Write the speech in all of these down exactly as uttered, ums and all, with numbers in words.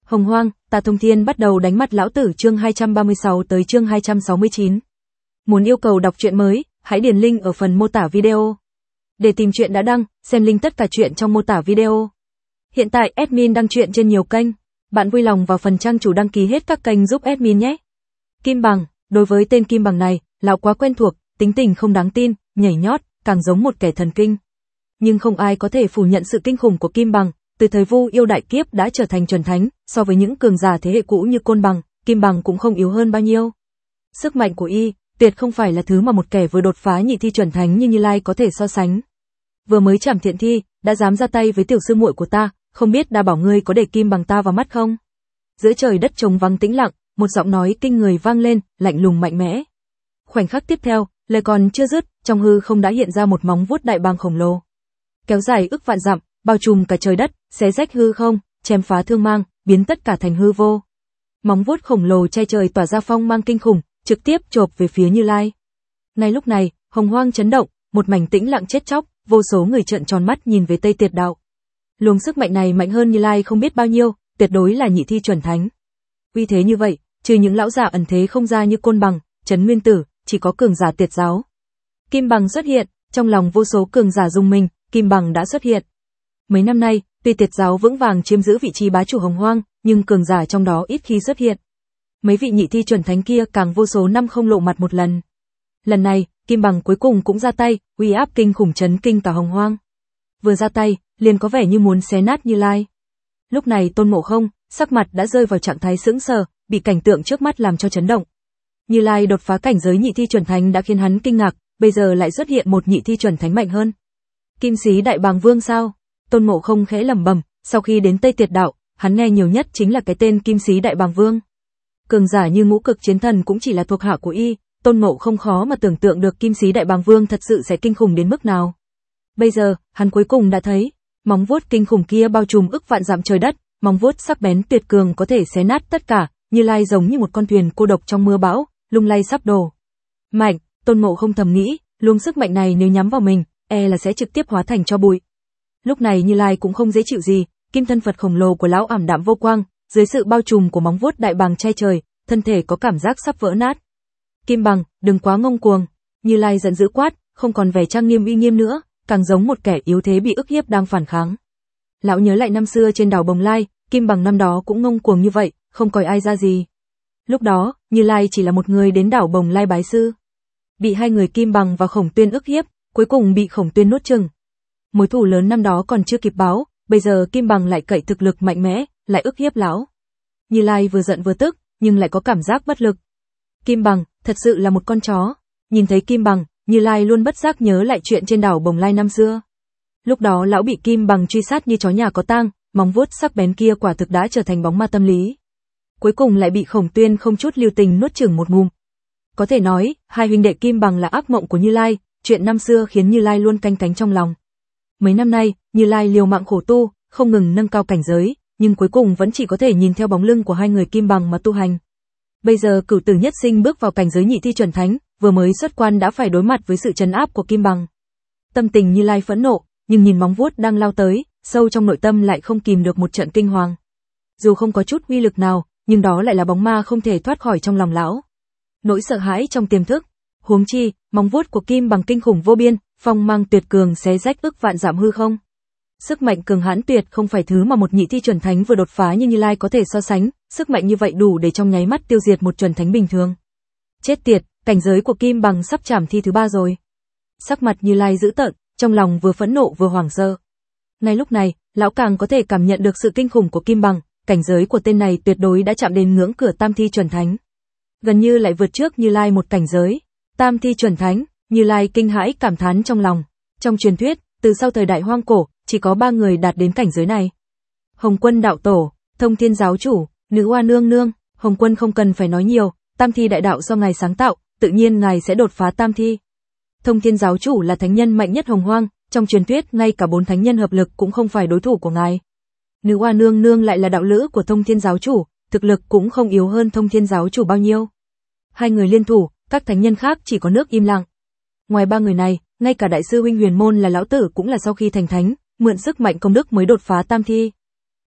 Hồng Hoang, ta Thông Thiên bắt đầu đánh mặt lão tử chương hai trăm ba mươi sáu tới chương hai trăm sáu mươi chín. Muốn yêu cầu đọc truyện mới, hãy điền link ở phần mô tả video. Để tìm truyện đã đăng, xem link tất cả truyện trong mô tả video. Hiện tại admin đăng truyện trên nhiều kênh, bạn vui lòng vào phần trang chủ đăng ký hết các kênh giúp admin nhé. Kim Bằng, đối với tên Kim Bằng này, lão quá quen thuộc, tính tình không đáng tin, nhảy nhót, càng giống một kẻ thần kinh. Nhưng không ai có thể phủ nhận sự kinh khủng của Kim Bằng, từ thời Vu Yêu đại kiếp đã trở thành chuẩn thánh, so với những cường giả thế hệ cũ như Côn Bằng, Kim Bằng cũng không yếu hơn bao nhiêu. Sức mạnh của y, tuyệt không phải là thứ mà một kẻ vừa đột phá nhị thi chuẩn thánh như Như Lai có thể so sánh. Vừa mới chảm thiện thi, đã dám ra tay với tiểu sư muội của ta, không biết đa bảo ngươi có để Kim Bằng ta vào mắt không? Giữa trời đất trống vắng tĩnh lặng, một giọng nói kinh người vang lên, lạnh lùng mạnh mẽ. Khoảnh khắc tiếp theo, lời còn chưa dứt, trong hư không đã hiện ra một móng vuốt đại bàng khổng lồ, kéo dài ức vạn dặm, bao trùm cả trời đất, xé rách hư không, chém phá thương mang, biến tất cả thành hư vô. Móng vuốt khổng lồ che trời tỏa ra phong mang kinh khủng, trực tiếp chộp về phía Như Lai. Ngay lúc này, Hồng Hoang chấn động, một mảnh tĩnh lặng chết chóc, vô số người trợn tròn mắt nhìn về Tây Tiệt đạo. Luồng sức mạnh này mạnh hơn Như Lai không biết bao nhiêu, tuyệt đối là nhị thi chuẩn thánh. Uy thế như vậy, trừ những lão già ẩn thế không ra như Côn Bằng, Trấn Nguyên Tử, chỉ có cường giả Tiệt giáo. Kim Bằng xuất hiện, trong lòng vô số cường giả rung mình, Kim Bằng đã xuất hiện. Mấy năm nay, tuy Tiệt giáo vững vàng chiếm giữ vị trí bá chủ Hồng Hoang, nhưng cường giả trong đó ít khi xuất hiện. Mấy vị nhị thi chuẩn thánh kia càng vô số năm không lộ mặt một lần. Lần này, Kim Bằng cuối cùng cũng ra tay, uy áp kinh khủng chấn kinh cả Hồng Hoang. Vừa ra tay, liền có vẻ như muốn xé nát Như Lai. Lúc này Tôn Ngộ Không, sắc mặt đã rơi vào trạng thái sững sờ, bị cảnh tượng trước mắt làm cho chấn động. Như Lai đột phá cảnh giới nhị thi chuẩn thánh đã khiến hắn kinh ngạc, bây giờ lại xuất hiện một nhị thi chuẩn thánh mạnh hơn. Kim Sĩ Đại Bàng Vương sao? Tôn Ngộ Không khẽ lẩm bẩm, sau khi đến Tây Tiệt đạo, hắn nghe nhiều nhất chính là cái tên Kim Sĩ Đại Bàng Vương. Cường giả như Ngũ Cực Chiến Thần cũng chỉ là thuộc hạ của y, Tôn Ngộ Không khó mà tưởng tượng được Kim Sĩ Đại Bàng Vương thật sự sẽ kinh khủng đến mức nào. Bây giờ, hắn cuối cùng đã thấy, móng vuốt kinh khủng kia bao trùm ức vạn dặm trời đất, móng vuốt sắc bén tuyệt cường có thể xé nát tất cả, Như Lai giống như một con thuyền cô độc trong mưa bão, lung lay sắp đổ. Mạnh, Tôn Ngộ Không thầm nghĩ, luồng sức mạnh này nếu nhắm vào mình, e là sẽ trực tiếp hóa thành tro bụi. Lúc này Như Lai cũng không dễ chịu gì, kim thân Phật khổng lồ của lão ảm đạm vô quang, dưới sự bao trùm của móng vuốt đại bàng che trời, thân thể có cảm giác sắp vỡ nát. Kim Bằng, đừng quá ngông cuồng. Như Lai giận dữ quát, không còn vẻ trang nghiêm uy nghiêm nữa, càng giống một kẻ yếu thế bị ức hiếp đang phản kháng. Lão nhớ lại năm xưa trên đảo Bồng Lai, Kim Bằng năm đó cũng ngông cuồng như vậy, không coi ai ra gì. Lúc đó, Như Lai chỉ là một người đến đảo Bồng Lai bái sư, bị hai người Kim Bằng và Khổng Tuyên ức hiếp, cuối cùng bị Khổng Tuyên nuốt chửng. Mối thù lớn năm đó còn chưa kịp báo, bây giờ Kim Bằng lại cậy thực lực mạnh mẽ, lại ức hiếp lão. Như Lai vừa giận vừa tức, nhưng lại có cảm giác bất lực. Kim Bằng, thật sự là một con chó. Nhìn thấy Kim Bằng, Như Lai luôn bất giác nhớ lại chuyện trên đảo Bồng Lai năm xưa. Lúc đó lão bị Kim Bằng truy sát như chó nhà có tang, móng vuốt sắc bén kia quả thực đã trở thành bóng ma tâm lý. Cuối cùng lại bị Khổng Tuyên không chút lưu tình nuốt chửng một ngụm. Có thể nói, hai huynh đệ Kim Bằng là ác mộng của Như Lai, chuyện năm xưa khiến Như Lai luôn canh cánh trong lòng. Mấy năm nay, Như Lai liều mạng khổ tu, không ngừng nâng cao cảnh giới, nhưng cuối cùng vẫn chỉ có thể nhìn theo bóng lưng của hai người Kim Bằng mà tu hành. Bây giờ Cửu Tử Nhất Sinh bước vào cảnh giới nhị thi chuẩn thánh, vừa mới xuất quan đã phải đối mặt với sự trấn áp của Kim Bằng. Tâm tình Như Lai phẫn nộ, nhưng nhìn móng vuốt đang lao tới, sâu trong nội tâm lại không kìm được một trận kinh hoàng. Dù không có chút uy lực nào, nhưng đó lại là bóng ma không thể thoát khỏi trong lòng lão. Nỗi sợ hãi trong tiềm thức, huống chi, móng vuốt của Kim Bằng kinh khủng vô biên, phong mang tuyệt cường xé rách ức vạn dặm hư không. Sức mạnh cường hãn tuyệt không phải thứ mà một nhị thi chuẩn thánh vừa đột phá như Như Lai có thể so sánh, sức mạnh như vậy đủ để trong nháy mắt tiêu diệt một chuẩn thánh bình thường. Chết tiệt, cảnh giới của Kim Bằng sắp chảm thi thứ ba rồi. Sắc mặt Như Lai dữ tợn, trong lòng vừa phẫn nộ vừa hoảng sợ. Ngay lúc này, lão càng có thể cảm nhận được sự kinh khủng của Kim Bằng, cảnh giới của tên này tuyệt đối đã chạm đến ngưỡng cửa tam thi chuẩn thánh. Gần như lại vượt trước Như Lai một cảnh giới. Tam thi chuẩn thánh, Như Lai kinh hãi cảm thán trong lòng. Trong truyền thuyết, từ sau thời đại hoang cổ, chỉ có ba người đạt đến cảnh giới này. Hồng Quân đạo tổ, Thông Thiên giáo chủ, Nữ Hoa nương nương. Hồng Quân không cần phải nói nhiều, tam thi đại đạo do ngài sáng tạo, tự nhiên ngài sẽ đột phá tam thi. Thông Thiên giáo chủ là thánh nhân mạnh nhất Hồng Hoang, trong truyền thuyết ngay cả bốn thánh nhân hợp lực cũng không phải đối thủ của ngài. Nữ Hoa nương nương lại là đạo lữ của Thông Thiên giáo chủ, thực lực cũng không yếu hơn Thông Thiên giáo chủ bao nhiêu. Hai người liên thủ, các thánh nhân khác chỉ có nước im lặng. Ngoài ba người này, ngay cả đại sư huynh Huyền Môn là lão tử cũng là sau khi thành thánh, mượn sức mạnh công đức mới đột phá tam thi.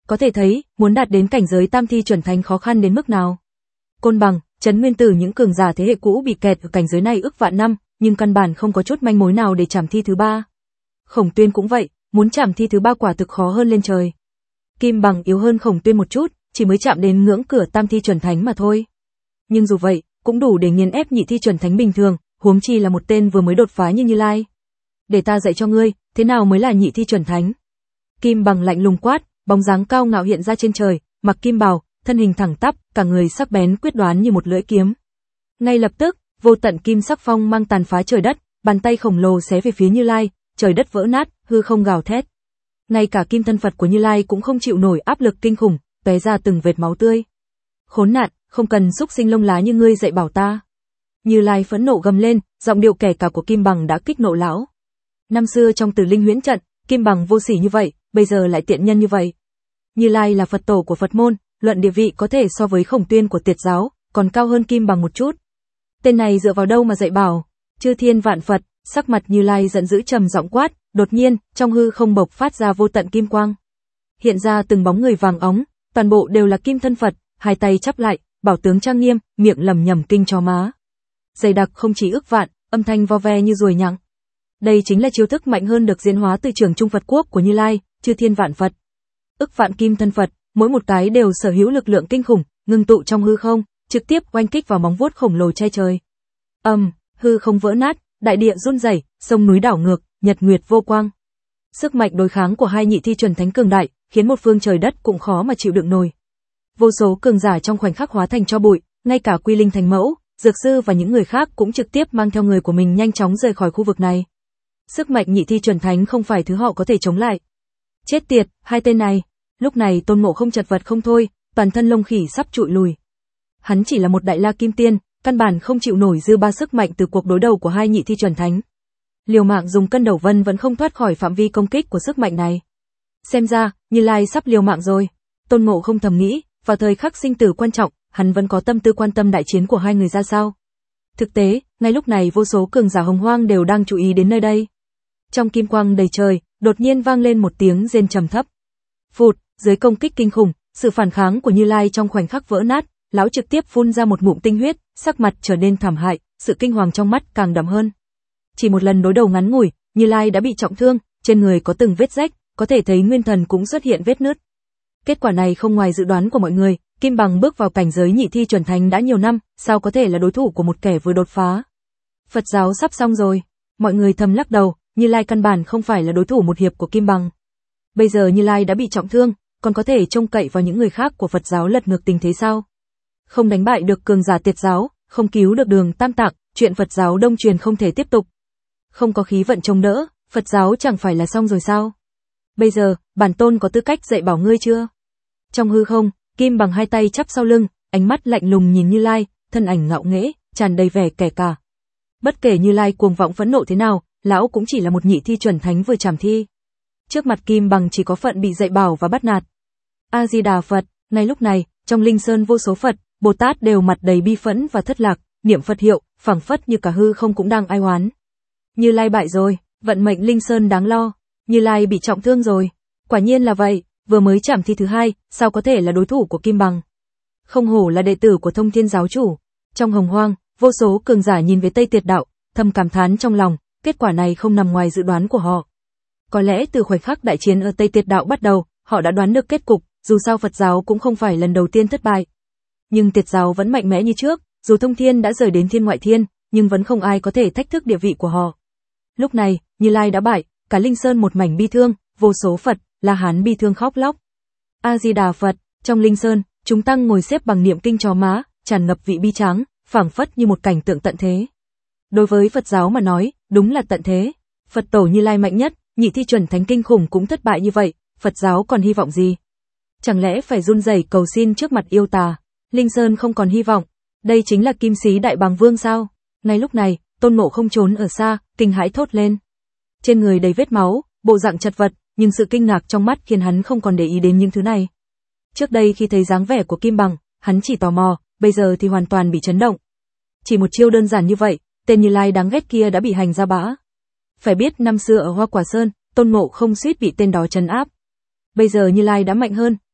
Có thể thấy, muốn đạt đến cảnh giới tam thi chuẩn thánh khó khăn đến mức nào. Côn Bằng, Trấn Nguyên Tử những cường giả thế hệ cũ bị kẹt ở cảnh giới này ức vạn năm, nhưng căn bản không có chút manh mối nào để chạm thi thứ ba. Khổng Tuyên cũng vậy, muốn chạm thi thứ ba quả thực khó hơn lên trời. Kim Bằng yếu hơn Khổng Tuyên một chút, chỉ mới chạm đến ngưỡng cửa tam thi chuẩn thánh mà thôi. Nhưng dù vậy, cũng đủ để nghiền ép nhị thi chuẩn thánh bình thường, huống chi là một tên vừa mới đột phá như Như Lai. Để ta dạy cho ngươi, thế nào mới là nhị thi chuẩn thánh? Kim Bằng lạnh lùng quát, bóng dáng cao ngạo hiện ra trên trời, mặc kim bào, thân hình thẳng tắp, cả người sắc bén quyết đoán như một lưỡi kiếm. Ngay lập tức, vô tận kim sắc phong mang tàn phá trời đất, bàn tay khổng lồ xé về phía Như Lai, trời đất vỡ nát, hư không gào thét. Ngay cả kim thân Phật của Như Lai cũng không chịu nổi áp lực kinh khủng, tóe ra từng vệt máu tươi. Khốn nạn, không cần xúc sinh lông lá như ngươi dạy bảo ta. Như Lai phẫn nộ gầm lên, giọng điệu kẻ cả của Kim Bằng đã kích nộ lão. Năm xưa trong Tử Linh Huyễn trận, Kim Bằng vô sỉ như vậy, bây giờ lại tiện nhân như vậy. Như Lai là Phật tổ của Phật môn, luận địa vị có thể so với Khổng Tuyên của Tiệt giáo, còn cao hơn Kim Bằng một chút. Tên này dựa vào đâu mà dạy bảo? Chư thiên vạn Phật, sắc mặt Như Lai giận dữ trầm giọng quát, đột nhiên, trong hư không bộc phát ra vô tận kim quang. Hiện ra từng bóng người vàng óng, toàn bộ đều là kim thân Phật, hai tay chắp lại, bảo tướng trang nghiêm, miệng lẩm nhẩm kinh chó má. Dày đặc không chỉ ước vạn, âm thanh vo ve như ruồi nhặng. Đây chính là chiêu thức mạnh hơn được diễn hóa từ trường Trung Phật quốc của Như Lai, chư thiên vạn Phật. Ức vạn kim thân Phật, mỗi một cái đều sở hữu lực lượng kinh khủng, ngưng tụ trong hư không, trực tiếp oanh kích vào móng vuốt khổng lồ che trời. Ầm, um, hư không vỡ nát, đại địa run rẩy, sông núi đảo ngược, nhật nguyệt vô quang. Sức mạnh đối kháng của hai nhị thi chuẩn thánh cường đại, khiến một phương trời đất cũng khó mà chịu đựng nổi. Vô số cường giả trong khoảnh khắc hóa thành tro bụi, ngay cả Quy Linh Thành Mẫu, Dược Sư và những người khác cũng trực tiếp mang theo người của mình nhanh chóng rời khỏi khu vực này. Sức mạnh nhị thi chuẩn thánh không phải thứ họ có thể chống lại. Chết tiệt, hai tên này. Lúc này Tôn Ngộ Không chật vật không thôi, toàn thân lông khỉ sắp trụi lùi. Hắn chỉ là một đại la kim tiên, căn bản không chịu nổi dư ba sức mạnh từ cuộc đối đầu của hai nhị thi chuẩn thánh. Liều mạng dùng cân đầu vân vẫn không thoát khỏi phạm vi công kích của sức mạnh này. Xem ra, Như Lai sắp liều mạng rồi. Tôn Ngộ Không thầm nghĩ, vào thời khắc sinh tử quan trọng, hắn vẫn có tâm tư quan tâm đại chiến của hai người ra sao. Thực tế, ngay lúc này vô số cường giả hồng hoang đều đang chú ý đến nơi đây. Trong kim quang đầy trời, đột nhiên vang lên một tiếng rên trầm thấp. Phụt, dưới công kích kinh khủng, sự phản kháng của Như Lai trong khoảnh khắc vỡ nát, lão trực tiếp phun ra một ngụm tinh huyết, sắc mặt trở nên thảm hại, sự kinh hoàng trong mắt càng đậm hơn. Chỉ một lần đối đầu ngắn ngủi, Như Lai đã bị trọng thương, trên người có từng vết rách, có thể thấy nguyên thần cũng xuất hiện vết nứt. Kết quả này không ngoài dự đoán của mọi người, Kim Bằng bước vào cảnh giới nhị thi chuẩn thánh đã nhiều năm, sao có thể là đối thủ của một kẻ vừa đột phá. Phật giáo sắp xong rồi, mọi người thầm lắc đầu, Như Lai căn bản không phải là đối thủ một hiệp của Kim Bằng. Bây giờ Như Lai đã bị trọng thương, còn có thể trông cậy vào những người khác của Phật giáo lật ngược tình thế sao? Không đánh bại được cường giả Tiệt giáo, không cứu được Đường Tam Tạng, chuyện Phật giáo đông truyền không thể tiếp tục. Không có khí vận chống đỡ, Phật giáo chẳng phải là xong rồi sao? Bây giờ, bản tôn có tư cách dạy bảo ngươi chưa? Trong hư không, Kim Bằng hai tay chắp sau lưng, ánh mắt lạnh lùng nhìn Như Lai, thân ảnh ngạo nghễ, tràn đầy vẻ kẻ cả. Bất kể Như Lai cuồng vọng phẫn nộ thế nào, lão cũng chỉ là một nhị thi chuẩn thánh vừa trảm thi. Trước mặt Kim Bằng chỉ có phận bị dạy bảo và bắt nạt. A Di Đà Phật, ngay lúc này, trong Linh Sơn vô số Phật, Bồ Tát đều mặt đầy bi phẫn và thất lạc, niệm Phật hiệu, phảng phất như cả hư không cũng đang ai oán. Như Lai bại rồi, vận mệnh Linh Sơn đáng lo, Như Lai bị trọng thương rồi. Quả nhiên là vậy, vừa mới trảm thi thứ hai, sao có thể là đối thủ của Kim Bằng. Không hổ là đệ tử của Thông Thiên giáo chủ. Trong hồng hoang, vô số cường giả nhìn về Tây Tiệt đạo, thầm cảm thán trong lòng, kết quả này không nằm ngoài dự đoán của họ. Có lẽ từ khoảnh khắc đại chiến ở Tây Tiệt đạo bắt đầu, họ đã đoán được kết cục, dù sao Phật giáo cũng không phải lần đầu tiên thất bại. Nhưng Tiệt giáo vẫn mạnh mẽ như trước, dù Thông Thiên đã rời đến thiên ngoại thiên, nhưng vẫn không ai có thể thách thức địa vị của họ. Lúc này, Như Lai đã bại, cả Linh Sơn một mảnh bi thương, vô số Phật, La Hán bi thương khóc lóc. A Di Đà Phật, trong Linh Sơn, chúng tăng ngồi xếp bằng niệm kinh chó má, tràn ngập vị bi tráng, phảng phất như một cảnh tượng tận thế. Đối với Phật giáo mà nói, đúng là tận thế. Phật tổ Như Lai mạnh nhất, nhị thi chuẩn thánh kinh khủng cũng thất bại như vậy, Phật giáo còn hy vọng gì? Chẳng lẽ phải run rẩy cầu xin trước mặt yêu tà? Linh Sơn không còn hy vọng. Đây chính là Kim Sĩ Đại Bàng Vương sao? Ngay lúc này, Tôn Ngộ Không trốn ở xa, kinh hãi thốt lên. Trên người đầy vết máu, bộ dạng chật vật, nhưng sự kinh ngạc trong mắt khiến hắn không còn để ý đến những thứ này. Trước đây khi thấy dáng vẻ của Kim Bằng, hắn chỉ tò mò, bây giờ thì hoàn toàn bị chấn động. Chỉ một chiêu đơn giản như vậy, tên Như Lai đáng ghét kia đã bị hành ra bã. Phải biết năm xưa ở Hoa Quả Sơn, Tôn Ngộ Không suýt bị tên đó trấn áp. Bây giờ Như Lai đã mạnh hơn,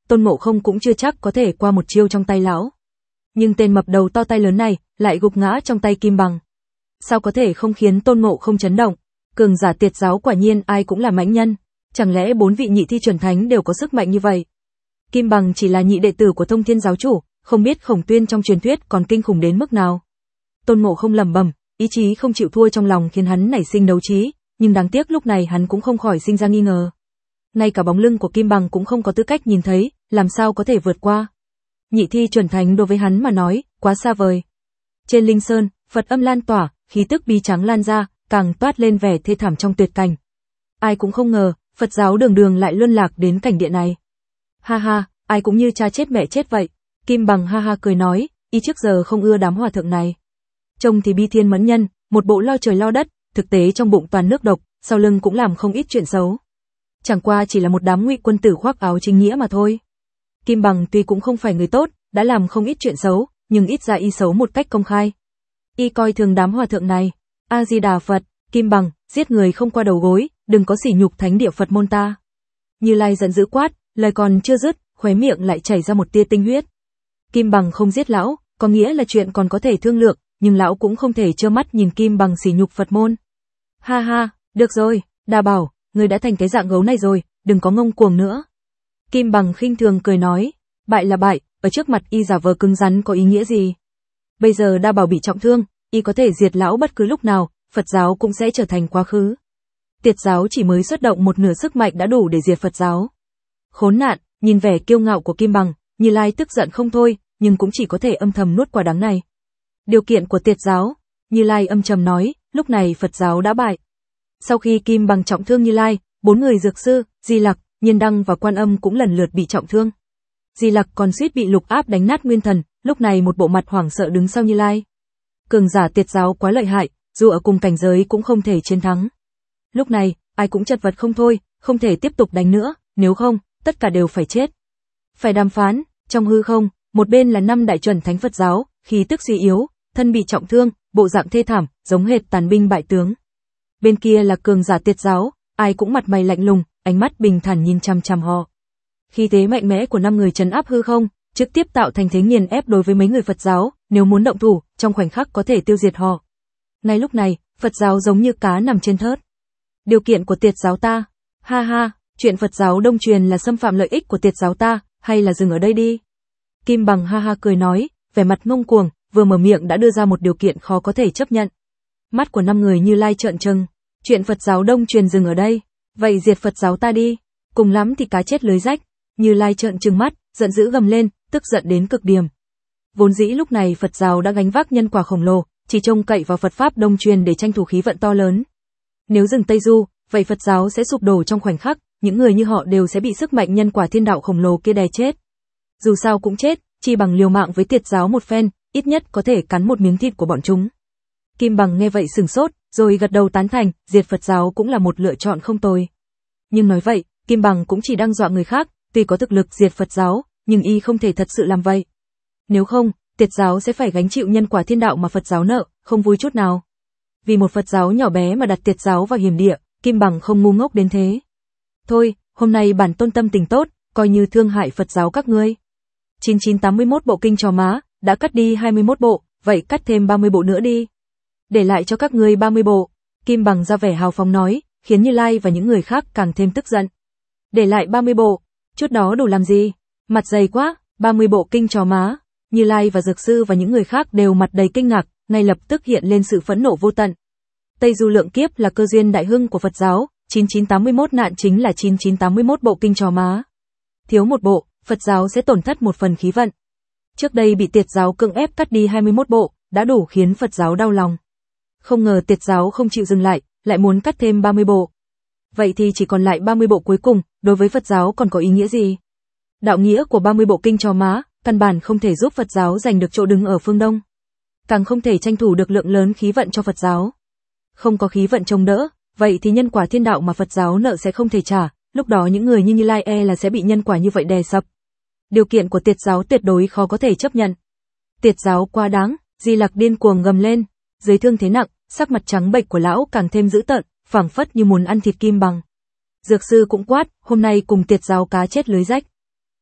Tôn Ngộ Không cũng chưa chắc có thể qua một chiêu trong tay lão. Nhưng tên mập đầu to tay lớn này lại gục ngã trong tay Kim Bằng. Sao có thể không khiến Tôn Ngộ Không chấn động? Cường giả Tiệt giáo quả nhiên ai cũng là mãnh nhân, chẳng lẽ bốn vị nhị thi chuẩn thánh đều có sức mạnh như vậy? Kim Bằng chỉ là nhị đệ tử của Thông Thiên giáo chủ, không biết Khổng Tuyên trong truyền thuyết còn kinh khủng đến mức nào. Tôn Ngộ Không lẩm bẩm, ý chí không chịu thua trong lòng khiến hắn nảy sinh đấu trí, nhưng đáng tiếc lúc này hắn cũng không khỏi sinh ra nghi ngờ. Ngay cả bóng lưng của Kim Bằng cũng không có tư cách nhìn thấy, làm sao có thể vượt qua? Nhị thi chuẩn thánh đối với hắn mà nói, quá xa vời. Trên Linh Sơn, Phật âm lan tỏa, khí tức bi trắng lan ra, càng toát lên vẻ thê thảm trong tuyệt cảnh. Ai cũng không ngờ, Phật giáo đường đường lại luân lạc đến cảnh địa này. Ha ha, ai cũng như cha chết mẹ chết vậy. Kim Bằng ha ha cười nói, y trước giờ không ưa đám hòa thượng này. Trông thì bi thiên mẫn nhân, một bộ lo trời lo đất, thực tế trong bụng toàn nước độc, sau lưng cũng làm không ít chuyện xấu. Chẳng qua chỉ là một đám ngụy quân tử khoác áo chính nghĩa mà thôi. Kim Bằng tuy cũng không phải người tốt, đã làm không ít chuyện xấu, nhưng ít ra y xấu một cách công khai. Y coi thường đám hòa thượng này. A Di Đà Phật, Kim Bằng, giết người không qua đầu gối, đừng có sỉ nhục thánh địa Phật môn ta. Như Lai giận dữ quát, lời còn chưa dứt, khóe miệng lại chảy ra một tia tinh huyết. Kim Bằng không giết lão, có nghĩa là chuyện còn có thể thương lượng, nhưng lão cũng không thể trơ mắt nhìn Kim Bằng sỉ nhục Phật môn. Ha ha, được rồi, Đa Bảo, ngươi đã thành cái dạng gấu này rồi, đừng có ngông cuồng nữa. Kim Bằng khinh thường cười nói, bại là bại, ở trước mặt y giả vờ cứng rắn có ý nghĩa gì? Bây giờ Đa Bảo bị trọng thương, y có thể diệt lão bất cứ lúc nào, Phật giáo cũng sẽ trở thành quá khứ. Tiệt giáo chỉ mới xuất động một nửa sức mạnh đã đủ để diệt Phật giáo. Khốn nạn, nhìn vẻ kiêu ngạo của Kim Bằng, Như Lai tức giận không thôi, nhưng cũng chỉ có thể âm thầm nuốt quả đắng này. Điều kiện của Tiệt giáo, Như Lai âm trầm nói, lúc này Phật giáo đã bại. Sau khi Kim Bằng trọng thương Như Lai, bốn người Dược Sư, Di Lặc, Nhiên Đăng và Quan Âm cũng lần lượt bị trọng thương. Di Lặc còn suýt bị Lục Áp đánh nát nguyên thần, lúc này một bộ mặt hoảng sợ đứng sau Như Lai. Cường giả Tiệt giáo quá lợi hại, dù ở cùng cảnh giới cũng không thể chiến thắng. Lúc này, ai cũng chật vật không thôi, không thể tiếp tục đánh nữa, nếu không, tất cả đều phải chết. Phải đàm phán, trong hư không, một bên là năm đại chuẩn thánh Phật giáo, khí tức suy yếu, thân bị trọng thương, bộ dạng thê thảm, giống hệt tàn binh bại tướng. Bên kia là cường giả Tiệt giáo, ai cũng mặt mày lạnh lùng, ánh mắt bình thản nhìn chằm chằm họ. Khí thế mạnh mẽ của năm người trấn áp hư không, trực tiếp tạo thành thế nghiền ép đối với mấy người Phật giáo, nếu muốn động thủ, trong khoảnh khắc có thể tiêu diệt họ. Ngay lúc này, Phật giáo giống như cá nằm trên thớt. Điều kiện của Tiệt giáo ta, ha ha, chuyện Phật giáo đông truyền là xâm phạm lợi ích của Tiệt giáo ta, hay là dừng ở đây đi. Kim Bằng ha ha cười nói, vẻ mặt ngông cuồng, vừa mở miệng đã đưa ra một điều kiện khó có thể chấp nhận. Mắt của năm người Như Lai trợn trừng, chuyện Phật giáo đông truyền dừng ở đây, vậy diệt Phật giáo ta đi, cùng lắm thì cá chết lưới rách. Như Lai trợn trừng mắt, giận dữ gầm lên, tức giận đến cực điểm. Vốn dĩ lúc này Phật giáo đã gánh vác nhân quả khổng lồ, chỉ trông cậy vào Phật pháp đông truyền để tranh thủ khí vận to lớn. Nếu dừng Tây Du, vậy Phật giáo sẽ sụp đổ trong khoảnh khắc, những người như họ đều sẽ bị sức mạnh nhân quả thiên đạo khổng lồ kia đè chết. Dù sao cũng chết, chi bằng liều mạng với Tiệt giáo một phen, ít nhất có thể cắn một miếng thịt của bọn chúng. Kim Bằng nghe vậy sừng sốt, rồi gật đầu tán thành, diệt Phật giáo cũng là một lựa chọn không tồi. Nhưng nói vậy, Kim Bằng cũng chỉ đang dọa người khác, tuy có thực lực diệt Phật giáo, nhưng y không thể thật sự làm vậy. Nếu không, Tiệt giáo sẽ phải gánh chịu nhân quả thiên đạo mà Phật giáo nợ, không vui chút nào. Vì một Phật giáo nhỏ bé mà đặt Tiệt giáo vào hiểm địa, Kim Bằng không ngu ngốc đến thế. Thôi, hôm nay bản tôn tâm tình tốt, coi như thương hại Phật giáo các ngươi. chín chín tám mươi mốt bộ kinh trò má, đã cắt đi hai mươi mốt bộ, vậy cắt thêm ba mươi bộ nữa đi. Để lại cho các ngươi ba mươi bộ. Kim Bằng ra vẻ hào phóng nói, khiến Như Lai và những người khác càng thêm tức giận. Để lại ba mươi bộ, chút đó đủ làm gì? Mặt dày quá, ba mươi bộ kinh trò má. Như Lai và Dược Sư và những người khác đều mặt đầy kinh ngạc, ngay lập tức hiện lên sự phẫn nộ vô tận. Tây Du lượng kiếp là cơ duyên đại hưng của Phật giáo, chín chín tám mươi mốt nạn chính là chín chín tám mươi mốt bộ kinh trò má. Thiếu một bộ, Phật giáo sẽ tổn thất một phần khí vận. Trước đây bị Tiệt giáo cưỡng ép cắt đi hai mươi mốt bộ, đã đủ khiến Phật giáo đau lòng. Không ngờ Tiệt giáo không chịu dừng lại, lại muốn cắt thêm ba mươi bộ. Vậy thì chỉ còn lại ba mươi bộ cuối cùng, đối với Phật giáo còn có ý nghĩa gì? Đạo nghĩa của ba mươi bộ kinh trò má, căn bản không thể giúp Phật giáo giành được chỗ đứng ở phương Đông. Càng không thể tranh thủ được lượng lớn khí vận cho Phật giáo. Không có khí vận chống đỡ, vậy thì nhân quả thiên đạo mà Phật giáo nợ sẽ không thể trả, lúc đó những người như Như Lai e là sẽ bị nhân quả như vậy đè sập. Điều kiện của Tiệt giáo tuyệt đối khó có thể chấp nhận. Tiệt giáo quá đáng, Di Lặc điên cuồng gầm lên, dưới thương thế nặng, sắc mặt trắng bệch của lão càng thêm dữ tợn, phảng phất như muốn ăn thịt Kim Bằng. Dược Sư cũng quát, hôm nay cùng Tiệt giáo cá chết lưới rách.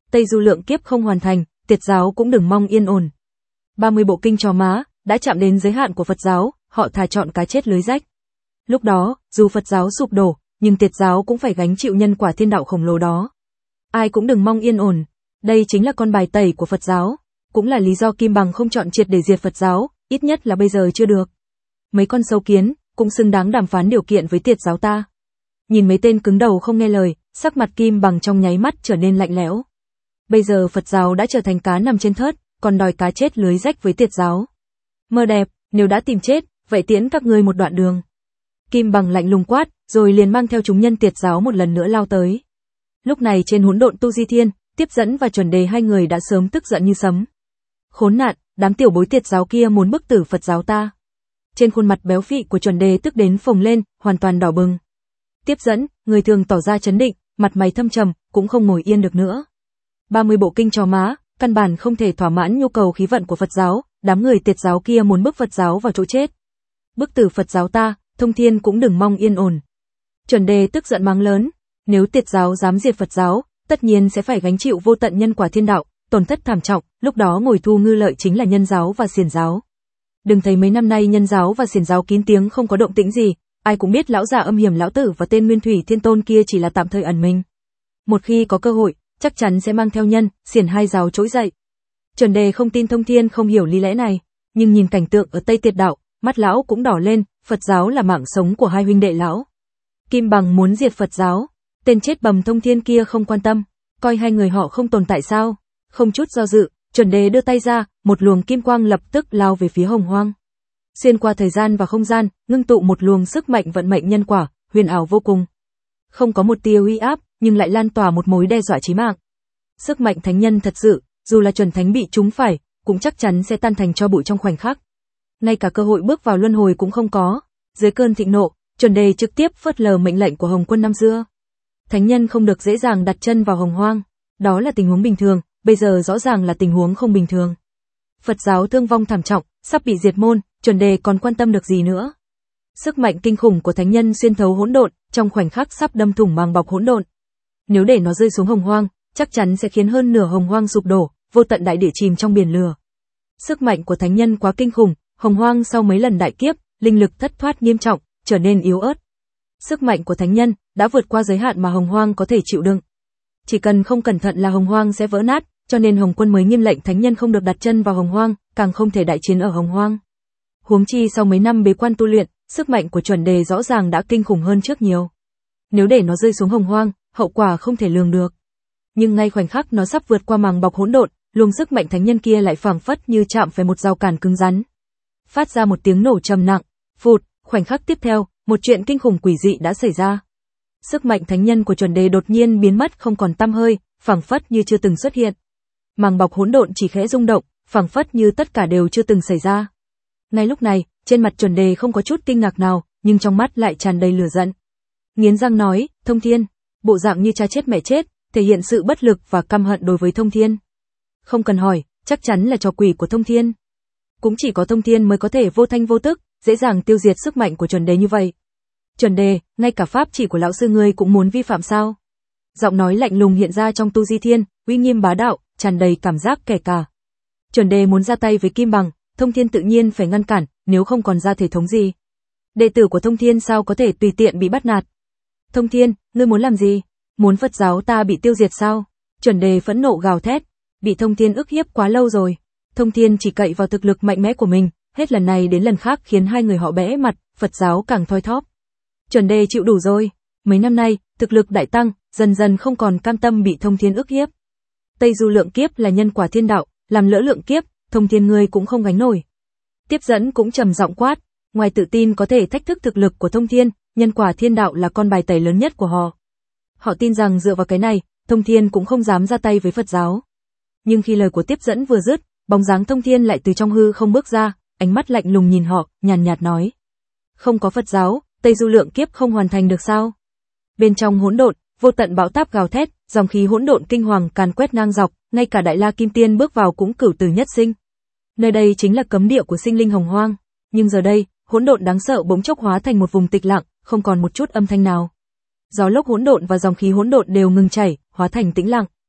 Tây Du lượng kiếp không hoàn thành, Tiệt giáo cũng đừng mong yên ổn. ba mươi bộ kinh chó má đã chạm đến giới hạn của Phật giáo, họ thà chọn cá chết lưới rách. Lúc đó, dù Phật giáo sụp đổ, nhưng Tiệt giáo cũng phải gánh chịu nhân quả thiên đạo khổng lồ đó. Ai cũng đừng mong yên ổn. Đây chính là con bài tẩy của Phật giáo, cũng là lý do Kim Bằng không chọn triệt để diệt Phật giáo, ít nhất là bây giờ chưa được. Mấy con sâu kiến cũng xứng đáng đàm phán điều kiện với Tiệt giáo ta. Nhìn mấy tên cứng đầu không nghe lời, sắc mặt Kim Bằng trong nháy mắt trở nên lạnh lẽo. Bây giờ Phật giáo đã trở thành cá nằm trên thớt, còn đòi cá chết lưới rách với Tiệt giáo. Mơ đẹp, nếu đã tìm chết, vậy tiễn các ngươi một đoạn đường. Kim Bằng lạnh lùng quát, rồi liền mang theo chúng nhân Tiệt giáo một lần nữa lao tới. Lúc này trên hỗn độn tu di thiên, Tiếp Dẫn và Chuẩn Đề hai người đã sớm tức giận như sấm. Khốn nạn, đám tiểu bối Tiệt giáo kia muốn bức tử Phật giáo ta. Trên khuôn mặt béo phị của Chuẩn Đề tức đến phồng lên, hoàn toàn đỏ bừng. Tiếp Dẫn, người thường tỏ ra trấn định, mặt mày thâm trầm, cũng không ngồi yên được nữa. ba mươi bộ kinh chó má, căn bản không thể thỏa mãn nhu cầu khí vận của Phật giáo, đám người Tiệt giáo kia muốn bức Phật giáo vào chỗ chết. Bức tử Phật giáo ta, Thông Thiên cũng đừng mong yên ổn. Chuẩn Đề tức giận mắng lớn, nếu Tiệt giáo dám diệt Phật giáo, tất nhiên sẽ phải gánh chịu vô tận nhân quả thiên đạo, tổn thất thảm trọng, lúc đó ngồi thu ngư lợi chính là Nhân giáo và Xiển giáo. Đừng thấy mấy năm nay Nhân giáo và Xiển giáo kín tiếng không có động tĩnh gì, ai cũng biết lão già âm hiểm lão tử và tên Nguyên Thủy Thiên Tôn kia chỉ là tạm thời ẩn mình. Một khi có cơ hội, chắc chắn sẽ mang theo Nhân, Xiển hai giáo trỗi dậy. Chuẩn Đề không tin Thông Thiên không hiểu lý lẽ này, nhưng nhìn cảnh tượng ở Tây Tiệt đạo, mắt lão cũng đỏ lên, Phật giáo là mạng sống của hai huynh đệ lão. Kim Bằng muốn diệt Phật giáo, tên chết bầm Thông Thiên kia không quan tâm, coi hai người họ không tồn tại sao? Không chút do dự, Chuẩn Đề đưa tay ra, một luồng kim quang lập tức lao về phía Hồng Hoang. Xuyên qua thời gian và không gian, ngưng tụ một luồng sức mạnh vận mệnh nhân quả, huyền ảo vô cùng. Không có một tia uy áp, nhưng lại lan tỏa một mối đe dọa chí mạng. Sức mạnh thánh nhân thật sự, dù là chuẩn thánh bị trúng phải, cũng chắc chắn sẽ tan thành tro bụi trong khoảnh khắc. Ngay cả cơ hội bước vào luân hồi cũng không có. Dưới cơn thịnh nộ, Chuẩn Đề trực tiếp phớt lờ mệnh lệnh của Hồng Quân năm xưa. Thánh nhân không được dễ dàng đặt chân vào Hồng Hoang, đó là tình huống bình thường, bây giờ rõ ràng là tình huống không bình thường. Phật giáo thương vong thảm trọng, sắp bị diệt môn, Chuẩn Đề còn quan tâm được gì nữa? Sức mạnh kinh khủng của thánh nhân xuyên thấu hỗn độn, trong khoảnh khắc sắp đâm thủng màng bọc hỗn độn. Nếu để nó rơi xuống Hồng Hoang, chắc chắn sẽ khiến hơn nửa Hồng Hoang sụp đổ, vô tận đại địa chìm trong biển lửa. Sức mạnh của thánh nhân quá kinh khủng, Hồng Hoang sau mấy lần đại kiếp, linh lực thất thoát nghiêm trọng, trở nên yếu ớt. Sức mạnh của thánh nhân đã vượt qua giới hạn mà Hồng Hoang có thể chịu đựng. Chỉ cần không cẩn thận là Hồng Hoang sẽ vỡ nát, cho nên Hồng Quân mới nghiêm lệnh thánh nhân không được đặt chân vào Hồng Hoang, càng không thể đại chiến ở Hồng Hoang. Huống chi sau mấy năm bế quan tu luyện, sức mạnh của Chuẩn Đề rõ ràng đã kinh khủng hơn trước nhiều. Nếu để nó rơi xuống Hồng Hoang, hậu quả không thể lường được. Nhưng ngay khoảnh khắc nó sắp vượt qua màng bọc hỗn độn, luồng sức mạnh thánh nhân kia lại phảng phất như chạm phải một rào cản cứng rắn. Phát ra một tiếng nổ trầm nặng, phụt, khoảnh khắc tiếp theo, một chuyện kinh khủng quỷ dị đã xảy ra. Sức mạnh thánh nhân của Chuẩn Đề đột nhiên biến mất không còn tăm hơi, phảng phất như chưa từng xuất hiện. Màng bọc hỗn độn chỉ khẽ rung động, phảng phất như tất cả đều chưa từng xảy ra. Ngay lúc này, trên mặt Chuẩn Đề không có chút kinh ngạc nào, nhưng trong mắt lại tràn đầy lửa giận. Nghiến răng nói, Thông Thiên, bộ dạng như cha chết mẹ chết, thể hiện sự bất lực và căm hận đối với Thông Thiên. Không cần hỏi, chắc chắn là trò quỷ của Thông Thiên. Cũng chỉ có Thông Thiên mới có thể vô thanh vô tức, dễ dàng tiêu diệt sức mạnh của Chuẩn Đề như vậy. Chuẩn Đề, ngay cả pháp chỉ của lão sư ngươi cũng muốn vi phạm sao? Giọng nói lạnh lùng hiện ra trong tu di thiên, uy nghiêm bá đạo, tràn đầy cảm giác kẻ cả. Chuẩn Đề muốn ra tay với Kim Bằng, Thông Thiên tự nhiên phải ngăn cản, nếu không còn ra thể thống gì. Đệ tử của Thông Thiên sao có thể tùy tiện bị bắt nạt? Thông Thiên, ngươi muốn làm gì? Muốn Phật giáo ta bị tiêu diệt sao? Chuẩn Đề phẫn nộ gào thét, bị Thông Thiên ức hiếp quá lâu rồi. Thông Thiên chỉ cậy vào thực lực mạnh mẽ của mình, hết lần này đến lần khác khiến hai người họ bẽ mặt, Phật giáo càng thoi thóp. Chuẩn Đề chịu đủ rồi, mấy năm nay, thực lực đại tăng, dần dần không còn cam tâm bị Thông Thiên ức hiếp. Tây Du lượng kiếp là nhân quả thiên đạo, làm lỡ lượng kiếp, Thông Thiên ngươi cũng không gánh nổi. Tiếp Dẫn cũng trầm giọng quát, ngoài tự tin có thể thách thức thực lực của Thông Thiên, nhân quả thiên đạo là con bài tẩy lớn nhất của họ. Họ tin rằng dựa vào cái này, Thông Thiên cũng không dám ra tay với Phật giáo. Nhưng khi lời của Tiếp Dẫn vừa dứt, bóng dáng Thông Thiên lại từ trong hư không bước ra, ánh mắt lạnh lùng nhìn họ, nhàn nhạt nói: "Không có Phật giáo, Tây Du lượng kiếp không hoàn thành được sao?" Bên trong hỗn độn, vô tận bão táp gào thét, dòng khí hỗn độn kinh hoàng càn quét ngang dọc, ngay cả Đại La Kim Tiên bước vào cũng cửu tử nhất sinh. Nơi đây chính là cấm địa của sinh linh hồng hoang, nhưng giờ đây, hỗn độn đáng sợ bỗng chốc hóa thành một vùng tịch lặng, không còn một chút âm thanh nào. Gió lốc hỗn độn và dòng khí hỗn độn đều ngừng chảy, hóa thành tĩnh lặng.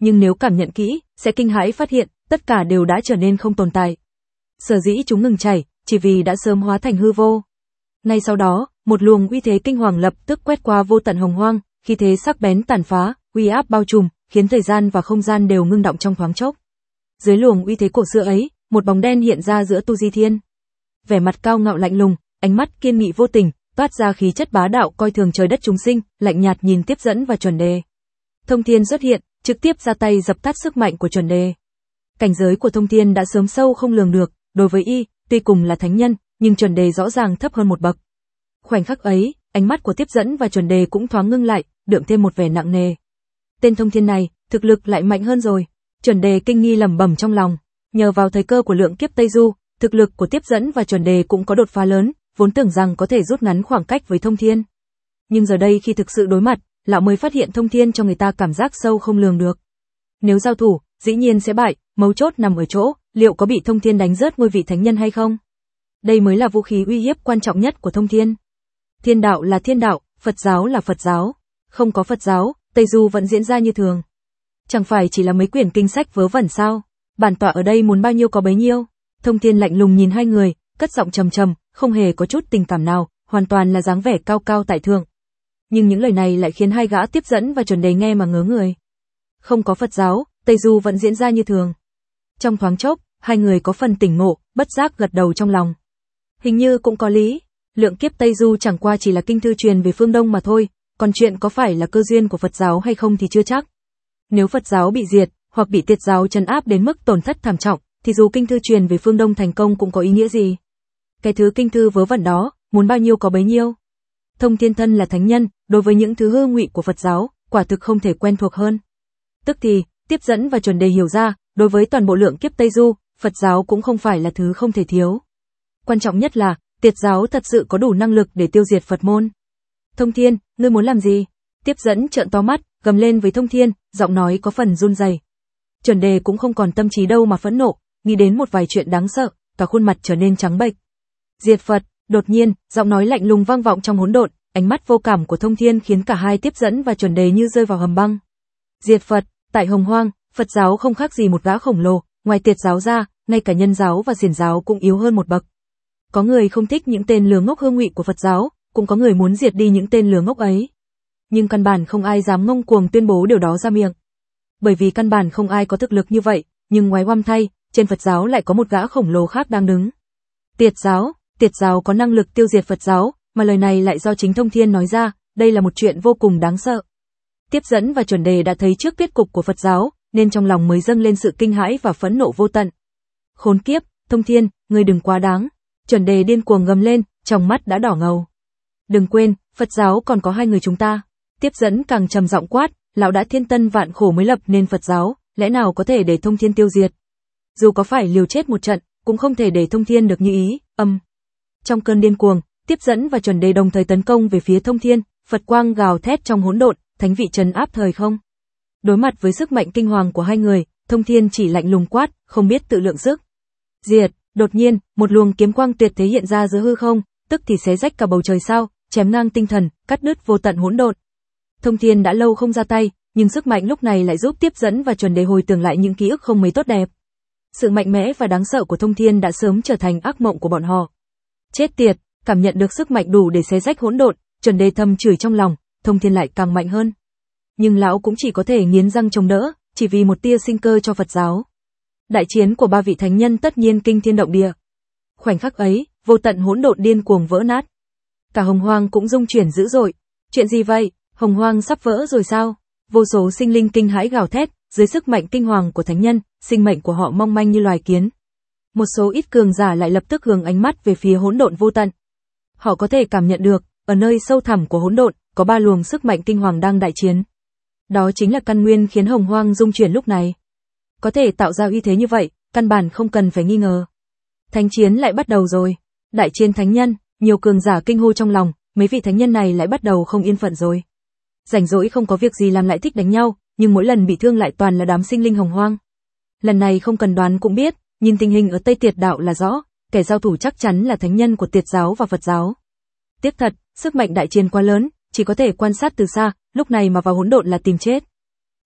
Nhưng nếu cảm nhận kỹ, sẽ kinh hãi phát hiện, tất cả đều đã trở nên không tồn tại. Sở dĩ chúng ngừng chảy, chỉ vì đã sớm hóa thành hư vô. Ngay sau đó, một luồng uy thế kinh hoàng lập tức quét qua vô tận hồng hoang, khi thế sắc bén tàn phá, uy áp bao trùm, khiến thời gian và không gian đều ngưng động trong thoáng chốc. Dưới luồng uy thế cổ xưa ấy, một bóng đen hiện ra giữa tu di thiên. Vẻ mặt cao ngạo lạnh lùng, ánh mắt kiên nghị vô tình, toát ra khí chất bá đạo coi thường trời đất chúng sinh, lạnh nhạt nhìn Tiếp Dẫn và Chuẩn Đề. Thông Thiên xuất hiện, trực tiếp ra tay dập tắt sức mạnh của Chuẩn Đề. Cảnh giới của Thông Thiên đã sớm sâu không lường được, đối với y, tuy cùng là thánh nhân, nhưng Chuẩn Đề rõ ràng thấp hơn một bậc. Khoảnh khắc ấy, ánh mắt của Tiếp Dẫn và Chuẩn Đề cũng thoáng ngưng lại, đượm thêm một vẻ nặng nề. Tên Thông Thiên này, thực lực lại mạnh hơn rồi. Chuẩn Đề kinh nghi lẩm bẩm trong lòng, nhờ vào thời cơ của lượng kiếp Tây Du, thực lực của Tiếp Dẫn và Chuẩn Đề cũng có đột phá lớn, vốn tưởng rằng có thể rút ngắn khoảng cách với Thông Thiên. Nhưng giờ đây khi thực sự đối mặt, lão mới phát hiện Thông Thiên cho người ta cảm giác sâu không lường được. Nếu giao thủ, dĩ nhiên sẽ bại, mấu chốt nằm ở chỗ, liệu có bị Thông Thiên đánh rớt ngôi vị thánh nhân hay không? Đây mới là vũ khí uy hiếp quan trọng nhất của Thông Thiên. Thiên đạo là thiên đạo, Phật giáo là Phật giáo. Không có Phật giáo, Tây Du vẫn diễn ra như thường. Chẳng phải chỉ là mấy quyển kinh sách vớ vẩn sao? Bản tọa ở đây muốn bao nhiêu có bấy nhiêu. Thông Thiên lạnh lùng nhìn hai người, cất giọng trầm trầm, không hề có chút tình cảm nào, hoàn toàn là dáng vẻ cao cao tại thượng. Nhưng những lời này lại khiến hai gã Tiếp Dẫn và Chuẩn Đề nghe mà ngớ người. Không có Phật giáo, Tây Du vẫn diễn ra như thường. Trong thoáng chốc, hai người có phần tỉnh ngộ, bất giác gật đầu trong lòng. Hình như cũng có lý, lượng kiếp Tây Du chẳng qua chỉ là kinh thư truyền về phương Đông mà thôi, còn chuyện có phải là cơ duyên của Phật giáo hay không thì chưa chắc. Nếu Phật giáo bị diệt, hoặc bị Tiệt giáo trấn áp đến mức tổn thất thảm trọng, thì dù kinh thư truyền về phương Đông thành công cũng có ý nghĩa gì? Cái thứ kinh thư vớ vẩn đó, muốn bao nhiêu có bấy nhiêu. Thông Thiên thân là thánh nhân, đối với những thứ hư ngụy của Phật giáo, quả thực không thể quen thuộc hơn. Tức thì, Tiếp Dẫn và Chuẩn Đề hiểu ra, đối với toàn bộ lượng kiếp Tây Du, Phật giáo cũng không phải là thứ không thể thiếu. Quan trọng nhất là, Tiệt giáo thật sự có đủ năng lực để tiêu diệt Phật môn. Thông Thiên, ngươi muốn làm gì? Tiếp Dẫn trợn to mắt, gầm lên với Thông Thiên, giọng nói có phần run rẩy. Chuẩn Đề cũng không còn tâm trí đâu mà phẫn nộ, nghĩ đến một vài chuyện đáng sợ, cả khuôn mặt trở nên trắng bệch. Diệt Phật, đột nhiên, giọng nói lạnh lùng vang vọng trong hỗn độn, ánh mắt vô cảm của Thông Thiên khiến cả hai Tiếp Dẫn và Chuẩn Đề như rơi vào hầm băng. Diệt Phật, tại Hồng Hoang, Phật giáo không khác gì một gã khổng lồ, ngoài Tiệt giáo ra, ngay cả Nhân giáo và Xiển giáo cũng yếu hơn một bậc. Có người không thích những tên lừa ngốc hư ngụy của Phật giáo, cũng có người muốn diệt đi những tên lừa ngốc ấy. Nhưng căn bản không ai dám ngông cuồng tuyên bố điều đó ra miệng. Bởi vì căn bản không ai có thực lực như vậy, nhưng ngoái oăm thay, trên Phật giáo lại có một gã khổng lồ khác đang đứng. Tiệt giáo, Tiệt giáo có năng lực tiêu diệt Phật giáo, mà lời này lại do chính Thông Thiên nói ra, đây là một chuyện vô cùng đáng sợ. Tiếp Dẫn và Chuẩn Đề đã thấy trước kết cục của Phật giáo, nên trong lòng mới dâng lên sự kinh hãi và phẫn nộ vô tận. Khốn kiếp, Thông Thiên, ngươi đừng quá đáng. Chuẩn Đề điên cuồng gầm lên, trong mắt đã đỏ ngầu. Đừng quên, Phật giáo còn có hai người chúng ta. Tiếp Dẫn càng trầm giọng quát, lão đã thiên tân vạn khổ mới lập nên Phật giáo, lẽ nào có thể để Thông Thiên tiêu diệt? Dù có phải liều chết một trận, cũng không thể để Thông Thiên được như ý. Âm. Trong cơn điên cuồng, Tiếp Dẫn và Chuẩn Đề đồng thời tấn công về phía Thông Thiên, Phật quang gào thét trong hỗn độn, thánh vị trấn áp thời không. Đối mặt với sức mạnh kinh hoàng của hai người, Thông Thiên chỉ lạnh lùng quát, không biết tự lượng sức. Diệt. Đột nhiên, một luồng kiếm quang tuyệt thế hiện ra giữa hư không, tức thì xé rách cả bầu trời sao, chém ngang tinh thần, cắt đứt vô tận hỗn độn. Thông Thiên đã lâu không ra tay, nhưng sức mạnh lúc này lại giúp Tiếp Dẫn và Chuẩn Đề hồi tưởng lại những ký ức không mấy tốt đẹp. Sự mạnh mẽ và đáng sợ của Thông Thiên đã sớm trở thành ác mộng của bọn họ. Chết tiệt, cảm nhận được sức mạnh đủ để xé rách hỗn độn, Chuẩn Đề thầm chửi trong lòng, Thông Thiên lại càng mạnh hơn. Nhưng lão cũng chỉ có thể nghiến răng chống đỡ, chỉ vì một tia sinh cơ cho Phật giáo. Đại chiến của ba vị thánh nhân tất nhiên kinh thiên động địa. Khoảnh khắc ấy, vô tận hỗn độn điên cuồng vỡ nát. Cả Hồng Hoang cũng rung chuyển dữ dội. Chuyện gì vậy? Hồng Hoang sắp vỡ rồi sao? Vô số sinh linh kinh hãi gào thét, dưới sức mạnh kinh hoàng của thánh nhân, sinh mệnh của họ mong manh như loài kiến. Một số ít cường giả lại lập tức hướng ánh mắt về phía hỗn độn vô tận. Họ có thể cảm nhận được, ở nơi sâu thẳm của hỗn độn, có ba luồng sức mạnh kinh hoàng đang đại chiến. Đó chính là căn nguyên khiến Hồng Hoang rung chuyển lúc này. Có thể tạo ra uy thế như vậy, căn bản không cần phải nghi ngờ. Thánh chiến lại bắt đầu rồi. Đại chiến thánh nhân, nhiều cường giả kinh hô trong lòng, mấy vị thánh nhân này lại bắt đầu không yên phận rồi. Rảnh rỗi không có việc gì làm lại thích đánh nhau, nhưng mỗi lần bị thương lại toàn là đám sinh linh Hồng Hoang. Lần này không cần đoán cũng biết, nhìn tình hình ở Tây Tiệt đạo là rõ, kẻ giao thủ chắc chắn là thánh nhân của Tiệt giáo và Phật giáo. Tiếc thật, sức mạnh đại chiến quá lớn, chỉ có thể quan sát từ xa, lúc này mà vào hỗn độn là tìm chết.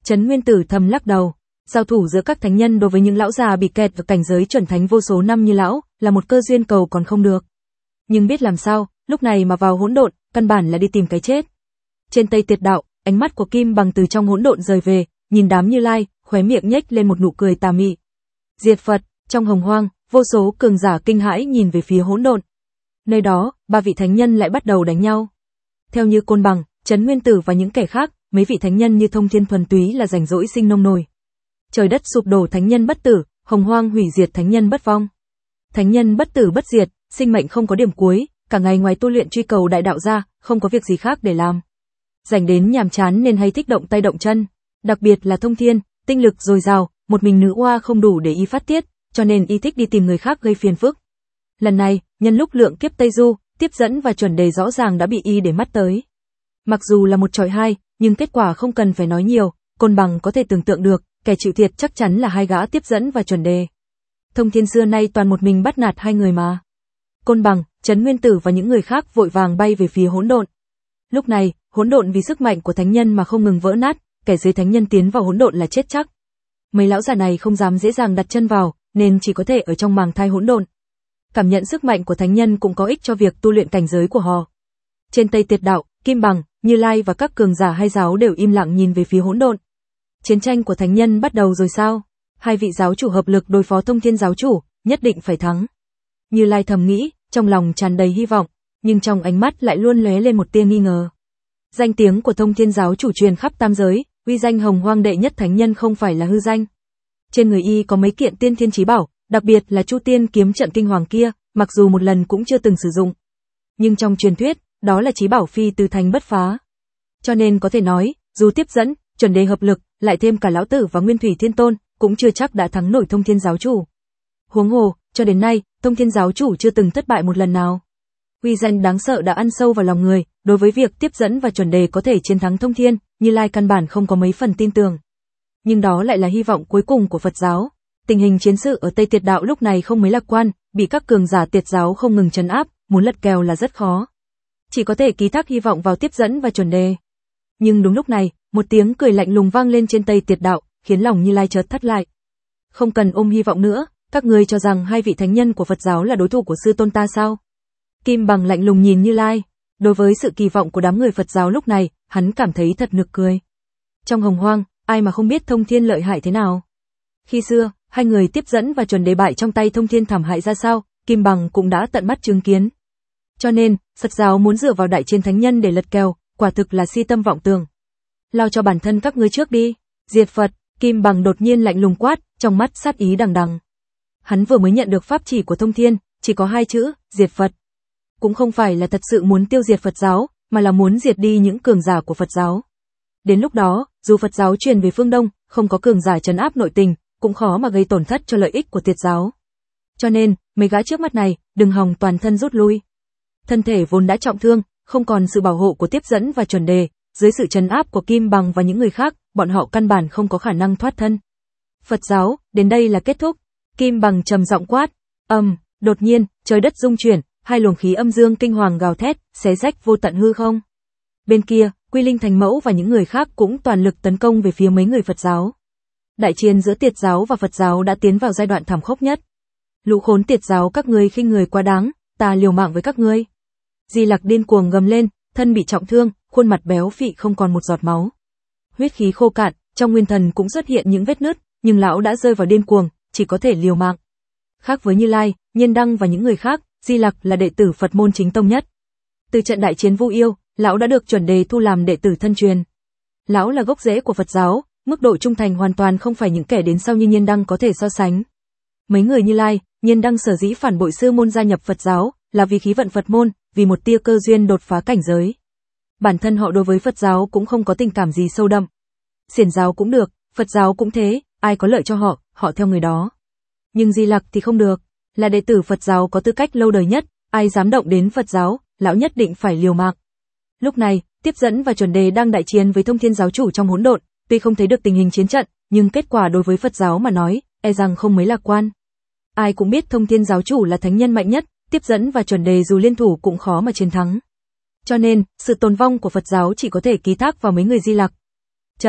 Trấn Nguyên Tử thầm lắc đầu. Giao thủ giữa các thánh nhân đối với những lão già bị kẹt ở cảnh giới chuẩn thánh vô số năm như lão, là một cơ duyên cầu còn không được. Nhưng biết làm sao, lúc này mà vào hỗn độn, căn bản là đi tìm cái chết. Trên Tây Tiệt Đạo, ánh mắt của Kim Bằng từ trong hỗn độn rời về, nhìn đám Như Lai, khóe miệng nhếch lên một nụ cười tà mị. Diệt Phật, trong hồng hoang, vô số cường giả kinh hãi nhìn về phía hỗn độn. Nơi đó, ba vị thánh nhân lại bắt đầu đánh nhau. Theo như Côn Bằng, Trấn Nguyên Tử và những kẻ khác, mấy vị thánh nhân như Thông Thiên thuần túy là rảnh rỗi sinh nông nổi. Trời đất sụp đổ thánh nhân bất tử, hồng hoang hủy diệt thánh nhân bất vong. Thánh nhân bất tử bất diệt, sinh mệnh không có điểm cuối, cả ngày ngoài tu luyện truy cầu đại đạo ra, không có việc gì khác để làm. Rảnh đến nhàm chán nên hay thích động tay động chân, đặc biệt là Thông Thiên, tinh lực dồi dào, một mình nữ oa không đủ để y phát tiết, cho nên y thích đi tìm người khác gây phiền phức. Lần này, nhân lúc lượng kiếp Tây Du, tiếp dẫn và chuẩn đề rõ ràng đã bị y để mắt tới. Mặc dù là một chọi hai, nhưng kết quả không cần phải nói nhiều, Côn Bằng có thể tưởng tượng được, kẻ chịu thiệt chắc chắn là hai gã tiếp dẫn và chuẩn đề. Thông Thiên xưa nay toàn một mình bắt nạt hai người mà. Côn Bằng, Trấn Nguyên Tử và những người khác vội vàng bay về phía hỗn độn. Lúc này, hỗn độn vì sức mạnh của thánh nhân mà không ngừng vỡ nát, kẻ dưới thánh nhân tiến vào hỗn độn là chết chắc. Mấy lão già này không dám dễ dàng đặt chân vào, nên chỉ có thể ở trong màng thai hỗn độn. Cảm nhận sức mạnh của thánh nhân cũng có ích cho việc tu luyện cảnh giới của họ. Trên Tây Tiệt Đạo, Kim Bằng, Như Lai và các cường giả hai giáo đều im lặng nhìn về phía hỗn độn. Chiến tranh của thánh nhân bắt đầu rồi sao? Hai vị giáo chủ hợp lực đối phó Thông Thiên giáo chủ, nhất định phải thắng. Như Lai thầm nghĩ, trong lòng tràn đầy hy vọng, nhưng trong ánh mắt lại luôn lóe lên một tia nghi ngờ. Danh tiếng của Thông Thiên giáo chủ truyền khắp tam giới, uy danh hồng hoang đệ nhất thánh nhân không phải là hư danh. Trên người y có mấy kiện tiên thiên chí bảo, đặc biệt là Chu Tiên kiếm trận kinh hoàng kia, mặc dù một lần cũng chưa từng sử dụng. Nhưng trong truyền thuyết, đó là chí bảo phi từ thành bất phá. Cho nên có thể nói, dù tiếp dẫn, chuẩn đề hợp lực, lại thêm cả lão tử và Nguyên Thủy Thiên Tôn, cũng chưa chắc đã thắng nổi Thông Thiên giáo chủ. Huống hồ, cho đến nay, Thông Thiên giáo chủ chưa từng thất bại một lần nào. Uy danh đáng sợ đã ăn sâu vào lòng người, đối với việc tiếp dẫn và chuẩn đề có thể chiến thắng Thông Thiên, Như Lai căn bản không có mấy phần tin tưởng. Nhưng đó lại là hy vọng cuối cùng của Phật giáo. Tình hình chiến sự ở Tây Tiệt Đạo lúc này không mấy lạc quan, bị các cường giả Tiệt giáo không ngừng trấn áp, muốn lật kèo là rất khó. Chỉ có thể ký thác hy vọng vào tiếp dẫn và chuẩn đề. Nhưng đúng lúc này, một tiếng cười lạnh lùng vang lên trên Tây Tiệt Đạo, khiến lòng Như Lai chợt thắt lại. Không cần ôm hy vọng nữa, các ngươi cho rằng hai vị thánh nhân của Phật giáo là đối thủ của sư tôn ta sao? Kim Bằng lạnh lùng nhìn Như Lai, đối với sự kỳ vọng của đám người Phật giáo lúc này, hắn cảm thấy thật nực cười. Trong hồng hoang, ai mà không biết Thông Thiên lợi hại thế nào? Khi xưa, hai người tiếp dẫn và chuẩn đề bại trong tay Thông Thiên thảm hại ra sao, Kim Bằng cũng đã tận mắt chứng kiến. Cho nên, Phật giáo muốn dựa vào đại chiến thánh nhân để lật kèo, quả thực là si tâm vọng tưởng. Lao cho bản thân các ngươi trước đi. Diệt Phật, Kim Bằng đột nhiên lạnh lùng quát, trong mắt sát ý đằng đằng. Hắn vừa mới nhận được pháp chỉ của Thông Thiên, chỉ có hai chữ, diệt Phật. Cũng không phải là thật sự muốn tiêu diệt Phật giáo, mà là muốn diệt đi những cường giả của Phật giáo. Đến lúc đó, dù Phật giáo truyền về phương Đông, không có cường giả trấn áp nội tình, cũng khó mà gây tổn thất cho lợi ích của Tiệt giáo. Cho nên, mấy gã trước mắt này, đừng hòng toàn thân rút lui. Thân thể vốn đã trọng thương, không còn sự bảo hộ của tiếp dẫn và chuẩn đề, dưới sự trấn áp của Kim Bằng và những người khác, bọn họ căn bản không có khả năng thoát thân. Phật giáo, đến đây là kết thúc. Kim Bằng trầm giọng quát, ầm, um, đột nhiên, trời đất rung chuyển, hai luồng khí âm dương kinh hoàng gào thét, xé rách vô tận hư không. Bên kia, Quy Linh Thành Mẫu và những người khác cũng toàn lực tấn công về phía mấy người Phật giáo. Đại chiến giữa Tiệt giáo và Phật giáo đã tiến vào giai đoạn thảm khốc nhất. Lũ khốn Tiệt giáo các ngươi khinh người quá đáng, ta liều mạng với các ngươi. Di Lặc điên cuồng gầm lên, thân bị trọng thương, khuôn mặt béo phì không còn một giọt máu. Huyết khí khô cạn, trong nguyên thần cũng xuất hiện những vết nứt, nhưng lão đã rơi vào điên cuồng, chỉ có thể liều mạng. Khác với Như Lai, Nhiên Đăng và những người khác, Di Lặc là đệ tử Phật môn chính tông nhất. Từ trận đại chiến Vu Yêu, lão đã được chuẩn đề thu làm đệ tử thân truyền. Lão là gốc rễ của Phật giáo, mức độ trung thành hoàn toàn không phải những kẻ đến sau như Nhiên Đăng có thể so sánh. Mấy người Như Lai, Nhiên Đăng sở dĩ phản bội sư môn gia nhập Phật giáo, là vì khí vận Phật môn, vì một tia cơ duyên đột phá cảnh giới. Bản thân họ đối với Phật giáo cũng không có tình cảm gì sâu đậm. Xiển giáo cũng được, Phật giáo cũng thế, ai có lợi cho họ, họ theo người đó. Nhưng Di Lặc thì không được, là đệ tử Phật giáo có tư cách lâu đời nhất, ai dám động đến Phật giáo, lão nhất định phải liều mạng. Lúc này, tiếp dẫn và chuẩn đề đang đại chiến với Thông Thiên giáo chủ trong hỗn độn, tuy không thấy được tình hình chiến trận, nhưng kết quả đối với Phật giáo mà nói, e rằng không mấy lạc quan. Ai cũng biết Thông Thiên giáo chủ là thánh nhân mạnh nhất, tiếp dẫn và chuẩn đề dù liên thủ cũng khó mà chiến thắng. Cho nên, sự tồn vong của Phật giáo chỉ có thể ký thác vào mấy người Di Lặc. Chấn,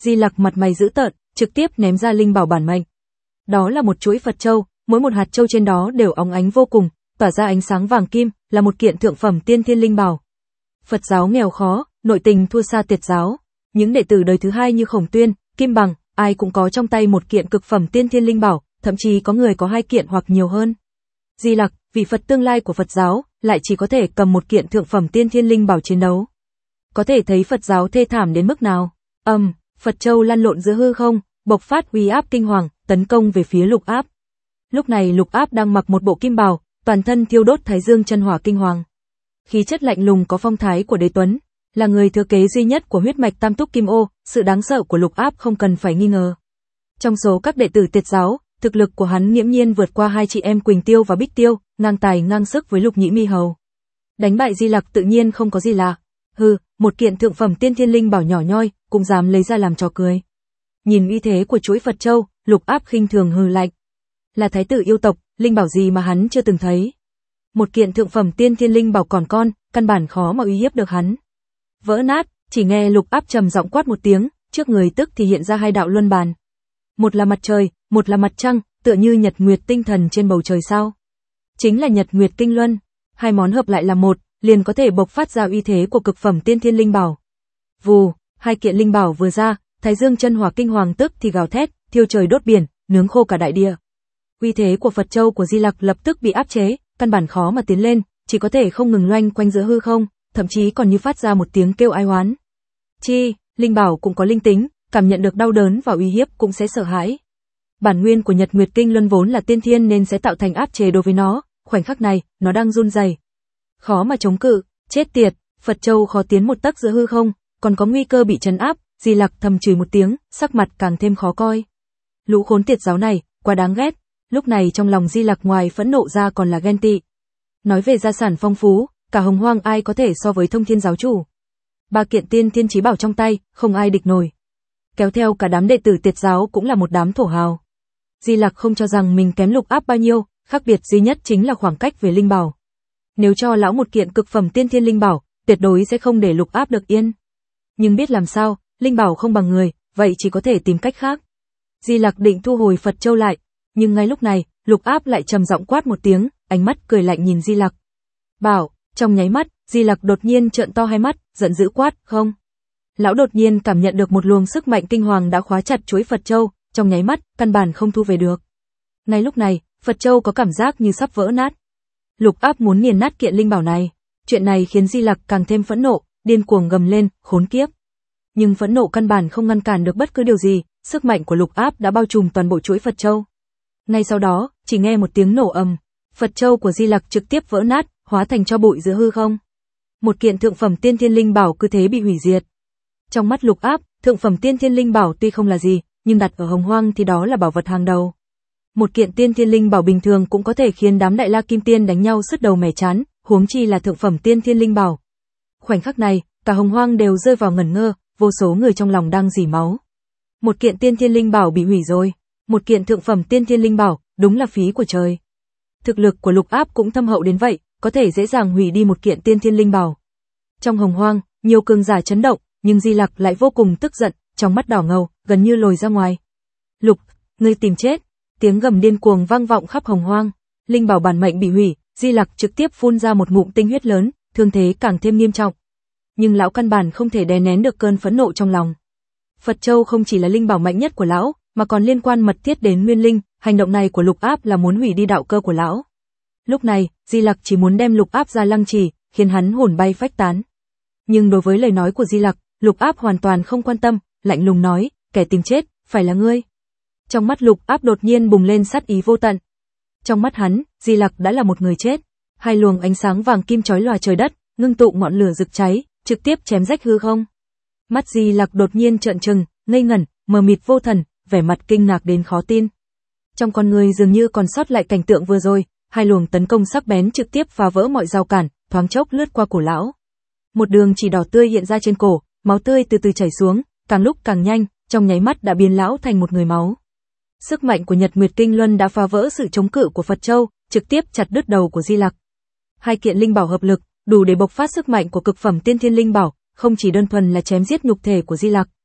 Di Lặc mặt mày dữ tợn, trực tiếp ném ra linh bảo bản mệnh. Đó là một chuỗi Phật châu, mỗi một hạt châu trên đó đều óng ánh vô cùng, tỏa ra ánh sáng vàng kim, là một kiện thượng phẩm tiên thiên linh bảo. Phật giáo nghèo khó, nội tình thua xa Tiệt giáo. Những đệ tử đời thứ hai như Khổng Tuyên, Kim Bằng, ai cũng có trong tay một kiện cực phẩm tiên thiên linh bảo, thậm chí có người có hai kiện hoặc nhiều hơn. Di Lặc, vị Phật tương lai của Phật giáo, lại chỉ có thể cầm một kiện thượng phẩm tiên thiên linh bảo chiến đấu. Có thể thấy Phật giáo thê thảm đến mức nào. Ầm, um, Phật châu lăn lộn giữa hư không, bộc phát uy áp kinh hoàng, tấn công về phía Lục Áp. Lúc này Lục Áp đang mặc một bộ kim bào, toàn thân thiêu đốt thái dương chân hỏa kinh hoàng. Khí chất lạnh lùng có phong thái của đế tuấn, là người thừa kế duy nhất của huyết mạch Tam Túc Kim Ô, sự đáng sợ của Lục Áp không cần phải nghi ngờ. Trong số các đệ tử Tiệt giáo, thực lực của hắn nghiễm nhiên vượt qua hai chị em Quỳnh Tiêu và Bích Tiêu, ngang tài ngang sức với Lục Nhĩ Mi Hầu. Đánh bại Di Lặc tự nhiên không có gì lạ. Hừ, một kiện thượng phẩm tiên thiên linh bảo nhỏ nhoi, cũng dám lấy ra làm trò cười. Nhìn uy thế của chuỗi Phật châu, Lục Áp khinh thường hừ lạnh. Là thái tử yêu tộc, linh bảo gì mà hắn chưa từng thấy. Một kiện thượng phẩm tiên thiên linh bảo còn con, căn bản khó mà uy hiếp được hắn. Vỡ nát, chỉ nghe Lục Áp trầm giọng quát một tiếng, trước người tức thì hiện ra hai đạo luân bàn. Một là mặt trời, một là mặt trăng, tựa như nhật nguyệt tinh thần trên bầu trời sao. Chính là nhật nguyệt kinh luân, hai món hợp lại là một, liền có thể bộc phát ra uy thế của cực phẩm tiên thiên linh bảo. Vù, hai kiện linh bảo vừa ra, thái dương chân hỏa kinh hoàng tức thì gào thét, thiêu trời đốt biển, nướng khô cả đại địa. Uy thế của Phật châu của Di Lặc lập tức bị áp chế, căn bản khó mà tiến lên, chỉ có thể không ngừng loanh quanh giữa hư không, thậm chí còn như phát ra một tiếng kêu ai oán. Chi, linh bảo cũng có linh tính, cảm nhận được đau đớn và uy hiếp cũng sẽ sợ hãi. Bản nguyên của Nhật Nguyệt Kinh Luân vốn là tiên thiên nên sẽ tạo thành áp chế đối với nó, khoảnh khắc này, nó đang run rẩy. Khó mà chống cự, chết tiệt, Phật châu khó tiến một tấc giữa hư không, còn có nguy cơ bị trấn áp, Di Lặc thầm chửi một tiếng, sắc mặt càng thêm khó coi. Lũ khốn Tiệt giáo này, quá đáng ghét. Lúc này trong lòng Di Lặc ngoài phẫn nộ ra còn là ghen tị. Nói về gia sản phong phú, cả Hồng Hoang ai có thể so với Thông Thiên giáo chủ. Ba kiện tiên thiên chí bảo trong tay, không ai địch nổi. Kéo theo cả đám đệ tử Tiệt giáo cũng là một đám thổ hào. Di Lặc không cho rằng mình kém Lục Áp bao nhiêu, khác biệt duy nhất chính là khoảng cách về linh bảo. Nếu cho lão một kiện cực phẩm tiên thiên linh bảo, tuyệt đối sẽ không để Lục Áp được yên. Nhưng biết làm sao, linh bảo không bằng người, vậy chỉ có thể tìm cách khác. Di Lặc định thu hồi Phật châu lại, nhưng ngay lúc này, Lục Áp lại trầm giọng quát một tiếng, ánh mắt cười lạnh nhìn Di Lặc. Bảo, trong nháy mắt, Di Lặc đột nhiên trợn to hai mắt, giận dữ quát, không. Lão đột nhiên cảm nhận được một luồng sức mạnh kinh hoàng đã khóa chặt chuỗi Phật châu, trong nháy mắt, căn bản không thu về được. Ngay lúc này, Phật châu có cảm giác như sắp vỡ nát. Lục Áp muốn nghiền nát kiện linh bảo này. Chuyện này khiến Di Lặc càng thêm phẫn nộ, điên cuồng gầm lên, khốn kiếp. Nhưng phẫn nộ căn bản không ngăn cản được bất cứ điều gì, sức mạnh của Lục Áp đã bao trùm toàn bộ chuỗi Phật châu. Ngay sau đó, chỉ nghe một tiếng nổ ầm, Phật châu của Di Lặc trực tiếp vỡ nát, hóa thành tro bụi giữa hư không. Một kiện thượng phẩm tiên thiên linh bảo cứ thế bị hủy diệt. Trong mắt Lục Áp, thượng phẩm tiên thiên linh bảo tuy không là gì, nhưng đặt ở Hồng Hoang thì đó là bảo vật hàng đầu. Một kiện tiên thiên linh bảo bình thường cũng có thể khiến đám đại la kim tiên đánh nhau sứt đầu mẻ chán, huống chi là thượng phẩm tiên thiên linh bảo. Khoảnh khắc này, cả Hồng Hoang đều rơi vào ngẩn ngơ, vô số người trong lòng đang rỉ máu. Một kiện tiên thiên linh bảo bị hủy rồi, một kiện thượng phẩm tiên thiên linh bảo, đúng là phí của trời. Thực lực của Lục Áp cũng thâm hậu đến vậy, có thể dễ dàng hủy đi một kiện tiên thiên linh bảo. Trong Hồng Hoang, nhiều cường giả chấn động, nhưng Di Lặc lại vô cùng tức giận, trong mắt đỏ ngầu, gần như lồi ra ngoài. Lục, ngươi tìm chết! Tiếng gầm điên cuồng vang vọng khắp Hồng Hoang. Linh bảo bản mệnh bị hủy, Di Lặc trực tiếp phun ra một ngụm tinh huyết lớn, thương thế càng thêm nghiêm trọng. Nhưng lão căn bản không thể đè nén được cơn phẫn nộ trong lòng. Phật châu không chỉ là linh bảo mạnh nhất của lão, mà còn liên quan mật thiết đến nguyên linh, hành động này của Lục Áp là muốn hủy đi đạo cơ của lão. Lúc này, Di Lặc chỉ muốn đem Lục Áp ra lăng trì, khiến hắn hồn bay phách tán. Nhưng đối với lời nói của Di Lặc, Lục Áp hoàn toàn không quan tâm, lạnh lùng nói, kẻ tìm chết, phải là ngươi. Trong mắt Lục Áp đột nhiên bùng lên sát ý vô tận. Trong mắt hắn, Di Lặc đã là một người chết. Hai luồng ánh sáng vàng kim chói lòa trời đất, ngưng tụ ngọn lửa rực cháy, trực tiếp chém rách hư không. Mắt Di Lặc đột nhiên trợn trừng, ngây ngẩn, mờ mịt vô thần, vẻ mặt kinh ngạc đến khó tin. Trong con người dường như còn sót lại cảnh tượng vừa rồi, hai luồng tấn công sắc bén trực tiếp phá vỡ mọi rào cản, thoáng chốc lướt qua cổ lão. Một đường chỉ đỏ tươi hiện ra trên cổ, máu tươi từ từ chảy xuống, càng lúc càng nhanh, trong nháy mắt đã biến lão thành một người máu. Sức mạnh của Nhật Nguyệt Kinh Luân đã phá vỡ sự chống cự của Phật châu, trực tiếp chặt đứt đầu của Di Lặc. Hai kiện linh bảo hợp lực, đủ để bộc phát sức mạnh của cực phẩm tiên thiên linh bảo, không chỉ đơn thuần là chém giết nhục thể của Di Lặc.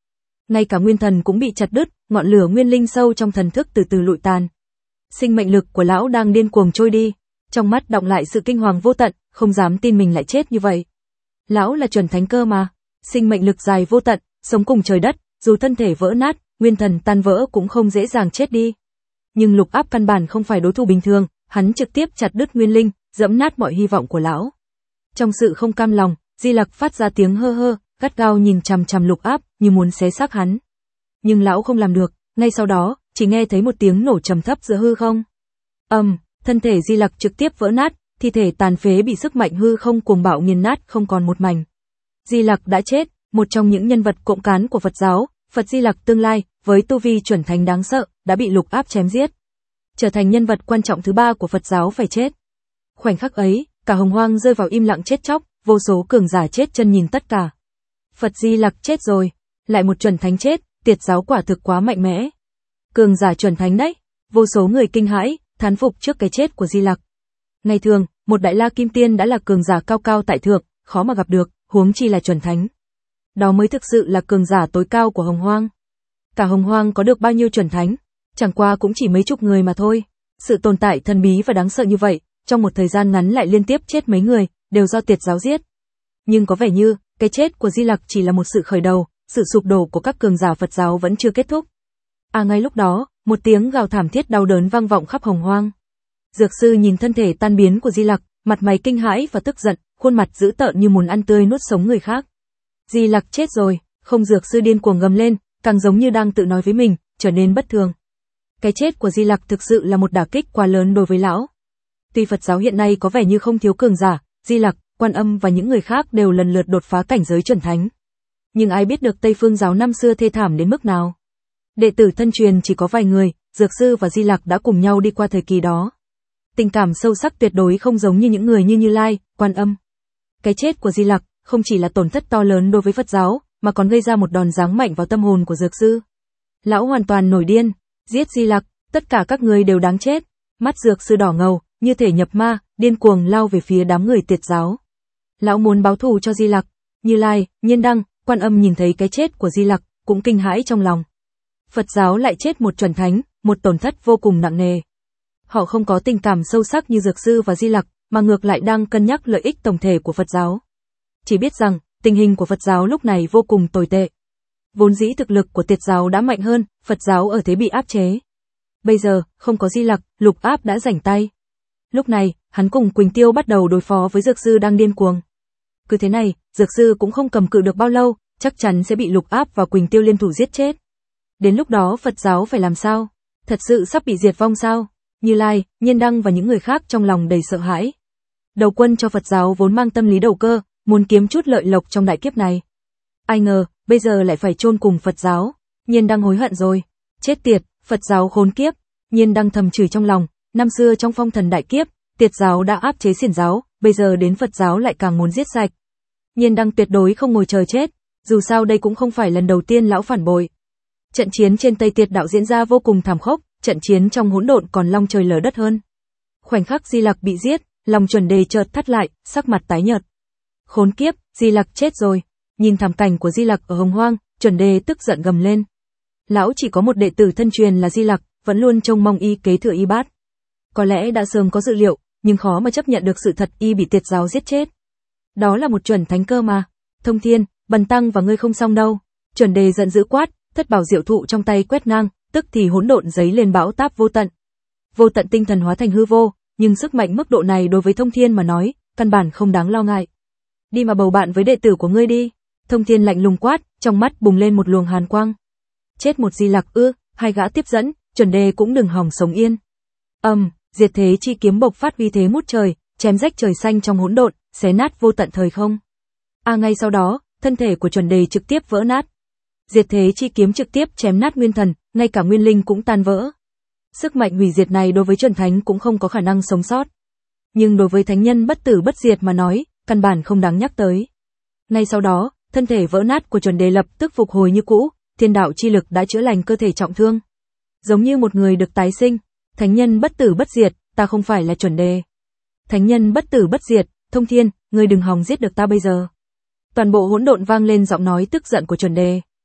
Ngay cả nguyên thần cũng bị chặt đứt, ngọn lửa nguyên linh sâu trong thần thức từ từ lụi tàn. Sinh mệnh lực của lão đang điên cuồng trôi đi, trong mắt đọng lại sự kinh hoàng vô tận, không dám tin mình lại chết như vậy. Lão là chuẩn thánh cơ mà, sinh mệnh lực dài vô tận, sống cùng trời đất, dù thân thể vỡ nát, nguyên thần tan vỡ cũng không dễ dàng chết đi. Nhưng Lục Áp căn bản không phải đối thủ bình thường, hắn trực tiếp chặt đứt nguyên linh, dẫm nát mọi hy vọng của lão. Trong sự không cam lòng, Di Lặc phát ra tiếng hơ hơ, gắt gao nhìn chằm chằm Lục Áp, như muốn xé xác hắn. Nhưng lão không làm được, ngay sau đó, chỉ nghe thấy một tiếng nổ trầm thấp giữa hư không. Ầm, um, thân thể Di Lặc trực tiếp vỡ nát, thi thể tàn phế bị sức mạnh hư không cuồng bạo nghiền nát không còn một mảnh. Di Lặc đã chết, một trong những nhân vật cộng cán của Phật giáo, Phật Di Lặc tương lai, với tu vi chuẩn thánh đáng sợ, đã bị Lục Áp chém giết. Trở thành nhân vật quan trọng thứ ba của Phật giáo phải chết. Khoảnh khắc ấy, cả Hồng Hoang rơi vào im lặng chết chóc, vô số cường giả chết chân nhìn tất cả. Phật Di Lặc chết rồi, lại một chuẩn thánh chết, Tiệt giáo quả thực quá mạnh mẽ. Cường giả chuẩn thánh đấy, vô số người kinh hãi, thán phục trước cái chết của Di Lặc. Ngày thường, một đại la kim tiên đã là cường giả cao cao tại thượng, khó mà gặp được, huống chi là chuẩn thánh. Đó mới thực sự là cường giả tối cao của Hồng Hoang. Cả Hồng Hoang có được bao nhiêu chuẩn thánh, chẳng qua cũng chỉ mấy chục người mà thôi. Sự tồn tại thần bí và đáng sợ như vậy, trong một thời gian ngắn lại liên tiếp chết mấy người, đều do Tiệt giáo giết. Nhưng có vẻ như, cái chết của Di Lặc chỉ là một sự khởi đầu, sự sụp đổ của các cường giả Phật giáo vẫn chưa kết thúc. À ngay lúc đó, một tiếng gào thảm thiết đau đớn vang vọng khắp Hồng Hoang. Dược sư nhìn thân thể tan biến của Di Lặc, mặt mày kinh hãi và tức giận, khuôn mặt dữ tợn như muốn ăn tươi nuốt sống người khác. Di Lặc chết rồi, không, dược sư điên cuồng gầm lên, càng giống như đang tự nói với mình, trở nên bất thường. Cái chết của Di Lặc thực sự là một đả kích quá lớn đối với lão. Tuy Phật giáo hiện nay có vẻ như không thiếu cường giả, Di Lặc, Quan Âm và những người khác đều lần lượt đột phá cảnh giới chuẩn thánh. Nhưng ai biết được Tây Phương giáo năm xưa thê thảm đến mức nào. Đệ tử thân truyền chỉ có vài người, Dược sư và Di Lặc đã cùng nhau đi qua thời kỳ đó. Tình cảm sâu sắc tuyệt đối không giống như những người như Như Lai, Quan Âm. Cái chết của Di Lặc không chỉ là tổn thất to lớn đối với Phật giáo, mà còn gây ra một đòn giáng mạnh vào tâm hồn của Dược sư. Lão hoàn toàn nổi điên, giết Di Lặc, tất cả các ngươi đều đáng chết. Mắt Dược sư đỏ ngầu, như thể nhập ma, điên cuồng lao về phía đám người Tiệt giáo. Lão muốn báo thù cho Di Lặc. Như Lai, Nhiên Đăng, Quan Âm nhìn thấy cái chết của Di Lặc, cũng kinh hãi trong lòng. Phật giáo lại chết một chuẩn thánh, một tổn thất vô cùng nặng nề. Họ không có tình cảm sâu sắc như Dược sư và Di Lặc, mà ngược lại đang cân nhắc lợi ích tổng thể của Phật giáo. Chỉ biết rằng, tình hình của Phật giáo lúc này vô cùng tồi tệ. Vốn dĩ thực lực của Tiệt giáo đã mạnh hơn, Phật giáo ở thế bị áp chế. Bây giờ, không có Di Lặc, Lục Áp đã rảnh tay. Lúc này, hắn cùng Quỳnh Tiêu bắt đầu đối phó với Dược sư đang điên cuồng. Cứ thế này, Dược sư cũng không cầm cự được bao lâu, chắc chắn sẽ bị Lục Áp và Quỳnh Tiêu liên thủ giết chết. Đến lúc đó Phật giáo phải làm sao? Thật sự sắp bị diệt vong sao? Như Lai, Nhiên Đăng và những người khác trong lòng đầy sợ hãi. Đầu quân cho Phật giáo vốn mang tâm lý đầu cơ, muốn kiếm chút lợi lộc trong đại kiếp này. Ai ngờ, bây giờ lại phải chôn cùng Phật giáo. Nhiên Đăng hối hận rồi. Chết tiệt, Phật giáo khốn kiếp. Nhiên Đăng thầm chửi trong lòng, năm xưa trong phong thần đại kiếp, Tiệt giáo đã áp chế Xiển giáo, bây giờ đến Phật giáo lại càng muốn giết sạch. Nhiên Đăng tuyệt đối không ngồi chờ chết, dù sao đây cũng không phải lần đầu tiên lão phản bội. Trận chiến trên Tây Tiệt đạo diễn ra vô cùng thảm khốc, trận chiến trong hỗn độn còn long trời lở đất hơn. Khoảnh khắc Di Lặc bị giết, lòng Chuẩn Đề chợt thắt lại, sắc mặt tái nhợt. Khốn kiếp, Di Lặc chết rồi. Nhìn thảm cảnh của Di Lặc ở Hồng Hoang, Chuẩn Đề tức giận gầm lên. Lão chỉ có một đệ tử thân truyền là Di Lặc, vẫn luôn trông mong y kế thừa y bát. Có lẽ đã sớm có dự liệu, nhưng khó mà chấp nhận được sự thật y bị Tiệt giáo giết chết. Đó là một chuẩn thánh cơ mà. Thông Thiên, Bần Tăng và ngươi không xong đâu. Chuẩn Đề giận dữ quát, thất bảo diệu thụ trong tay quét ngang, tức thì hỗn độn giấy lên bão táp vô tận. Vô tận tinh thần hóa thành hư vô, nhưng sức mạnh mức độ này đối với Thông Thiên mà nói, căn bản không đáng lo ngại. Đi mà bầu bạn với đệ tử của ngươi đi. Thông Thiên lạnh lùng quát, trong mắt bùng lên một luồng hàn quang. Chết một Di Lặc ư? Hai gã tiếp dẫn, Chuẩn Đề cũng đừng hòng sống yên. Ầm, um, diệt thế chi kiếm bộc phát uy thế ngút trời, chém rách trời xanh trong hỗn độn, xé nát vô tận thời không. À ngay sau đó, thân thể của Chuẩn Đề trực tiếp vỡ nát. Diệt thế chi kiếm trực tiếp chém nát nguyên thần, ngay cả nguyên linh cũng tan vỡ. Sức mạnh hủy diệt này đối với chuẩn thánh cũng không có khả năng sống sót. Nhưng đối với thánh nhân bất tử bất diệt mà nói, căn bản không đáng nhắc tới. Ngay sau đó, thân thể vỡ nát của Chuẩn Đề lập tức phục hồi như cũ, thiên đạo chi lực đã chữa lành cơ thể trọng thương. Giống như một người được tái sinh, thánh nhân bất tử bất diệt, ta không phải là Chuẩn Đề. Thánh nhân bất tử bất diệt, Thông Thiên, ngươi đừng hòng giết được ta bây giờ. Toàn bộ hỗn độn vang lên giọng nói tức giận của Chuẩn Đề.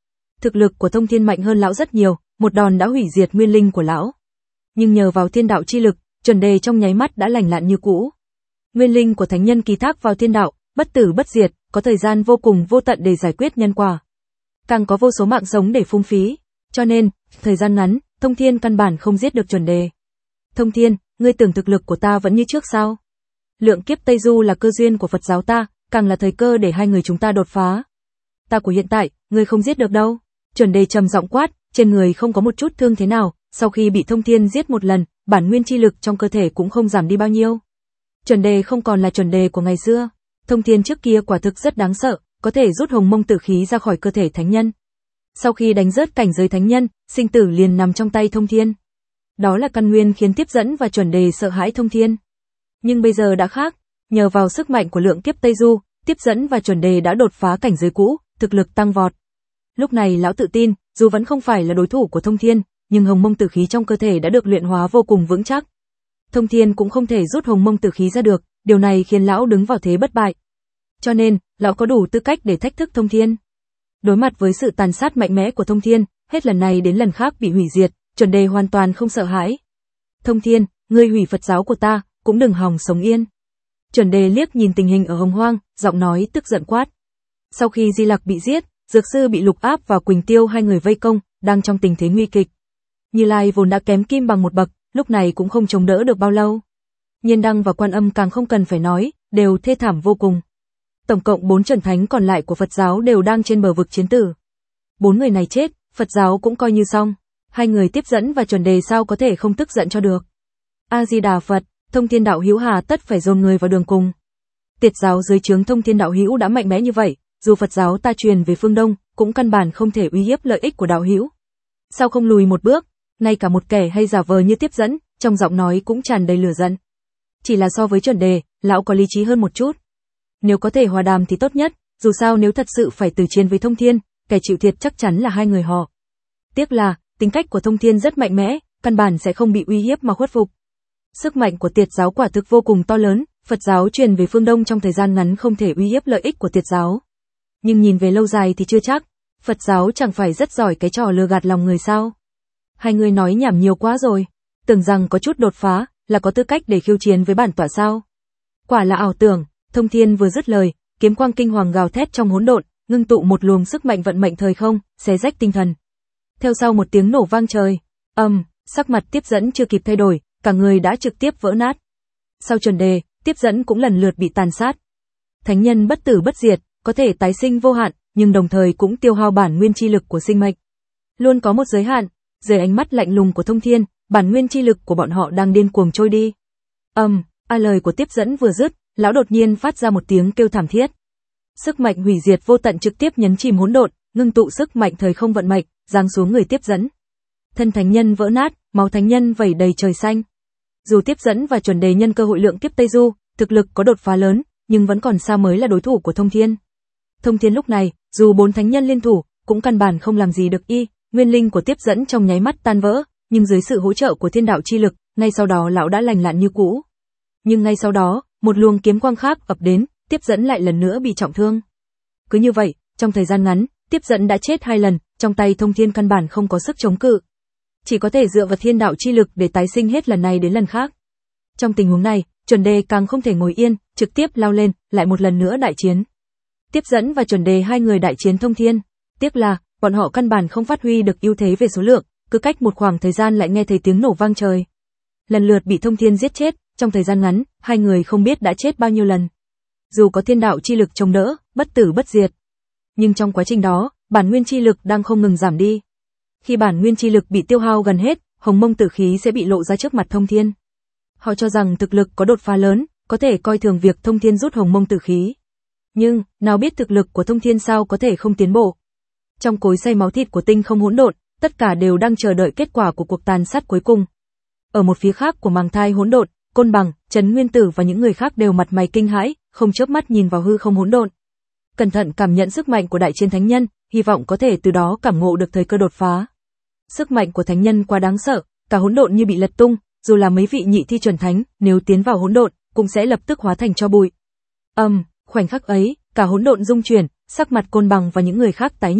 Thực lực của Thông Thiên mạnh hơn lão rất nhiều, một đòn đã hủy diệt nguyên linh của lão. Nhưng nhờ vào thiên đạo chi lực, chuẩn đề trong nháy mắt đã lành lặn như cũ. Nguyên linh của thánh nhân ký thác vào thiên đạo, bất tử bất diệt, có thời gian vô cùng vô tận để giải quyết nhân quả. Càng có vô số mạng sống để phung phí, cho nên, thời gian ngắn, Thông Thiên căn bản không giết được chuẩn đề. Thông Thiên, ngươi tưởng thực lực của ta vẫn như trước sao? Lượng kiếp Tây Du là cơ duyên của Phật giáo ta, càng là thời cơ để hai người chúng ta đột phá. Ta của hiện tại, ngươi không giết được đâu. Chuẩn đề trầm giọng quát, trên người không có một chút thương thế nào, sau khi bị Thông Thiên giết một lần, bản nguyên chi lực trong cơ thể cũng không giảm đi bao nhiêu. Chuẩn đề không còn là chuẩn đề của ngày xưa. Thông Thiên trước kia quả thực rất đáng sợ, có thể rút hồng mông tử khí ra khỏi cơ thể thánh nhân. Sau khi đánh rớt cảnh giới thánh nhân, sinh tử liền nằm trong tay Thông Thiên. Đó là căn nguyên khiến Tiếp Dẫn và Chuẩn Đề sợ hãi Thông Thiên. Nhưng bây giờ đã khác, nhờ vào sức mạnh của lượng kiếp Tây Du, Tiếp Dẫn và Chuẩn Đề đã đột phá cảnh giới cũ, thực lực tăng vọt. Lúc này lão tự tin, dù vẫn không phải là đối thủ của Thông Thiên, nhưng hồng mông tử khí trong cơ thể đã được luyện hóa vô cùng vững chắc. Thông Thiên cũng không thể rút hồng mông tử khí ra được, điều này khiến lão đứng vào thế bất bại. Cho nên, lão có đủ tư cách để thách thức Thông Thiên. Đối mặt với sự tàn sát mạnh mẽ của Thông Thiên, hết lần này đến lần khác bị hủy diệt, Chuẩn Đề hoàn toàn không sợ hãi. Thông Thiên, ngươi hủy Phật giáo của ta, cũng đừng hòng sống yên. Chuẩn Đề liếc nhìn tình hình ở Hồng Hoang, giọng nói tức giận quát. Sau khi Di Lặc bị giết, Dược Sư bị Lục Áp và Quỳnh Tiêu hai người vây công, đang trong tình thế nguy kịch. Như Lai vốn đã kém Kim bằng một bậc, lúc này cũng không chống đỡ được bao lâu. Nhiên Đăng và Quan Âm càng không cần phải nói, đều thê thảm vô cùng. Tổng cộng bốn chuẩn thánh còn lại của Phật giáo đều đang trên bờ vực chiến tử. Bốn người này chết, Phật giáo cũng coi như xong. Hai người Tiếp Dẫn và Chuẩn Đề sao có thể không tức giận cho được. A Di Đà Phật, Thông Thiên đạo hữu hà tất phải dồn người vào đường cùng. Tiệt giáo dưới trướng Thông Thiên đạo hữu đã mạnh mẽ như vậy, dù Phật giáo ta truyền về phương Đông, cũng căn bản không thể uy hiếp lợi ích của đạo hữu. Sao không lùi một bước? Ngay cả một kẻ hay giả vờ như Tiếp Dẫn, trong giọng nói cũng tràn đầy lửa giận. Chỉ là so với Chuẩn Đề, lão có lý trí hơn một chút. Nếu có thể hòa đàm thì tốt nhất, dù sao nếu thật sự phải từ chiến với Thông Thiên, kẻ chịu thiệt chắc chắn là hai người họ. Tiếc là, tính cách của Thông Thiên rất mạnh mẽ, căn bản sẽ không bị uy hiếp mà khuất phục. Sức mạnh của Tiệt giáo quả thực vô cùng to lớn, Phật giáo truyền về phương Đông trong thời gian ngắn không thể uy hiếp lợi ích của Tiệt giáo. Nhưng nhìn về lâu dài thì chưa chắc, Phật giáo chẳng phải rất giỏi cái trò lừa gạt lòng người sao? Hai người nói nhảm nhiều quá rồi, tưởng rằng có chút đột phá, là có tư cách để khiêu chiến với bản tọa sao? Quả là ảo tưởng. Thông Thiên vừa dứt lời, kiếm quang kinh hoàng gào thét trong hỗn độn, ngưng tụ một luồng sức mạnh vận mệnh thời không, xé rách tinh thần. Theo sau một tiếng nổ vang trời, ầm, um, sắc mặt Tiếp Dẫn chưa kịp thay đổi, cả người đã trực tiếp vỡ nát. Sau Chuẩn Đề, Tiếp Dẫn cũng lần lượt bị tàn sát. Thánh nhân bất tử bất diệt, có thể tái sinh vô hạn, nhưng đồng thời cũng tiêu hao bản nguyên chi lực của sinh mệnh. Luôn có một giới hạn, dưới ánh mắt lạnh lùng của Thông Thiên, bản nguyên chi lực của bọn họ đang điên cuồng trôi đi. Ầm, um, a lời của Tiếp Dẫn vừa dứt, lão đột nhiên phát ra một tiếng kêu thảm thiết. Sức mạnh hủy diệt vô tận trực tiếp nhấn chìm hỗn độn, ngưng tụ sức mạnh thời không vận mệnh, giáng xuống người Tiếp Dẫn. Thân thánh nhân vỡ nát, máu thánh nhân vẩy đầy trời xanh. Dù Tiếp Dẫn và Chuẩn Đề nhân cơ hội lượng kiếp Tây Du, thực lực có đột phá lớn, nhưng vẫn còn xa mới là đối thủ của Thông Thiên. Thông Thiên lúc này, dù bốn thánh nhân liên thủ, cũng căn bản không làm gì được y, nguyên linh của Tiếp Dẫn trong nháy mắt tan vỡ, nhưng dưới sự hỗ trợ của thiên đạo chi lực, ngay sau đó lão đã lành lặn như cũ. Nhưng ngay sau đó, một luồng kiếm quang khác ập đến, Tiếp Dẫn lại lần nữa bị trọng thương. Cứ như vậy, trong thời gian ngắn, Tiếp Dẫn đã chết hai lần, trong tay Thông Thiên căn bản không có sức chống cự. Chỉ có thể dựa vào thiên đạo chi lực để tái sinh hết lần này đến lần khác. Trong tình huống này, Chuẩn Đề càng không thể ngồi yên, trực tiếp lao lên, lại một lần nữa đại chiến. Tiếp Dẫn và Chuẩn Đề hai người đại chiến Thông Thiên. Tiếc là, bọn họ căn bản không phát huy được ưu thế về số lượng, cứ cách một khoảng thời gian lại nghe thấy tiếng nổ vang trời. Lần lượt bị Thông Thiên giết chết, trong thời gian ngắn, hai người không biết đã chết bao nhiêu lần. Dù có thiên đạo chi lực chống đỡ, bất tử bất diệt. Nhưng trong quá trình đó, bản nguyên chi lực đang không ngừng giảm đi. Khi bản nguyên chi lực bị tiêu hao gần hết, hồng mông tử khí sẽ bị lộ ra trước mặt Thông Thiên. Họ cho rằng thực lực có đột phá lớn, có thể coi thường việc Thông Thiên rút hồng mông tử khí. Nhưng, nào biết thực lực của Thông Thiên sao có thể không tiến bộ. Trong cối xay máu thịt của tinh không hỗn độn, tất cả đều đang chờ đợi kết quả của cuộc tàn sát cuối cùng. Ở một phía khác của màng thai hỗn độn, Côn Bằng, Trấn Nguyên Tử và những người khác đều mặt mày kinh hãi, không chớp mắt nhìn vào hư không hỗn độn. Cẩn thận cảm nhận sức mạnh của đại chiến thánh nhân, hy vọng có thể từ đó cảm ngộ được thời cơ đột phá. Sức mạnh của thánh nhân quá đáng sợ, cả hỗn độn như bị lật tung, dù là mấy vị nhị thi chuẩn thánh, nếu tiến vào hỗn độn, cũng sẽ lập tức hóa thành tro bụi. Ầm, um, khoảnh khắc ấy, cả hỗn độn rung chuyển, sắc mặt Côn Bằng và những người khác tái nhợt,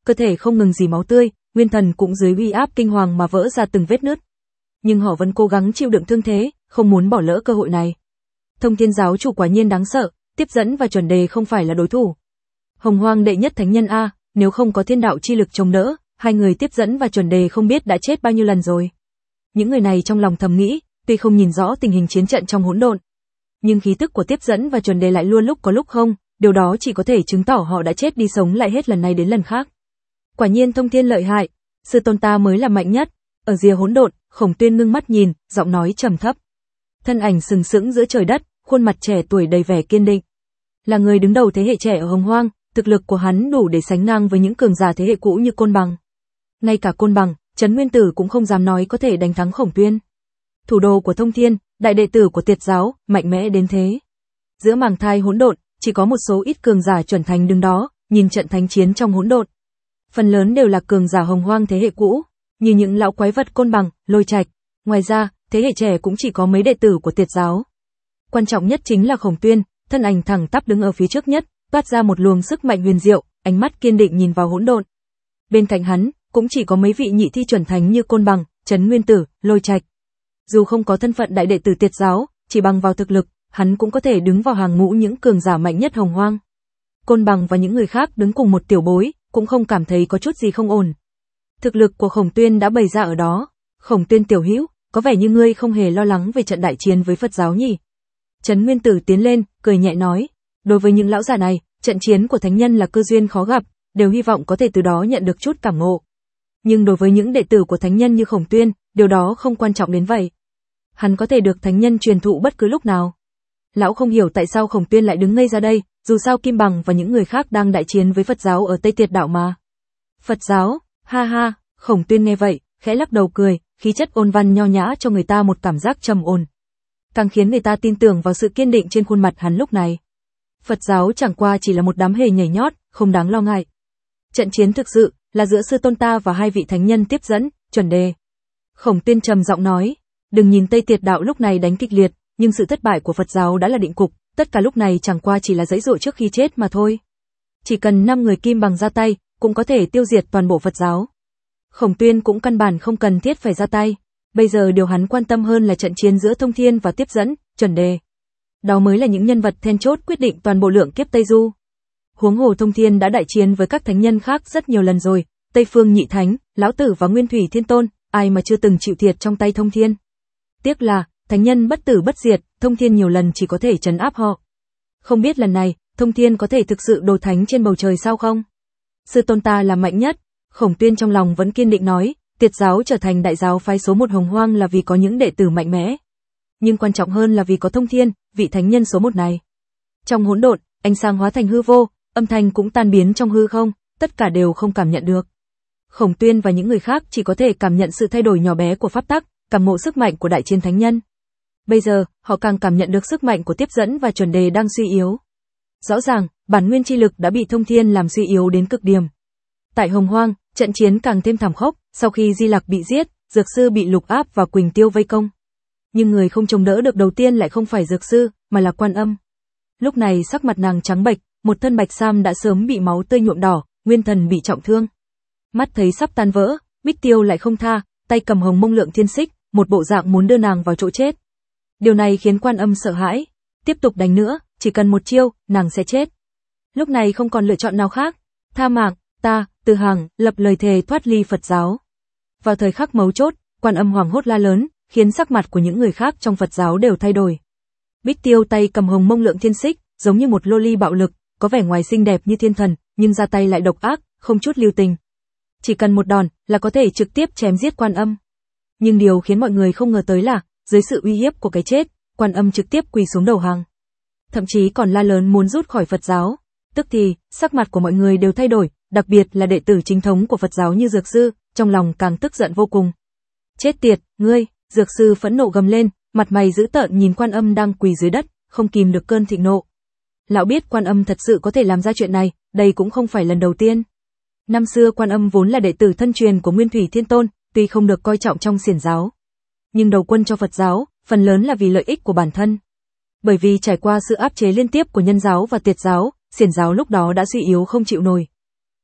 cơ thể không ngừng dì máu tươi, nguyên thần cũng dưới uy áp kinh hoàng mà vỡ ra từng vết nứt. Nhưng họ vẫn cố gắng chịu đựng thương thế, không muốn bỏ lỡ cơ hội này. Thông Thiên giáo chủ quả nhiên đáng sợ, Tiếp Dẫn và Chuẩn Đề không phải là đối thủ. Hồng Hoang đệ nhất thánh nhân a, nếu không có thiên đạo chi lực chống đỡ, hai người Tiếp Dẫn và Chuẩn Đề không biết đã chết bao nhiêu lần rồi. Những người này trong lòng thầm nghĩ, tuy không nhìn rõ tình hình chiến trận trong hỗn độn, nhưng khí tức của Tiếp Dẫn và Chuẩn Đề lại luôn lúc có lúc không, điều đó chỉ có thể chứng tỏ họ đã chết đi sống lại hết lần này đến lần khác. Quả nhiên Thông Thiên lợi hại, sư tôn ta mới là mạnh nhất. Ở rìa hỗn độn, Khổng Tuyên ngưng mắt nhìn, giọng nói trầm thấp. Thân ảnh sừng sững giữa trời đất, khuôn mặt trẻ tuổi đầy vẻ kiên định. Là người đứng đầu thế hệ trẻ ở Hồng Hoang, thực lực của hắn đủ để sánh ngang với những cường giả thế hệ cũ như Côn Bằng. Ngay cả Côn Bằng, Trấn Nguyên Tử cũng không dám nói có thể đánh thắng Khổng Tuyên. Thủ đồ của Thông Thiên, đại đệ tử của Tiệt giáo, mạnh mẽ đến thế. Giữa màng thai hỗn độn, chỉ có một số ít cường giả chuẩn thành đứng đó, nhìn trận thánh chiến trong hỗn độn. Phần lớn đều là cường giả Hồng Hoang thế hệ cũ, như những lão quái vật Côn Bằng, Lôi Trạch. Ngoài ra, thế hệ trẻ cũng chỉ có mấy đệ tử của Tiệt giáo. Quan trọng nhất chính là Khổng Tuyên, thân ảnh thẳng tắp đứng ở phía trước nhất, toát ra một luồng sức mạnh huyền diệu, ánh mắt kiên định nhìn vào hỗn độn. Bên cạnh hắn, cũng chỉ có mấy vị nhị thi chuẩn thánh như Côn Bằng, Trấn Nguyên Tử, Lôi Trạch. Dù không có thân phận đại đệ tử Tiệt giáo, chỉ bằng vào thực lực, hắn cũng có thể đứng vào hàng ngũ những cường giả mạnh nhất Hồng Hoang. Côn Bằng và những người khác đứng cùng một tiểu bối, cũng không cảm thấy có chút gì không ổn. Thực lực của Khổng Tuyên đã bày ra ở đó. Khổng Tuyên tiểu hữu, có vẻ như ngươi không hề lo lắng về trận đại chiến với Phật giáo nhỉ? Trấn Nguyên Tử tiến lên, cười nhẹ nói. Đối với những lão già này, trận chiến của thánh nhân là cơ duyên khó gặp, đều hy vọng có thể từ đó nhận được chút cảm ngộ. Nhưng đối với những đệ tử của thánh nhân như Khổng Tuyên, điều đó không quan trọng đến vậy. Hắn có thể được thánh nhân truyền thụ bất cứ lúc nào. Lão không hiểu tại sao Khổng Tuyên lại đứng ngây ra đây, dù sao Kim Bằng và những người khác đang đại chiến với Phật giáo ở Tây Tiệt đạo mà. Phật giáo, ha ha, Khổng Tuyên nghe vậy, khẽ lắc đầu cười, khí chất ôn văn nho nhã cho người ta một cảm giác trầm ổn. Càng khiến người ta tin tưởng vào sự kiên định trên khuôn mặt hắn lúc này. Phật giáo chẳng qua chỉ là một đám hề nhảy nhót, không đáng lo ngại. Trận chiến thực sự là giữa sư tôn ta và hai vị thánh nhân Tiếp Dẫn, Chuẩn Đề. Khổng Tuyên trầm giọng nói, đừng nhìn Tây Tiệt đạo lúc này đánh kịch liệt, nhưng sự thất bại của Phật giáo đã là định cục, tất cả lúc này chẳng qua chỉ là giãy giụa trước khi chết mà thôi. Chỉ cần năm người Kim Bằng ra tay, cũng có thể tiêu diệt toàn bộ Phật giáo. Khổng Tuyên cũng căn bản không cần thiết phải ra tay, bây giờ điều hắn quan tâm hơn là trận chiến giữa Thông Thiên và Tiếp Dẫn, Chuẩn Đề. Đó mới là những nhân vật then chốt quyết định toàn bộ lượng kiếp Tây Du. Huống hồ Thông Thiên đã đại chiến với các thánh nhân khác rất nhiều lần rồi, Tây Phương Nhị Thánh, Lão Tử và Nguyên Thủy Thiên Tôn, ai mà chưa từng chịu thiệt trong tay Thông Thiên. Tiếc là, thánh nhân bất tử bất diệt, Thông Thiên nhiều lần chỉ có thể trấn áp họ. Không biết lần này, Thông Thiên có thể thực sự đồ thánh trên bầu trời sao không? Sư tôn ta là mạnh nhất, Khổng Tuyên trong lòng vẫn kiên định nói, Tiệt giáo trở thành đại giáo phái số một Hồng Hoang là vì có những đệ tử mạnh mẽ. Nhưng quan trọng hơn là vì có Thông Thiên, vị thánh nhân số một này. Trong hỗn độn, ánh sáng hóa thành hư vô, âm thanh cũng tan biến trong hư không, tất cả đều không cảm nhận được. Khổng Tuyên và những người khác chỉ có thể cảm nhận sự thay đổi nhỏ bé của pháp tắc, cảm ngộ sức mạnh của đại chiến thánh nhân. Bây giờ, họ càng cảm nhận được sức mạnh của Tiếp Dẫn và Chuẩn Đề đang suy yếu. Rõ ràng, bản nguyên chi lực đã bị Thông Thiên làm suy yếu đến cực điểm. Tại Hồng Hoang, trận chiến càng thêm thảm khốc, sau khi Di Lặc bị giết, Dược Sư bị Lục Áp và Quỳnh Tiêu vây công. Nhưng người không chống đỡ được đầu tiên lại không phải Dược Sư, mà là Quan Âm. Lúc này sắc mặt nàng trắng bệch, một thân bạch sam đã sớm bị máu tươi nhuộm đỏ, nguyên thần bị trọng thương. Mắt thấy sắp tan vỡ, Bích Tiêu lại không tha, tay cầm Hồng Mông Lượng Thiên Xích, một bộ dạng muốn đưa nàng vào chỗ chết. Điều này khiến Quan Âm sợ hãi, tiếp tục đánh nữa, chỉ cần một chiêu, nàng sẽ chết. Lúc này không còn lựa chọn nào khác, tha mạng, ta, Từ Hàng, lập lời thề thoát ly Phật giáo. Vào thời khắc mấu chốt, Quan Âm hoảng hốt la lớn, khiến sắc mặt của những người khác trong Phật giáo đều thay đổi. Bích Tiêu tay cầm Hồng Mông Lượng Thiên Xích, giống như một lô ly bạo lực, có vẻ ngoài xinh đẹp như thiên thần, nhưng ra tay lại độc ác, không chút lưu tình. Chỉ cần một đòn là có thể trực tiếp chém giết Quan Âm. Nhưng điều khiến mọi người không ngờ tới là, dưới sự uy hiếp của cái chết, Quan Âm trực tiếp quỳ xuống đầu hàng. Thậm chí còn la lớn muốn rút khỏi Phật giáo. Tức thì, sắc mặt của mọi người đều thay đổi, đặc biệt là đệ tử chính thống của Phật giáo như Dược Sư, trong lòng càng tức giận vô cùng. Chết tiệt, ngươi! Dược Sư phẫn nộ gầm lên, mặt mày dữ tợn nhìn Quan Âm đang quỳ dưới đất, không kìm được cơn thịnh nộ. Lão biết Quan Âm thật sự có thể làm ra chuyện này, đây cũng không phải lần đầu tiên. Năm xưa Quan Âm vốn là đệ tử thân truyền của Nguyên Thủy Thiên Tôn, tuy không được coi trọng trong xiển giáo, nhưng đầu quân cho Phật giáo, phần lớn là vì lợi ích của bản thân. Bởi vì trải qua sự áp chế liên tiếp của Nhân giáo và Tiệt giáo, xiển giáo lúc đó đã suy yếu không chịu nổi.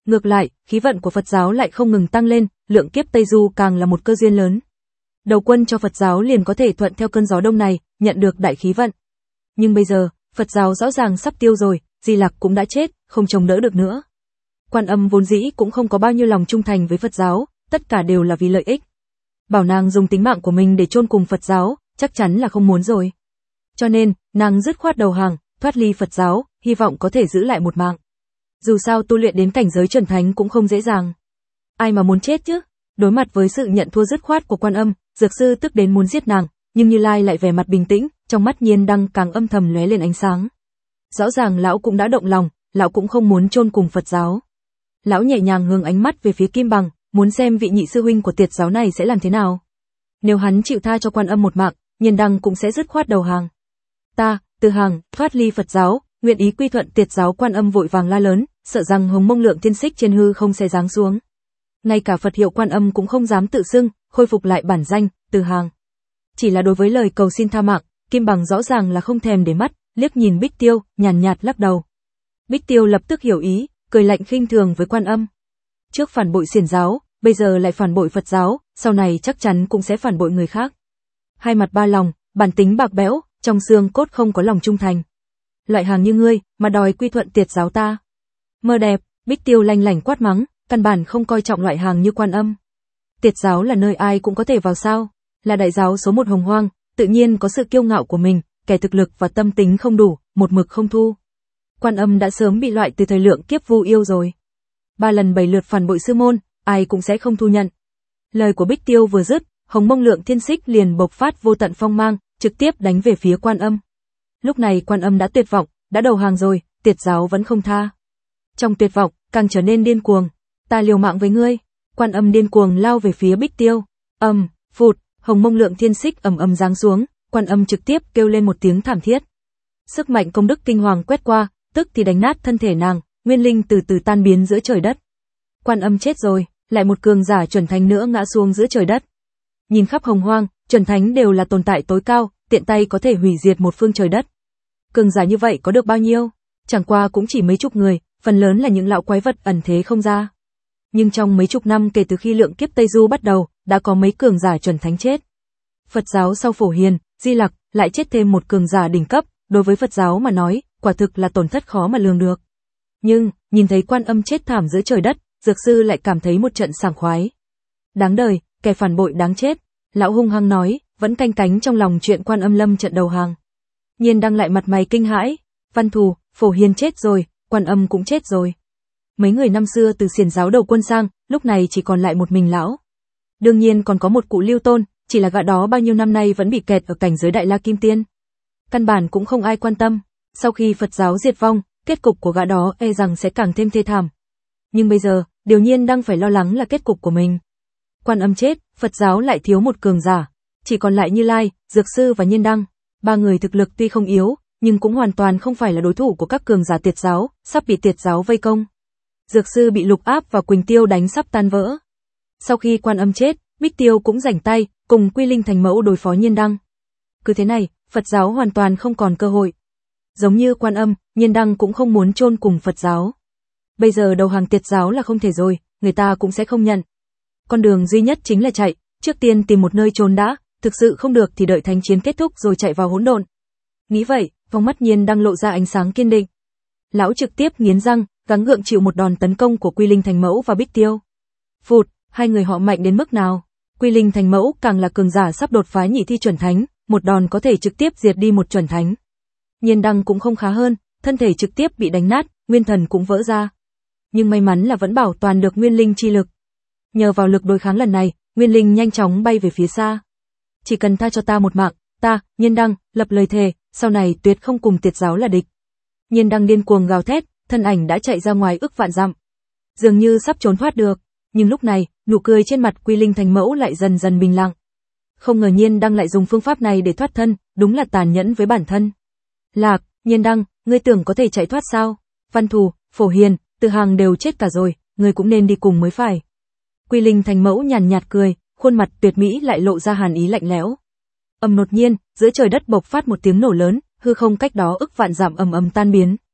Ngược lại, khí vận của Phật giáo lại không ngừng tăng lên, lượng kiếp Tây Du càng là một cơ duyên lớn. Đầu quân cho Phật giáo liền có thể thuận theo cơn gió đông này, nhận được đại khí vận. Nhưng bây giờ, Phật giáo rõ ràng sắp tiêu rồi, Di Lặc cũng đã chết, không chống đỡ được nữa. Quan Âm vốn dĩ cũng không có bao nhiêu lòng trung thành với Phật giáo, tất cả đều là vì lợi ích. Bảo nàng dùng tính mạng của mình để chôn cùng Phật giáo, chắc chắn là không muốn rồi. Cho nên, nàng dứt khoát đầu hàng, thoát ly Phật giáo, hy vọng có thể giữ lại một mạng. Dù sao tu luyện đến cảnh giới chuẩn thánh cũng không dễ dàng. Ai mà muốn chết chứ? Đối mặt với sự nhận thua dứt khoát của Quan Âm, Dược Sư tức đến muốn giết nàng, nhưng Như Lai lại vẻ mặt bình tĩnh, trong mắt Nhiên Đăng càng âm thầm lóe lên ánh sáng. Rõ ràng lão cũng đã động lòng, lão cũng không muốn chôn cùng Phật giáo. Lão nhẹ nhàng hướng ánh mắt về phía Kim Bằng, muốn xem vị nhị sư huynh của Tiệt giáo này sẽ làm thế nào. Nếu hắn chịu tha cho Quan Âm một mạng, Nhiên Đăng cũng sẽ dứt khoát đầu hàng. Ta, Từ Hàng, thoát ly Phật giáo, nguyện ý quy thuận Tiệt giáo. Quan Âm vội vàng la lớn, sợ rằng Hồng Mông Lượng Thiên Xích trên hư không sẽ giáng xuống. Ngay cả Phật hiệu Quan Âm cũng không dám tự xưng, khôi phục lại bản danh, Từ Hàng. Chỉ là đối với lời cầu xin tha mạng, Kim Bằng rõ ràng là không thèm để mắt, liếc nhìn Bích Tiêu, nhàn nhạt, nhạt lắc đầu. Bích Tiêu lập tức hiểu ý, cười lạnh khinh thường với Quan Âm. Trước phản bội xiển giáo, bây giờ lại phản bội Phật giáo, sau này chắc chắn cũng sẽ phản bội người khác. Hai mặt ba lòng, bản tính bạc bẽo, trong xương cốt không có lòng trung thành. Loại hàng như ngươi, mà đòi quy thuận Tiệt giáo ta. Mơ đẹp, Bích Tiêu lanh lảnh quát mắng, căn bản không coi trọng loại hàng như Quan Âm. Tiệt giáo là nơi ai cũng có thể vào sao, là đại giáo số một hồng hoang, tự nhiên có sự kiêu ngạo của mình, kẻ thực lực và tâm tính không đủ, một mực không thu. Quan Âm đã sớm bị loại từ thời lượng kiếp Vu Yêu rồi. Ba lần bảy lượt phản bội sư môn, ai cũng sẽ không thu nhận. Lời của Bích Tiêu vừa dứt, Hồng Mông Lượng Thiên Xích liền bộc phát vô tận phong mang, trực tiếp đánh về phía Quan Âm. Lúc này Quan Âm đã tuyệt vọng, đã đầu hàng rồi, Tiệt giáo vẫn không tha. Trong tuyệt vọng, càng trở nên điên cuồng. Ta liều mạng với ngươi. Quan Âm điên cuồng lao về phía Bích Tiêu. Ầm, phụt, Hồng Mông Lượng Thiên Xích ầm ầm giáng xuống, Quan Âm trực tiếp kêu lên một tiếng thảm thiết. Sức mạnh công đức kinh hoàng quét qua, tức thì đánh nát thân thể nàng, nguyên linh từ từ tan biến giữa trời đất. Quan Âm chết rồi, lại một cường giả chuẩn thánh nữa ngã xuống giữa trời đất. Nhìn khắp hồng hoang, chuẩn thánh đều là tồn tại tối cao, tiện tay có thể hủy diệt một phương trời đất. Cường giả như vậy có được bao nhiêu? Chẳng qua cũng chỉ mấy chục người, phần lớn là những lão quái vật ẩn thế không ra. Nhưng trong mấy chục năm kể từ khi lượng kiếp Tây Du bắt đầu, đã có mấy cường giả chuẩn thánh chết. Phật giáo sau Phổ Hiền, Di Lặc, lại chết thêm một cường giả đỉnh cấp, đối với Phật giáo mà nói, quả thực là tổn thất khó mà lường được. Nhưng, nhìn thấy Quan Âm chết thảm giữa trời đất, Dược Sư lại cảm thấy một trận sảng khoái. Đáng đời, kẻ phản bội đáng chết, lão hung hăng nói, vẫn canh cánh trong lòng chuyện Quan Âm lâm trận đầu hàng. Nhiên Đăng lại mặt mày kinh hãi, Văn Thù, Phổ Hiền chết rồi, Quan Âm cũng chết rồi. Mấy người năm xưa từ xiển giáo đầu quân sang, lúc này chỉ còn lại một mình lão. Đương nhiên còn có một cụ Lưu Tôn, chỉ là gã đó bao nhiêu năm nay vẫn bị kẹt ở cảnh giới Đại La Kim Tiên. Căn bản cũng không ai quan tâm, sau khi Phật giáo diệt vong, kết cục của gã đó e rằng sẽ càng thêm thê thảm. Nhưng bây giờ, điều Nhiên đang phải lo lắng là kết cục của mình. Quan Âm chết, Phật giáo lại thiếu một cường giả, chỉ còn lại Như Lai, Dược Sư và Nhiên Đăng. Ba người thực lực tuy không yếu, nhưng cũng hoàn toàn không phải là đối thủ của các cường giả Tiệt giáo, sắp bị Tiệt giáo vây công. Dược Sư bị Lục Áp và Quỳnh Tiêu đánh sắp tan vỡ. Sau khi Quan Âm chết, Bích Tiêu cũng rảnh tay, cùng Quy Linh thành mẫu đối phó Nhiên Đăng. Cứ thế này, Phật giáo hoàn toàn không còn cơ hội. Giống như Quan Âm, Nhiên Đăng cũng không muốn chôn cùng Phật giáo. Bây giờ đầu hàng Tiệt giáo là không thể rồi, người ta cũng sẽ không nhận. Con đường duy nhất chính là chạy, trước tiên tìm một nơi trốn đã, thực sự không được thì đợi thánh chiến kết thúc rồi chạy vào hỗn độn. Nghĩ vậy, trong mắt Nhiên Đăng lộ ra ánh sáng kiên định. Lão trực tiếp nghiến răng, gắng gượng chịu một đòn tấn công của Quy Linh thành mẫu và Bích Tiêu. Phụt, hai người họ mạnh đến mức nào? Quy Linh thành mẫu càng là cường giả sắp đột phá nhị thi chuẩn thánh, một đòn có thể trực tiếp diệt đi một chuẩn thánh. Nhiên Đăng cũng không khá hơn, thân thể trực tiếp bị đánh nát, nguyên thần cũng vỡ ra. Nhưng may mắn là vẫn bảo toàn được nguyên linh chi lực. Nhờ vào lực đối kháng lần này, nguyên linh nhanh chóng bay về phía xa. Chỉ cần tha cho ta một mạng, ta, Nhiên Đăng, lập lời thề, sau này tuyệt không cùng Tiệt giáo là địch. Nhiên Đăng điên cuồng gào thét, thân ảnh đã chạy ra ngoài ức vạn dặm. Dường như sắp trốn thoát được, nhưng lúc này, nụ cười trên mặt Quy Linh thành mẫu lại dần dần bình lặng. Không ngờ Nhiên Đăng lại dùng phương pháp này để thoát thân, đúng là tàn nhẫn với bản thân. Lạc, Nhiên Đăng, ngươi tưởng có thể chạy thoát sao? Văn Thù, Phổ Hiền, Từ Hàng đều chết cả rồi, ngươi cũng nên đi cùng mới phải. Quy Linh thành mẫu nhàn nhạt cười, khuôn mặt tuyệt mỹ lại lộ ra hàn ý lạnh lẽo. Ầm đột nhiên, giữa trời đất bộc phát một tiếng nổ lớn, hư không cách đó ức vạn dặm ầm ầm tan biến.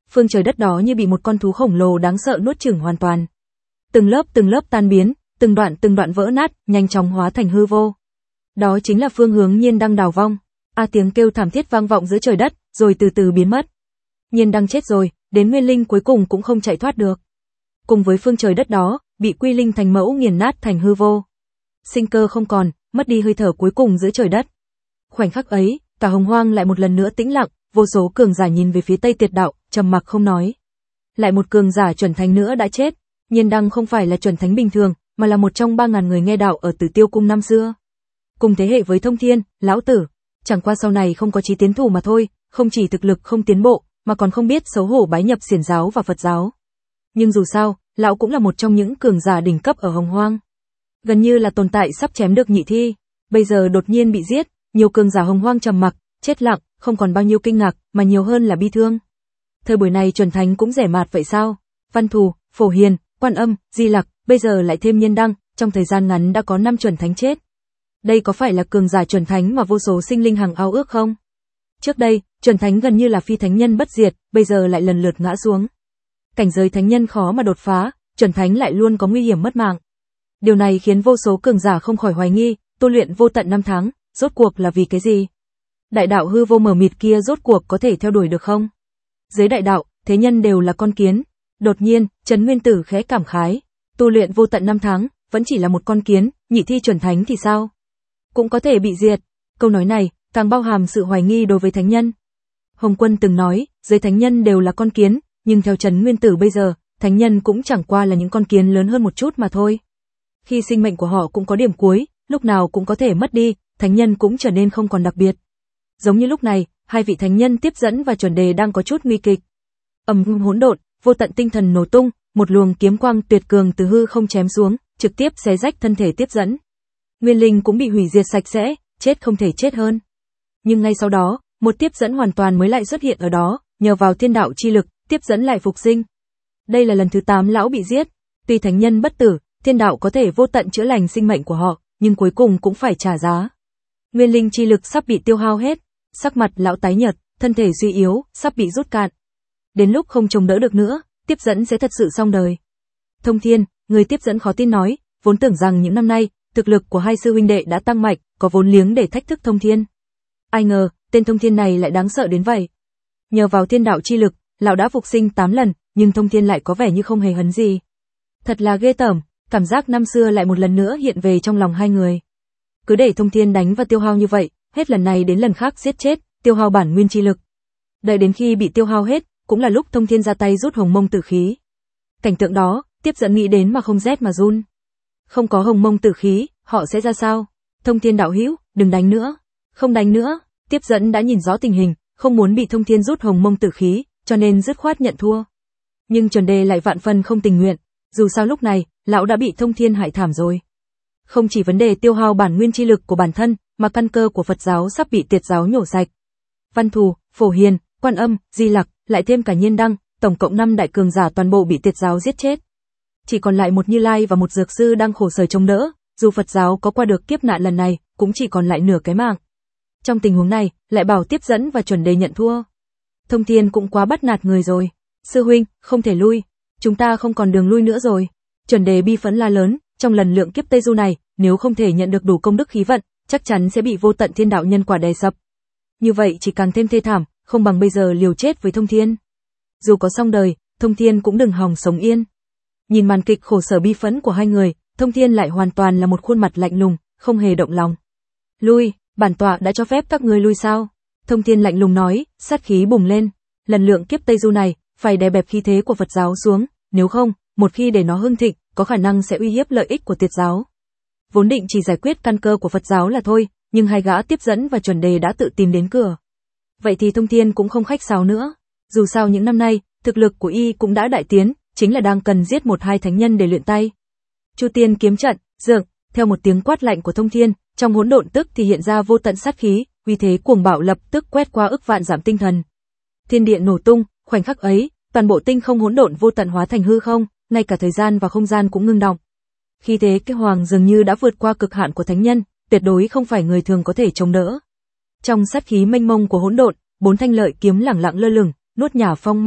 phương trời đất đó như bị một con thú khổng lồ đáng sợ nuốt chửng hoàn toàn. Từng lớp từng lớp tan biến, từng đoạn từng đoạn vỡ nát, nhanh chóng hóa thành hư vô. Đó chính là phương hướng Nhiên Đăng đào vong. A tiếng kêu thảm thiết vang vọng giữa trời đất, rồi từ từ biến mất. Nhiên Đăng chết rồi, đến nguyên linh cuối cùng cũng không chạy thoát được. Cùng với phương trời đất đó, bị quy linh thành mẫu nghiền nát thành hư vô. Sinh cơ không còn, mất đi hơi thở cuối cùng giữa trời đất. Khoảnh khắc ấy, cả hồng hoang lại một lần nữa tĩnh lặng, vô số cường giả nhìn về phía Tây Tiệt đạo, trầm mặc không nói. Lại một cường giả chuẩn thánh nữa đã chết. Nhiên Đăng không phải là chuẩn thánh bình thường, mà là một trong ba ngàn người nghe đạo ở Tử Tiêu cung năm xưa. Cùng thế hệ với Thông Thiên, lão tử, chẳng qua sau này không có chí tiến thủ mà thôi, không chỉ thực lực không tiến bộ, mà còn không biết xấu hổ bái nhập Xiển giáo và Phật giáo. Nhưng dù sao, lão cũng là một trong những cường giả đỉnh cấp ở hồng hoang. Gần như là tồn tại sắp chém được nhị thi, bây giờ đột nhiên bị giết, nhiều cường giả hồng hoang trầm mặc, chết lặng, không còn bao nhiêu kinh ngạc, mà nhiều hơn là bi thương. Thời buổi này chuẩn thánh cũng rẻ mạt vậy sao? Văn Thù, Phổ Hiền, Quan Âm, Di Lặc, bây giờ lại thêm Nhiên Đăng, trong thời gian ngắn đã có năm chuẩn thánh chết. Đây có phải là cường giả chuẩn thánh mà vô số sinh linh hằng ao ước không? Trước đây, chuẩn thánh gần như là phi thánh nhân bất diệt, bây giờ lại lần lượt ngã xuống. Cảnh giới thánh nhân khó mà đột phá, chuẩn thánh lại luôn có nguy hiểm mất mạng. Điều này khiến vô số cường giả không khỏi hoài nghi, tu luyện vô tận năm tháng, rốt cuộc là vì cái gì? Đại đạo hư vô mờ mịt kia rốt cuộc có thể theo đuổi được không? Dưới đại đạo, thế nhân đều là con kiến. Đột nhiên, Trấn Nguyên Tử khẽ cảm khái, tu luyện vô tận năm tháng, vẫn chỉ là một con kiến, nhị thi chuẩn thánh thì sao? Cũng có thể bị diệt. Câu nói này, càng bao hàm sự hoài nghi đối với thánh nhân. Hồng Quân từng nói, dưới thánh nhân đều là con kiến, nhưng theo Trấn Nguyên Tử bây giờ, thánh nhân cũng chẳng qua là những con kiến lớn hơn một chút mà thôi. Khi sinh mệnh của họ cũng có điểm cuối, lúc nào cũng có thể mất đi, thánh nhân cũng trở nên không còn đặc biệt. Giống như lúc này, hai vị thánh nhân tiếp dẫn và chuẩn đề đang có chút nguy kịch. Ầm ầm hỗn độn, vô tận tinh thần nổ tung, một luồng kiếm quang tuyệt cường từ hư không chém xuống, trực tiếp xé rách thân thể tiếp dẫn. Nguyên linh cũng bị hủy diệt sạch sẽ, chết không thể chết hơn. Nhưng ngay sau đó, một tiếp dẫn hoàn toàn mới lại xuất hiện ở đó, nhờ vào thiên đạo chi lực, tiếp dẫn lại phục sinh. Đây là lần thứ tám lão bị giết, tuy thánh nhân bất tử, thiên đạo có thể vô tận chữa lành sinh mệnh của họ, nhưng cuối cùng cũng phải trả giá. Nguyên linh chi lực sắp bị tiêu hao hết, sắc mặt lão tái nhợt, thân thể suy yếu, sắp bị rút cạn. Đến lúc không chống đỡ được nữa, tiếp dẫn sẽ thật sự xong đời. Thông Thiên, người tiếp dẫn khó tin nói, vốn tưởng rằng những năm nay, thực lực của hai sư huynh đệ đã tăng mạnh, có vốn liếng để thách thức Thông Thiên. Ai ngờ, tên Thông Thiên này lại đáng sợ đến vậy. Nhờ vào thiên đạo chi lực, lão đã phục sinh tám lần, nhưng Thông Thiên lại có vẻ như không hề hấn gì. Thật là ghê tởm, cảm giác năm xưa lại một lần nữa hiện về trong lòng hai người. Cứ để Thông Thiên đánh và tiêu hao như vậy, hết lần này đến lần khác giết chết, tiêu hao bản nguyên chi lực. Đợi đến khi bị tiêu hao hết, cũng là lúc Thông Thiên ra tay rút hồng mông tử khí. Cảnh tượng đó, tiếp dẫn nghĩ đến mà không rét mà run. Không có hồng mông tử khí, họ sẽ ra sao? Thông Thiên đạo hữu, đừng đánh nữa. Không đánh nữa, tiếp dẫn đã nhìn rõ tình hình, không muốn bị Thông Thiên rút hồng mông tử khí, cho nên dứt khoát nhận thua. Nhưng chuẩn đề lại vạn phần không tình nguyện, dù sao lúc này, lão đã bị Thông Thiên hại thảm rồi. Không chỉ vấn đề tiêu hao bản nguyên chi lực của bản thân, mà căn cơ của Phật giáo sắp bị Tiệt giáo nhổ sạch. Văn Thù, Phổ Hiền, Quan Âm, Di Lặc, lại thêm cả Nhiên Đăng, tổng cộng năm đại cường giả toàn bộ bị Tiệt giáo giết chết. Chỉ còn lại một Như Lai và một dược sư đang khổ sở chống đỡ, dù Phật giáo có qua được kiếp nạn lần này, cũng chỉ còn lại nửa cái mạng. Trong tình huống này, lại bảo tiếp dẫn và chuẩn đề nhận thua. Thông Thiên cũng quá bắt nạt người rồi. Sư huynh, không thể lui, chúng ta không còn đường lui nữa rồi. Chuẩn đề bi phẫn la lớn, trong lần lượng kiếp Tây Du này, nếu không thể nhận được đủ công đức khí vận, chắc chắn sẽ bị vô tận thiên đạo nhân quả đè sập. Như vậy chỉ càng thêm thê thảm, không bằng bây giờ liều chết với Thông Thiên. Dù có xong đời, Thông Thiên cũng đừng hòng sống yên. Nhìn màn kịch khổ sở bi phẫn của hai người, Thông Thiên lại hoàn toàn là một khuôn mặt lạnh lùng, không hề động lòng. Lui, bản tọa đã cho phép các ngươi lui sao? Thông Thiên lạnh lùng nói, sát khí bùng lên. Lần lượng kiếp Tây Du này, phải đè bẹp khí thế của Phật giáo xuống, nếu không, một khi để nó hưng thịnh, có khả năng sẽ uy hiếp lợi ích của Tiệt giáo. Vốn định chỉ giải quyết căn cơ của Phật giáo là thôi, nhưng hai gã tiếp dẫn và chuẩn đề đã tự tìm đến cửa. Vậy thì Thông Thiên cũng không khách sáo nữa. Dù sao những năm nay, thực lực của y cũng đã đại tiến, chính là đang cần giết một hai thánh nhân để luyện tay. Chu Tiên kiếm trận, dượng, theo một tiếng quát lạnh của Thông Thiên, trong hỗn độn tức thì hiện ra vô tận sát khí, uy thế cuồng bạo lập tức quét qua ức vạn giảm tinh thần. Thiên địa nổ tung, khoảnh khắc ấy, toàn bộ tinh không hỗn độn vô tận hóa thành hư không, ngay cả thời gian và không gian cũng ngưng động. Khi thế cái hoàng dường như đã vượt qua cực hạn của thánh nhân, tuyệt đối không phải người thường có thể chống đỡ. Trong sát khí mênh mông của hỗn độn, bốn thanh lợi kiếm lẳng lặng lơ lửng, nuốt nhả phong mang,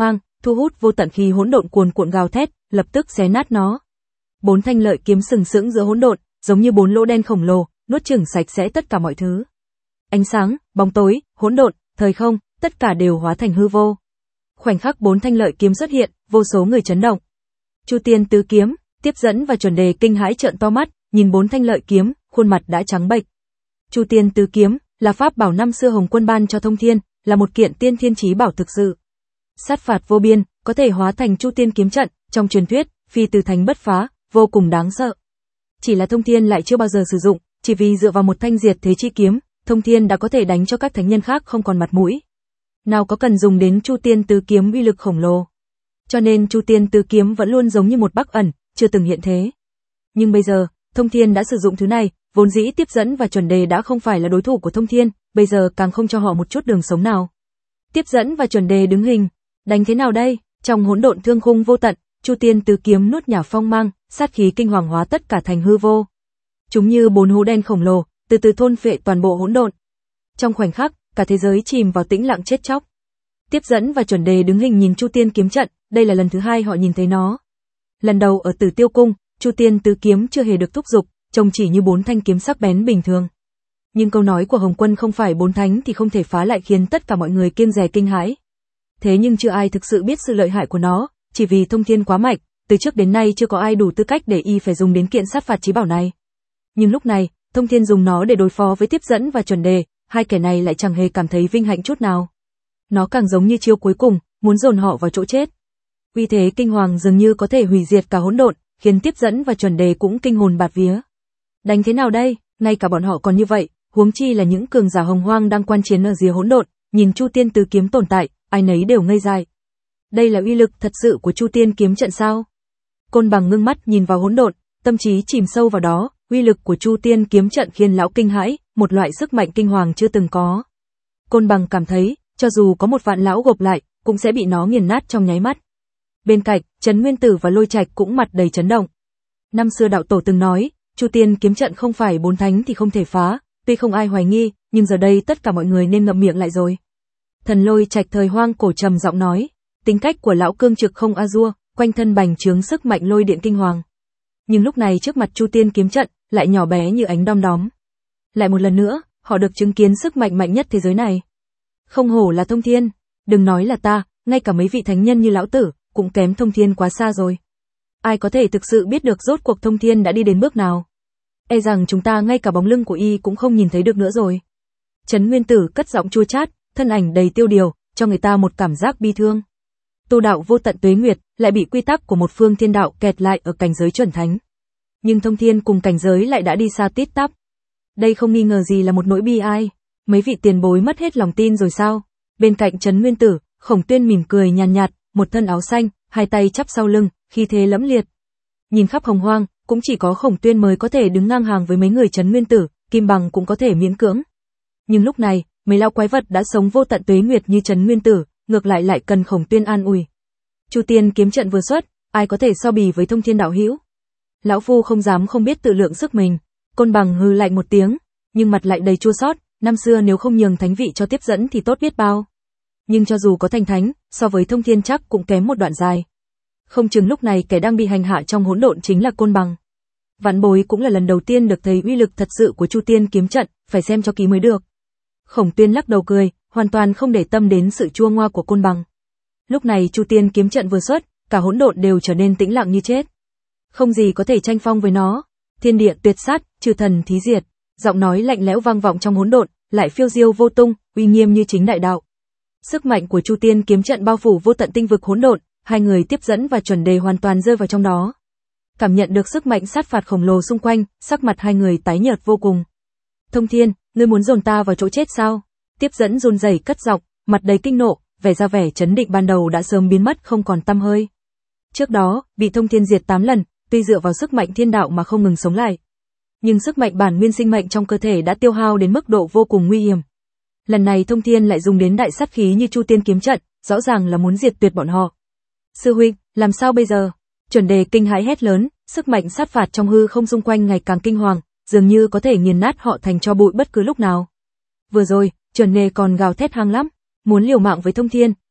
thu hút vô tận khí hỗn độn cuồn cuộn gào thét, lập tức xé nát nó. Bốn thanh lợi kiếm sừng sững giữa hỗn độn, giống như bốn lỗ đen khổng lồ, nuốt chửng sạch sẽ tất cả mọi thứ. Ánh sáng, bóng tối, hỗn độn, thời không, tất cả đều hóa thành hư vô. Khoảnh khắc bốn thanh lợi kiếm xuất hiện, vô số người chấn động. Chu Tiên tứ kiếm, Tiếp Dẫn và Chuẩn Đề kinh hãi trợn to mắt, nhìn bốn thanh lợi kiếm, khuôn mặt đã trắng bệch. Chu Tiên tứ kiếm là pháp bảo năm xưa Hồng Quân ban cho Thông Thiên, là một kiện tiên thiên chí bảo thực sự. Sát phạt vô biên, có thể hóa thành Chu Tiên kiếm trận, trong truyền thuyết, phi từ thánh bất phá, vô cùng đáng sợ. Chỉ là Thông Thiên lại chưa bao giờ sử dụng, chỉ vì dựa vào một thanh diệt thế chi kiếm, Thông Thiên đã có thể đánh cho các thánh nhân khác không còn mặt mũi. Nào có cần dùng đến Chu Tiên tứ kiếm uy lực khổng lồ. Cho nên Chu Tiên tứ kiếm vẫn luôn giống như một Bắc ẩn, chưa từng hiện thế. Nhưng bây giờ, Thông Thiên đã sử dụng thứ này, vốn dĩ Tiếp Dẫn và Chuẩn Đề đã không phải là đối thủ của Thông Thiên, bây giờ càng không cho họ một chút đường sống nào. Tiếp Dẫn và Chuẩn Đề đứng hình, đánh thế nào đây? Trong hỗn độn thương khung vô tận, Chu Tiên tứ kiếm nuốt nhả phong mang, sát khí kinh hoàng hóa tất cả thành hư vô. Chúng như bốn hố đen khổng lồ, từ từ thôn phệ toàn bộ hỗn độn. Trong khoảnh khắc, cả thế giới chìm vào tĩnh lặng chết chóc. Tiếp Dẫn và Chuẩn Đề đứng hình nhìn Chu Tiên kiếm trận, đây là lần thứ hai họ nhìn thấy nó. Lần đầu ở Tử Tiêu cung, Chu Tiên tứ kiếm chưa hề được thúc giục, trông chỉ như bốn thanh kiếm sắc bén bình thường. Nhưng câu nói của Hồng Quân không phải bốn thánh thì không thể phá lại khiến tất cả mọi người kiêng dè kinh hãi. Thế nhưng chưa ai thực sự biết sự lợi hại của nó, chỉ vì Thông Thiên quá mạnh, từ trước đến nay chưa có ai đủ tư cách để y phải dùng đến kiện sát phạt chí bảo này. Nhưng lúc này, Thông Thiên dùng nó để đối phó với Tiếp Dẫn và Chuẩn Đề, hai kẻ này lại chẳng hề cảm thấy vinh hạnh chút nào. Nó càng giống như chiêu cuối cùng, muốn dồn họ vào chỗ chết. Uy thế kinh hoàng dường như có thể hủy diệt cả hỗn độn, khiến Tiếp Dẫn và Chuẩn Đề cũng kinh hồn bạt vía. Đánh thế nào đây? Ngay cả bọn họ còn như vậy, huống chi là những cường giả hồng hoang đang quan chiến ở rìa hỗn độn, nhìn Chu Tiên tứ kiếm tồn tại, ai nấy đều ngây dại. Đây là uy lực thật sự của Chu Tiên kiếm trận sao? Côn Bằng ngưng mắt nhìn vào hỗn độn, tâm trí chìm sâu vào đó, uy lực của Chu Tiên kiếm trận khiến lão kinh hãi, một loại sức mạnh kinh hoàng chưa từng có. Côn Bằng cảm thấy, cho dù có một vạn lão gộp lại, cũng sẽ bị nó nghiền nát trong nháy mắt. Bên cạnh, Trấn Nguyên Tử và Lôi Trạch cũng mặt đầy chấn động. Năm xưa đạo tổ từng nói, Chu Tiên kiếm trận không phải bốn thánh thì không thể phá, tuy không ai hoài nghi, nhưng giờ đây tất cả mọi người nên ngậm miệng lại rồi. Thần Lôi Trạch thời hoang cổ trầm giọng nói, tính cách của lão cương trực không a dua, quanh thân bành trướng sức mạnh lôi điện kinh hoàng. Nhưng lúc này trước mặt Chu Tiên kiếm trận, lại nhỏ bé như ánh đom đóm. Lại một lần nữa, họ được chứng kiến sức mạnh mạnh nhất thế giới này. Không hổ là Thông Thiên, đừng nói là ta, ngay cả mấy vị thánh nhân như lão tử, cũng kém Thông Thiên quá xa rồi. Ai có thể thực sự biết được rốt cuộc Thông Thiên đã đi đến bước nào? E rằng chúng ta ngay cả bóng lưng của y cũng không nhìn thấy được nữa rồi. Trấn Nguyên Tử cất giọng chua chát, thân ảnh đầy tiêu điều, cho người ta một cảm giác bi thương. Tu đạo vô tận tuế nguyệt, lại bị quy tắc của một phương thiên đạo kẹt lại ở cảnh giới chuẩn thánh. Nhưng Thông Thiên cùng cảnh giới lại đã đi xa tít tắp. Đây không nghi ngờ gì là một nỗi bi ai. Mấy vị tiền bối mất hết lòng tin rồi sao? Bên cạnh Trấn Nguyên Tử, Khổng Tuyên mỉm cười nhàn nhạt, một thân áo xanh, hai tay chắp sau lưng, khí thế lẫm liệt. Nhìn khắp hồng hoang, cũng chỉ có Khổng Tuyên mới có thể đứng ngang hàng với mấy người Trấn Nguyên Tử, Kim Bằng cũng có thể miễn cưỡng. Nhưng lúc này, mấy lão quái vật đã sống vô tận tuế nguyệt như Trấn Nguyên Tử, ngược lại lại cần Khổng Tuyên an ủi. Chu Tiên kiếm trận vừa xuất, ai có thể so bì với Thông Thiên đạo hữu? Lão phu không dám không biết tự lượng sức mình. Côn Bằng hừ lạnh một tiếng, nhưng mặt lại đầy chua xót, năm xưa nếu không nhường thánh vị cho Tiếp Dẫn thì tốt biết bao. Nhưng cho dù có thành thánh, so với Thông Thiên chắc cũng kém một đoạn dài. Không chừng lúc này kẻ đang bị hành hạ trong hỗn độn chính là Côn Bằng. Vạn Bối cũng là lần đầu tiên được thấy uy lực thật sự của Chu Tiên kiếm trận, phải xem cho kỹ mới được. Khổng Tuyên lắc đầu cười, hoàn toàn không để tâm đến sự chua ngoa của Côn Bằng. Lúc này Chu Tiên kiếm trận vừa xuất, cả hỗn độn đều trở nên tĩnh lặng như chết. Không gì có thể tranh phong với nó. Thiên địa tuyệt sát, trừ thần thí diệt. Giọng nói lạnh lẽo vang vọng trong hỗn độn, lại phiêu diêu vô tung, uy nghiêm như chính đại đạo. Sức mạnh của Chu Tiên kiếm trận bao phủ vô tận tinh vực hỗn độn, hai người Tiếp Dẫn và Chuẩn Đề hoàn toàn rơi vào trong đó. Cảm nhận được sức mạnh sát phạt khổng lồ xung quanh, sắc mặt hai người tái nhợt vô cùng. Thông Thiên, ngươi muốn dồn ta vào chỗ chết sao? Tiếp Dẫn run rẩy cất giọng, mặt đầy kinh nộ, vẻ ra vẻ chấn định ban đầu đã sớm biến mất không còn tăm hơi. Trước đó, bị Thông Thiên diệt tám lần, tuy dựa vào sức mạnh thiên đạo mà không ngừng sống lại, nhưng sức mạnh bản nguyên sinh mệnh trong cơ thể đã tiêu hao đến mức độ vô cùng nguy hiểm. Lần này Thông Thiên lại dùng đến đại sát khí như Chu Tiên kiếm trận, rõ ràng là muốn diệt tuyệt bọn họ. Sư huynh, làm sao bây giờ? Chuẩn Đề kinh hãi hét lớn, sức mạnh sát phạt trong hư không xung quanh ngày càng kinh hoàng, dường như có thể nghiền nát họ thành tro bụi bất cứ lúc nào. Vừa rồi, Chuẩn Đề còn gào thét hăng lắm, muốn liều mạng với Thông Thiên,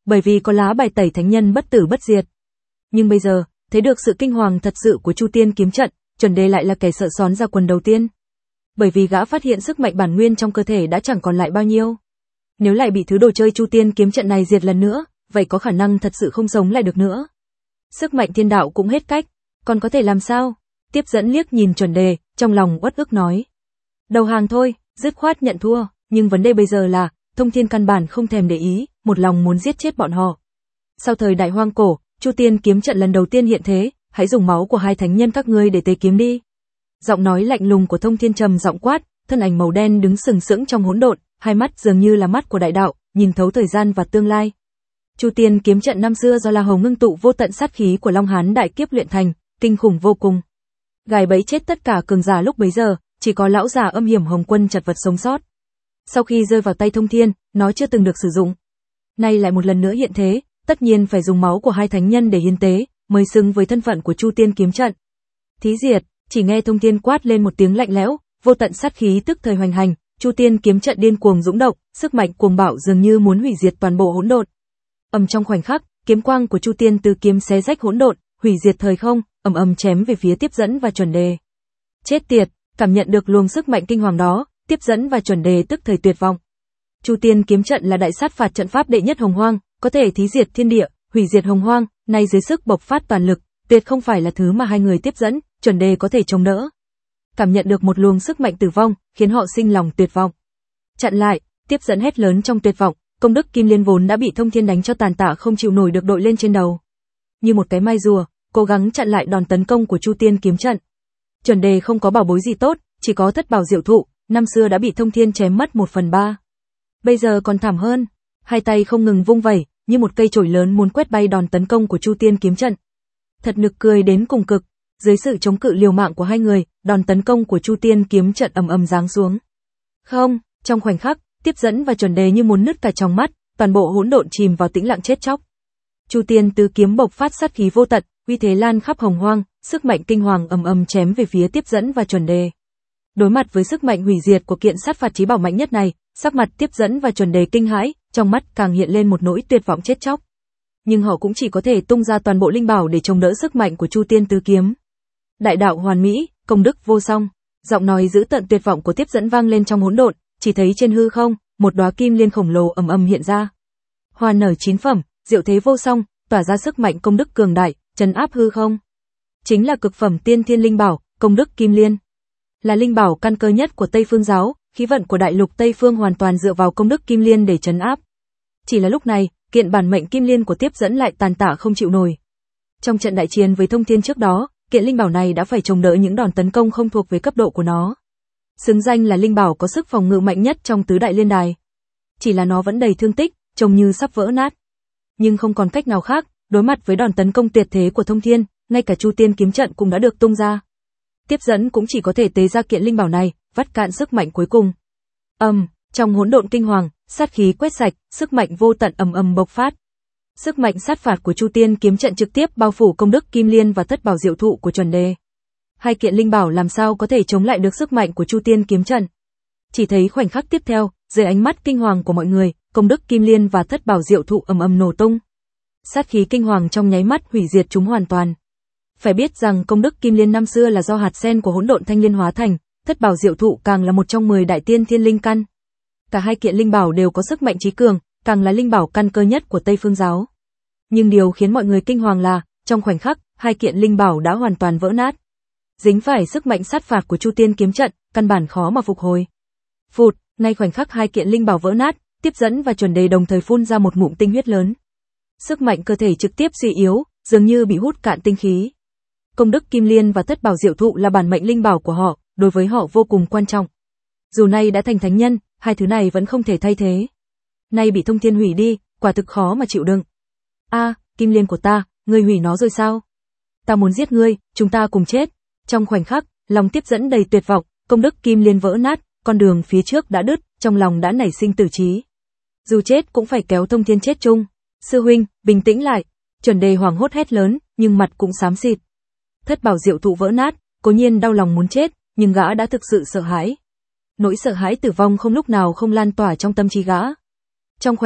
bởi vì có lá bài tẩy thánh nhân bất tử bất diệt. Nhưng bây giờ, thấy được sự kinh hoàng thật sự của Chu Tiên kiếm trận, Chuẩn Đề lại là kẻ sợ xón ra quần đầu tiên. Bởi vì gã phát hiện sức mạnh bản nguyên trong cơ thể đã chẳng còn lại bao nhiêu. Nếu lại bị thứ đồ chơi Chu Tiên kiếm trận này diệt lần nữa, vậy có khả năng thật sự không sống lại được nữa. Sức mạnh thiên đạo cũng hết cách, còn có thể làm sao? Tiếp dẫn liếc nhìn Chuẩn Đề, trong lòng uất ức nói. Đầu hàng thôi, dứt khoát nhận thua, nhưng vấn đề bây giờ là, Thông Thiên căn bản không thèm để ý, một lòng muốn giết chết bọn họ. Sau thời đại hoang cổ, Chu Tiên kiếm trận lần đầu tiên hiện thế, hãy dùng máu của hai thánh nhân các ngươi để tế kiếm đi. Giọng nói lạnh lùng của Thông Thiên trầm giọng quát, thân ảnh màu đen đứng sừng sững trong hỗn độn, hai mắt dường như là mắt của đại đạo, nhìn thấu thời gian và tương lai. Chu Tiên kiếm trận năm xưa do La Hầu ngưng tụ vô tận sát khí của Long Hán đại kiếp luyện thành, kinh khủng vô cùng. Gài bẫy chết tất cả cường giả lúc bấy giờ, chỉ có lão già âm hiểm Hồng Quân chật vật sống sót. Sau khi rơi vào tay Thông Thiên, nó chưa từng được sử dụng. Nay lại một lần nữa hiện thế, tất nhiên phải dùng máu của hai thánh nhân để hiến tế, mới xứng với thân phận của Chu Tiên kiếm trận. Thí diệt, chỉ nghe Thông Thiên quát lên một tiếng lạnh lẽo, vô tận sát khí tức thời hoành hành, Chu Tiên kiếm trận điên cuồng dũng động, sức mạnh cuồng bạo dường như muốn hủy diệt toàn bộ hỗn độn. Ầm trong khoảnh khắc, kiếm quang của Chu Tiên tứ kiếm xé rách hỗn độn, hủy diệt thời không, ầm ầm chém về phía Tiếp dẫn và Chuẩn Đề. Chết tiệt, cảm nhận được luồng sức mạnh kinh hoàng đó, Tiếp dẫn và Chuẩn Đề tức thời tuyệt vọng. Chu Tiên kiếm trận là đại sát phạt trận pháp đệ nhất hồng hoang, có thể thí diệt thiên địa, hủy diệt hồng hoang, nay dưới sức bộc phát toàn lực, tuyệt không phải là thứ mà hai người Tiếp dẫn, Chuẩn Đề có thể chống đỡ. Cảm nhận được một luồng sức mạnh tử vong, khiến họ sinh lòng tuyệt vọng. Chặn lại, Tiếp dẫn hét lớn trong tuyệt vọng, công đức kim liên vốn đã bị Thông Thiên đánh cho tàn tạ không chịu nổi được đội lên trên đầu. Như một cái mai rùa, cố gắng chặn lại đòn tấn công của Chu Tiên kiếm trận. Chuẩn Đề không có bảo bối gì tốt, chỉ có thất bảo diệu thụ, năm xưa đã bị Thông Thiên chém mất một phần ba. Bây giờ còn thảm hơn, hai tay không ngừng vung vẩy, như một cây chổi lớn muốn quét bay đòn tấn công của Chu Tiên kiếm trận. Thật nực cười đến cùng cực, dưới sự chống cự liều mạng của hai người, đòn tấn công của Chu Tiên kiếm trận ầm ầm giáng xuống. Không, trong khoảnh khắc, Tiếp dẫn và Chuẩn Đề như muốn nứt cả trong mắt, toàn bộ hỗn độn chìm vào tĩnh lặng chết chóc. Chu Tiên tứ kiếm bộc phát sát khí vô tận, uy thế lan khắp hồng hoang, sức mạnh kinh hoàng ầm ầm chém về phía Tiếp dẫn và Chuẩn Đề. Đối mặt với sức mạnh hủy diệt của kiện sát phạt chí bảo mạnh nhất này, sắc mặt Tiếp dẫn và Chuẩn Đề kinh hãi, trong mắt càng hiện lên một nỗi tuyệt vọng chết chóc. Nhưng họ cũng chỉ có thể tung ra toàn bộ linh bảo để chống đỡ sức mạnh của Chu Tiên tứ kiếm. Đại đạo hoàn mỹ, công đức vô song. Giọng nói dữ tợn tuyệt vọng của Tiếp dẫn vang lên trong hỗn độn, chỉ thấy trên hư không, một đóa kim liên khổng lồ ầm ầm hiện ra. Hoa nở chín phẩm, diệu thế vô song, tỏa ra sức mạnh công đức cường đại, trấn áp hư không. Chính là cực phẩm tiên thiên linh bảo, công đức kim liên. Là linh bảo căn cơ nhất của Tây Phương giáo, khí vận của đại lục Tây Phương hoàn toàn dựa vào công đức kim liên để trấn áp. Chỉ là lúc này, kiện bản mệnh kim liên của Tiếp dẫn lại tàn tạ không chịu nổi. Trong trận đại chiến với Thông Thiên trước đó, kiện linh bảo này đã phải chống đỡ những đòn tấn công không thuộc về cấp độ của nó. Xứng danh là linh bảo có sức phòng ngự mạnh nhất trong tứ đại liên đài. Chỉ là nó vẫn đầy thương tích, trông như sắp vỡ nát. Nhưng không còn cách nào khác, đối mặt với đòn tấn công tuyệt thế của Thông Thiên, ngay cả Chu Tiên kiếm trận cũng đã được tung ra. Tiếp dẫn cũng chỉ có thể tế ra kiện linh bảo này, vắt cạn sức mạnh cuối cùng. Ầm, um, trong hỗn độn kinh hoàng, sát khí quét sạch, sức mạnh vô tận ầm ầm bộc phát. Sức mạnh sát phạt của Chu Tiên kiếm trận trực tiếp bao phủ công đức kim liên và thất bảo diệu thụ của Chuẩn Đề. Hai kiện linh bảo làm sao có thể chống lại được sức mạnh của Chu Tiên kiếm trận? Chỉ thấy khoảnh khắc tiếp theo, dưới ánh mắt kinh hoàng của mọi người, công đức kim liên và thất bảo diệu thụ ầm ầm nổ tung. Sát khí kinh hoàng trong nháy mắt hủy diệt chúng hoàn toàn. Phải biết rằng công đức kim liên năm xưa là do hạt sen của hỗn độn thanh liên hóa thành, thất bảo diệu thụ càng là một trong mười đại tiên thiên linh căn. Cả hai kiện linh bảo đều có sức mạnh trí cường, càng là linh bảo căn cơ nhất của Tây Phương giáo. Nhưng điều khiến mọi người kinh hoàng là, trong khoảnh khắc, hai kiện linh bảo đã hoàn toàn vỡ nát. Dính phải sức mạnh sát phạt của Chu Tiên kiếm trận, căn bản khó mà phục hồi. Phụt, ngay khoảnh khắc hai kiện linh bảo vỡ nát, Tiếp dẫn và Chuẩn Đề đồng thời phun ra một ngụm tinh huyết lớn. Sức mạnh cơ thể trực tiếp suy yếu, dường như bị hút cạn tinh khí. Công đức kim liên và thất bảo diệu thụ là bản mệnh linh bảo của họ, đối với họ vô cùng quan trọng. Dù nay đã thành thánh nhân, hai thứ này vẫn không thể thay thế. Nay bị Thông Thiên hủy đi, quả thực khó mà chịu đựng. A, à, kim liên của ta, ngươi hủy nó rồi sao? Ta muốn giết ngươi, chúng ta cùng chết. Trong khoảnh khắc, lòng Tiếp dẫn đầy tuyệt vọng, công đức kim liên vỡ nát, con đường phía trước đã đứt, trong lòng đã nảy sinh tử trí. Dù chết cũng phải kéo Thông Thiên chết chung. Sư huynh, bình tĩnh lại. Chuẩn Đề hoảng hốt hét lớn, nhưng mặt cũng xám xịt. Thất bảo diệu thụ vỡ nát, cố nhiên đau lòng muốn chết, nhưng gã đã thực sự sợ hãi. Nỗi sợ hãi tử vong không lúc nào không lan tỏa trong tâm trí gã. Trong khoảnh khắc,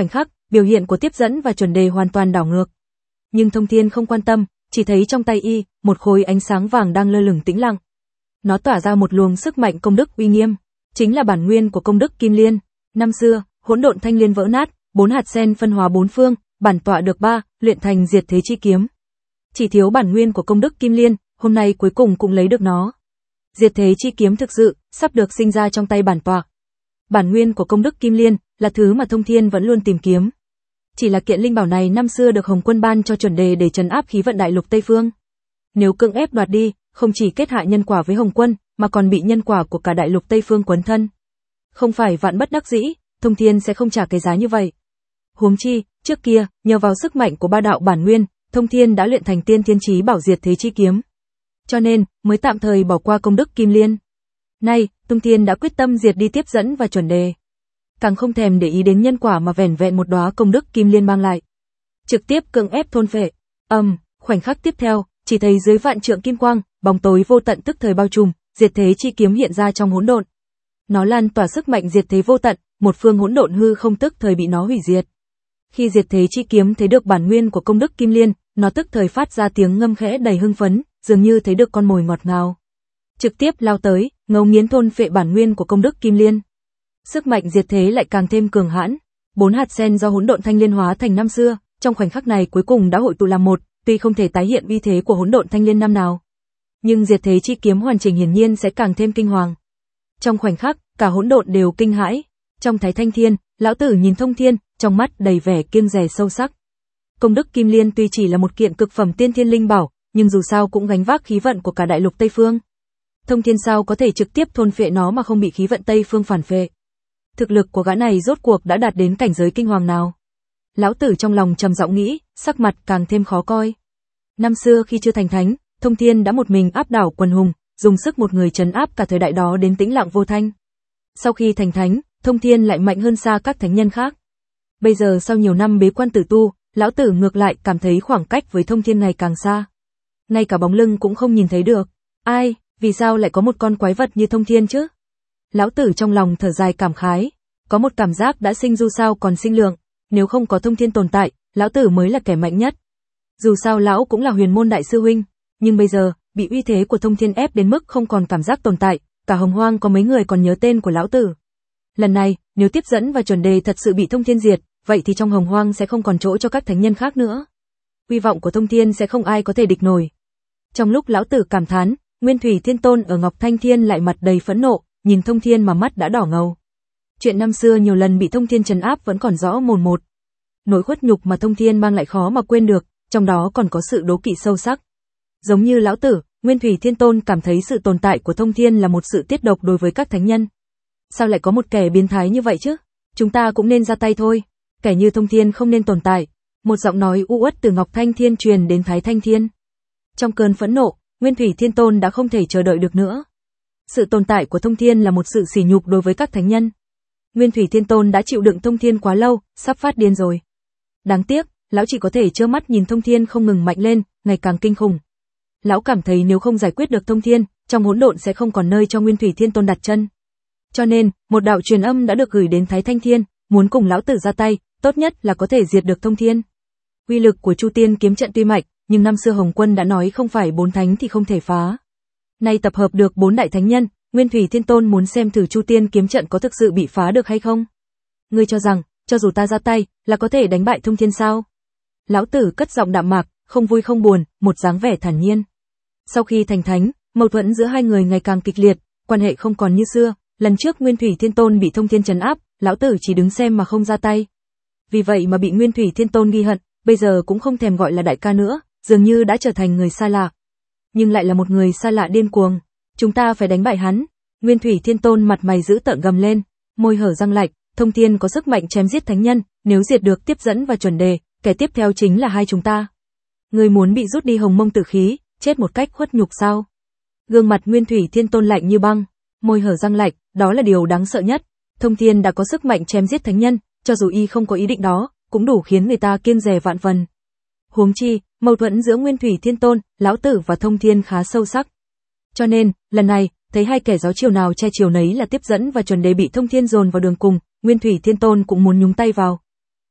biểu hiện của tiếp dẫn và chuẩn đề hoàn toàn đảo ngược. Nhưng Thông Thiên không quan tâm, chỉ thấy trong tay y, một khối ánh sáng vàng đang lơ lửng tĩnh lặng. Nó tỏa ra một luồng sức mạnh công đức uy nghiêm, chính là bản nguyên của công đức Kim Liên. Năm xưa, hỗn độn thanh liên vỡ nát, bốn hạt sen phân hóa bốn phương, bản tọa được ba, luyện thành diệt thế chi kiếm. Chỉ thiếu bản nguyên của công đức Kim Liên, hôm nay cuối cùng cũng lấy được nó. Diệt thế chi kiếm thực sự sắp được sinh ra trong tay bản tọa. Bản nguyên của công đức Kim Liên là thứ mà Thông Thiên vẫn luôn tìm kiếm. Chỉ là kiện linh bảo này năm xưa được Hồng Quân ban cho chuẩn đề để trấn áp khí vận đại lục Tây Phương. Nếu cưỡng ép đoạt đi, không chỉ kết hạ nhân quả với Hồng Quân, mà còn bị nhân quả của cả đại lục Tây Phương quấn thân. Không phải vạn bất đắc dĩ, Thông Thiên sẽ không trả cái giá như vậy. Huống chi, trước kia, nhờ vào sức mạnh của ba đạo bản nguyên, Thông Thiên đã luyện thành tiên thiên chí bảo diệt thế chi kiếm. Cho nên, mới tạm thời bỏ qua công đức Kim Liên. Nay, Thông Thiên đã quyết tâm diệt đi tiếp dẫn và chuẩn đề. Càng không thèm để ý đến nhân quả mà vẻn vẹn một đóa công đức Kim Liên mang lại. Trực tiếp cưỡng ép thôn phệ. Ầm, um, khoảnh khắc tiếp theo, chỉ thấy dưới vạn trượng kim quang, bóng tối vô tận tức thời bao trùm, diệt thế chi kiếm hiện ra trong hỗn độn. Nó lan tỏa sức mạnh diệt thế vô tận, một phương hỗn độn hư không tức thời bị nó hủy diệt. Khi diệt thế chi kiếm thấy được bản nguyên của công đức Kim Liên, nó tức thời phát ra tiếng ngâm khẽ đầy hưng phấn, dường như thấy được con mồi ngọt ngào. Trực tiếp lao tới, ngấu nghiến thôn phệ bản nguyên của công đức Kim Liên. Sức mạnh diệt thế lại càng thêm cường hãn. Bốn hạt sen do hỗn độn thanh liên hóa thành năm xưa, trong khoảnh khắc này cuối cùng đã hội tụ làm một, tuy không thể tái hiện uy thế của hỗn độn thanh liên năm nào, nhưng diệt thế chi kiếm hoàn chỉnh hiển nhiên sẽ càng thêm kinh hoàng. Trong khoảnh khắc, cả hỗn độn đều kinh hãi. Trong Thái Thanh Thiên, lão tử nhìn Thông Thiên, trong mắt đầy vẻ kiêng dè sâu sắc. Công đức Kim Liên tuy chỉ là một kiện cực phẩm tiên thiên linh bảo, nhưng dù sao cũng gánh vác khí vận của cả đại lục Tây Phương. Thông Thiên sao có thể trực tiếp thôn phệ nó mà không bị khí vận Tây Phương phản phệ? Thực lực của gã này rốt cuộc đã đạt đến cảnh giới kinh hoàng nào? Lão tử trong lòng trầm giọng nghĩ, sắc mặt càng thêm khó coi. Năm xưa khi chưa thành thánh, Thông Thiên đã một mình áp đảo quần hùng, dùng sức một người trấn áp cả thời đại đó đến tĩnh lặng vô thanh. Sau khi thành thánh, Thông Thiên lại mạnh hơn xa các thánh nhân khác. Bây giờ sau nhiều năm bế quan tử tu, lão tử ngược lại cảm thấy khoảng cách với Thông Thiên ngày càng xa. Ngay cả bóng lưng cũng không nhìn thấy được. Ai, vì sao lại có một con quái vật như Thông Thiên chứ? Lão tử trong lòng thở dài cảm khái, có một cảm giác đã sinh dù sao còn sinh lượng, nếu không có Thông Thiên tồn tại, lão tử mới là kẻ mạnh nhất. Dù sao lão cũng là huyền môn đại sư huynh, nhưng bây giờ, bị uy thế của Thông Thiên ép đến mức không còn cảm giác tồn tại, cả Hồng Hoang có mấy người còn nhớ tên của lão tử. Lần này, nếu tiếp dẫn và chuẩn đề thật sự bị Thông Thiên diệt, vậy thì trong Hồng Hoang sẽ không còn chỗ cho các thánh nhân khác nữa. Uy vọng của Thông Thiên sẽ không ai có thể địch nổi. Trong lúc lão tử cảm thán, Nguyên Thủy Thiên Tôn ở Ngọc Thanh Thiên lại mặt đầy phẫn nộ, nhìn Thông Thiên mà mắt đã đỏ ngầu. Chuyện năm xưa nhiều lần bị Thông Thiên trấn áp vẫn còn rõ mồn một. Nỗi khuất nhục mà Thông Thiên mang lại khó mà quên được, trong đó còn có sự đố kỵ sâu sắc. Giống như lão tử, Nguyên Thủy Thiên Tôn cảm thấy sự tồn tại của Thông Thiên là một sự tiết độc đối với các thánh nhân. Sao lại có một kẻ biến thái như vậy chứ? Chúng ta cũng nên ra tay thôi. Kẻ như Thông Thiên không nên tồn tại. Một giọng nói u uất từ Ngọc Thanh Thiên truyền đến Thái Thanh Thiên. Trong cơn phẫn nộ, Nguyên Thủy Thiên Tôn đã không thể chờ đợi được nữa. Sự tồn tại của Thông Thiên là một sự sỉ nhục đối với các thánh nhân. Nguyên Thủy Thiên Tôn đã chịu đựng Thông Thiên quá lâu, sắp phát điên rồi. Đáng tiếc, lão chỉ có thể trơ mắt nhìn Thông Thiên không ngừng mạnh lên, ngày càng kinh khủng. Lão cảm thấy nếu không giải quyết được Thông Thiên, trong hỗn độn sẽ không còn nơi cho Nguyên Thủy Thiên Tôn đặt chân. Cho nên, một đạo truyền âm đã được gửi đến Thái Thanh Thiên, muốn cùng lão tử ra tay, tốt nhất là có thể diệt được Thông Thiên. Uy lực của Chu Tiên kiếm trận tuy mạnh, nhưng năm xưa Hồng Quân đã nói không phải bốn thánh thì không thể phá. Nay tập hợp được bốn đại thánh nhân, Nguyên Thủy Thiên Tôn muốn xem thử Chu Tiên kiếm trận có thực sự bị phá được hay không. Ngươi cho rằng, cho dù ta ra tay, là có thể đánh bại Thông Thiên sao? Lão tử cất giọng đạm mạc, không vui không buồn, một dáng vẻ thản nhiên. Sau khi thành thánh, mâu thuẫn giữa hai người ngày càng kịch liệt, quan hệ không còn như xưa. Lần trước Nguyên Thủy Thiên Tôn bị Thông Thiên trấn áp, lão tử chỉ đứng xem mà không ra tay. Vì vậy mà bị Nguyên Thủy Thiên Tôn ghi hận, bây giờ cũng không thèm gọi là đại ca nữa, dường như đã trở thành người xa lạ. Nhưng lại là một người xa lạ điên cuồng. Chúng ta phải đánh bại hắn. Nguyên Thủy Thiên Tôn mặt mày dữ tợn gầm lên, môi hở răng lạnh, Thông Thiên có sức mạnh chém giết thánh nhân, nếu diệt được tiếp dẫn và chuẩn đề, kẻ tiếp theo chính là hai chúng ta. Ngươi muốn bị rút đi hồng mông tử khí, chết một cách khuất nhục sao? Gương mặt Nguyên Thủy Thiên Tôn lạnh như băng, môi hở răng lạnh, đó là điều đáng sợ nhất. Thông Thiên đã có sức mạnh chém giết thánh nhân, cho dù y không có ý định đó, cũng đủ khiến người ta kiêng dè vạn phần. Huống chi, mâu thuẫn giữa Nguyên Thủy Thiên Tôn, lão tử và Thông Thiên khá sâu sắc. Cho nên, lần này, thấy hai kẻ gió chiều nào che chiều nấy là tiếp dẫn và chuẩn đề bị Thông Thiên dồn vào đường cùng, Nguyên Thủy Thiên Tôn cũng muốn nhúng tay vào.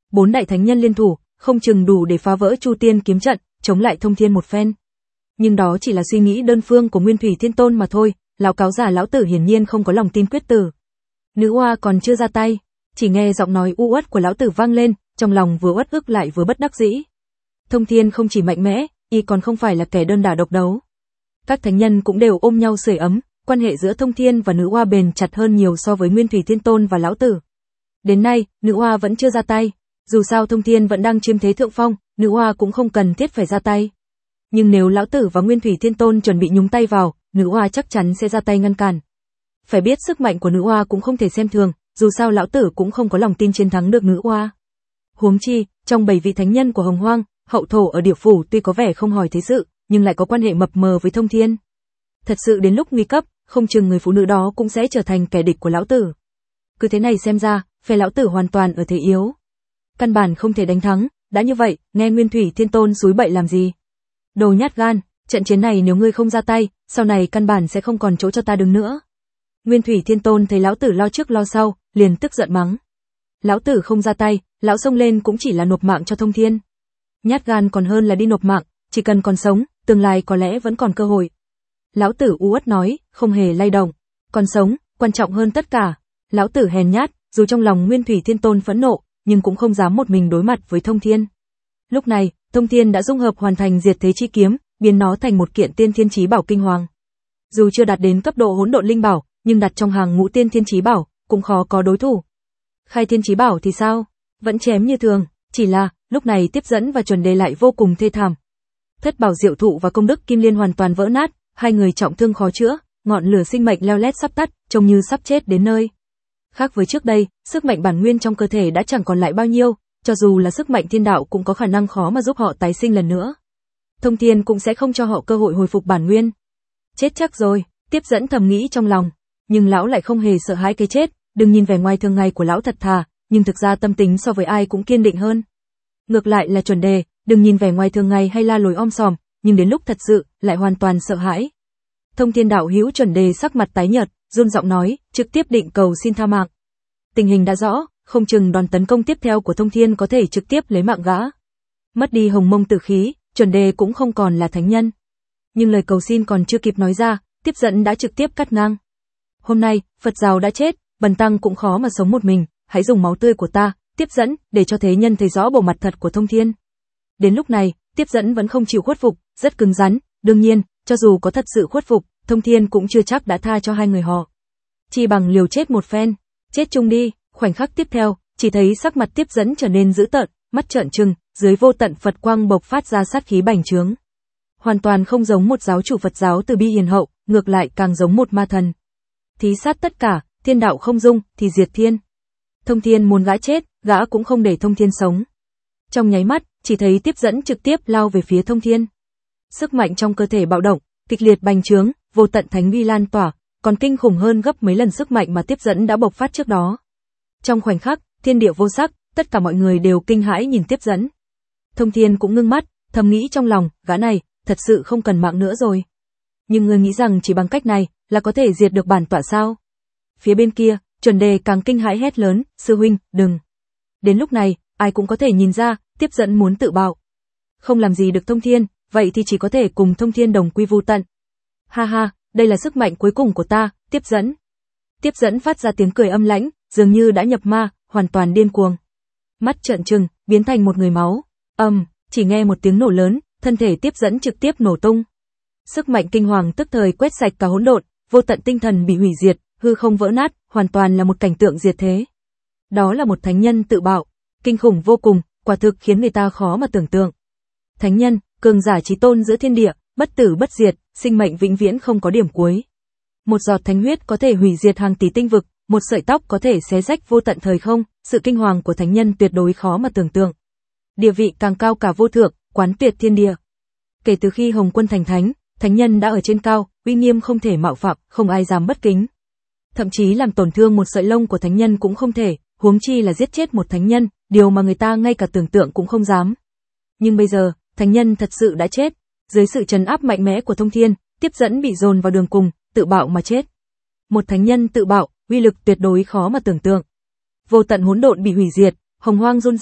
Bốn đại thánh nhân liên thủ, không chừng đủ để phá vỡ Chu Tiên kiếm trận, chống lại Thông Thiên một phen. Nhưng đó chỉ là suy nghĩ đơn phương của Nguyên Thủy Thiên Tôn mà thôi, lão cáo giả lão tử hiển nhiên không có lòng tin quyết tử. Nữ oa còn chưa ra tay, chỉ nghe giọng nói u uất của lão tử vang lên, trong lòng vừa uất ức lại vừa bất đắc dĩ. Thông Thiên không chỉ mạnh mẽ, y còn không phải là kẻ đơn đả độc đấu. Các thánh nhân cũng đều ôm nhau sưởi ấm, quan hệ giữa Thông Thiên và nữ oa bền chặt hơn nhiều so với Nguyên Thủy Thiên Tôn và lão tử. Đến nay, nữ oa vẫn chưa ra tay, dù sao Thông Thiên vẫn đang chiếm thế thượng phong, nữ oa cũng không cần thiết phải ra tay. Nhưng nếu lão tử và Nguyên Thủy Thiên Tôn chuẩn bị nhúng tay vào, nữ oa chắc chắn sẽ ra tay ngăn cản. Phải biết sức mạnh của nữ oa cũng không thể xem thường, dù sao lão tử cũng không có lòng tin chiến thắng được nữ oa. Huống chi, trong bảy vị thánh nhân của Hồng Hoang, hậu thổ ở Địa Phủ tuy có vẻ không hỏi thế sự, nhưng lại có quan hệ mập mờ với Thông Thiên. Thật sự đến lúc nguy cấp, không chừng người phụ nữ đó cũng sẽ trở thành kẻ địch của lão tử. Cứ thế này xem ra, phe lão tử hoàn toàn ở thế yếu. Căn bản không thể đánh thắng, đã như vậy, nghe Nguyên Thủy Thiên Tôn xúi bậy làm gì? Đồ nhát gan, trận chiến này nếu ngươi không ra tay, sau này căn bản sẽ không còn chỗ cho ta đứng nữa. Nguyên Thủy Thiên Tôn thấy lão tử lo trước lo sau, liền tức giận mắng. Lão tử không ra tay, lão xông lên cũng chỉ là nộp mạng cho Thông Thiên. Nhát gan còn hơn là đi nộp mạng, chỉ cần còn sống, tương lai có lẽ vẫn còn cơ hội. Lão tử u uất nói, không hề lay động. Còn sống, quan trọng hơn tất cả. Lão tử hèn nhát, dù trong lòng Nguyên Thủy Thiên Tôn phẫn nộ, nhưng cũng không dám một mình đối mặt với Thông Thiên. Lúc này, Thông Thiên đã dung hợp hoàn thành diệt thế chi kiếm, biến nó thành một kiện tiên thiên chí bảo kinh hoàng. Dù chưa đạt đến cấp độ hỗn độn linh bảo, nhưng đặt trong hàng ngũ tiên thiên chí bảo, cũng khó có đối thủ. Khai thiên chí bảo thì sao? Vẫn chém như thường, chỉ là, lúc này Tiếp Dẫn và Chuẩn Đề lại vô cùng thê thảm. Thất bảo diệu thụ và công đức kim liên hoàn toàn vỡ nát, hai người trọng thương khó chữa, ngọn lửa sinh mệnh leo lét sắp tắt, trông như sắp chết đến nơi. Khác với trước đây, sức mạnh bản nguyên trong cơ thể đã chẳng còn lại bao nhiêu, cho dù là sức mạnh thiên đạo cũng có khả năng khó mà giúp họ tái sinh lần nữa. Thông Thiên cũng sẽ không cho họ cơ hội hồi phục bản nguyên. Chết chắc rồi, Tiếp Dẫn thầm nghĩ trong lòng, nhưng lão lại không hề sợ hãi cái chết, đừng nhìn vẻ ngoài thường ngày của lão thật thà, nhưng thực ra tâm tính so với ai cũng kiên định hơn. Ngược lại là Chuẩn Đề, đừng nhìn vẻ ngoài thường ngày hay la lối om sòm, nhưng đến lúc thật sự, lại hoàn toàn sợ hãi. Thông Thiên đạo hữu Chuẩn Đề sắc mặt tái nhợt, run giọng nói, trực tiếp định cầu xin tha mạng. Tình hình đã rõ, không chừng đòn tấn công tiếp theo của Thông Thiên có thể trực tiếp lấy mạng gã. Mất đi hồng mông tử khí, Chuẩn Đề cũng không còn là thánh nhân. Nhưng lời cầu xin còn chưa kịp nói ra, Tiếp Dẫn đã trực tiếp cắt ngang. Hôm nay, Phật giáo đã chết, Bần tăng cũng khó mà sống một mình, hãy dùng máu tươi của ta, Tiếp Dẫn, để cho thế nhân thấy rõ bộ mặt thật của Thông Thiên. Đến lúc này, Tiếp Dẫn vẫn không chịu khuất phục, rất cứng rắn, đương nhiên, cho dù có thật sự khuất phục, Thông Thiên cũng chưa chắc đã tha cho hai người họ. Chỉ bằng liều chết một phen, chết chung đi. Khoảnh khắc tiếp theo, chỉ thấy sắc mặt Tiếp Dẫn trở nên dữ tợn, mắt trợn trừng, dưới vô tận Phật quang bộc phát ra sát khí bành trướng. Hoàn toàn không giống một giáo chủ Phật giáo từ bi hiền hậu, ngược lại càng giống một ma thần. Thí sát tất cả, thiên đạo không dung, thì diệt thiên. Thông Thiên muốn gã chết, gã cũng không để Thông Thiên sống. Trong nháy mắt, chỉ thấy Tiếp Dẫn trực tiếp lao về phía Thông Thiên. Sức mạnh trong cơ thể bạo động, kịch liệt bành trướng, vô tận thánh uy lan tỏa, còn kinh khủng hơn gấp mấy lần sức mạnh mà Tiếp Dẫn đã bộc phát trước đó. Trong khoảnh khắc, thiên địa vô sắc, tất cả mọi người đều kinh hãi nhìn Tiếp Dẫn. Thông Thiên cũng ngưng mắt, thầm nghĩ trong lòng, gã này, thật sự không cần mạng nữa rồi. Nhưng người nghĩ rằng chỉ bằng cách này, là có thể diệt được bản tọa sao? Phía bên kia, Chuẩn Đề càng kinh hãi hét lớn, sư huynh, đừng. Đến lúc này, ai cũng có thể nhìn ra, Tiếp Dẫn muốn tự bạo. Không làm gì được Thông Thiên, vậy thì chỉ có thể cùng Thông Thiên đồng quy vu tận. Ha ha, đây là sức mạnh cuối cùng của ta, Tiếp Dẫn. Tiếp Dẫn phát ra tiếng cười âm lãnh, dường như đã nhập ma, hoàn toàn điên cuồng. Mắt trợn trừng, biến thành một người máu. Ầm, um, chỉ nghe một tiếng nổ lớn, thân thể Tiếp Dẫn trực tiếp nổ tung. Sức mạnh kinh hoàng tức thời quét sạch cả hỗn độn, vô tận tinh thần bị hủy diệt, hư không vỡ nát, hoàn toàn là một cảnh tượng diệt thế. Đó là một thánh nhân tự bạo, kinh khủng vô cùng, quả thực khiến người ta khó mà tưởng tượng. Thánh nhân, cường giả chí tôn giữa thiên địa, bất tử bất diệt, sinh mệnh vĩnh viễn không có điểm cuối. Một giọt thánh huyết có thể hủy diệt hàng tỷ tinh vực, một sợi tóc có thể xé rách vô tận thời không, sự kinh hoàng của thánh nhân tuyệt đối khó mà tưởng tượng. Địa vị càng cao cả vô thượng, quán tuyệt thiên địa. Kể từ khi Hồng Quân thành thánh, thánh nhân đã ở trên cao, uy nghiêm không thể mạo phạm, không ai dám bất kính. Thậm chí làm tổn thương một sợi lông của thánh nhân cũng không thể, huống chi là giết chết một thánh nhân, điều mà người ta ngay cả tưởng tượng cũng không dám. Nhưng bây giờ, thánh nhân thật sự đã chết, dưới sự trấn áp mạnh mẽ của Thông Thiên, Tiếp Dẫn bị dồn vào đường cùng, tự bạo mà chết. Một thánh nhân tự bạo, uy lực tuyệt đối khó mà tưởng tượng. Vô tận hỗn độn bị hủy diệt, hồng hoang run rẩy,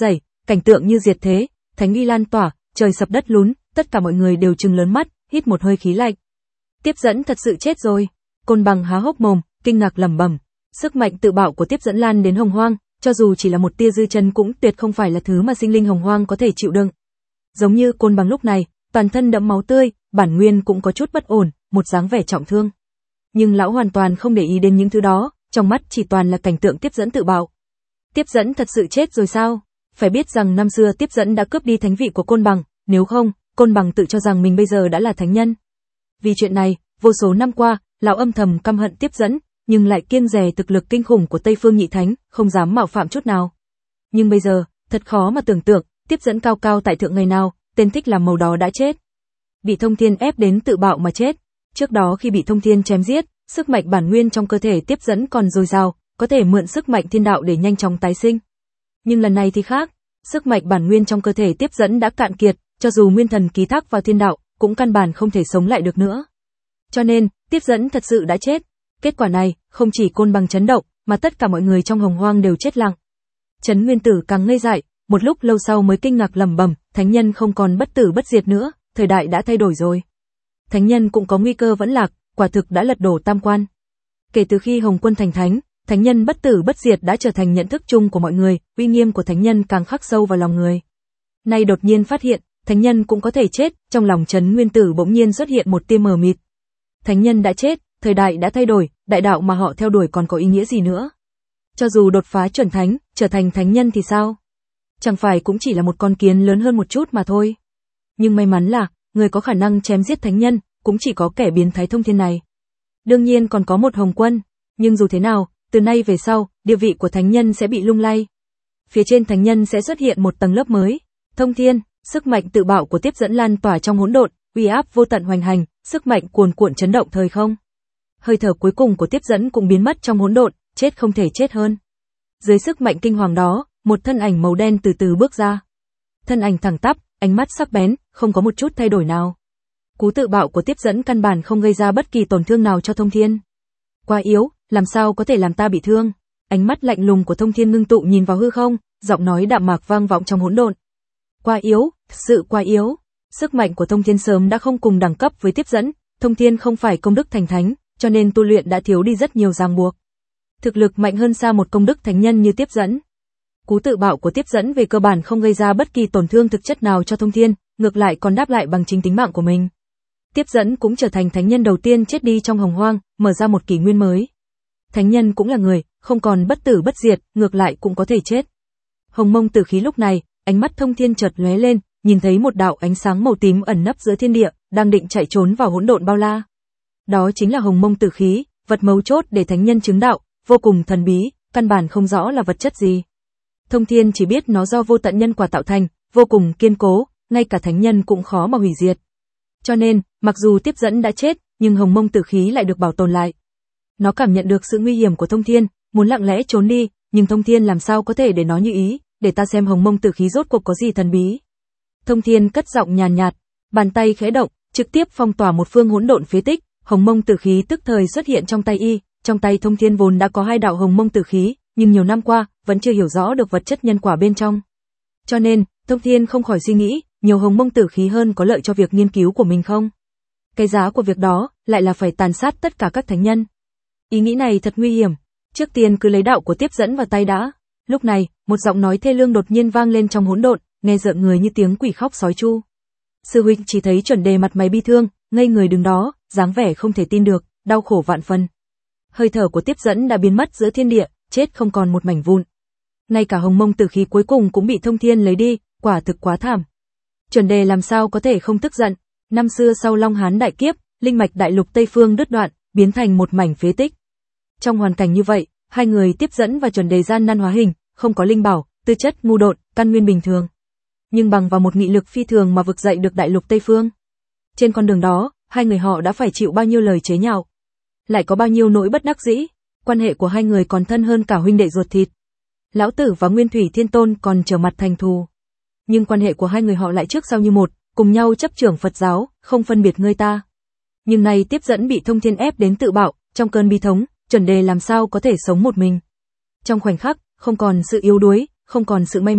cảnh tượng như diệt thế, thánh uy lan tỏa, trời sập đất lún, tất cả mọi người đều trừng lớn mắt, hít một hơi khí lạnh. Tiếp dẫn thật sự chết rồi. Côn Bằng há hốc mồm, kinh ngạc lẩm bẩm. Sức mạnh tự bạo của tiếp dẫn lan đến hồng hoang, cho dù chỉ là một tia dư chân cũng tuyệt không phải là thứ mà sinh linh hồng hoang có thể chịu đựng. Giống như Côn Bằng lúc này, toàn thân đẫm máu tươi, bản nguyên cũng có chút bất ổn, một dáng vẻ trọng thương. Nhưng lão hoàn toàn không để ý đến những thứ đó, trong mắt chỉ toàn là cảnh tượng tiếp dẫn tự bạo. Tiếp dẫn thật sự chết rồi sao? Phải biết rằng năm xưa tiếp dẫn đã cướp đi thánh vị của Côn Bằng, nếu không, Côn Bằng tự cho rằng mình bây giờ đã là thánh nhân. Vì chuyện này, vô số năm qua, lão âm thầm căm hận tiếp dẫn, nhưng lại kiêng dè thực lực kinh khủng của Tây Phương Nhị Thánh, không dám mạo phạm chút nào. Nhưng bây giờ, thật khó mà tưởng tượng, tiếp dẫn cao cao tại thượng ngày nào, tên thích làm màu đó đã chết. Bị Thông Thiên ép đến tự bạo mà chết. Trước đó khi bị Thông Thiên chém giết, sức mạnh bản nguyên trong cơ thể tiếp dẫn còn dồi dào, có thể mượn sức mạnh thiên đạo để nhanh chóng tái sinh. Nhưng lần này thì khác, sức mạnh bản nguyên trong cơ thể tiếp dẫn đã cạn kiệt, cho dù nguyên thần ký thác vào thiên đạo, cũng căn bản không thể sống lại được nữa. Cho nên, tiếp dẫn thật sự đã chết. Kết quả này, không chỉ Côn Bằng chấn động, mà tất cả mọi người trong hồng hoang đều chết lặng. Trấn Nguyên Tử càng ngây dại, một lúc lâu sau mới kinh ngạc lẩm bẩm, thánh nhân không còn bất tử bất diệt nữa, thời đại đã thay đổi rồi. Thánh nhân cũng có nguy cơ vẫn lạc, quả thực đã lật đổ tam quan. Kể từ khi Hồng Quân thành thánh, thánh nhân bất tử bất diệt đã trở thành nhận thức chung của mọi người, uy nghiêm của thánh nhân càng khắc sâu vào lòng người. Nay đột nhiên phát hiện, thánh nhân cũng có thể chết, trong lòng Trấn Nguyên Tử bỗng nhiên xuất hiện một tia mờ mịt. Thánh nhân đã chết, thời đại đã thay đổi, đại đạo mà họ theo đuổi còn có ý nghĩa gì nữa? Cho dù đột phá chuẩn thánh, trở thành thánh nhân thì sao? Chẳng phải cũng chỉ là một con kiến lớn hơn một chút mà thôi. Nhưng may mắn là, người có khả năng chém giết thánh nhân, cũng chỉ có kẻ biến thái Thông Thiên này. Đương nhiên còn có một Hồng Quân, nhưng dù thế nào, từ nay về sau, địa vị của thánh nhân sẽ bị lung lay. Phía trên thánh nhân sẽ xuất hiện một tầng lớp mới. Thông Thiên, sức mạnh tự bạo của tiếp dẫn lan tỏa trong hỗn độn, uy áp vô tận hoành hành, sức mạnh cuồn cuộn chấn động thời không. Hơi thở cuối cùng của tiếp dẫn cũng biến mất trong hỗn độn, chết không thể chết hơn. Dưới sức mạnh kinh hoàng đó, một thân ảnh màu đen từ từ bước ra. Thân ảnh thẳng tắp, ánh mắt sắc bén, không có một chút thay đổi nào. Cú tự bạo của tiếp dẫn căn bản không gây ra bất kỳ tổn thương nào cho Thông Thiên. Quá yếu, làm sao có thể làm ta bị thương? Ánh mắt lạnh lùng của Thông Thiên ngưng tụ nhìn vào hư không, giọng nói đạm mạc vang vọng trong hỗn độn. Quá yếu, sự quá yếu. Sức mạnh của Thông Thiên sớm đã không cùng đẳng cấp với tiếp dẫn, Thông Thiên không phải công đức thành thánh, cho nên tu luyện đã thiếu đi rất nhiều ràng buộc. Thực lực mạnh hơn xa một công đức thánh nhân như tiếp dẫn. Cú tự bạo của tiếp dẫn về cơ bản không gây ra bất kỳ tổn thương thực chất nào cho Thông Thiên, ngược lại còn đáp lại bằng chính tính mạng của mình. Tiếp dẫn cũng trở thành thánh nhân đầu tiên chết đi trong hồng hoang, mở ra một kỷ nguyên mới. Thánh nhân cũng là người, không còn bất tử bất diệt, ngược lại cũng có thể chết. Hồng Mông Tử Khí lúc này, ánh mắt Thông Thiên chợt lóe lên, nhìn thấy một đạo ánh sáng màu tím ẩn nấp giữa thiên địa, đang định chạy trốn vào hỗn độn bao la. Đó chính là Hồng Mông Tử Khí, vật mấu chốt để thánh nhân chứng đạo, vô cùng thần bí, căn bản không rõ là vật chất gì. Thông Thiên chỉ biết nó do vô tận nhân quả tạo thành, vô cùng kiên cố, ngay cả thánh nhân cũng khó mà hủy diệt. Cho nên, mặc dù tiếp dẫn đã chết, nhưng Hồng Mông Tử Khí lại được bảo tồn lại. Nó cảm nhận được sự nguy hiểm của Thông Thiên, muốn lặng lẽ trốn đi, nhưng Thông Thiên làm sao có thể để nó như ý, để ta xem Hồng Mông Tử Khí rốt cuộc có gì thần bí. Thông Thiên cất giọng nhàn nhạt, bàn tay khẽ động, trực tiếp phong tỏa một phương hỗn độn phế tích, Hồng Mông Tử Khí tức thời xuất hiện trong tay y, trong tay Thông Thiên vốn đã có hai đạo Hồng Mông Tử Khí, nhưng nhiều năm qua, vẫn chưa hiểu rõ được vật chất nhân quả bên trong. Cho nên, Thông Thiên không khỏi suy nghĩ, nhiều Hồng Mông Tử Khí hơn có lợi cho việc nghiên cứu của mình không? Cái giá của việc đó, lại là phải tàn sát tất cả các thánh nhân. Ý nghĩ này thật nguy hiểm, trước tiên cứ lấy đạo của tiếp dẫn vào tay đã. Lúc này, một giọng nói thê lương đột nhiên vang lên trong hỗn độn, nghe rợn người như tiếng quỷ khóc sói chu. Sư huynh chỉ thấy Chuẩn Đề mặt mày bi thương, ngây người đứng đó, dáng vẻ không thể tin được, đau khổ vạn phần. Hơi thở của tiếp dẫn đã biến mất giữa thiên địa, chết không còn một mảnh vụn. Ngay cả Hồng Mông Tử Khí cuối cùng cũng bị Thông Thiên lấy đi, quả thực quá thảm. Chuẩn Đề làm sao có thể không tức giận? Năm xưa sau Long Hán đại kiếp, linh mạch đại lục Tây Phương đứt đoạn, biến thành một mảnh phế tích. Trong hoàn cảnh như vậy, hai người tiếp dẫn và Chuẩn Đề gian nan hóa hình, không có linh bảo, tư chất ngu độn, căn nguyên bình thường. Nhưng bằng vào một nghị lực phi thường mà vực dậy được đại lục Tây Phương. Trên con đường đó, hai người họ đã phải chịu bao nhiêu lời chế nhạo, lại có bao nhiêu nỗi bất đắc dĩ, quan hệ của hai người còn thân hơn cả huynh đệ ruột thịt. Lão Tử và Nguyên Thủy Thiên Tôn còn trở mặt thành thù. Nhưng quan hệ của hai người họ lại trước sau như một, cùng nhau chấp trưởng Phật giáo, không phân biệt ngươi ta. Nhưng này tiếp dẫn bị Thông Thiên ép đến tự bạo, trong cơn bi thống, Chuẩn Đề làm sao có thể sống một mình. Trong khoảnh khắc, không còn sự yếu đuối, không còn sự may mắn,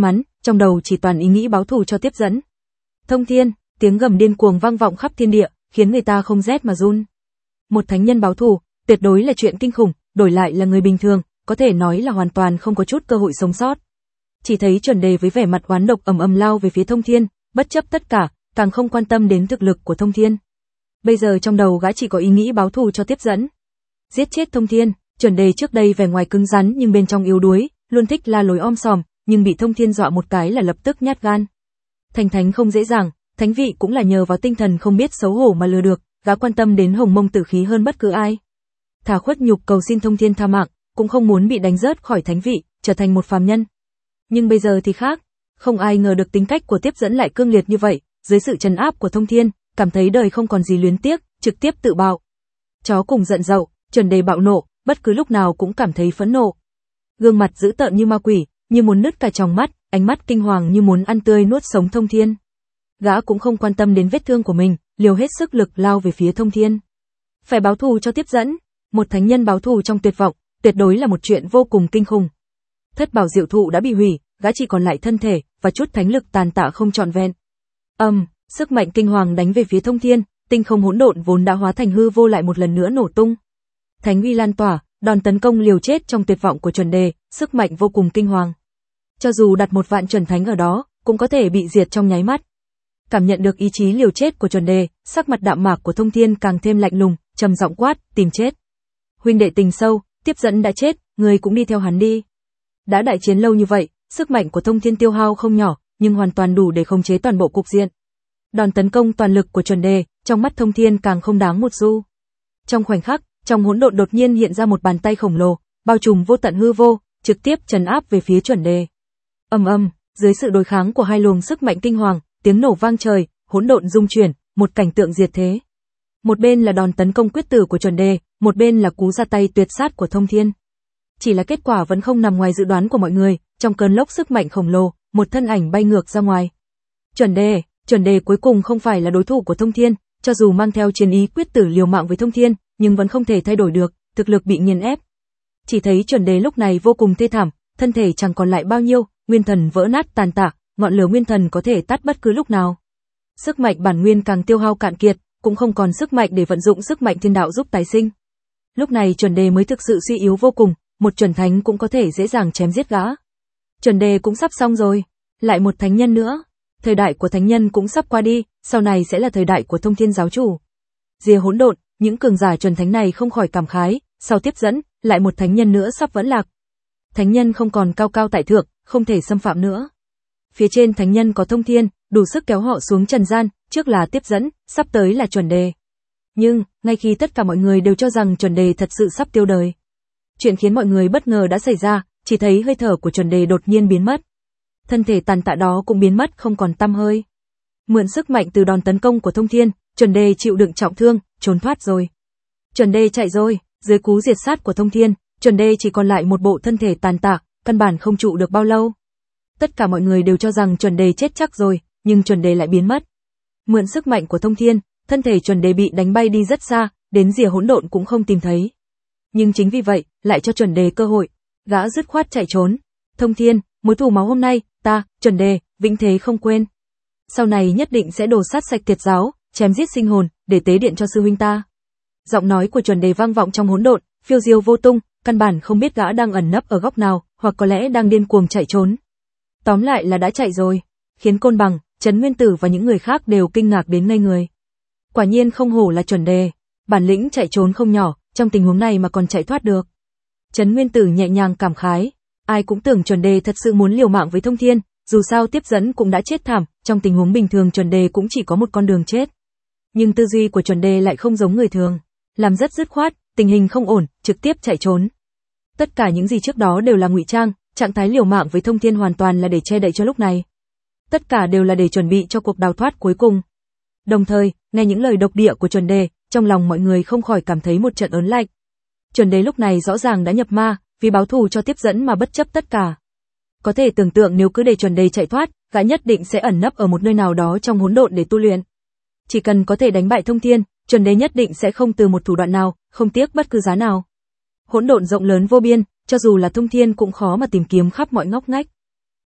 trong đầu chỉ toàn ý nghĩ báo thù cho tiếp dẫn. Thông thiên, tiếng gầm điên cuồng vang vọng khắp thiên địa, khiến người ta không rét mà run. Một thánh nhân báo thù, tuyệt đối là chuyện kinh khủng, đổi lại là người bình thường, có thể nói là hoàn toàn không có chút cơ hội sống sót. Chỉ thấy Chuẩn Đề với vẻ mặt oán độc ầm ầm lao về phía Thông Thiên, bất chấp tất cả, càng không quan tâm đến thực lực của Thông Thiên. Bây giờ trong đầu gã chỉ có ý nghĩ báo thù cho tiếp dẫn. Giết chết Thông Thiên. Chuẩn Đề trước đây vẻ ngoài cứng rắn nhưng bên trong yếu đuối, luôn thích la lối om sòm, nhưng bị Thông Thiên dọa một cái là lập tức nhát gan. Thành thánh không dễ dàng, thánh vị cũng là nhờ vào tinh thần không biết xấu hổ mà lừa được, gã quan tâm đến hồng mông tử khí hơn bất cứ ai. Thà khuất nhục cầu xin Thông Thiên tha mạng, cũng không muốn bị đánh rớt khỏi thánh vị, trở thành một phàm nhân. Nhưng bây giờ thì khác, không ai ngờ được tính cách của tiếp dẫn lại cương liệt như vậy, dưới sự trấn áp của Thông Thiên, cảm thấy đời không còn gì luyến tiếc, trực tiếp tự bạo. Chó cùng giận dậu, Chuẩn Đề bạo nộ, bất cứ lúc nào cũng cảm thấy phẫn nộ. Gương mặt dữ tợn như ma quỷ, như muốn nứt cả tròng mắt, ánh mắt kinh hoàng như muốn ăn tươi nuốt sống Thông Thiên. Gã cũng không quan tâm đến vết thương của mình, liều hết sức lực lao về phía Thông Thiên. Phải báo thù cho tiếp dẫn, một thánh nhân báo thù trong tuyệt vọng, tuyệt đối là một chuyện vô cùng kinh khủng. Thất bảo diệu thụ đã bị hủy, gã chỉ còn lại thân thể và chút thánh lực tàn tạ không trọn vẹn. Ầm, um, sức mạnh kinh hoàng đánh về phía Thông Thiên, tinh không hỗn độn vốn đã hóa thành hư vô lại một lần nữa nổ tung. Thánh uy lan tỏa, đòn tấn công liều chết trong tuyệt vọng của Chuẩn Đề, sức mạnh vô cùng kinh hoàng. Cho dù đặt một vạn chuẩn thánh ở đó, cũng có thể bị diệt trong nháy mắt. Cảm nhận được ý chí liều chết của Chuẩn Đề, sắc mặt đạm mạc của Thông Thiên càng thêm lạnh lùng, trầm giọng quát, tìm chết. Huynh đệ tình sâu, tiếp dẫn đã chết, người cũng đi theo hắn đi. Đã đại chiến lâu như vậy, sức mạnh của Thông Thiên tiêu hao không nhỏ, nhưng hoàn toàn đủ để khống chế toàn bộ cục diện. Đòn tấn công toàn lực của Chuẩn Đề, trong mắt Thông Thiên càng không đáng một xu. Trong khoảnh khắc, trong hỗn độn đột nhiên hiện ra một bàn tay khổng lồ, bao trùm vô tận hư vô, trực tiếp trấn áp về phía Chuẩn Đề. Ầm ầm, dưới sự đối kháng của hai luồng sức mạnh kinh hoàng, tiếng nổ vang trời, hỗn độn rung chuyển, một cảnh tượng diệt thế. Một bên là đòn tấn công quyết tử của Chuẩn Đề, một bên là cú ra tay tuyệt sát của Thông Thiên. Chỉ là kết quả vẫn không nằm ngoài dự đoán của mọi người, trong cơn lốc sức mạnh khổng lồ, một thân ảnh bay ngược ra ngoài. Chuẩn Đề, Chuẩn Đề cuối cùng không phải là đối thủ của Thông Thiên, cho dù mang theo chiến ý quyết tử liều mạng với Thông Thiên, nhưng vẫn không thể thay đổi được, thực lực bị nghiền ép. Chỉ thấy Chuẩn Đề lúc này vô cùng thê thảm, thân thể chẳng còn lại bao nhiêu, nguyên thần vỡ nát tàn tạ, ngọn lửa nguyên thần có thể tắt bất cứ lúc nào. Sức mạnh bản nguyên càng tiêu hao cạn kiệt, cũng không còn sức mạnh để vận dụng sức mạnh thiên đạo giúp tái sinh. Lúc này Chuẩn Đề mới thực sự suy yếu vô cùng, một chuẩn thánh cũng có thể dễ dàng chém giết gã. Chuẩn Đề cũng sắp xong rồi, lại một thánh nhân nữa. Thời đại của thánh nhân cũng sắp qua đi, sau này sẽ là thời đại của Thông Thiên giáo chủ. Rìa hỗn độn, những cường giả chuẩn thánh này không khỏi cảm khái, sau tiếp dẫn, lại một thánh nhân nữa sắp vẫn lạc. Thánh nhân không còn cao cao tại thượng, không thể xâm phạm nữa. Phía trên thánh nhân có Thông Thiên, đủ sức kéo họ xuống trần gian, trước là tiếp dẫn, sắp tới là Chuẩn Đề. Nhưng, ngay khi tất cả mọi người đều cho rằng Chuẩn Đề thật sự sắp tiêu đời, chuyện khiến mọi người bất ngờ đã xảy ra, chỉ thấy hơi thở của Chuẩn Đề đột nhiên biến mất. Thân thể tàn tạ đó cũng biến mất không còn tăm hơi. Mượn sức mạnh từ đòn tấn công của Thông Thiên, Chuẩn Đề chịu đựng trọng thương, trốn thoát rồi. Chuẩn Đề chạy rồi, dưới cú diệt sát của Thông Thiên, Chuẩn Đề chỉ còn lại một bộ thân thể tàn tạ, căn bản không trụ được bao lâu. Tất cả mọi người đều cho rằng Chuẩn Đề chết chắc rồi, nhưng Chuẩn Đề lại biến mất. Mượn sức mạnh của Thông Thiên, thân thể Chuẩn Đề bị đánh bay đi rất xa, đến rìa hỗn độn cũng không tìm thấy. Nhưng chính vì vậy, lại cho Chuẩn Đề cơ hội, gã dứt khoát chạy trốn. Thông Thiên, mối thù máu hôm nay, ta, Chuẩn Đề, vĩnh thế không quên. Sau này nhất định sẽ đổ sát sạch Tiệt giáo, chém giết sinh hồn, để tế điện cho sư huynh ta. Giọng nói của Chuẩn Đề vang vọng trong hỗn độn, phiêu diêu vô tung, căn bản không biết gã đang ẩn nấp ở góc nào, hoặc có lẽ đang điên cuồng chạy trốn. Tóm lại là đã chạy rồi, khiến Côn Bằng, Trấn Nguyên Tử và những người khác đều kinh ngạc đến ngây người. Quả nhiên không hổ là Chuẩn Đề, bản lĩnh chạy trốn không nhỏ, trong tình huống này mà còn chạy thoát được. Trấn Nguyên Tử nhẹ nhàng cảm khái, ai cũng tưởng Chuẩn Đề thật sự muốn liều mạng với Thông Thiên, dù sao tiếp dẫn cũng đã chết thảm, trong tình huống bình thường Chuẩn Đề cũng chỉ có một con đường chết. Nhưng tư duy của Chuẩn Đề lại không giống người thường, làm rất dứt khoát, tình hình không ổn, trực tiếp chạy trốn. Tất cả những gì trước đó đều là ngụy trang, trạng thái liều mạng với Thông Thiên hoàn toàn là để che đậy cho lúc này. Tất cả đều là để chuẩn bị cho cuộc đào thoát cuối cùng. Đồng thời, nghe những lời độc địa của Chuẩn Đề, trong lòng mọi người không khỏi cảm thấy một trận ớn lạnh. Chuẩn Đề lúc này rõ ràng đã nhập ma, vì báo thù cho tiếp dẫn mà bất chấp tất cả. Có thể tưởng tượng nếu cứ để Chuẩn Đề chạy thoát, gã nhất định sẽ ẩn nấp ở một nơi nào đó trong hỗn độn để tu luyện. Chỉ cần có thể đánh bại Thông Thiên, Chuẩn Đề nhất định sẽ không từ một thủ đoạn nào, không tiếc bất cứ giá nào. Hỗn độn rộng lớn vô biên, cho dù là Thông Thiên cũng khó mà tìm kiếm khắp mọi ngóc ngách.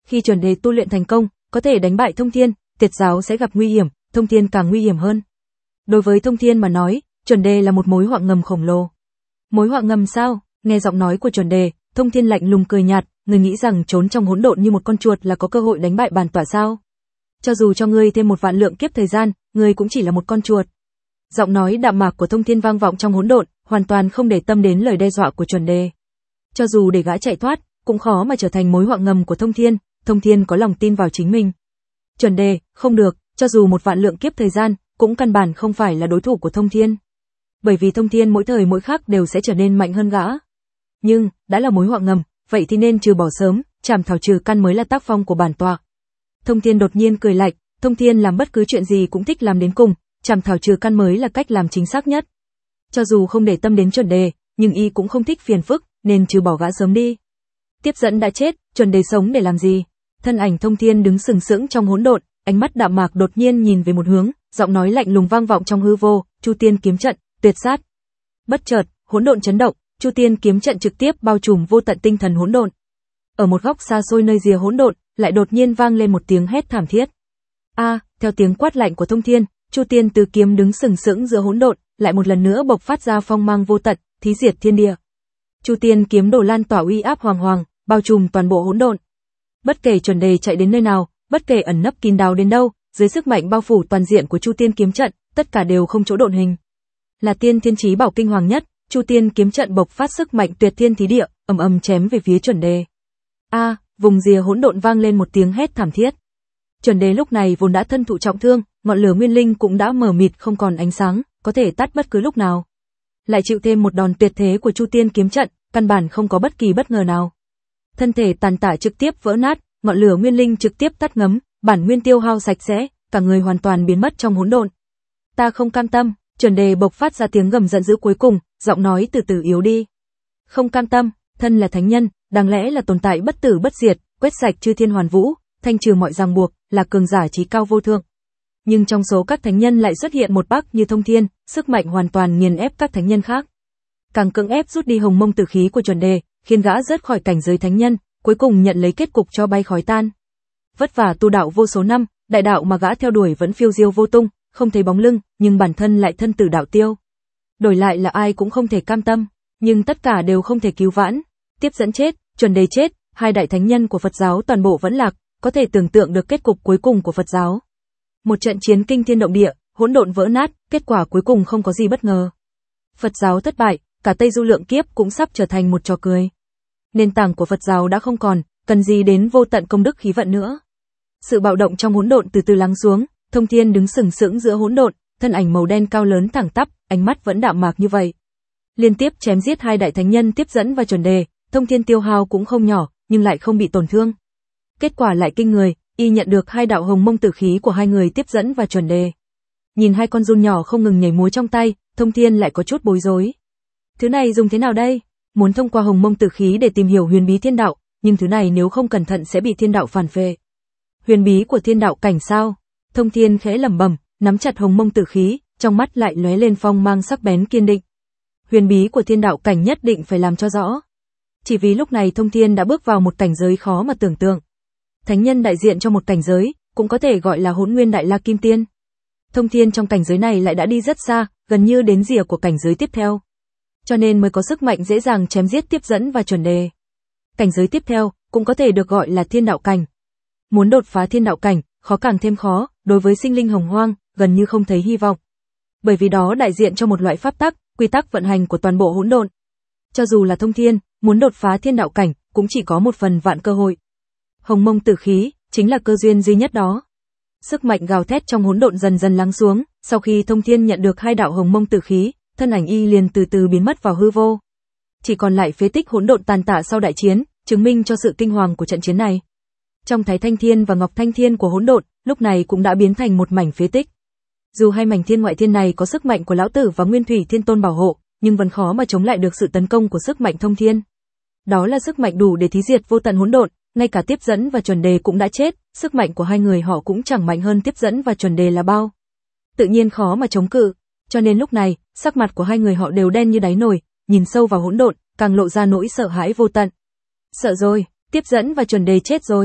Khi chuẩn đề tu luyện thành công, có thể đánh bại Thông Thiên, Tiệt giáo sẽ gặp nguy hiểm, Thông Thiên càng nguy hiểm hơn. Đối với Thông Thiên mà nói, chuẩn đề là một mối họa ngầm khổng lồ. Mối họa ngầm sao? Nghe giọng nói của chuẩn đề, Thông Thiên lạnh lùng cười nhạt, người nghĩ rằng trốn trong hỗn độn như một con chuột là có cơ hội đánh bại bản tọa sao? Cho dù cho ngươi thêm một vạn lượng kiếp thời gian, ngươi cũng chỉ là một con chuột. Giọng nói đạm mạc của Thông Thiên vang vọng trong hỗn độn, hoàn toàn không để tâm đến lời đe dọa của chuẩn đề. Cho dù để gã chạy thoát, cũng khó mà trở thành mối họa ngầm của Thông Thiên, Thông Thiên có lòng tin vào chính mình. Chuẩn đề, không được, cho dù một vạn lượng kiếp thời gian, cũng căn bản không phải là đối thủ của Thông Thiên. Bởi vì Thông Thiên mỗi thời mỗi khắc đều sẽ trở nên mạnh hơn gã. Nhưng, đã là mối họa ngầm, vậy thì nên trừ bỏ sớm, chảm thảo trừ căn mới là tác phong của bản tọa. Thông Thiên đột nhiên cười lạnh, Thông Thiên làm bất cứ chuyện gì cũng thích làm đến cùng, chảm thảo trừ căn mới là cách làm chính xác nhất. Cho dù không để tâm đến chuẩn đề, nhưng y cũng không thích phiền phức, nên trừ bỏ gã sớm đi. Tiếp dẫn đã chết, chuẩn đề sống để làm gì? Thân ảnh Thông Thiên đứng sừng sững trong hỗn độn, ánh mắt đạm mạc đột nhiên nhìn về một hướng, giọng nói lạnh lùng vang vọng trong hư vô, Chu Tiên kiếm trận, tuyệt sát. Bất chợt, hỗn độn chấn động, Chu Tiên kiếm trận trực tiếp bao trùm vô tận tinh thần hỗn độn. Ở một góc xa xôi nơi rìa hỗn độn, lại đột nhiên vang lên một tiếng hét thảm thiết. A, theo tiếng quát lạnh của Thông Thiên, Chu Tiên tứ kiếm đứng sừng sững giữa hỗn độn, lại một lần nữa bộc phát ra phong mang vô tận, thí diệt thiên địa. Chu Tiên kiếm đổ lan tỏa uy áp hoàng hoàng, bao trùm toàn bộ hỗn độn. Bất kể chuẩn đề chạy đến nơi nào, bất kể ẩn nấp kín đáo đến đâu, dưới sức mạnh bao phủ toàn diện của Chu Tiên kiếm trận, tất cả đều không chỗ độn hình. Là tiên thiên chí bảo kinh hoàng nhất, Chu Tiên kiếm trận bộc phát sức mạnh tuyệt thiên thí địa, ầm ầm chém về phía chuẩn đề. A, vùng rìa hỗn độn vang lên một tiếng hét thảm thiết. Chuẩn đề lúc này vốn đã thân thụ trọng thương, ngọn lửa nguyên linh cũng đã mờ mịt không còn ánh sáng, có thể tắt bất cứ lúc nào. Lại chịu thêm một đòn tuyệt thế của Chu Tiên kiếm trận, căn bản không có bất kỳ bất ngờ nào. Thân thể tàn tạ trực tiếp vỡ nát, ngọn lửa nguyên linh trực tiếp tắt ngấm, bản nguyên tiêu hao sạch sẽ, cả người hoàn toàn biến mất trong hỗn độn. Ta không cam tâm, chuẩn đề bộc phát ra tiếng gầm giận dữ cuối cùng, giọng nói từ từ yếu đi. Không cam tâm, thân là thánh nhân, đáng lẽ là tồn tại bất tử bất diệt, quét sạch chư thiên hoàn vũ, thanh trừ mọi ràng buộc, là cường giả trí cao vô thượng. Nhưng trong số các thánh nhân lại xuất hiện một bác như Thông Thiên, sức mạnh hoàn toàn nghiền ép các thánh nhân khác. Càng cưỡng ép rút đi hồng mông tử khí của chuẩn đề, khiến gã rớt khỏi cảnh giới thánh nhân, cuối cùng nhận lấy kết cục cho bay khói tan. Vất vả tu đạo vô số năm, đại đạo mà gã theo đuổi vẫn phiêu diêu vô tung, không thấy bóng lưng, nhưng bản thân lại thân tử đạo tiêu. Đổi lại là ai cũng không thể cam tâm, nhưng tất cả đều không thể cứu vãn. Tiếp dẫn chết, chuẩn đề chết, hai đại thánh nhân của Phật giáo toàn bộ vẫn lạc, có thể tưởng tượng được kết cục cuối cùng của Phật giáo. Một trận chiến kinh thiên động địa, hỗn độn vỡ nát, kết quả cuối cùng không có gì bất ngờ. Phật giáo thất bại, cả Tây Du lượng kiếp cũng sắp trở thành một trò cười. Nền tảng của Phật giáo đã không còn, cần gì đến vô tận công đức khí vận nữa. Sự bạo động trong hỗn độn từ từ lắng xuống, Thông Thiên đứng sừng sững giữa hỗn độn, thân ảnh màu đen cao lớn thẳng tắp, ánh mắt vẫn đạm mạc như vậy. Liên tiếp chém giết hai đại thánh nhân tiếp dẫn và chuẩn đề, Thông Thiên tiêu hao cũng không nhỏ, nhưng lại không bị tổn thương. Kết quả lại kinh người, y nhận được hai đạo hồng mông tử khí của hai người tiếp dẫn và chuẩn đề. Nhìn hai con giun nhỏ không ngừng nhảy múa trong tay, Thông Thiên lại có chút bối rối. Thứ này dùng thế nào đây? Muốn thông qua hồng mông tử khí để tìm hiểu huyền bí thiên đạo, nhưng thứ này nếu không cẩn thận sẽ bị thiên đạo phản phệ. Huyền bí của thiên đạo cảnh sao? Thông Thiên khẽ lẩm bẩm, nắm chặt hồng mông tử khí, trong mắt lại lóe lên phong mang sắc bén kiên định. Huyền bí của thiên đạo cảnh nhất định phải làm cho rõ. Chỉ vì lúc này Thông Thiên đã bước vào một cảnh giới khó mà tưởng tượng. Thánh nhân đại diện cho một cảnh giới, cũng có thể gọi là Hỗn Nguyên Đại La Kim Tiên. Thông Thiên trong cảnh giới này lại đã đi rất xa, gần như đến rìa của cảnh giới tiếp theo. Cho nên mới có sức mạnh dễ dàng chém giết tiếp dẫn và chuẩn đề. Cảnh giới tiếp theo, cũng có thể được gọi là thiên đạo cảnh. Muốn đột phá thiên đạo cảnh, khó càng thêm khó, đối với sinh linh hồng hoang, gần như không thấy hy vọng. Bởi vì đó đại diện cho một loại pháp tắc, quy tắc vận hành của toàn bộ hỗn độn. Cho dù là Thông Thiên, muốn đột phá thiên đạo cảnh, cũng chỉ có một phần vạn cơ hội. Hồng mông tử khí, chính là cơ duyên duy nhất đó. Sức mạnh gào thét trong hỗn độn dần dần lắng xuống, sau khi Thông Thiên nhận được hai đạo hồng mông tử khí, thân ảnh y liền từ từ biến mất vào hư vô. Chỉ còn lại phế tích hỗn độn tàn tạ sau đại chiến, chứng minh cho sự kinh hoàng của trận chiến này. Trong Thái Thanh Thiên và Ngọc Thanh Thiên của hỗn độn, lúc này cũng đã biến thành một mảnh phế tích. Dù hai mảnh thiên ngoại thiên này có sức mạnh của lão tử và Nguyên Thủy Thiên Tôn bảo hộ, nhưng vẫn khó mà chống lại được sự tấn công của sức mạnh Thông Thiên. Đó là sức mạnh đủ để thí diệt vô tận hỗn độn, ngay cả tiếp dẫn và chuẩn đề cũng đã chết, sức mạnh của hai người họ cũng chẳng mạnh hơn tiếp dẫn và chuẩn đề là bao. Tự nhiên khó mà chống cự, cho nên lúc này, sắc mặt của hai người họ đều đen như đáy nồi, nhìn sâu vào hỗn độn, càng lộ ra nỗi sợ hãi vô tận. Sợ rồi, tiếp dẫn và chuẩn đề chết rồi.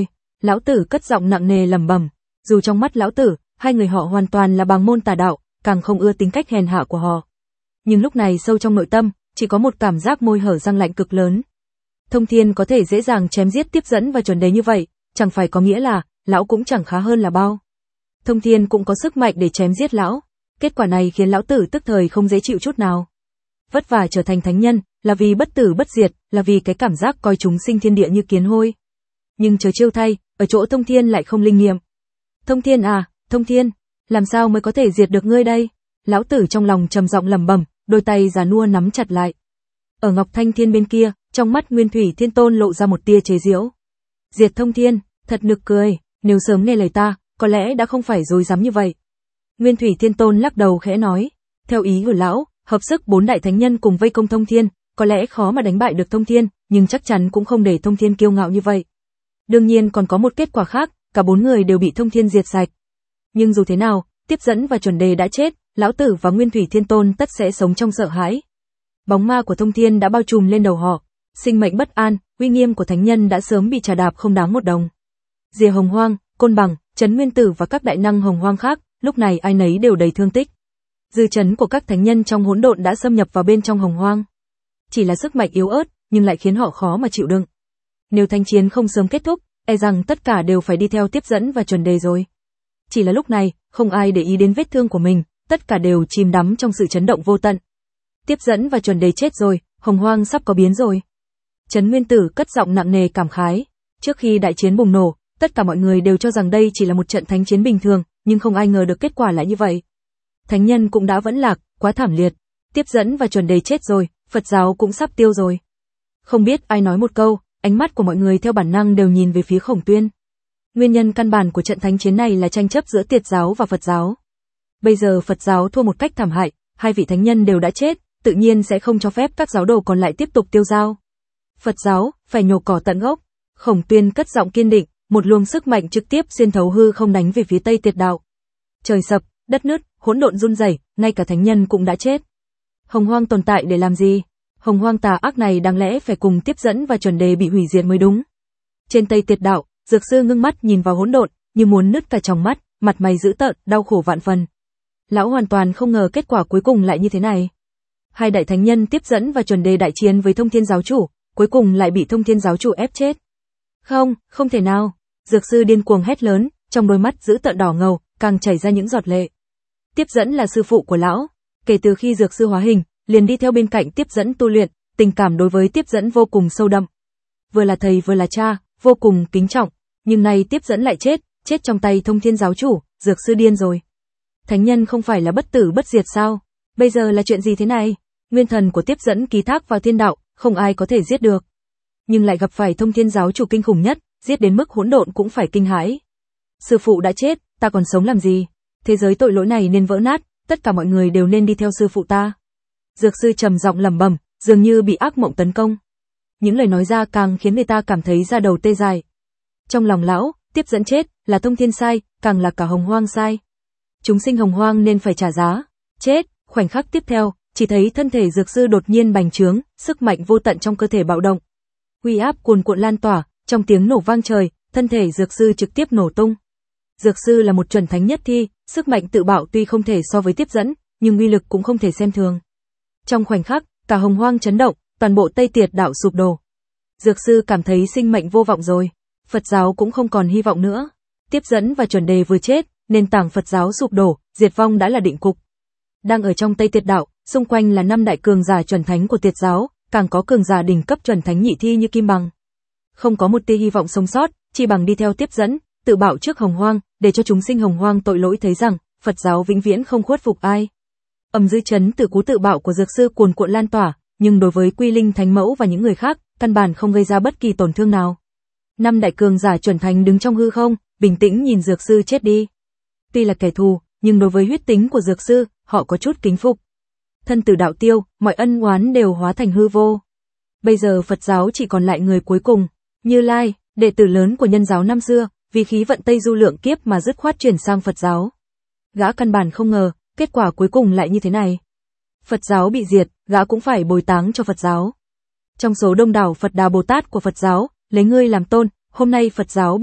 Lão tử cất giọng nặng nề lẩm bẩm, dù trong mắt lão tử, hai người họ hoàn toàn là bàng môn tà đạo, càng không ưa tính cách hèn hạ của họ. Nhưng lúc này sâu trong nội tâm, chỉ có một cảm giác môi hở răng lạnh cực lớn. Thông Thiên có thể dễ dàng chém giết Tiếp Dẫn và Chuẩn Đề như vậy, chẳng phải có nghĩa là, lão cũng chẳng khá hơn là bao. Thông Thiên cũng có sức mạnh để chém giết lão. Kết quả này khiến lão tử tức thời không dễ chịu chút nào. Vất vả trở thành thánh nhân, là vì bất tử bất diệt, là vì cái cảm giác coi chúng sinh thiên địa như kiến hôi. Nhưng chớ trêu thay, ở chỗ Thông Thiên lại không linh nghiệm. Thông Thiên à, Thông Thiên, làm sao mới có thể diệt được ngươi đây? Lão tử trong lòng trầm giọng lẩm bẩm, đôi tay già nua nắm chặt lại. Ở Ngọc Thanh Thiên bên kia, trong mắt Nguyên Thủy Thiên Tôn lộ ra một tia chế giễu. Diệt Thông Thiên, thật nực cười, nếu sớm nghe lời ta, có lẽ đã không phải dối dám như vậy. Nguyên Thủy Thiên Tôn lắc đầu khẽ nói, theo ý của lão, hợp sức bốn đại thánh nhân cùng vây công Thông Thiên, có lẽ khó mà đánh bại được Thông Thiên, nhưng chắc chắn cũng không để Thông Thiên kiêu ngạo như vậy. Đương nhiên còn có một kết quả khác, cả bốn người đều bị Thông Thiên diệt sạch. Nhưng dù thế nào, Tiếp Dẫn và Chuẩn Đề đã chết, lão tử và Nguyên Thủy Thiên Tôn tất sẽ sống trong sợ hãi. Bóng ma của Thông Thiên đã bao trùm lên đầu họ, sinh mệnh bất an, uy nghiêm của thánh nhân đã sớm bị trà đạp không đáng một đồng. Rìa Hồng Hoang, Côn Bằng, Trấn Nguyên Tử và các đại năng Hồng Hoang khác, lúc này ai nấy đều đầy thương tích. Dư chấn của các thánh nhân trong hỗn độn đã xâm nhập vào bên trong Hồng Hoang. Chỉ là sức mạnh yếu ớt, nhưng lại khiến họ khó mà chịu đựng. Nếu thanh chiến không sớm kết thúc, e rằng tất cả đều phải đi theo Tiếp Dẫn và Chuẩn Đề rồi. Chỉ là lúc này, không ai để ý đến vết thương của mình, tất cả đều chìm đắm trong sự chấn động vô tận. Tiếp Dẫn và Chuẩn Đề chết rồi, Hồng Hoang sắp có biến rồi. Trấn Nguyên Tử cất giọng nặng nề cảm khái. Trước khi đại chiến bùng nổ, tất cả mọi người đều cho rằng đây chỉ là một trận thánh chiến bình thường, nhưng không ai ngờ được kết quả lại như vậy. Thánh nhân cũng đã vẫn lạc, quá thảm liệt. Tiếp Dẫn và Chuẩn Đề chết rồi, Phật giáo cũng sắp tiêu rồi. Không biết ai nói một câu, ánh mắt của mọi người theo bản năng đều nhìn về phía Khổng Tuyên. Nguyên nhân căn bản của trận thánh chiến này là tranh chấp giữa Tiệt giáo và Phật giáo. Bây giờ Phật giáo thua một cách thảm hại, hai vị thánh nhân đều đã chết, tự nhiên sẽ không cho phép các giáo đồ còn lại tiếp tục tiêu dao. Phật giáo, phải nhổ cỏ tận gốc. Khổng Tuyên cất giọng kiên định, một luồng sức mạnh trực tiếp xuyên thấu hư không đánh về phía Tây Tiệt đạo. Trời sập, đất nứt, hỗn độn run rẩy, ngay cả thánh nhân cũng đã chết. Hồng Hoang tồn tại để làm gì? Hồng Hoang tà ác này đáng lẽ phải cùng Tiếp Dẫn và Chuẩn Đề bị hủy diệt mới đúng. Trên Tây Tiệt đạo, Dược Sư ngưng mắt nhìn vào hỗn độn, như muốn nứt cả tròng mắt, mặt mày dữ tợn, đau khổ vạn phần. Lão hoàn toàn không ngờ kết quả cuối cùng lại như thế này. Hai đại thánh nhân Tiếp Dẫn và Chuẩn Đề đại chiến với Thông Thiên giáo chủ, cuối cùng lại bị Thông Thiên giáo chủ ép chết. Không, không thể nào. Dược Sư điên cuồng hét lớn, trong đôi mắt dữ tợn đỏ ngầu, càng chảy ra những giọt lệ. Tiếp Dẫn là sư phụ của lão, kể từ khi Dược Sư hóa hình, liền đi theo bên cạnh Tiếp Dẫn tu luyện, tình cảm đối với Tiếp Dẫn vô cùng sâu đậm. Vừa là thầy vừa là cha, vô cùng kính trọng, nhưng nay Tiếp Dẫn lại chết, chết trong tay Thông Thiên giáo chủ, Dược Sư điên rồi. Thánh nhân không phải là bất tử bất diệt sao? Bây giờ là chuyện gì thế này? Nguyên thần của Tiếp Dẫn ký thác vào thiên đạo, không ai có thể giết được. Nhưng lại gặp phải Thông Thiên giáo chủ kinh khủng nhất, giết đến mức hỗn độn cũng phải kinh hãi. Sư phụ đã chết, ta còn sống làm gì? Thế giới tội lỗi này nên vỡ nát, tất cả mọi người đều nên đi theo sư phụ ta. Dược Sư trầm giọng lẩm bẩm, dường như bị ác mộng tấn công. Những lời nói ra càng khiến người ta cảm thấy da đầu tê dại. Trong lòng lão, Tiếp Dẫn chết, là Thông Thiên sai, càng là cả Hồng Hoang sai. Chúng sinh Hồng Hoang nên phải trả giá. Chết, khoảnh khắc tiếp theo, chỉ thấy thân thể Dược Sư đột nhiên bành trướng, sức mạnh vô tận trong cơ thể bạo động. Uy áp cuồn cuộn lan tỏa, trong tiếng nổ vang trời, thân thể Dược Sư trực tiếp nổ tung. Dược Sư là một chuẩn thánh nhất thi, sức mạnh tự bạo tuy không thể so với Tiếp Dẫn, nhưng uy lực cũng không thể xem thường. Trong khoảnh khắc, cả Hồng Hoang chấn động, toàn bộ Tây Tiệt đạo sụp đổ. Dược Sư cảm thấy sinh mệnh vô vọng rồi, Phật giáo cũng không còn hy vọng nữa. Tiếp Dẫn và Chuẩn Đề vừa chết, nền tảng Phật giáo sụp đổ, diệt vong đã là định cục. Đang ở trong Tây Tiệt đạo, xung quanh là năm đại cường giả chuẩn thánh của Tiệt giáo, càng có cường giả đỉnh cấp chuẩn thánh nhị thi như Kim Bằng. Không có một tia hy vọng sống sót, chỉ bằng đi theo Tiếp Dẫn, tự bạo trước Hồng Hoang, để cho chúng sinh Hồng Hoang tội lỗi thấy rằng Phật giáo vĩnh viễn không khuất phục ai. Ầm dư chấn từ cú tự bạo của Dược Sư cuồn cuộn lan tỏa, nhưng đối với Quy Linh Thánh Mẫu và những người khác, căn bản không gây ra bất kỳ tổn thương nào. Năm đại cường giả chuẩn thánh đứng trong hư không, bình tĩnh nhìn Dược Sư chết đi. Tuy là kẻ thù, nhưng đối với huyết tính của Dược Sư, họ có chút kính phục. Thân tử đạo tiêu, mọi ân oán đều hóa thành hư vô. Bây giờ Phật giáo chỉ còn lại người cuối cùng, Như Lai, đệ tử lớn của nhân giáo năm xưa, vì khí vận Tây Du lượng kiếp mà dứt khoát chuyển sang Phật giáo. Gã căn bản không ngờ, kết quả cuối cùng lại như thế này. Phật giáo bị diệt, gã cũng phải bồi táng cho Phật giáo. Trong số đông đảo Phật Đà Bồ Tát của Phật giáo, lấy ngươi làm tôn, hôm nay Phật giáo bị diệt,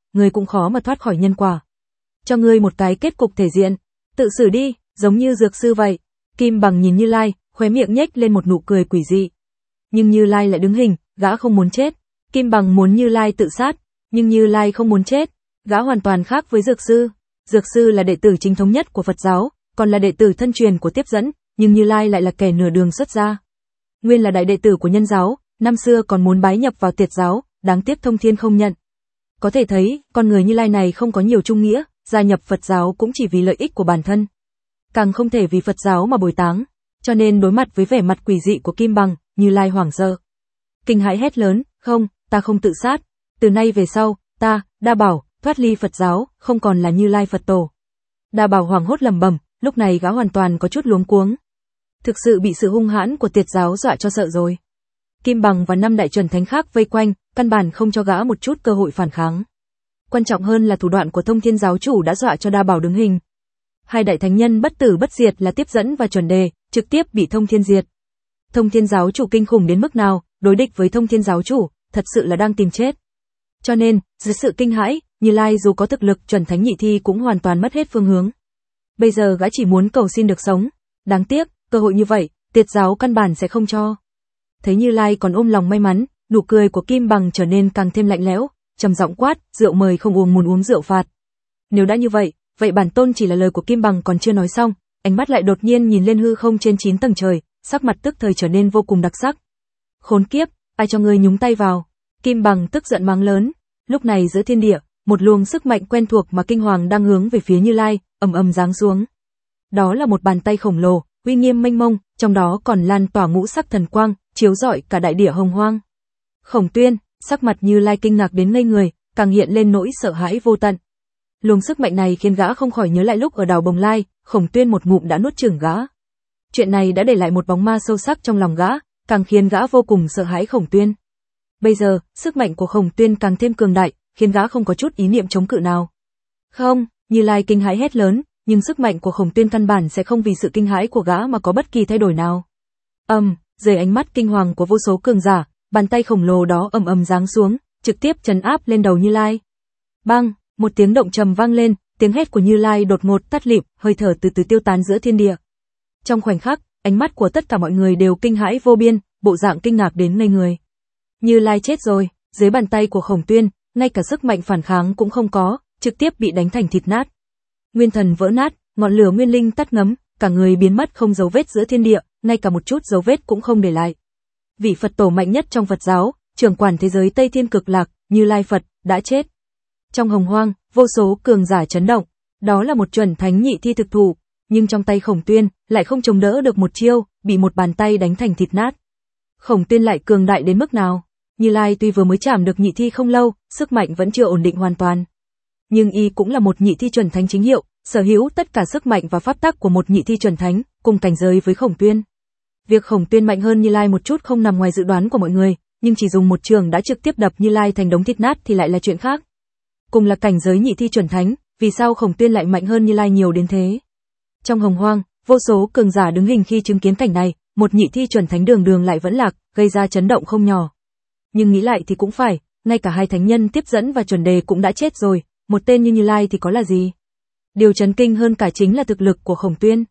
ngươi cũng khó mà thoát khỏi nhân quả. Cho ngươi một cái kết cục thể diện, tự xử đi, giống như dược sư vậy. Kim Bằng nhìn Như Lai, khóe miệng nhếch lên một nụ cười quỷ dị. Nhưng Như Lai lại đứng hình, gã không muốn chết. Kim Bằng muốn Như Lai tự sát, nhưng Như Lai không muốn chết. Gã hoàn toàn khác với dược sư. Dược sư là đệ tử chính thống nhất của Phật giáo, còn là đệ tử thân truyền của tiếp dẫn, nhưng Như Lai lại là kẻ nửa đường xuất gia. Nguyên là đại đệ tử của nhân giáo, năm xưa còn muốn bái nhập vào Tiệt giáo, đáng tiếc Thông Thiên không nhận. Có thể thấy, con người Như Lai này không có nhiều trung nghĩa, gia nhập Phật giáo cũng chỉ vì lợi ích của bản thân. Càng không thể vì Phật giáo mà bồi táng, cho nên đối mặt với vẻ mặt quỷ dị của Kim Bằng, Như Lai hoảng sợ. Kinh hãi hét lớn, không, ta không tự sát, từ nay về sau, ta, Đa Bảo, thoát ly Phật giáo, không còn là Như Lai Phật tổ. Đa Bảo hoảng hốt lẩm bẩm, lúc này gã hoàn toàn có chút luống cuống. Thực sự bị sự hung hãn của Tiệt giáo dọa cho sợ rồi. Kim Bằng và năm đại chuẩn thánh khác vây quanh, căn bản không cho gã một chút cơ hội phản kháng. Quan trọng hơn là thủ đoạn của Thông Thiên giáo chủ đã dọa cho Đa Bảo đứng hình. Hai đại thánh nhân bất tử bất diệt là tiếp dẫn và chuẩn đề, trực tiếp bị Thông Thiên diệt. Thông Thiên giáo chủ kinh khủng đến mức nào, đối địch với Thông Thiên giáo chủ, thật sự là đang tìm chết. Cho nên, dưới sự kinh hãi, Như Lai dù có thực lực chuẩn thánh nhị thi cũng hoàn toàn mất hết phương hướng. Bây giờ gã chỉ muốn cầu xin được sống. Đáng tiếc, cơ hội như vậy, Tiệt giáo căn bản sẽ không cho. Thấy Như Lai còn ôm lòng may mắn, nụ cười của Kim Bằng trở nên càng thêm lạnh lẽo, trầm giọng quát, rượu mời không uống muốn uống rượu phạt. Nếu đã như vậy, vậy bản tôn chỉ là lời của Kim Bằng còn chưa nói xong, ánh mắt lại đột nhiên nhìn lên hư không trên chín tầng trời, sắc mặt tức thời trở nên vô cùng đặc sắc. Khốn kiếp, ai cho ngươi nhúng tay vào? Kim Bằng tức giận mắng lớn. Lúc này giữa thiên địa, một luồng sức mạnh quen thuộc mà kinh hoàng đang hướng về phía Như Lai, ầm ầm giáng xuống. Đó là một bàn tay khổng lồ, uy nghiêm mênh mông, trong đó còn lan tỏa ngũ sắc thần quang, chiếu rọi cả đại địa hồng hoang. Khổng Tuyên, sắc mặt Như Lai kinh ngạc đến ngây người, càng hiện lên nỗi sợ hãi vô tận. Luồng sức mạnh này khiến gã không khỏi nhớ lại lúc ở đảo Bồng Lai, Khổng Tuyên một ngụm đã nuốt chửng gã. Chuyện này đã để lại một bóng ma sâu sắc trong lòng gã, càng khiến gã vô cùng sợ hãi Khổng Tuyên. Bây giờ, sức mạnh của Khổng Tuyên càng thêm cường đại, khiến gã không có chút ý niệm chống cự nào. Không, Như Lai kinh hãi hét lớn, nhưng sức mạnh của Khổng Tuyên căn bản sẽ không vì sự kinh hãi của gã mà có bất kỳ thay đổi nào. Ầm, um, dưới ánh mắt kinh hoàng của vô số cường giả, bàn tay khổng lồ đó ầm ầm giáng xuống, trực tiếp trấn áp lên đầu Như Lai. Bang, một tiếng động trầm vang lên, tiếng hét của Như Lai đột ngột tắt lịm, hơi thở từ từ tiêu tán giữa thiên địa. Trong khoảnh khắc, ánh mắt của tất cả mọi người đều kinh hãi vô biên, bộ dạng kinh ngạc đến ngây người. Như Lai chết rồi, dưới bàn tay của Khổng Tuyên, ngay cả sức mạnh phản kháng cũng không có, trực tiếp bị đánh thành thịt nát. Nguyên thần vỡ nát, ngọn lửa nguyên linh tắt ngấm, cả người biến mất không dấu vết giữa thiên địa, ngay cả một chút dấu vết cũng không để lại. Vị Phật tổ mạnh nhất trong Phật giáo, trưởng quản thế giới Tây Thiên Cực Lạc, Như Lai Phật, đã chết. Trong hồng hoang, vô số cường giả chấn động, đó là một chuẩn thánh nhị thi thực thủ, nhưng trong tay Khổng Tuyên, lại không chống đỡ được một chiêu, bị một bàn tay đánh thành thịt nát. Khổng Tuyên lại cường đại đến mức nào? Như Lai tuy vừa mới chạm được nhị thi không lâu, sức mạnh vẫn chưa ổn định hoàn toàn. Nhưng y cũng là một nhị thi chuẩn thánh chính hiệu, sở hữu tất cả sức mạnh và pháp tắc của một nhị thi chuẩn thánh, cùng cảnh giới với Khổng Tuyên. Việc Khổng Tuyên mạnh hơn Như Lai một chút không nằm ngoài dự đoán của mọi người, nhưng chỉ dùng một trường đã trực tiếp đập Như Lai thành đống thịt nát thì lại là chuyện khác. Cùng là cảnh giới nhị thi chuẩn thánh, vì sao Khổng Tuyên lại mạnh hơn Như Lai nhiều đến thế? Trong hồng hoang, vô số cường giả đứng hình khi chứng kiến cảnh này, một nhị thi chuẩn thánh đường đường lại vẫn lạc, gây ra chấn động không nhỏ. Nhưng nghĩ lại thì cũng phải, ngay cả hai thánh nhân tiếp dẫn và chuẩn đề cũng đã chết rồi, một tên như Như Lai thì có là gì? Điều chấn kinh hơn cả chính là thực lực của Khổng Tuyên.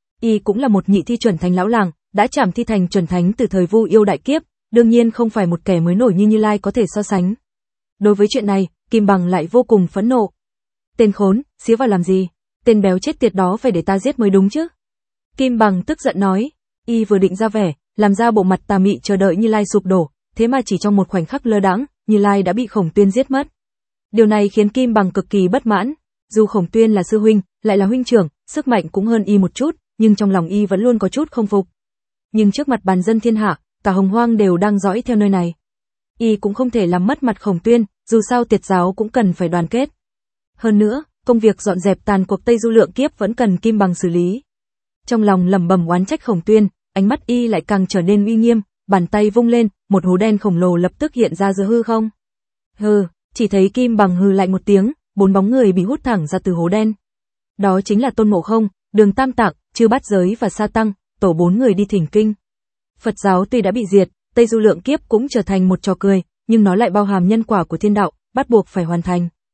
Y cũng là một nhị thi chuẩn thánh lão làng, đã chạm thi thành chuẩn thánh từ thời Vu Yêu đại kiếp, đương nhiên không phải một kẻ mới nổi như Như Lai có thể so sánh. Đối với chuyện này, Kim Bằng lại vô cùng phẫn nộ. Tên khốn, xía vào làm gì? Tên béo chết tiệt đó phải để ta giết mới đúng chứ? Kim Bằng tức giận nói. Y vừa định ra vẻ, làm ra bộ mặt tà mị chờ đợi Như Lai sụp đổ, thế mà chỉ trong một khoảnh khắc lơ đãng, Như Lai đã bị Khổng Tuyên giết mất. Điều này khiến Kim Bằng cực kỳ bất mãn. Dù Khổng Tuyên là sư huynh, lại là huynh trưởng, sức mạnh cũng hơn y một chút, nhưng trong lòng y vẫn luôn có chút không phục. Nhưng trước mặt bàn dân thiên hạ, cả hồng hoang đều đang dõi theo nơi này. Y cũng không thể làm mất mặt Khổng Tuyên, dù sao Tiệt giáo cũng cần phải đoàn kết. Hơn nữa, công việc dọn dẹp tàn cuộc Tây Du Lượng Kiếp vẫn cần Kim Bằng xử lý. Trong lòng lẩm bẩm oán trách Khổng Tuyên, ánh mắt y lại càng trở nên uy nghiêm, bàn tay vung lên, một hố đen khổng lồ lập tức hiện ra giữa hư không. Hừ, chỉ thấy Kim Bằng hừ lạnh một tiếng, bốn bóng người bị hút thẳng ra từ hố đen. Đó chính là Tôn Ngộ Không, Đường Tam Tạng, Chư Bát Giới và Sa Tăng, tổ bốn người đi thỉnh kinh. Phật giáo tuy đã bị diệt, Tây Du Lượng Kiếp cũng trở thành một trò cười, nhưng nó lại bao hàm nhân quả của thiên đạo, bắt buộc phải hoàn thành.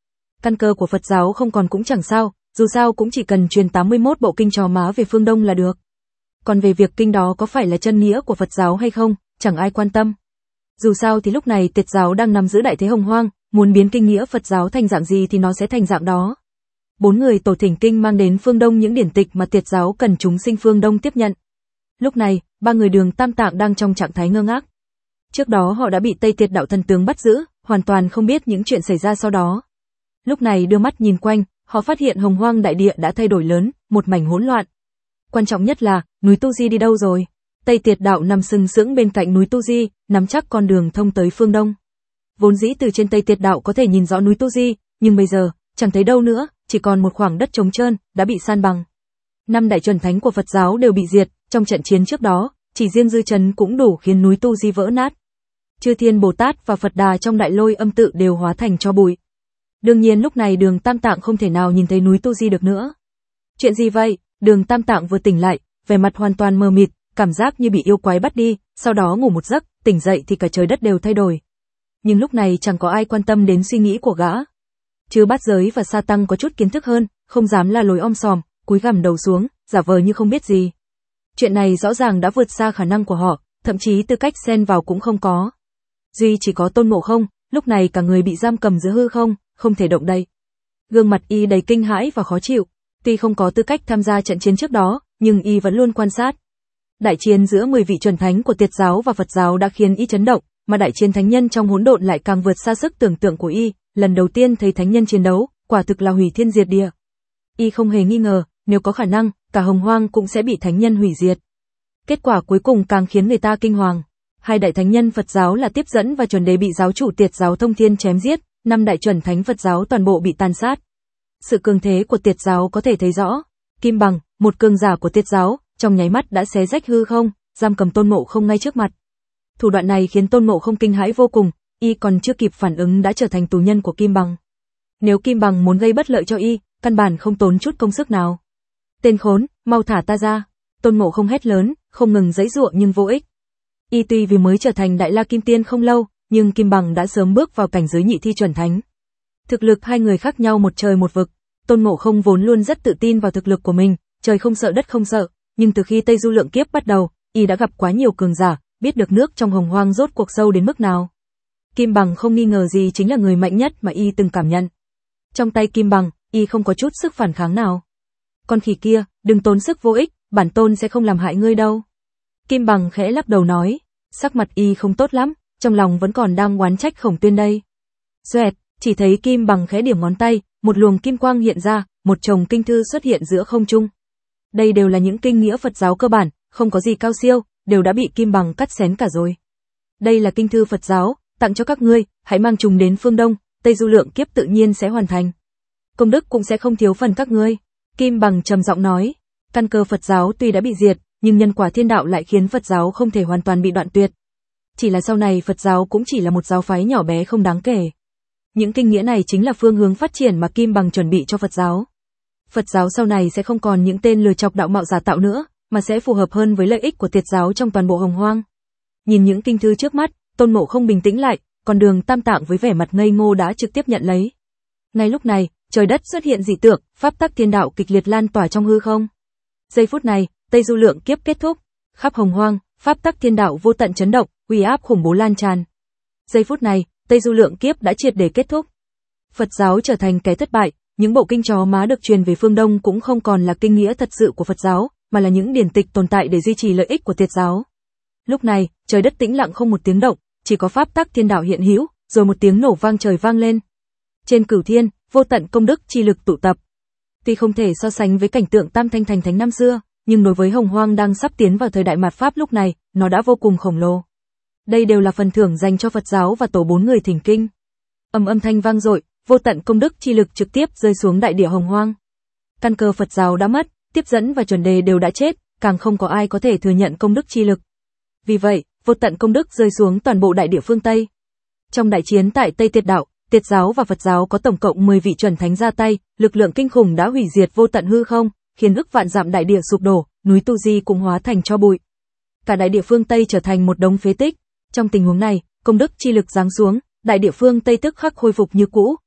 Căn cơ của Phật giáo không còn cũng chẳng sao, dù sao cũng chỉ cần truyền tám mươi mốt bộ kinh chó má về phương Đông là được. Còn về việc kinh đó có phải là chân nghĩa của Phật giáo hay không, chẳng ai quan tâm. Dù sao thì lúc này Tiệt giáo đang nắm giữ đại thế hồng hoang, muốn biến kinh nghĩa Phật giáo thành dạng gì thì nó sẽ thành dạng đó. Bốn người tổ thỉnh kinh mang đến phương Đông những điển tịch mà Tiệt giáo cần chúng sinh phương Đông tiếp nhận. Lúc này, ba người Đường Tam Tạng đang trong trạng thái ngơ ngác. Trước đó họ đã bị Tây Tiệt đạo thần tướng bắt giữ, hoàn toàn không biết những chuyện xảy ra sau đó. Lúc này đưa mắt nhìn quanh, họ phát hiện hồng hoang đại địa đã thay đổi lớn, một mảnh hỗn loạn. Quan trọng nhất là, núi Tu Di đi đâu rồi? Tây Tiệt đạo nằm sừng sững bên cạnh núi Tu Di, nắm chắc con đường thông tới phương Đông. Vốn dĩ từ trên Tây Tiệt đạo có thể nhìn rõ núi Tu Di, nhưng bây giờ, chẳng thấy đâu nữa, chỉ còn một khoảng đất trống trơn, đã bị san bằng. Năm đại chuẩn thánh của Phật giáo đều bị diệt, trong trận chiến trước đó, chỉ riêng dư chấn cũng đủ khiến núi Tu Di vỡ nát. Chư Thiên Bồ Tát và Phật Đà trong đại lôi âm tự đều hóa thành tro bụi. Đương nhiên lúc này Đường Tam Tạng không thể nào nhìn thấy núi Tu Di được nữa. Chuyện gì vậy? Đường Tam Tạng vừa tỉnh lại, vẻ mặt hoàn toàn mờ mịt, cảm giác như bị yêu quái bắt đi, sau đó ngủ một giấc, tỉnh dậy thì cả trời đất đều thay đổi. Nhưng lúc này chẳng có ai quan tâm đến suy nghĩ của gã. Chứ Bát Giới và Sa Tăng có chút kiến thức hơn, không dám la lối om sòm, cúi gằm đầu xuống, giả vờ như không biết gì. Chuyện này rõ ràng đã vượt xa khả năng của họ, thậm chí tư cách xen vào cũng không có. Duy chỉ có Tôn Ngộ Không, lúc này cả người bị giam cầm giữa hư không, không thể động đậy. Gương mặt y đầy kinh hãi và khó chịu, tuy không có tư cách tham gia trận chiến trước đó, nhưng y vẫn luôn quan sát. Đại chiến giữa mười vị chuẩn thánh của Tiệt giáo và Phật giáo đã khiến y chấn động, mà đại chiến thánh nhân trong hỗn độn lại càng vượt xa sức tưởng tượng của y, lần đầu tiên thấy thánh nhân chiến đấu, quả thực là hủy thiên diệt địa. Y không hề nghi ngờ, nếu có khả năng, cả hồng hoang cũng sẽ bị thánh nhân hủy diệt. Kết quả cuối cùng càng khiến người ta kinh hoàng. Hai đại thánh nhân Phật giáo là Tiếp Dẫn và Chuẩn Đề bị giáo chủ Tiệt giáo Thông Thiên chém giết, năm đại chuẩn thánh Phật giáo toàn bộ bị tàn sát. Sự cường thế của Tiệt giáo có thể thấy rõ. Kim Bằng, một cường giả của Tiệt giáo, trong nháy mắt đã xé rách hư không, giam cầm Tôn Ngộ Không ngay trước mặt. Thủ đoạn này khiến Tôn Ngộ Không kinh hãi vô cùng, y còn chưa kịp phản ứng đã trở thành tù nhân của Kim Bằng. Nếu Kim Bằng muốn gây bất lợi cho y, căn bản không tốn chút công sức nào. Tên khốn, mau thả ta ra! Tôn Ngộ Không hét lớn, không ngừng giãy giụa nhưng vô ích. Y tuy vì mới trở thành Đại La Kim Tiên không lâu, nhưng Kim Bằng đã sớm bước vào cảnh giới nhị thi chuẩn thánh. Thực lực hai người khác nhau một trời một vực. Tôn Ngộ Không vốn luôn rất tự tin vào thực lực của mình, trời không sợ đất không sợ, nhưng từ khi Tây Du Lượng Kiếp bắt đầu, y đã gặp quá nhiều cường giả, biết được nước trong hồng hoang rốt cuộc sâu đến mức nào. Kim Bằng không nghi ngờ gì chính là người mạnh nhất mà y từng cảm nhận. Trong tay Kim Bằng, y không có chút sức phản kháng nào. Con khỉ kia, đừng tốn sức vô ích, bản tôn sẽ không làm hại ngươi đâu. Kim Bằng khẽ lắc đầu nói, sắc mặt y không tốt lắm, trong lòng vẫn còn đang oán trách Khổng Tuyên đây. Xoẹt, chỉ thấy Kim Bằng khẽ điểm ngón tay, một luồng kim quang hiện ra, một chồng kinh thư xuất hiện giữa không trung. Đây đều là những kinh nghĩa Phật giáo cơ bản, không có gì cao siêu, đều đã bị Kim Bằng cắt xén cả rồi. Đây là kinh thư Phật giáo, tặng cho các ngươi, hãy mang chúng đến phương Đông, Tây Du Lượng Kiếp tự nhiên sẽ hoàn thành. Công đức cũng sẽ không thiếu phần các ngươi. Kim Bằng trầm giọng nói, căn cơ Phật giáo tuy đã bị diệt, nhưng nhân quả thiên đạo lại khiến Phật giáo không thể hoàn toàn bị đoạn tuyệt. Chỉ là sau này Phật giáo cũng chỉ là một giáo phái nhỏ bé không đáng kể. Những kinh nghĩa này chính là phương hướng phát triển mà Kim Bằng chuẩn bị cho Phật giáo. Phật giáo sau này sẽ không còn những tên lừa chọc đạo mạo giả tạo nữa, mà sẽ phù hợp hơn với lợi ích của Tiệt giáo trong toàn bộ hồng hoang. Nhìn những kinh thư trước mắt, Tôn Ngộ Không bình tĩnh lại, còn Đường Tam Tạng với vẻ mặt ngây ngô đã trực tiếp nhận lấy. Ngay lúc này, trời đất xuất hiện dị tượng, pháp tắc thiên đạo kịch liệt lan tỏa trong hư không. Giây phút này, Tây Du Lượng Kiếp kết thúc, khắp hồng hoang, pháp tắc thiên đạo vô tận chấn động, uy áp khủng bố lan tràn. Giây phút này, Tây Du Lượng Kiếp đã triệt để kết thúc. Phật giáo trở thành kẻ thất bại, những bộ kinh chó má được truyền về phương Đông cũng không còn là kinh nghĩa thật sự của Phật giáo, mà là những điển tịch tồn tại để duy trì lợi ích của Tiệt giáo. Lúc này, trời đất tĩnh lặng không một tiếng động, chỉ có pháp tắc thiên đạo hiện hữu, rồi một tiếng nổ vang trời vang lên. Trên cửu thiên, vô tận công đức chi lực tụ tập. Tuy không thể so sánh với cảnh tượng Tam Thanh thành thánh năm xưa, nhưng đối với hồng hoang đang sắp tiến vào thời đại mạt pháp lúc này, nó đã vô cùng khổng lồ. Đây đều là phần thưởng dành cho Phật giáo và tổ bốn người thỉnh kinh. Âm âm thanh vang dội, vô tận công đức chi lực trực tiếp rơi xuống đại địa hồng hoang. Căn cơ Phật giáo đã mất, Tiếp Dẫn và Chuẩn Đề đều đã chết, càng không có ai có thể thừa nhận công đức chi lực. Vì vậy, vô tận công đức rơi xuống toàn bộ đại địa phương Tây. Trong đại chiến tại Tây Tiệt đạo, Tiệt giáo và Phật giáo có tổng cộng mười vị chuẩn thánh ra tay, lực lượng kinh khủng đã hủy diệt vô tận hư không, khiến ức vạn dặm đại địa sụp đổ, núi Tu Di cũng hóa thành tro bụi. Cả đại địa phương Tây trở thành một đống phế tích. Trong tình huống này, công đức chi lực giáng xuống, đại địa phương Tây tức khắc khôi phục như cũ,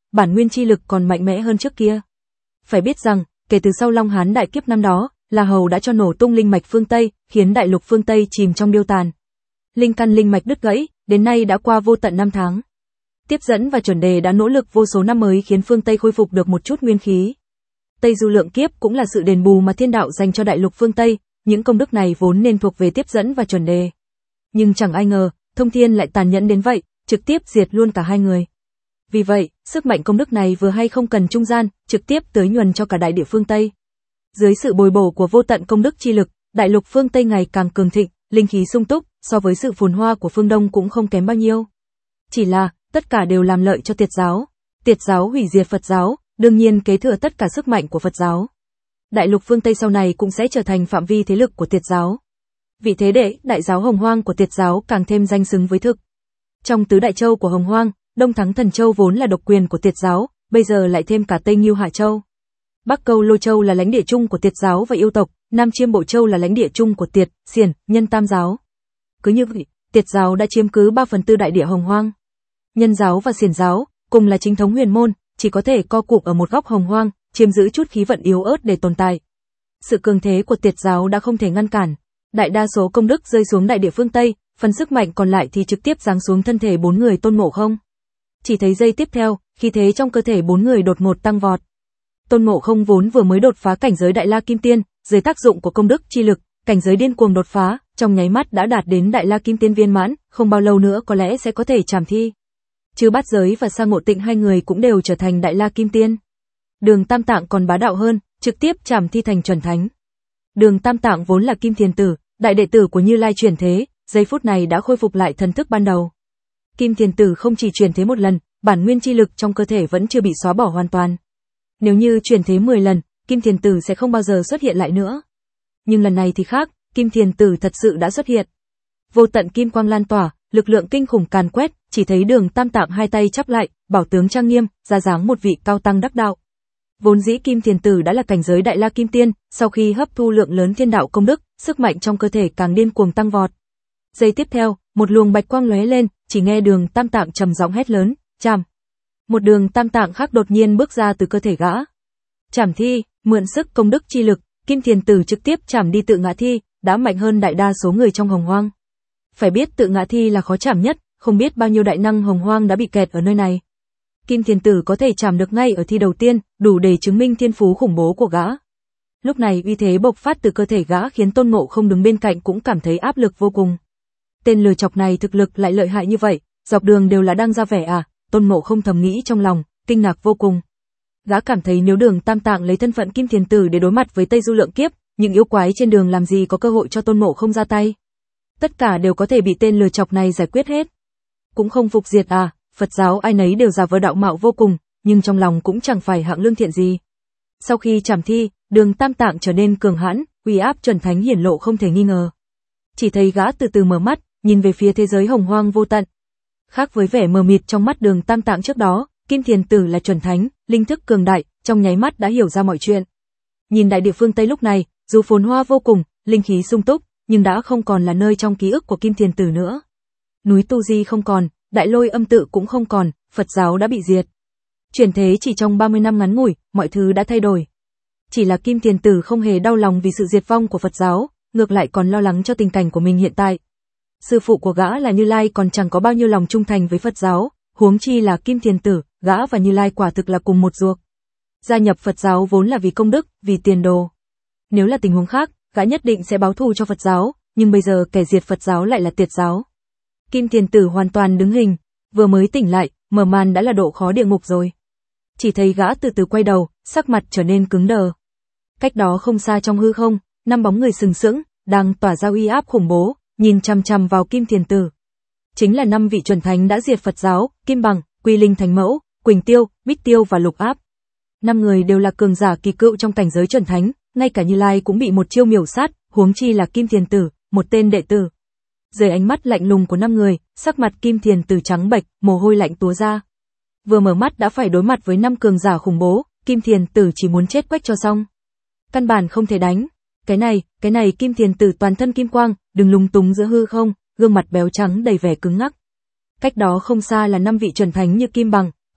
bản nguyên chi lực còn mạnh mẽ hơn trước kia. Phải biết rằng, kể từ sau Long Hán đại kiếp năm đó, La Hầu đã cho nổ tung linh mạch phương Tây, khiến đại lục phương Tây chìm trong điêu tàn. Linh căn linh mạch đứt gãy, đến nay đã qua vô tận năm tháng. Tiếp dẫn và chuẩn đề đã nỗ lực vô số năm mới khiến phương Tây khôi phục được một chút nguyên khí. Tây Du lượng kiếp cũng là sự đền bù mà thiên đạo dành cho đại lục phương Tây, những công đức này vốn nên thuộc về tiếp dẫn và chuẩn đề. Nhưng chẳng ai ngờ, Thông Thiên lại tàn nhẫn đến vậy, trực tiếp diệt luôn cả hai người. Vì vậy, sức mạnh công đức này vừa hay không cần trung gian, trực tiếp tưới nhuần cho cả đại địa phương Tây. Dưới sự bồi bổ của vô tận công đức chi lực, đại lục phương Tây ngày càng cường thịnh, linh khí sung túc, so với sự phồn hoa của phương Đông cũng không kém bao nhiêu. Chỉ là, tất cả đều làm lợi cho Tiệt giáo. Tiệt giáo hủy diệt Phật giáo, đương nhiên kế thừa tất cả sức mạnh của Phật giáo. Đại lục phương Tây sau này cũng sẽ trở thành phạm vi thế lực của Tiệt giáo. Vì thế để đại giáo Hồng Hoang của Tiệt giáo càng thêm danh xứng với thực. Trong tứ đại châu của Hồng Hoang, Đông Thắng Thần Châu vốn là độc quyền của Tiệt giáo, bây giờ lại thêm cả Tây Ngưu Hạ Châu. Bắc Câu Lô Châu là lãnh địa chung của Tiệt giáo và yêu tộc, Nam Chiêm Bộ Châu là lãnh địa chung của Tiệt, Xiển, Nhân Tam giáo. Cứ như vậy, Tiệt giáo đã chiếm cứ ba phần tư đại địa Hồng Hoang. Nhân giáo và Xiển giáo, cùng là chính thống huyền môn, chỉ có thể co cụm ở một góc Hồng Hoang, chiếm giữ chút khí vận yếu ớt để tồn tại. Sự cường thế của Tiệt giáo đã không thể ngăn cản. Đại đa số công đức rơi xuống đại địa phương Tây, phần sức mạnh còn lại thì trực tiếp giáng xuống thân thể bốn người Tôn Ngộ Không. Chỉ thấy giây tiếp theo, khí thế trong cơ thể bốn người đột ngột tăng vọt. Tôn Ngộ Không vốn vừa mới đột phá cảnh giới Đại La Kim Tiên, dưới tác dụng của công đức chi lực, cảnh giới điên cuồng đột phá, trong nháy mắt đã đạt đến Đại La Kim Tiên viên mãn, không bao lâu nữa có lẽ sẽ có thể trảm thi. Chư Bát Giới và Sa Ngộ Tịnh hai người cũng đều trở thành Đại La Kim Tiên. Đường Tam Tạng còn bá đạo hơn, trực tiếp trảm thi thành chuẩn thánh. Đường Tam Tạng vốn là Kim Thiền Tử, đại đệ tử của Như Lai chuyển thế, giây phút này đã khôi phục lại thần thức ban đầu. Kim Thiền Tử không chỉ chuyển thế một lần, bản nguyên chi lực trong cơ thể vẫn chưa bị xóa bỏ hoàn toàn. Nếu như chuyển thế mười lần, Kim Thiền Tử sẽ không bao giờ xuất hiện lại nữa. Nhưng lần này thì khác, Kim Thiền Tử thật sự đã xuất hiện. Vô tận kim quang lan tỏa, lực lượng kinh khủng càn quét, chỉ thấy Đường Tam Tạng hai tay chắp lại, bảo tướng trang nghiêm, ra dáng một vị cao tăng đắc đạo. Vốn dĩ Kim Thiền Tử đã là cảnh giới Đại La Kim Tiên, sau khi hấp thu lượng lớn thiên đạo công đức, sức mạnh trong cơ thể càng điên cuồng tăng vọt. Giây tiếp theo, một luồng bạch quang lóe lên, chỉ nghe Đường Tam Tạng trầm giọng hét lớn, "Chảm!" Một Đường Tam Tạng khác đột nhiên bước ra từ cơ thể gã. Chảm thi, mượn sức công đức chi lực, Kim Thiền Tử trực tiếp chảm đi tự ngã thi, đã mạnh hơn đại đa số người trong Hồng Hoang. Phải biết tự ngã thi là khó chảm nhất, không biết bao nhiêu đại năng Hồng Hoang đã bị kẹt ở nơi này. Kim Thiền Tử có thể chảm được ngay ở thi đầu tiên, đủ để chứng minh thiên phú khủng bố của gã. Lúc này uy thế bộc phát từ cơ thể gã khiến Tôn Ngộ Không đứng bên cạnh cũng cảm thấy áp lực vô cùng. Tên lừa chọc này thực lực lại lợi hại như vậy, dọc đường đều là đang ra vẻ à? Tôn Ngộ Không thầm nghĩ trong lòng, kinh ngạc vô cùng. Gã cảm thấy nếu Đường Tam Tạng lấy thân phận Kim Thiền Tử để đối mặt với Tây Du Lượng Kiếp, những yêu quái trên đường làm gì có cơ hội cho Tôn Ngộ Không ra tay. Tất cả đều có thể bị tên lừa chọc này giải quyết hết. Cũng không phục diệt à? Phật giáo ai nấy đều giả vờ đạo mạo vô cùng, nhưng trong lòng cũng chẳng phải hạng lương thiện gì. Sau khi trảm thi, Đường Tam Tạng trở nên cường hãn, uy áp chuẩn thánh hiển lộ không thể nghi ngờ. Chỉ thấy gã từ từ mở mắt, nhìn về phía thế giới hồng hoang vô tận. Khác với vẻ mờ mịt trong mắt Đường Tam Tạng trước đó, Kim Thiền Tử là chuẩn thánh, linh thức cường đại, trong nháy mắt đã hiểu ra mọi chuyện. Nhìn đại địa phương Tây lúc này, dù phồn hoa vô cùng, linh khí sung túc, nhưng đã không còn là nơi trong ký ức của Kim Thiền Tử nữa. Núi Tu Di không còn, Đại Lôi Âm Tự cũng không còn, Phật giáo đã bị diệt. Chuyển thế chỉ trong ba mươi năm ngắn ngủi, mọi thứ đã thay đổi. Chỉ là Kim Thiền Tử không hề đau lòng vì sự diệt vong của Phật giáo, ngược lại còn lo lắng cho tình cảnh của mình hiện tại. Sư phụ của gã là Như Lai còn chẳng có bao nhiêu lòng trung thành với Phật giáo, huống chi là Kim Thiền Tử, gã và Như Lai quả thực là cùng một ruột. Gia nhập Phật giáo vốn là vì công đức, vì tiền đồ. Nếu là tình huống khác, gã nhất định sẽ báo thù cho Phật giáo, nhưng bây giờ kẻ diệt Phật giáo lại là Tiệt giáo. Kim Thiền Tử hoàn toàn đứng hình, vừa mới tỉnh lại, mở màn đã là độ khó địa ngục rồi. Chỉ thấy gã từ từ quay đầu, sắc mặt trở nên cứng đờ. Cách đó không xa trong hư không, năm bóng người sừng sững, đang tỏa ra uy áp khủng bố, nhìn chằm chằm vào Kim Thiền Tử. Chính là năm vị chuẩn thánh đã diệt Phật giáo, Kim Bằng, Quy Linh Thánh Mẫu, Quỳnh Tiêu, Bích Tiêu và Lục Áp. Năm người đều là cường giả kỳ cựu trong cảnh giới chuẩn thánh, ngay cả Như Lai cũng bị một chiêu miểu sát, huống chi là Kim Thiền Tử, một tên đệ tử. Dưới ánh mắt lạnh lùng của năm người, sắc mặt Kim Thiền Tử trắng bệch, mồ hôi lạnh túa ra. Vừa mở mắt đã phải đối mặt với năm cường giả khủng bố, Kim Thiền Tử chỉ muốn chết quách cho xong. Căn bản không thể đánh. Cái này, cái này Kim Thiền Tử toàn thân kim quang, đừng lung túng giữa hư không, gương mặt béo trắng đầy vẻ cứng ngắc. Cách đó không xa là năm vị chuẩn thánh như Kim Bằng,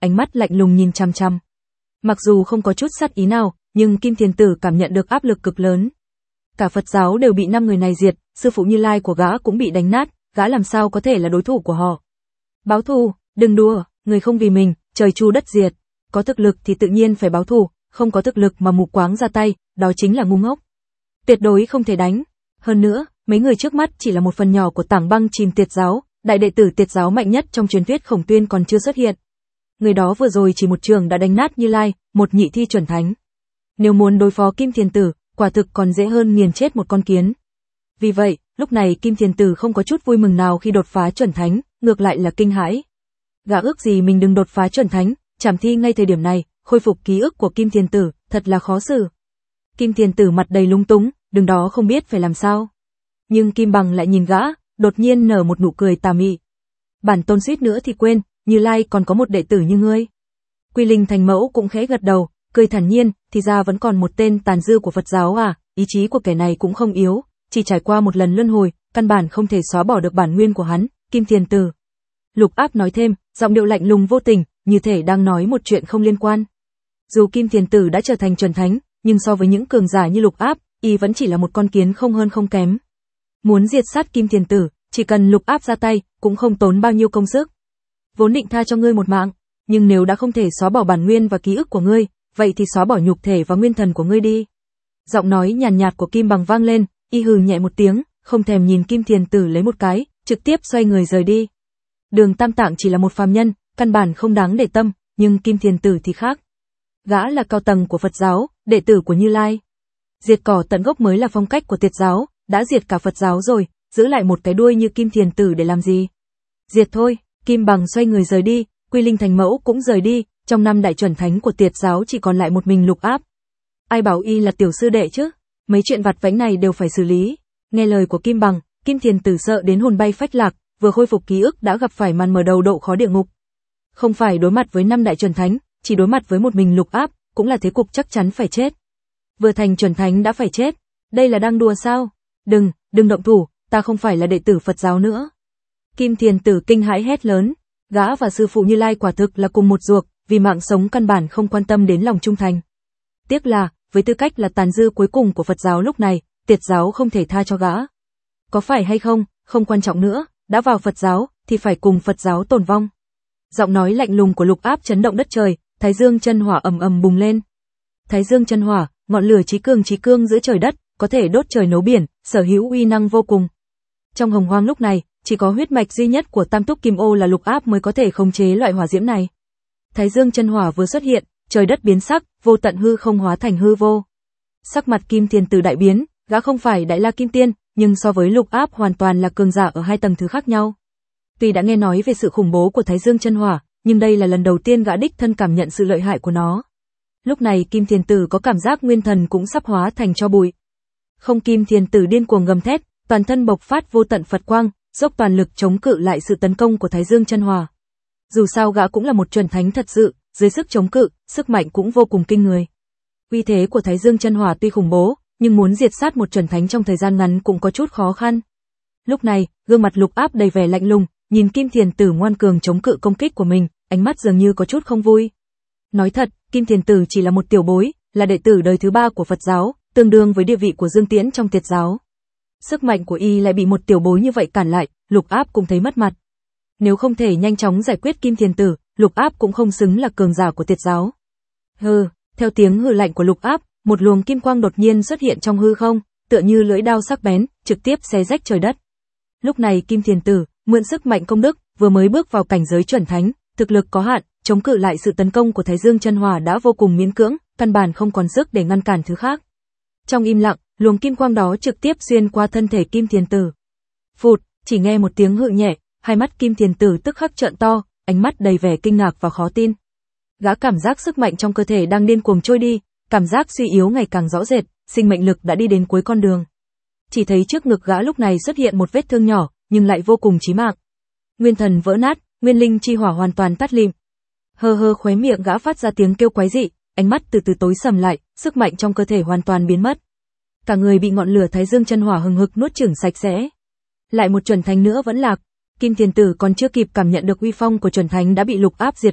ánh mắt lạnh lùng nhìn chằm chằm. Mặc dù không có chút sát ý nào, nhưng Kim Thiền Tử cảm nhận được áp lực cực lớn. Cả Phật giáo đều bị năm người này diệt, sư phụ Như Lai của gã cũng bị đánh nát, gã làm sao có thể là đối thủ của họ. Báo thù, đừng đùa, người không vì mình, trời chu đất diệt. Có thực lực thì tự nhiên phải báo thù, không có thực lực mà mù quáng ra tay, đó chính là ngu ngốc. Tuyệt đối không thể đánh. Hơn nữa, mấy người trước mắt chỉ là một phần nhỏ của tảng băng chìm Tiệt giáo, đại đệ tử Tiệt giáo mạnh nhất trong truyền thuyết Khổng Tuyên còn chưa xuất hiện. Người đó vừa rồi chỉ một trường đã đánh nát Như Lai, một nhị thi chuẩn thánh. Nếu muốn đối phó Kim Thiền Tử, quả thực còn dễ hơn nghiền chết một con kiến. Vì vậy, lúc này Kim Thiền Tử không có chút vui mừng nào khi đột phá chuẩn thánh, ngược lại là kinh hãi. Gã ước gì mình đừng đột phá chuẩn thánh, Trảm Thi ngay thời điểm này, khôi phục ký ức của Kim Thiền Tử, thật là khó xử. Kim Thiền Tử mặt đầy lung túng, đứng đó không biết phải làm sao. Nhưng Kim Bằng lại nhìn gã, đột nhiên nở một nụ cười tà mị. Bản tôn suýt nữa thì quên, Như Lai còn có một đệ tử như ngươi. Quy Linh Thành Mẫu cũng khẽ gật đầu, cười thản nhiên, thì ra vẫn còn một tên tàn dư của Phật giáo à, ý chí của kẻ này cũng không yếu, chỉ trải qua một lần luân hồi, căn bản không thể xóa bỏ được bản nguyên của hắn, Kim Thiền Tử. Lục Áp nói thêm, giọng điệu lạnh lùng vô tình, như thể đang nói một chuyện không liên quan. Dù Kim Thiền Tử đã trở thành chuẩn thánh, nhưng so với những cường giả như Lục Áp, y vẫn chỉ là một con kiến không hơn không kém. Muốn diệt sát Kim Thiền Tử, chỉ cần Lục Áp ra tay, cũng không tốn bao nhiêu công sức. Vốn định tha cho ngươi một mạng, nhưng nếu đã không thể xóa bỏ bản nguyên và ký ức của ngươi, vậy thì xóa bỏ nhục thể và nguyên thần của ngươi đi. Giọng nói nhàn nhạt của Kim Bằng vang lên, y hừ nhẹ một tiếng, không thèm nhìn Kim Thiền Tử lấy một cái, trực tiếp xoay người rời đi. Đường Tam Tạng chỉ là một phàm nhân, căn bản không đáng để tâm, nhưng Kim Thiền Tử thì khác. Gã là cao tầng của Phật giáo, đệ tử của Như Lai. Diệt cỏ tận gốc mới là phong cách của Tiệt giáo, đã diệt cả Phật giáo rồi, giữ lại một cái đuôi như Kim Thiền Tử để làm gì? Diệt thôi. Kim Bằng xoay người rời đi, Quy Linh Thành Mẫu cũng rời đi, trong năm đại chuẩn thánh của Tiệt giáo chỉ còn lại một mình Lục Áp. Ai bảo y là tiểu sư đệ chứ? Mấy chuyện vặt vãnh này đều phải xử lý. Nghe lời của Kim Bằng, Kim Thiền Tử sợ đến hồn bay phách lạc, vừa khôi phục ký ức đã gặp phải màn mở đầu độ khó địa ngục. Không phải đối mặt với năm đại chuẩn thánh, chỉ đối mặt với một mình Lục Áp, cũng là thế cục chắc chắn phải chết. Vừa thành chuẩn thánh đã phải chết, đây là đang đùa sao? Đừng, đừng động thủ, ta không phải là đệ tử Phật giáo nữa. Kim Thiền Tử kinh hãi hét lớn, gã và sư phụ Như Lai quả thực là cùng một ruột, vì mạng sống căn bản không quan tâm đến lòng trung thành. Tiếc là, với tư cách là tàn dư cuối cùng của Phật giáo lúc này, Tiệt giáo không thể tha cho gã. Có phải hay không, không quan trọng nữa, đã vào Phật giáo, thì phải cùng Phật giáo tồn vong. Giọng nói lạnh lùng của Lục Áp chấn động đất trời, Thái Dương chân hỏa ầm ầm bùng lên. Thái Dương chân hỏa, ngọn lửa chí cương chí cương giữa trời đất, có thể đốt trời nấu biển, sở hữu uy năng vô cùng. Trong hồng hoang lúc này, chỉ có huyết mạch duy nhất của Tam Túc Kim Ô là Lục Áp mới có thể khống chế loại hỏa diễm này. Thái Dương chân hỏa vừa xuất hiện, trời đất biến sắc, vô tận hư không hóa thành hư vô. Sắc mặt Kim Thiền Tử đại biến, gã không phải Đại La Kim Tiên, nhưng so với Lục Áp hoàn toàn là cường giả ở hai tầng thứ khác nhau. Tuy đã nghe nói về sự khủng bố của Thái Dương chân hỏa, nhưng đây là lần đầu tiên gã đích thân cảm nhận sự lợi hại của nó. Lúc này Kim Thiền Tử có cảm giác nguyên thần cũng sắp hóa thành tro bụi. Không, Kim Thiền Tử điên cuồng gầm thét, toàn thân bộc phát vô tận Phật quang, dốc toàn lực chống cự lại sự tấn công của Thái Dương chân hỏa. Dù sao gã cũng là một chuẩn thánh thật sự, dưới sức chống cự, sức mạnh cũng vô cùng kinh người. Uy thế của Thái Dương chân hỏa tuy khủng bố, nhưng muốn diệt sát một chuẩn thánh trong thời gian ngắn cũng có chút khó khăn. Lúc này, gương mặt Lục Áp đầy vẻ lạnh lùng, nhìn Kim Thiền Tử ngoan cường chống cự công kích của mình, ánh mắt dường như có chút không vui. Nói thật, Kim Thiền Tử chỉ là một tiểu bối, là đệ tử đời thứ ba của Phật giáo, tương đương với địa vị của Dương Tiễn trong Tiệt giáo. Sức mạnh của y lại bị một tiểu bối như vậy cản lại, Lục Áp cũng thấy mất mặt. Nếu không thể nhanh chóng giải quyết Kim Thiền Tử, Lục Áp cũng không xứng là cường giả của Tiệt giáo. Hừ, theo tiếng hừ lạnh của Lục Áp, một luồng kim quang đột nhiên xuất hiện trong hư không, tựa như lưỡi đao sắc bén, trực tiếp xé rách trời đất. Lúc này Kim Thiền Tử, mượn sức mạnh công đức, vừa mới bước vào cảnh giới chuẩn thánh, thực lực có hạn, chống cự lại sự tấn công của Thái Dương chân hỏa đã vô cùng miễn cưỡng, căn bản không còn sức để ngăn cản thứ khác. Trong im lặng, luồng kim quang đó trực tiếp xuyên qua thân thể Kim Thiền Tử. Phụt, chỉ nghe một tiếng hự nhẹ, hai mắt Kim Thiền Tử tức khắc trợn to, ánh mắt đầy vẻ kinh ngạc và khó tin. Gã cảm giác sức mạnh trong cơ thể đang điên cuồng trôi đi, cảm giác suy yếu ngày càng rõ rệt, sinh mệnh lực đã đi đến cuối con đường. Chỉ thấy trước ngực gã lúc này xuất hiện một vết thương nhỏ, nhưng lại vô cùng chí mạng. Nguyên thần vỡ nát, nguyên linh chi hỏa hoàn toàn tắt lịm. Hơ hơ khóe miệng gã phát ra tiếng kêu quái dị, ánh mắt từ từ tối sầm lại, sức mạnh trong cơ thể hoàn toàn biến mất. Cả người bị ngọn lửa Thái Dương chân hỏa hừng hực nuốt chửng sạch sẽ. Lại một chuẩn thánh nữa vẫn lạc. Kim Thiền Tử còn chưa kịp cảm nhận được uy phong của chuẩn thánh đã bị Lục Áp diệt mất,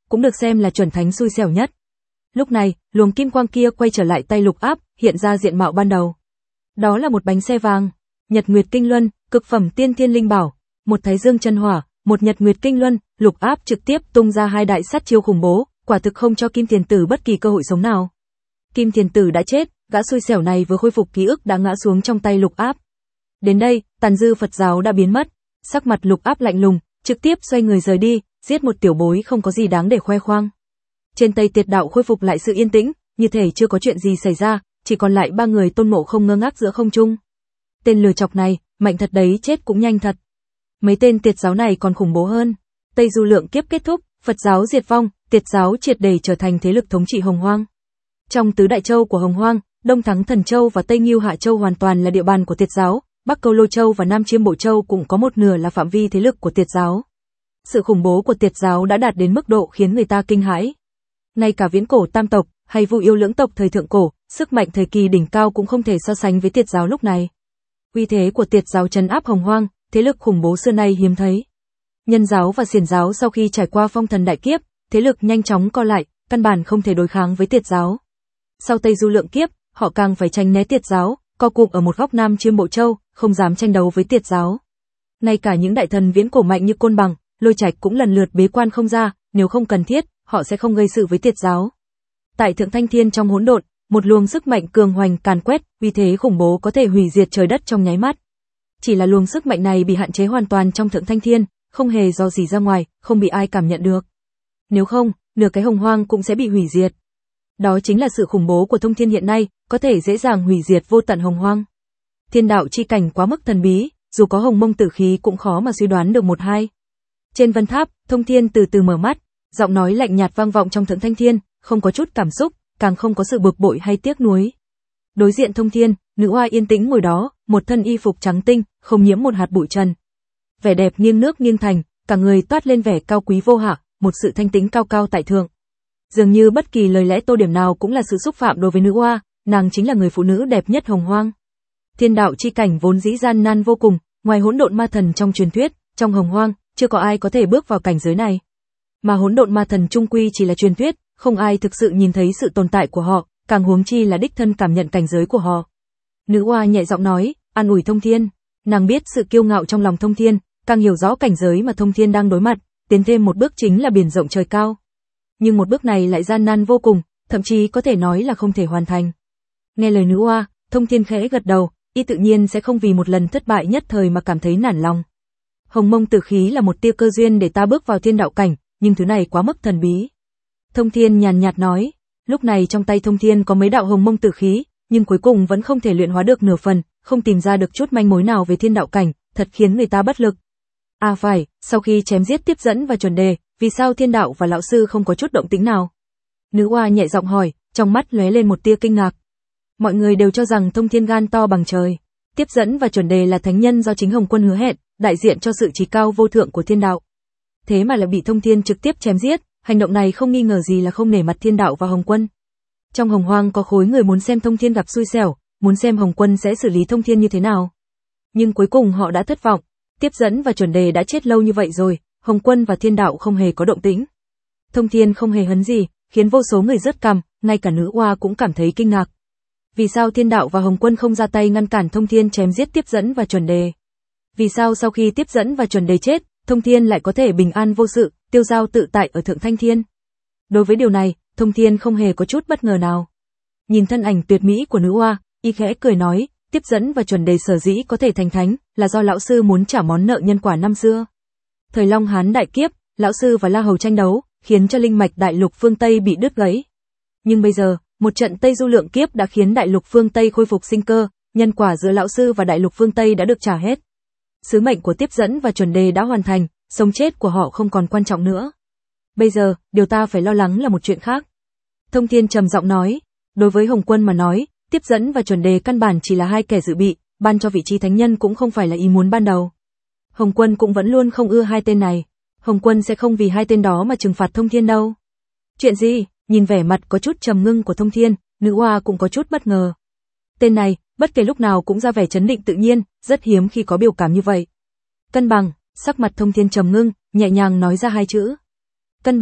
cũng được xem là chuẩn thánh xui xẻo nhất. Lúc này, luồng kim quang kia quay trở lại tay Lục Áp, hiện ra diện mạo ban đầu. Đó là một bánh xe vàng, Nhật Nguyệt Kinh Luân, cực phẩm tiên thiên linh bảo, một Thái Dương chân hỏa, một Nhật Nguyệt Kinh Luân. Lục Áp trực tiếp tung ra hai đại sát chiêu khủng bố, quả thực không cho Kim Tiền Tử bất kỳ cơ hội sống nào. Kim Tiền Tử đã chết, gã xui xẻo này vừa khôi phục ký ức đã ngã xuống trong tay Lục Áp. Đến đây, tàn dư Phật giáo đã biến mất, sắc mặt Lục Áp lạnh lùng, trực tiếp xoay người rời đi, giết một tiểu bối không có gì đáng để khoe khoang. Trên Tây Tiệt đạo khôi phục lại sự yên tĩnh, như thể chưa có chuyện gì xảy ra, chỉ còn lại ba người Tôn Ngộ Không ngơ ngác giữa không trung. Tên lừa chọc này, mạnh thật đấy, chết cũng nhanh thật. Mấy tên Tiệt giáo này còn khủng bố hơn. Tây Du Lượng Kiếp kết thúc, Phật giáo diệt vong, Tiệt giáo triệt để trở thành thế lực thống trị Hồng Hoang. Trong tứ đại châu của Hồng Hoang, Đông Thắng Thần Châu và Tây Ngưu Hạ Châu hoàn toàn là địa bàn của Tiệt giáo, Bắc Câu Lô Châu và Nam Chiêm Bộ Châu cũng có một nửa là phạm vi thế lực của Tiệt giáo. Sự khủng bố của Tiệt giáo đã đạt đến mức độ khiến người ta kinh hãi. Ngay cả viễn cổ tam tộc hay Vu Yêu lưỡng tộc thời thượng cổ, sức mạnh thời kỳ đỉnh cao cũng không thể so sánh với Tiệt giáo lúc này. Uy thế của Tiệt giáo trấn áp Hồng Hoang, thế lực khủng bố xưa nay hiếm thấy. Nhân giáo và Xiển giáo sau khi trải qua phong thần đại kiếp, thế lực nhanh chóng co lại, căn bản không thể đối kháng với Tiệt giáo. Sau Tây Du Lượng Kiếp, họ càng phải tránh né Tiệt giáo, co cụm ở một góc Nam Chiêm Bộ Châu, không dám tranh đấu với Tiệt giáo. Ngay cả những đại thần viễn cổ mạnh như Côn Bằng, Lôi Trạch cũng lần lượt bế quan không ra, nếu không cần thiết, họ sẽ không gây sự với Tiệt giáo. Tại Thượng Thanh Thiên trong hỗn độn, một luồng sức mạnh cường hoành càn quét, uy thế khủng bố có thể hủy diệt trời đất trong nháy mắt. Chỉ là luồng sức mạnh này bị hạn chế hoàn toàn trong Thượng Thanh Thiên, không hề do gì ra ngoài, không bị ai cảm nhận được. Nếu không, nửa cái Hồng Hoang cũng sẽ bị hủy diệt. Đó chính là sự khủng bố của Thông Thiên hiện nay, có thể dễ dàng hủy diệt vô tận Hồng Hoang. Thiên đạo chi cảnh quá mức thần bí, dù có hồng mông tử khí cũng khó mà suy đoán được một hai. Trên vân tháp, Thông Thiên từ từ mở mắt, giọng nói lạnh nhạt vang vọng trong Thượng Thanh Thiên, không có chút cảm xúc, càng không có sự bực bội hay tiếc nuối. Đối diện Thông Thiên, nữ oa yên tĩnh ngồi đó, một thân y phục trắng tinh, không nhiễm một hạt bụi trần. Vẻ đẹp nghiêng nước nghiêng thành, cả người toát lên vẻ cao quý vô hạ, một sự thanh tĩnh cao cao tại thượng. Dường như bất kỳ lời lẽ tô điểm nào cũng là sự xúc phạm đối với nữ oa, nàng chính là người phụ nữ đẹp nhất Hồng Hoang. Thiên đạo chi cảnh vốn dĩ gian nan vô cùng, ngoài hỗn độn ma thần trong truyền thuyết, trong Hồng Hoang, chưa có ai có thể bước vào cảnh giới này. Mà hỗn độn ma thần trung quy chỉ là truyền thuyết, không ai thực sự nhìn thấy sự tồn tại của họ, càng huống chi là đích thân cảm nhận cảnh giới của họ. Nữ oa nhẹ giọng nói, an ủi Thông Thiên. Nàng biết sự kiêu ngạo trong lòng Thông Thiên, càng hiểu rõ cảnh giới mà Thông Thiên đang đối mặt, tiến thêm một bước chính là biển rộng trời cao. Nhưng một bước này lại gian nan vô cùng, thậm chí có thể nói là không thể hoàn thành. Nghe lời nữ oa, Thông Thiên khẽ gật đầu, y tự nhiên sẽ không vì một lần thất bại nhất thời mà cảm thấy nản lòng. Hồng mông tử khí là một tia cơ duyên để ta bước vào thiên đạo cảnh, nhưng thứ này quá mức thần bí. Thông Thiên nhàn nhạt nói, lúc này trong tay Thông Thiên có mấy đạo hồng mông tử khí, nhưng cuối cùng vẫn không thể luyện hóa được nửa phần, không tìm ra được chút manh mối nào về thiên đạo cảnh, thật khiến người ta bất lực. À phải, sau khi chém giết Tiếp Dẫn và Chuẩn Đề, vì sao thiên đạo và lão sư không có chút động tĩnh nào? Nữ oa nhẹ giọng hỏi, trong mắt lóe lên một tia kinh ngạc. Mọi người đều cho rằng Thông Thiên gan to bằng trời. Tiếp Dẫn và Chuẩn Đề là thánh nhân do chính Hồng Quân hứa hẹn, đại diện cho sự trí cao vô thượng của thiên đạo. Thế mà lại bị Thông Thiên trực tiếp chém giết, hành động này không nghi ngờ gì là không nể mặt thiên đạo và Hồng Quân. Trong Hồng Hoang có khối người muốn xem Thông Thiên gặp xui xẻo, muốn xem Hồng Quân sẽ xử lý Thông Thiên như thế nào. Nhưng cuối cùng họ đã thất vọng, Tiếp Dẫn và Chuẩn Đề đã chết lâu như vậy rồi, Hồng Quân và thiên đạo không hề có động tĩnh. Thông Thiên không hề hấn gì, khiến vô số người rớt cằm, ngay cả nữ oa cũng cảm thấy kinh ngạc. Vì sao thiên đạo và Hồng Quân không ra tay ngăn cản Thông Thiên chém giết Tiếp Dẫn và Chuẩn Đề? Vì sao sau khi Tiếp Dẫn và Chuẩn Đề chết, Thông Thiên lại có thể bình an vô sự, tiêu dao tự tại ở Thượng Thanh Thiên? Đối với điều này, Thông Thiên không hề có chút bất ngờ nào. Nhìn thân ảnh tuyệt mỹ của nữ oa, y khẽ cười nói, Tiếp Dẫn và Chuẩn Đề sở dĩ có thể thành thánh, là do lão sư muốn trả món nợ nhân quả năm xưa. Thời Long Hán đại kiếp, lão sư và La Hầu tranh đấu, khiến cho linh mạch đại lục phương Tây bị đứt gãy. Nhưng bây giờ, một trận Tây Du Lượng Kiếp đã khiến đại lục phương Tây khôi phục sinh cơ, nhân quả giữa lão sư và đại lục phương Tây đã được trả hết. Sứ mệnh của Tiếp Dẫn và Chuẩn Đề đã hoàn thành, sống chết của họ không còn quan trọng nữa. Bây giờ, điều ta phải lo lắng là một chuyện khác. Thông Thiên trầm giọng nói, đối với Hồng Quân mà nói, Tiếp Dẫn và Chuẩn Đề căn bản chỉ là hai kẻ dự bị, ban cho vị trí thánh nhân cũng không phải là ý muốn ban đầu. Hồng Quân cũng vẫn luôn không ưa hai tên này. Hồng Quân sẽ không vì hai tên đó mà trừng phạt Thông Thiên đâu. Chuyện gì? Nhìn vẻ mặt có chút trầm ngưng của Thông Thiên, nữ oa cũng có chút bất ngờ. Tên này, bất kể lúc nào cũng ra vẻ trấn định tự nhiên, rất hiếm khi có biểu cảm như vậy. Cân bằng, sắc mặt Thông Thiên trầm ngưng, nhẹ nhàng nói ra hai chữ. Cân bằng,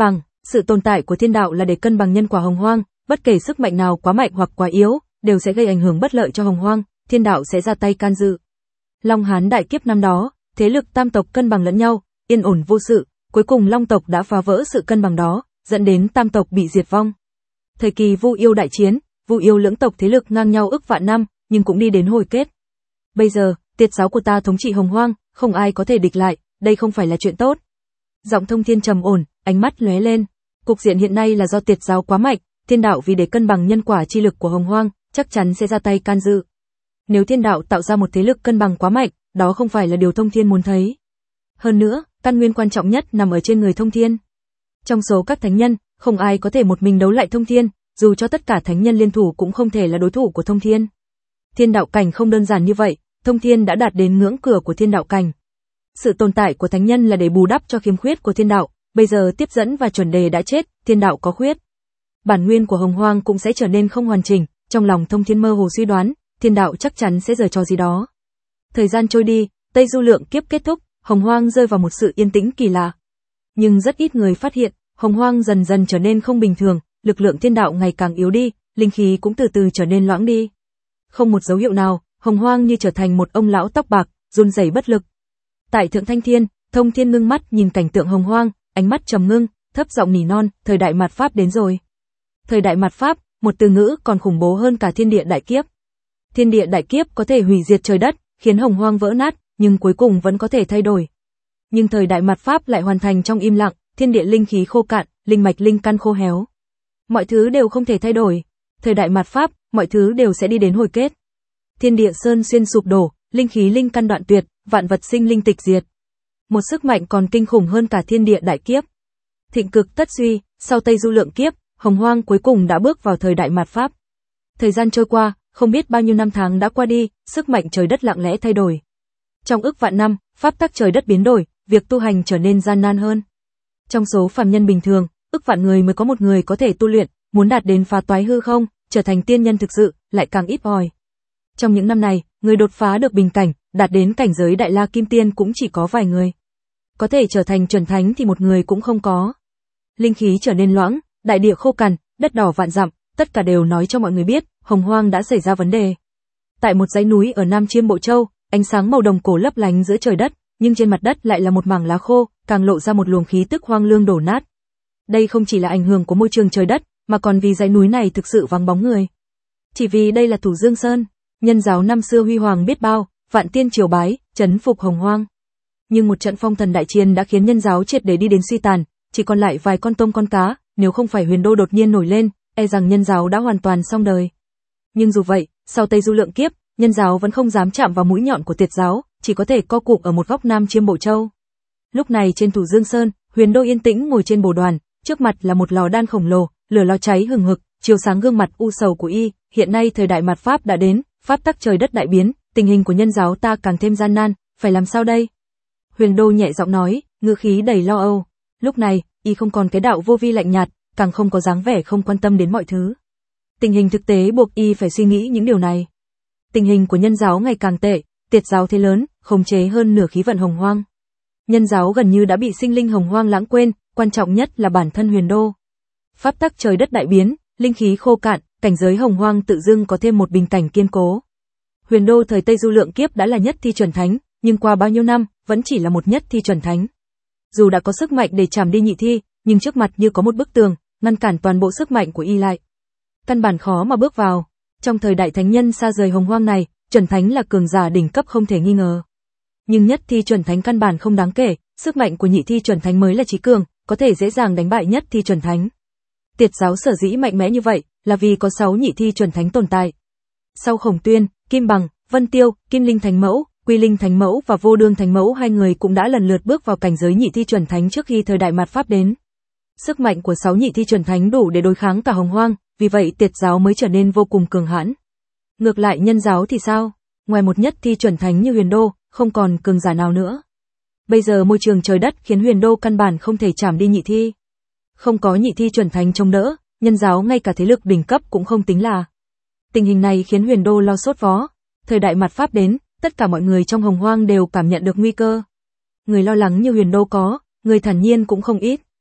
Sự tồn tại của thiên đạo là để cân bằng nhân quả hồng hoang, bất kể sức mạnh nào quá mạnh hoặc quá yếu, đều sẽ gây ảnh hưởng bất lợi cho hồng hoang, thiên đạo sẽ ra tay can dự. Long Hán đại kiếp năm đó, thế lực tam tộc cân bằng lẫn nhau, yên ổn vô sự, cuối cùng Long tộc đã phá vỡ sự cân bằng đó, dẫn đến tam tộc bị diệt vong. Thời kỳ Vu Yêu đại chiến, Vu Yêu lưỡng tộc thế lực ngang nhau ức vạn năm, nhưng cũng đi đến hồi kết. Bây giờ, Tiệt giáo của ta thống trị hồng hoang, không ai có thể địch lại, đây không phải là chuyện tốt. Giọng Thông Thiên trầm ổn, ánh mắt lóe lên. Cục diện hiện nay là do Tiệt giáo quá mạnh, thiên đạo vì để cân bằng nhân quả chi lực của hồng hoang, chắc chắn sẽ ra tay can dự. Nếu thiên đạo tạo ra một thế lực cân bằng quá mạnh, đó không phải là điều Thông Thiên muốn thấy. Hơn nữa, căn nguyên quan trọng nhất nằm ở trên người Thông Thiên. Trong số các thánh nhân, không ai có thể một mình đấu lại Thông Thiên, dù cho tất cả thánh nhân liên thủ cũng không thể là đối thủ của Thông Thiên. Thiên đạo cảnh không đơn giản như vậy, Thông Thiên đã đạt đến ngưỡng cửa của thiên đạo cảnh. Sự tồn tại của thánh nhân là để bù đắp cho khiếm khuyết của thiên đạo, bây giờ tiếp dẫn và chuẩn đề đã chết, thiên đạo có khuyết. Bản nguyên của hồng hoang cũng sẽ trở nên không hoàn chỉnh, trong lòng Thông Thiên mơ hồ suy đoán, thiên đạo chắc chắn sẽ giở trò gì đó. Thời gian trôi đi, Tây Du lượng kiếp kết thúc, hồng hoang rơi vào một sự yên tĩnh kỳ lạ. Nhưng rất ít người phát hiện, hồng hoang dần dần trở nên không bình thường, lực lượng thiên đạo ngày càng yếu đi, linh khí cũng từ từ trở nên loãng đi. Không một dấu hiệu nào, hồng hoang như trở thành một ông lão tóc bạc, run rẩy bất lực. Tại Thượng Thanh Thiên, Thông Thiên ngưng mắt nhìn cảnh tượng hồng hoang, ánh mắt trầm ngưng, thấp giọng nỉ non, thời đại mạt pháp đến rồi. Thời đại mạt pháp, một từ ngữ còn khủng bố hơn cả thiên địa đại kiếp. Thiên địa đại kiếp có thể hủy diệt trời đất, khiến hồng hoang vỡ nát, nhưng cuối cùng vẫn có thể thay đổi. Nhưng thời đại mạt pháp lại hoàn thành trong im lặng, thiên địa linh khí khô cạn, linh mạch linh căn khô héo. Mọi thứ đều không thể thay đổi. Thời đại mạt pháp, mọi thứ đều sẽ đi đến hồi kết. Thiên địa sơn xuyên sụp đổ, linh khí linh căn đoạn tuyệt, vạn vật sinh linh tịch diệt. Một sức mạnh còn kinh khủng hơn cả thiên địa đại kiếp. Thịnh cực tất suy, sau Tây Du lượng kiếp, hồng hoang cuối cùng đã bước vào thời đại mạt pháp. Thời gian trôi qua, không biết bao nhiêu năm tháng đã qua đi, sức mạnh trời đất lặng lẽ thay đổi. Trong ức vạn năm, pháp tắc trời đất biến đổi, việc tu hành trở nên gian nan hơn. Trong số phàm nhân bình thường, ức vạn người mới có một người có thể tu luyện, muốn đạt đến phá toái hư không, trở thành tiên nhân thực sự, lại càng ít ỏi. Trong những năm này, người đột phá được bình cảnh, đạt đến cảnh giới đại la kim tiên cũng chỉ có vài người. Có thể trở thành chuẩn thánh thì một người cũng không có. Linh khí trở nên loãng, đại địa khô cằn, đất đỏ vạn dặm, tất cả đều nói cho mọi người biết, hồng hoang đã xảy ra vấn đề. Tại một dãy núi ở Nam Chiêm Bộ Châu, ánh sáng màu đồng cổ lấp lánh giữa trời đất, nhưng trên mặt đất lại là một mảng lá khô, càng lộ ra một luồng khí tức hoang lương đổ nát. Đây không chỉ là ảnh hưởng của môi trường trời đất, mà còn vì dãy núi này thực sự vắng bóng người. Chỉ vì đây là Thủ Dương Sơn, nhân giáo năm xưa huy hoàng biết bao, vạn tiên triều bái, trấn phục hồng hoang. Nhưng một trận phong thần đại chiến đã khiến nhân giáo triệt để đi đến suy tàn, chỉ còn lại vài con tôm con cá, nếu không phải Huyền Đô đột nhiên nổi lên, e rằng nhân giáo đã hoàn toàn xong đời. Nhưng dù vậy, sau Tây Du lượng kiếp, nhân giáo vẫn không dám chạm vào mũi nhọn của Tiệt giáo, chỉ có thể co cụm ở một góc Nam Chiêm Bộ Châu. Lúc này trên Thủ Dương Sơn, Huyền Đô yên tĩnh ngồi trên bồ đoàn, trước mặt là một lò đan khổng lồ, lửa lò cháy hừng hực, chiếu sáng gương mặt u sầu của y. Hiện nay thời đại mạt pháp đã đến, pháp tắc trời đất đại biến, tình hình của nhân giáo ta càng thêm gian nan, phải làm sao đây? Huyền Đô nhẹ giọng nói, ngữ khí đầy lo âu. Lúc này, y không còn cái đạo vô vi lạnh nhạt, càng không có dáng vẻ không quan tâm đến mọi thứ. Tình hình thực tế buộc y phải suy nghĩ những điều này. Tình hình của nhân giáo ngày càng tệ, Tiệt giáo thế lớn, khống chế hơn nửa khí vận hồng hoang. Nhân giáo gần như đã bị sinh linh hồng hoang lãng quên, quan trọng nhất là bản thân Huyền Đô. Pháp tắc trời đất đại biến, linh khí khô cạn, cảnh giới hồng hoang tự dưng có thêm một bình cảnh kiên cố. Huyền Đô thời Tây Du lượng kiếp đã là nhất thi chuẩn thánh, nhưng qua bao nhiêu năm, vẫn chỉ là một nhất thi chuẩn thánh. Dù đã có sức mạnh để chảm đi nhị thi, nhưng trước mặt như có một bức tường, ngăn cản toàn bộ sức mạnh của y lại. Căn bản khó mà bước vào. Trong thời đại thánh nhân xa rời hồng hoang này, chuẩn thánh là cường giả đỉnh cấp không thể nghi ngờ. Nhưng nhất thi chuẩn thánh căn bản không đáng kể, sức mạnh của nhị thi chuẩn thánh mới là chí cường, có thể dễ dàng đánh bại nhất thi chuẩn thánh. Tiệt giáo sở dĩ mạnh mẽ như vậy, là vì có sáu nhị thi chuẩn thánh tồn tại. Sau Khổng Tuyên, Kim Bằng, Vân Tiêu, Kim Linh Thánh Mẫu, Quy Linh Thánh Mẫu và Vô Đương Thánh Mẫu hai người cũng đã lần lượt bước vào cảnh giới nhị thi chuẩn thánh trước khi thời đại mạt pháp đến. Sức mạnh của sáu nhị thi chuẩn thánh đủ để đối kháng cả hồng hoang, vì vậy Tiệt giáo mới trở nên vô cùng cường hãn. Ngược lại nhân giáo thì sao? Ngoài một nhất thi chuẩn thánh như Huyền Đô, không còn cường giả nào nữa. Bây giờ môi trường trời đất khiến Huyền Đô căn bản không thể chảm đi nhị thi. Không có nhị thi chuẩn thánh chống đỡ, nhân giáo ngay cả thế lực đỉnh cấp cũng không tính là. Tình hình này khiến Huyền Đô lo sốt vó. Thời đại mạt pháp đến, tất cả mọi người trong hồng hoang đều cảm nhận được nguy cơ. Người lo lắng như Huyền Đô có, người thản nhiên cũng không ít.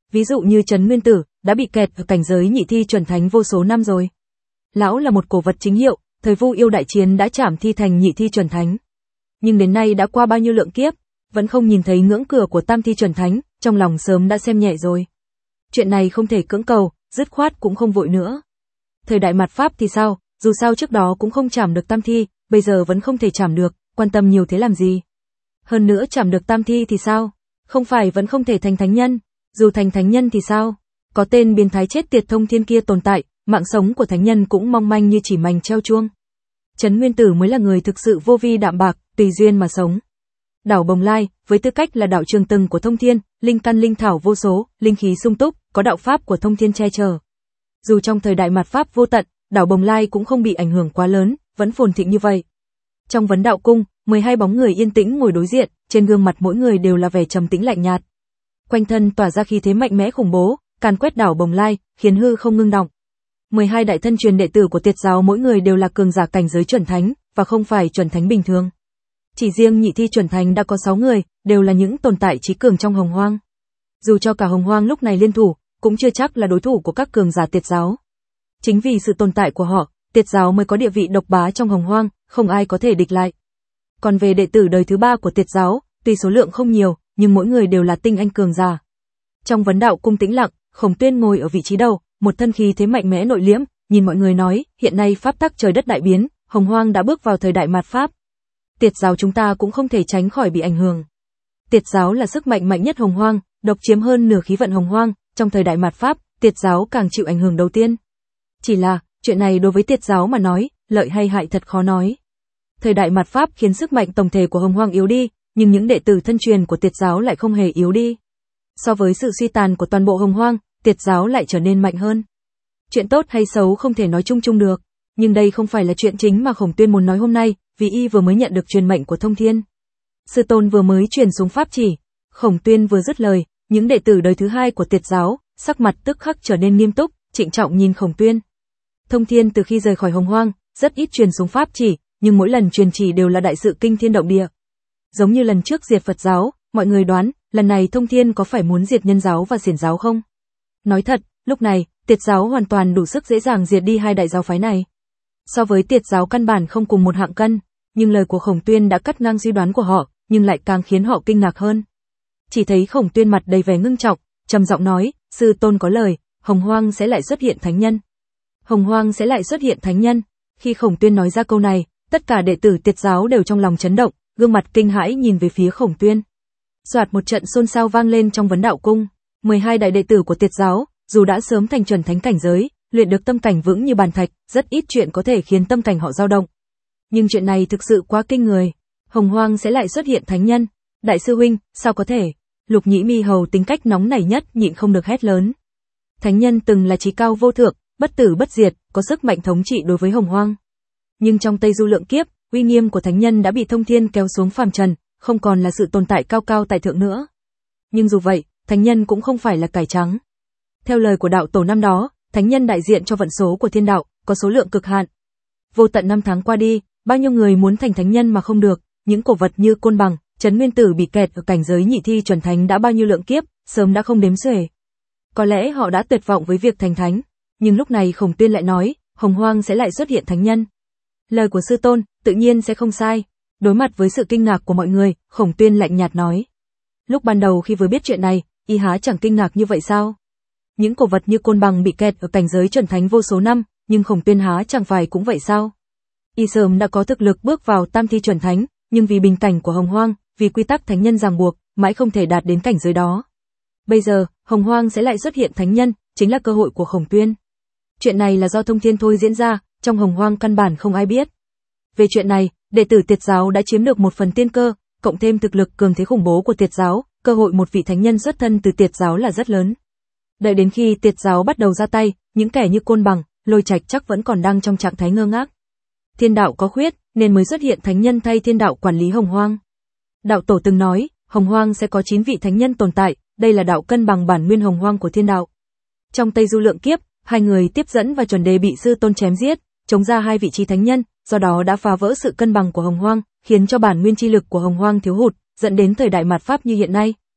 Ví dụ như Trấn Nguyên Tử, đã bị kẹt ở cảnh giới nhị thi chuẩn thánh vô số năm rồi. Lão là một cổ vật chính hiệu, thời Vu Yêu đại chiến đã trảm thi thành nhị thi chuẩn thánh. Nhưng đến nay đã qua bao nhiêu lượng kiếp, vẫn không nhìn thấy ngưỡng cửa của tam thi chuẩn thánh, trong lòng sớm đã xem nhẹ rồi. Chuyện này không thể cưỡng cầu, dứt khoát cũng không vội nữa. Thời đại mạt Pháp thì sao, dù sao trước đó cũng không trảm được tam thi, bây giờ vẫn không thể trảm được, quan tâm nhiều thế làm gì. Hơn nữa trảm được tam thi thì sao, không phải vẫn không thể thành thánh nhân, dù thành thánh nhân thì sao, có tên biến thái chết tiệt thông thiên kia tồn tại, mạng sống của thánh nhân cũng mong manh như chỉ mành treo chuông. Trấn Nguyên Tử mới là người thực sự vô vi đạm bạc, tùy duyên mà sống. Đảo Bồng Lai, với tư cách là đảo trường từng của thông thiên, linh căn linh thảo vô số, linh khí sung túc, có đạo pháp của thông thiên che chở. Dù trong thời đại mạt Pháp vô tận, đảo Bồng Lai cũng không bị ảnh hưởng quá lớn, vẫn phồn thịnh như vậy. Trong vấn đạo cung, mười hai bóng người yên tĩnh ngồi đối diện, trên gương mặt mỗi người đều là vẻ trầm tĩnh lạnh nhạt. Quanh thân tỏa ra khí thế mạnh mẽ khủng bố, càn quét đảo Bồng Lai, khiến hư không ngưng động. mười hai đại thân truyền đệ tử của Tiệt giáo mỗi người đều là cường giả cảnh giới chuẩn thánh, và không phải chuẩn thánh bình thường. Chỉ riêng nhị thi chuẩn thánh đã có sáu người, đều là những tồn tại chí cường trong Hồng Hoang. Dù cho cả Hồng Hoang lúc này liên thủ, cũng chưa chắc là đối thủ của các cường giả Tiệt giáo. Chính vì sự tồn tại của họ, Tiệt giáo mới có địa vị độc bá trong Hồng Hoang, không ai có thể địch lại. Còn về đệ tử đời thứ ba của Tiệt giáo, tuy số lượng không nhiều, nhưng mỗi người đều là tinh anh cường giả. Trong vấn đạo cung tĩnh lặng, Khổng Tuyên ngồi ở vị trí đầu, một thân khí thế mạnh mẽ nội liễm, nhìn mọi người nói, hiện nay pháp tắc trời đất đại biến, Hồng Hoang đã bước vào thời đại mạt Pháp. Tiệt giáo chúng ta cũng không thể tránh khỏi bị ảnh hưởng. Tiệt giáo là sức mạnh mạnh nhất Hồng Hoang, độc chiếm hơn nửa khí vận Hồng Hoang, trong thời đại mạt Pháp, Tiệt giáo càng chịu ảnh hưởng đầu tiên. Chỉ là, chuyện này đối với Tiệt giáo mà nói, lợi hay hại thật khó nói. Thời đại mạt Pháp khiến sức mạnh tổng thể của Hồng Hoang yếu đi, nhưng những đệ tử thân truyền của Tiệt giáo lại không hề yếu đi. So với sự suy tàn của toàn bộ Hồng Hoang, Tiệt giáo lại trở nên mạnh hơn. Chuyện tốt hay xấu không thể nói chung chung được, nhưng đây không phải là chuyện chính mà Khổng Tuyên muốn nói hôm nay, vì y vừa mới nhận được truyền mệnh của Thông Thiên. Sư tôn vừa mới truyền xuống pháp chỉ. Khổng Tuyên vừa dứt lời, những đệ tử đời thứ hai của Tiệt giáo, sắc mặt tức khắc trở nên nghiêm túc, trịnh trọng nhìn Khổng Tuyên. Thông Thiên từ khi rời khỏi Hồng Hoang, rất ít truyền xuống pháp chỉ, nhưng mỗi lần truyền chỉ đều là đại sự kinh thiên động địa. Giống như lần trước diệt Phật giáo, mọi người đoán, lần này Thông Thiên có phải muốn diệt Nhân giáo và Xiển giáo không? Nói thật, lúc này, Tiệt giáo hoàn toàn đủ sức dễ dàng diệt đi hai đại giáo phái này. So với Tiệt giáo căn bản không cùng một hạng cân, nhưng lời của Khổng Tuyên đã cắt ngang suy đoán của họ, nhưng lại càng khiến họ kinh ngạc hơn. Chỉ thấy Khổng Tuyên mặt đầy vẻ ngưng trọng, trầm giọng nói, sư tôn có lời, Hồng Hoang sẽ lại xuất hiện thánh nhân. Hồng Hoang sẽ lại xuất hiện thánh nhân. Khi Khổng Tuyên nói ra câu này, tất cả đệ tử Tiệt giáo đều trong lòng chấn động, gương mặt kinh hãi nhìn về phía Khổng Tuyên. Soạt một trận xôn xao vang lên trong vấn đạo cung. mười hai đại đệ tử của Tiệt giáo, dù đã sớm thành chuẩn thánh cảnh giới, luyện được tâm cảnh vững như bàn thạch, rất ít chuyện có thể khiến tâm cảnh họ dao động. Nhưng chuyện này thực sự quá kinh người. Hồng Hoang sẽ lại xuất hiện thánh nhân. Đại sư huynh, sao có thể? Lục Nhĩ Mi Hầu tính cách nóng nảy nhất nhịn không được hét lớn. Thánh nhân từng là chí cao vô thượng, bất tử bất diệt, có sức mạnh thống trị đối với Hồng Hoang. Nhưng trong Tây Du lượng kiếp, uy nghiêm của thánh nhân đã bị Thông Thiên kéo xuống phàm trần, không còn là sự tồn tại cao cao tại thượng nữa. Nhưng dù vậy, thánh nhân cũng không phải là cải trắng. Theo lời của đạo tổ năm đó, thánh nhân đại diện cho vận số của thiên đạo, có số lượng cực hạn. Vô tận năm tháng qua đi, bao nhiêu người muốn thành thánh nhân mà không được, những cổ vật như Côn Bằng, Trấn Nguyên Tử bị kẹt ở cảnh giới nhị thi chuẩn thánh đã bao nhiêu lượng kiếp, sớm đã không đếm xuể. Có lẽ họ đã tuyệt vọng với việc thành thánh, nhưng lúc này Khổng Tuyên lại nói, Hồng Hoang sẽ lại xuất hiện thánh nhân. Lời của sư tôn, tự nhiên sẽ không sai. Đối mặt với sự kinh ngạc của mọi người, Khổng Tuyên lạnh nhạt nói. Lúc ban đầu khi vừa biết chuyện này, y há chẳng kinh ngạc như vậy sao? Những cổ vật như Côn Bằng bị kẹt ở cảnh giới chuẩn thánh vô số năm, nhưng Khổng Tuyên há chẳng phải cũng vậy sao? Y sớm đã có thực lực bước vào tam thi chuẩn thánh, nhưng vì bình cảnh của Hồng Hoang, vì quy tắc thánh nhân ràng buộc, mãi không thể đạt đến cảnh giới đó. Bây giờ, Hồng Hoang sẽ lại xuất hiện thánh nhân, chính là cơ hội của Khổng Tuyên. Chuyện này là do Thông Thiên thôi diễn ra, trong Hồng Hoang căn bản không ai biết. Về chuyện này, đệ tử Tiệt giáo đã chiếm được một phần tiên cơ, cộng thêm thực lực cường thế khủng bố của Tiệt giáo, cơ hội một vị thánh nhân xuất thân từ Tiệt giáo là rất lớn. Đợi đến khi Tiệt giáo bắt đầu ra tay, những kẻ như Côn Bằng, Lôi Trạch chắc vẫn còn đang trong trạng thái ngơ ngác. Thiên đạo có khuyết, nên mới xuất hiện thánh nhân thay thiên đạo quản lý Hồng Hoang. Đạo tổ từng nói, Hồng Hoang sẽ có chín vị thánh nhân tồn tại, đây là đạo cân bằng bản nguyên Hồng Hoang của thiên đạo. Trong Tây Du lượng kiếp, hai người tiếp dẫn và chuẩn đề bị sư tôn chém giết, chống ra hai vị trí thánh nhân, do đó đã phá vỡ sự cân bằng của Hồng Hoang, khiến cho bản nguyên chi lực của Hồng Hoang thiếu hụt, dẫn đến thời đại mạt Pháp như hiện nay.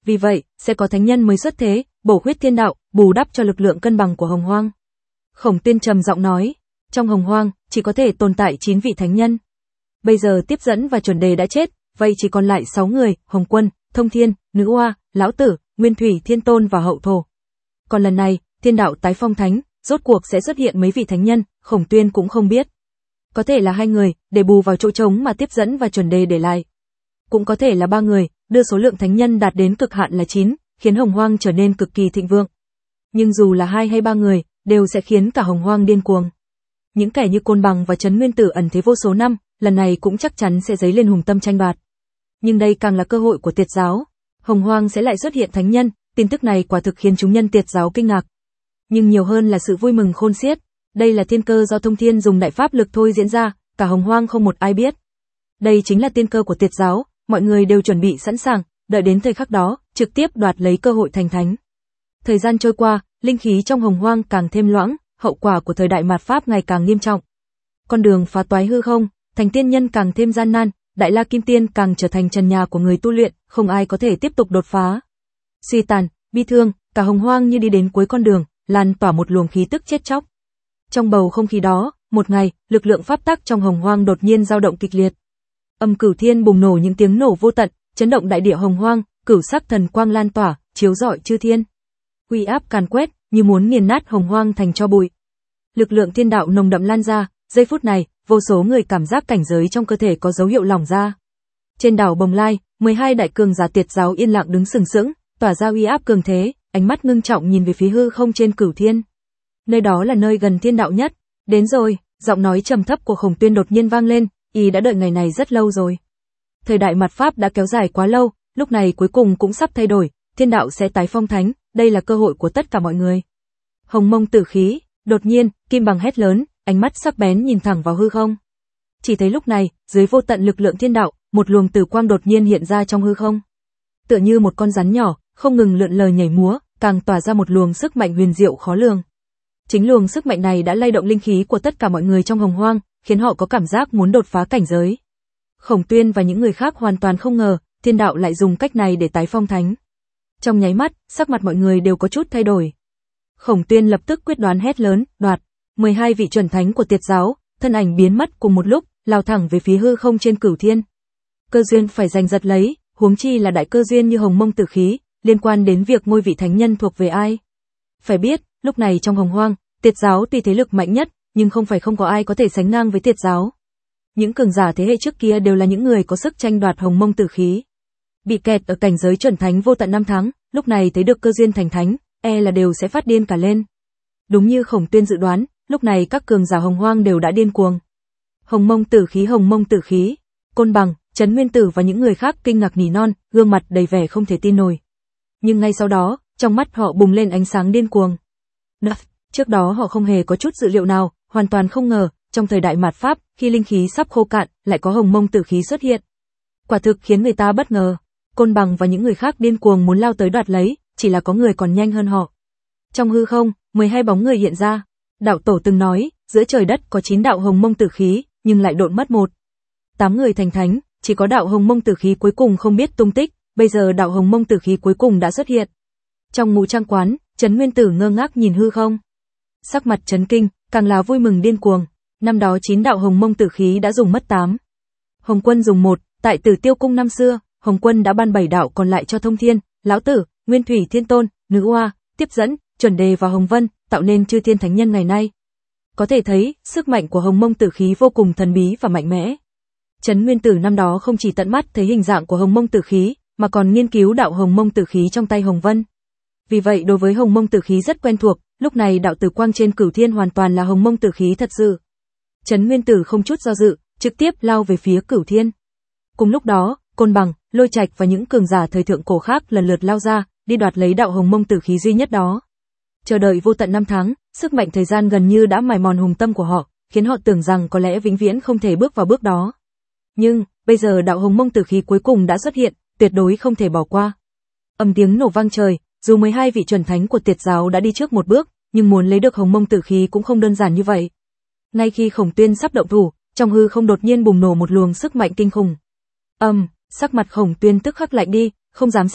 Vì vậy, sẽ có thánh nhân mới xuất thế, bổ khuyết thiên đạo, bù đắp cho lực lượng cân bằng của Hồng Hoang. Khổng Tuyên trầm giọng nói, trong Hồng Hoang, chỉ có thể tồn tại chín vị thánh nhân. Bây giờ tiếp dẫn và chuẩn đề đã chết, vậy chỉ còn lại sáu người, Hồng Quân, Thông Thiên, Nữ Oa, Lão Tử, Nguyên Thủy Thiên Tôn và Hậu Thổ. Còn lần này, thiên đạo tái phong thánh, rốt cuộc sẽ xuất hiện mấy vị thánh nhân, Khổng Tuyên cũng không biết. Có thể là hai người, để bù vào chỗ trống mà tiếp dẫn và chuẩn đề để lại. Cũng có thể là ba người, đưa số lượng thánh nhân đạt đến cực hạn là chín, khiến Hồng Hoang trở nên cực kỳ thịnh vượng. Nhưng dù là hai hay ba người, đều sẽ khiến cả Hồng Hoang điên cuồng. Những kẻ như Côn Bằng và Trấn Nguyên Tử ẩn thế vô số năm, lần này cũng chắc chắn sẽ dấy lên hùng tâm tranh đoạt. Nhưng đây càng là cơ hội của Tiệt giáo. Hồng Hoang sẽ lại xuất hiện thánh nhân, tin tức này quả thực khiến chúng nhân Tiệt giáo kinh ngạc. Nhưng nhiều hơn là sự vui mừng khôn xiết. Đây là tiên cơ do Thông Thiên dùng đại pháp lực thôi diễn ra, cả Hồng Hoang không một ai biết. Đây chính là tiên cơ của Tiệt giáo, mọi người đều chuẩn bị sẵn sàng, đợi đến thời khắc đó, trực tiếp đoạt lấy cơ hội thành thánh. Thời gian trôi qua, linh khí trong Hồng Hoang càng thêm loãng, hậu quả của thời đại mạt pháp ngày càng nghiêm trọng. Con đường phá toái hư không, thành tiên nhân càng thêm gian nan, Đại La Kim Tiên càng trở thành trần nhà của người tu luyện, không ai có thể tiếp tục đột phá. Suy tàn, bi thương, cả Hồng Hoang như đi đến cuối con đường, lan tỏa một luồng khí tức chết chóc. Trong bầu không khí đó, một ngày, lực lượng pháp tắc trong Hồng Hoang đột nhiên dao động kịch liệt. Âm Cửu Thiên bùng nổ những tiếng nổ vô tận, chấn động đại địa Hồng Hoang, cửu sắc thần quang lan tỏa, chiếu rọi chư thiên. Uy áp càn quét, như muốn nghiền nát Hồng Hoang thành tro bụi. Lực lượng thiên đạo nồng đậm lan ra, giây phút này, vô số người cảm giác cảnh giới trong cơ thể có dấu hiệu lỏng ra. Trên đảo Bồng Lai, mười hai đại cường giả Tiệt giáo yên lặng đứng sừng sững, tỏa ra uy áp cường thế, ánh mắt ngưng trọng nhìn về phía hư không trên Cửu Thiên. Nơi đó là nơi gần thiên đạo nhất. Đến rồi, giọng nói trầm thấp của Khổng Tuyên đột nhiên vang lên, y đã đợi ngày này rất lâu rồi. Thời đại mạt pháp đã kéo dài quá lâu, lúc này cuối cùng cũng sắp thay đổi, thiên đạo sẽ tái phong thánh, đây là cơ hội của tất cả mọi người. Hồng Mông tử khí, đột nhiên, Kim Bằng hét lớn, ánh mắt sắc bén nhìn thẳng vào hư không. Chỉ thấy lúc này, dưới vô tận lực lượng thiên đạo, một luồng tử quang đột nhiên hiện ra trong hư không. Tựa như một con rắn nhỏ, không ngừng lượn lờ nhảy múa, càng tỏa ra một luồng sức mạnh huyền diệu khó lường. Chính luồng sức mạnh này đã lay động linh khí của tất cả mọi người trong Hồng Hoang, khiến họ có cảm giác muốn đột phá cảnh giới. Khổng Tuyên và những người khác hoàn toàn không ngờ, thiên đạo lại dùng cách này để tái phong thánh. Trong nháy mắt, sắc mặt mọi người đều có chút thay đổi. Khổng Tuyên lập tức quyết đoán hét lớn, đoạt. mười hai vị chuẩn thánh của Tiệt giáo, thân ảnh biến mất cùng một lúc, lao thẳng về phía hư không trên Cửu Thiên. Cơ duyên phải giành giật lấy, huống chi là đại cơ duyên như Hồng Mông tử khí, liên quan đến việc ngôi vị thánh nhân thuộc về ai. Phải biết, lúc này trong Hồng Hoang, Tiệt giáo tuy thế lực mạnh nhất, nhưng không phải không có ai có thể sánh ngang với Tiệt giáo. Những cường giả thế hệ trước kia đều là những người có sức tranh đoạt Hồng Mông tử khí. Bị kẹt ở cảnh giới chuẩn thánh vô tận năm tháng, lúc này thấy được cơ duyên thành thánh, e là đều sẽ phát điên cả lên. Đúng như Khổng Tuyên dự đoán, lúc này các cường giả Hồng Hoang đều đã điên cuồng. Hồng Mông tử khí, Hồng Mông tử khí, Côn Bằng, Trấn Nguyên Tử và những người khác kinh ngạc nỉ non, gương mặt đầy vẻ không thể tin nổi. Nhưng ngay sau đó, trong mắt họ bùng lên ánh sáng điên cuồng. Nợ, trước đó họ không hề có chút dự liệu nào, hoàn toàn không ngờ, trong thời đại mạt pháp, khi linh khí sắp khô cạn, lại có Hồng Mông tử khí xuất hiện. Quả thực khiến người ta bất ngờ. Côn Bằng và những người khác điên cuồng muốn lao tới đoạt lấy, chỉ là có người còn nhanh hơn họ. Trong hư không, mười hai bóng người hiện ra. Đạo tổ từng nói, giữa trời đất có chín đạo Hồng Mông tử khí, nhưng lại độn mất một. Tám người thành thánh, chỉ có đạo Hồng Mông tử khí cuối cùng không biết tung tích, bây giờ đạo Hồng Mông tử khí cuối cùng đã xuất hiện. Trong ngũ trang quán, Trấn Nguyên Tử ngơ ngác nhìn hư không. Sắc mặt chấn kinh, càng là vui mừng điên cuồng. Năm đó chín đạo Hồng Mông tử khí đã dùng mất tám. Hồng Quân dùng một, tại Tử Tiêu cung năm xưa, Hồng Quân đã ban bảy đạo còn lại cho Thông Thiên, Lão Tử, Nguyên Thủy Thiên Tôn, Nữ Oa, Tiếp Dẫn, Chuẩn Đề và Hồng Vân, tạo nên chư thiên thánh nhân ngày nay. Có thể thấy, sức mạnh của Hồng Mông tử khí vô cùng thần bí và mạnh mẽ. Trấn Nguyên Tử năm đó không chỉ tận mắt thấy hình dạng của Hồng Mông tử khí, mà còn nghiên cứu đạo Hồng Mông tử khí trong tay Hồng Vân. Vì vậy đối với Hồng Mông tử khí rất quen thuộc, lúc này đạo tử quang trên Cửu Thiên hoàn toàn là Hồng Mông tử khí thật sự. Trấn Nguyên Tử không chút do dự, trực tiếp lao về phía Cửu Thiên. Cùng lúc đó, Côn Bằng, Lôi Trạch và những cường giả thời thượng cổ khác lần lượt lao ra, đi đoạt lấy đạo Hồng Mông tử khí duy nhất đó. Chờ đợi vô tận năm tháng, sức mạnh thời gian gần như đã mài mòn hùng tâm của họ, khiến họ tưởng rằng có lẽ vĩnh viễn không thể bước vào bước đó. Nhưng, bây giờ đạo Hồng Mông tử khí cuối cùng đã xuất hiện, tuyệt đối không thể bỏ qua. Âm tiếng nổ vang trời, dù mười hai vị chuẩn thánh của Tiệt giáo đã đi trước một bước, nhưng muốn lấy được Hồng Mông tử khí cũng không đơn giản như vậy. Ngay khi Khổng Tuyên sắp động thủ, trong hư không đột nhiên bùng nổ một luồng sức mạnh kinh khủng. Âm, um, sắc mặt Khổng Tuyên tức khắc lạnh đi, không dám xem thường,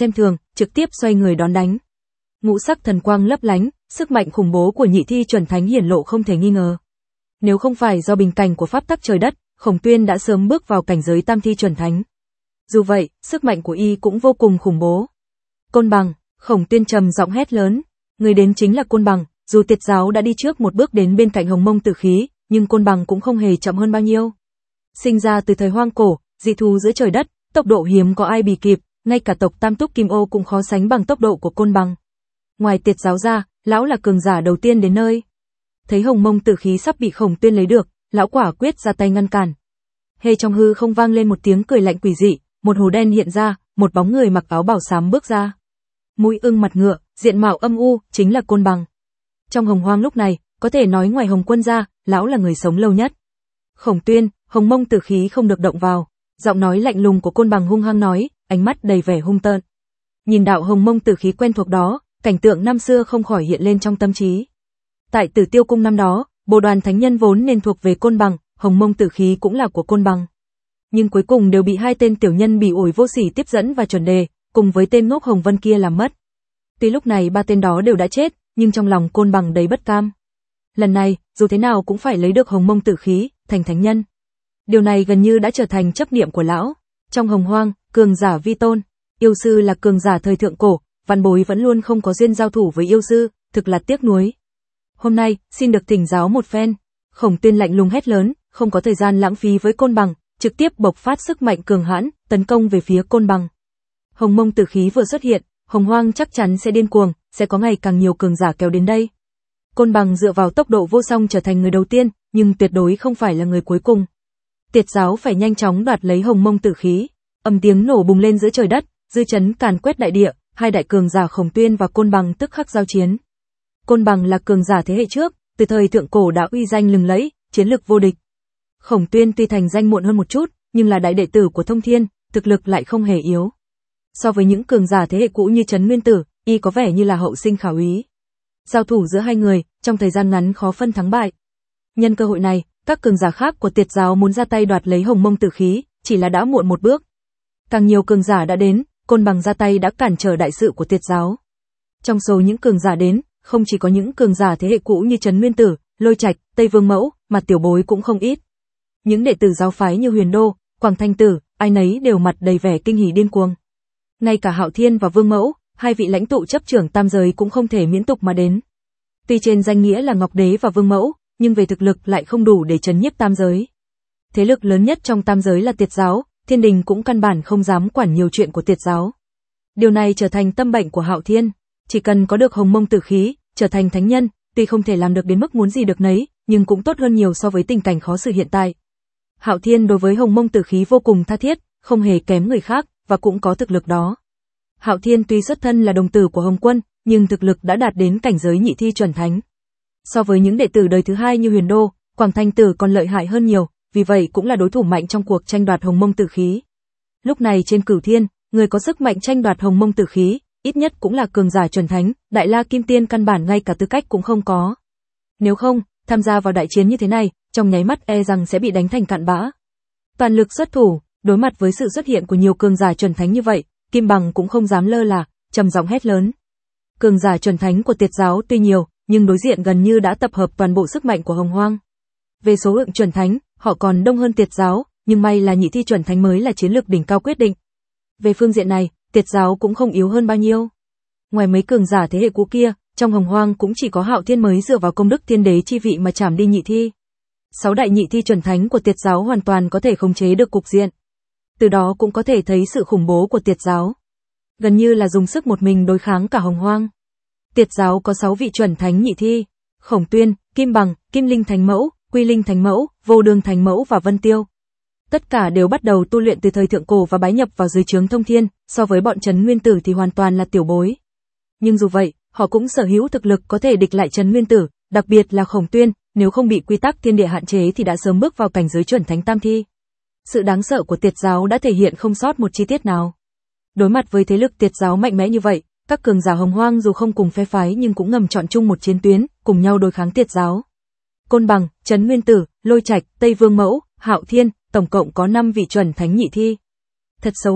trực tiếp xoay người đón đánh. Ngũ sắc thần quang lấp lánh, sức mạnh khủng bố của nhị thi chuẩn thánh hiển lộ không thể nghi ngờ. Nếu không phải do bình cảnh của pháp tắc trời đất, Khổng Tuyên đã sớm bước vào cảnh giới tam thi chuẩn thánh. Dù vậy, sức mạnh của y cũng vô cùng khủng bố. Côn bằng, Khổng Tuyên trầm giọng hét lớn, người đến chính là Côn bằng. Dù Tiệt giáo đã đi trước một bước đến bên cạnh Hồng Mông Tử khí, nhưng Côn bằng cũng không hề chậm hơn bao nhiêu. Sinh ra từ thời hoang cổ, dị thú giữa trời đất, tốc độ hiếm có ai bì kịp, ngay cả tộc Tam Túc Kim Ô cũng khó sánh bằng tốc độ của Côn bằng. Ngoài Tiệt giáo ra, lão là cường giả đầu tiên đến nơi. Thấy Hồng Mông Tử khí sắp bị Khổng Tuyên lấy được, lão quả quyết ra tay ngăn cản. Hê trong hư không vang lên một tiếng cười lạnh quỷ dị, một hồ đen hiện ra, một bóng người mặc áo bảo xám bước ra. Mũi ưng mặt ngựa, diện mạo âm u, chính là Côn bằng. Trong Hồng Hoang lúc này, có thể nói ngoài Hồng Quân ra, lão là người sống lâu nhất. Khổng Tuyên, Hồng Mông Tử khí không được động vào. Giọng nói lạnh lùng của Côn bằng hung hăng nói, ánh mắt đầy vẻ hung tợn. Nhìn đạo Hồng Mông Tử khí quen thuộc đó, cảnh tượng năm xưa không khỏi hiện lên trong tâm trí. Tại Tử Tiêu cung năm đó, bộ đoàn thánh nhân vốn nên thuộc về Côn bằng, Hồng Mông Tử khí cũng là của Côn bằng. Nhưng cuối cùng đều bị hai tên tiểu nhân bỉ ổi vô sỉ tiếp dẫn và chuẩn đề, cùng với tên ngốc Hồng Vân kia làm mất. Tuy lúc này ba tên đó đều đã chết, nhưng trong lòng Côn bằng đầy bất cam. Lần này, dù thế nào cũng phải lấy được Hồng Mông Tử khí, thành thánh nhân. Điều này gần như đã trở thành chấp niệm của lão. Trong Hồng Hoang, cường giả vi tôn, yêu sư là cường giả thời thượng cổ, văn bối vẫn luôn không có duyên giao thủ với yêu sư, thực là tiếc nuối. Hôm nay, xin được thỉnh giáo một phen. Khổng Tuyên lạnh lùng hét lớn, không có thời gian lãng phí với Côn bằng, trực tiếp bộc phát sức mạnh cường hãn, tấn công về phía Côn bằng. Hồng Mông Tử khí vừa xuất hiện, Hồng Hoang chắc chắn sẽ điên cuồng, sẽ có ngày càng nhiều cường giả kéo đến đây. Côn bằng dựa vào tốc độ vô song trở thành người đầu tiên, nhưng tuyệt đối không phải là người cuối cùng. Tiệt giáo phải nhanh chóng đoạt lấy Hồng Mông Tử khí. Âm tiếng nổ bùng lên giữa trời đất, dư chấn càn quét đại địa, hai đại cường giả Khổng Tuyên và Côn bằng tức khắc giao chiến. Côn bằng là cường giả thế hệ trước, từ thời thượng cổ đã uy danh lừng lẫy, chiến lực vô địch. Khổng Tuyên tuy thành danh muộn hơn một chút, nhưng là đại đệ tử của Thông Thiên, thực lực lại không hề yếu. So với những cường giả thế hệ cũ như Trấn Nguyên Tử, y có vẻ như là hậu sinh khả úy. Giao thủ giữa hai người, trong thời gian ngắn khó phân thắng bại. Nhân cơ hội này, các cường giả khác của Tiệt giáo muốn ra tay đoạt lấy Hồng Mông Tử khí, chỉ là đã muộn một bước. Càng nhiều cường giả đã đến, Côn bằng ra tay đã cản trở đại sự của Tiệt giáo. Trong số những cường giả đến, không chỉ có những cường giả thế hệ cũ như Trấn Nguyên Tử, Lôi Trạch, Tây Vương Mẫu, mà tiểu bối cũng không ít. Những đệ tử giáo phái như Huyền Đô, Quảng Thanh Tử, ai nấy đều mặt đầy vẻ kinh hỉ điên cuồng. Ngay cả Hạo Thiên và Vương Mẫu, hai vị lãnh tụ chấp trưởng tam giới cũng không thể miễn tục mà đến. Tuy trên danh nghĩa là Ngọc Đế và Vương Mẫu, nhưng về thực lực lại không đủ để trấn nhiếp tam giới. Thế lực lớn nhất trong tam giới là Tiệt giáo, Thiên Đình cũng căn bản không dám quản nhiều chuyện của Tiệt giáo. Điều này trở thành tâm bệnh của Hạo Thiên, chỉ cần có được Hồng Mông Tử khí, trở thành thánh nhân, tuy không thể làm được đến mức muốn gì được nấy, nhưng cũng tốt hơn nhiều so với tình cảnh khó xử hiện tại. Hạo Thiên đối với Hồng Mông Tử khí vô cùng tha thiết, không hề kém người khác, và cũng có thực lực đó. Hạo Thiên tuy xuất thân là đồng tử của Hồng Quân, nhưng thực lực đã đạt đến cảnh giới nhị thi chuẩn thánh. So với những đệ tử đời thứ hai như Huyền Đô, Quảng Thanh Tử còn lợi hại hơn nhiều, vì vậy cũng là đối thủ mạnh trong cuộc tranh đoạt Hồng Mông Tử khí. Lúc này trên Cửu Thiên, người có sức mạnh tranh đoạt Hồng Mông Tử khí, ít nhất cũng là cường giả chuẩn thánh, Đại La Kim Tiên căn bản ngay cả tư cách cũng không có. Nếu không, tham gia vào đại chiến như thế này, trong nháy mắt e rằng sẽ bị đánh thành cạn bã. Toàn lực xuất thủ, đối mặt với sự xuất hiện của nhiều cường giả chuẩn thánh như vậy, Kim Bằng cũng không dám lơ là, trầm giọng hét lớn. Cường giả chuẩn thánh của Tiệt giáo tuy nhiều, nhưng đối diện gần như đã tập hợp toàn bộ sức mạnh của Hồng Hoang. Về số lượng chuẩn thánh, họ còn đông hơn Tiệt giáo, nhưng may là nhị thi chuẩn thánh mới là chiến lược đỉnh cao quyết định. Về phương diện này, Tiệt giáo cũng không yếu hơn bao nhiêu. Ngoài mấy cường giả thế hệ cũ kia, trong Hồng Hoang cũng chỉ có Hạo Thiên mới dựa vào công đức thiên đế chi vị mà trảm đi nhị thi. Sáu đại nhị thi chuẩn thánh của Tiệt giáo hoàn toàn có thể khống chế được cục diện. Từ đó cũng có thể thấy sự khủng bố của Tiệt giáo. Gần như là dùng sức một mình đối kháng cả Hồng Hoang. Tiệt giáo có sáu vị chuẩn thánh nhị thi, Khổng Tuyên, Kim Bằng, Kim Linh Thánh Mẫu, Quy Linh Thánh Mẫu, Vô Đường Thánh Mẫu và Vân Tiêu. Tất cả đều bắt đầu tu luyện từ thời thượng cổ và bái nhập vào dưới trướng Thông Thiên, so với bọn Trấn Nguyên Tử thì hoàn toàn là tiểu bối. Nhưng dù vậy, họ cũng sở hữu thực lực có thể địch lại Trấn Nguyên Tử, đặc biệt là Khổng Tuyên, nếu không bị quy tắc thiên địa hạn chế thì đã sớm bước vào cảnh giới chuẩn thánh tam thi. Sự đáng sợ của Tiệt giáo đã thể hiện không sót một chi tiết nào. Đối mặt với thế lực Tiệt giáo mạnh mẽ như vậy, các cường giả Hồng Hoang dù không cùng phe phái nhưng cũng ngầm chọn chung một chiến tuyến, cùng nhau đối kháng Tiệt giáo. Côn Bằng, Trấn Nguyên Tử, Lôi Trạch, Tây Vương Mẫu, Hạo Thiên, tổng cộng có năm vị chuẩn thánh nhị thi. Thật xấu hổ,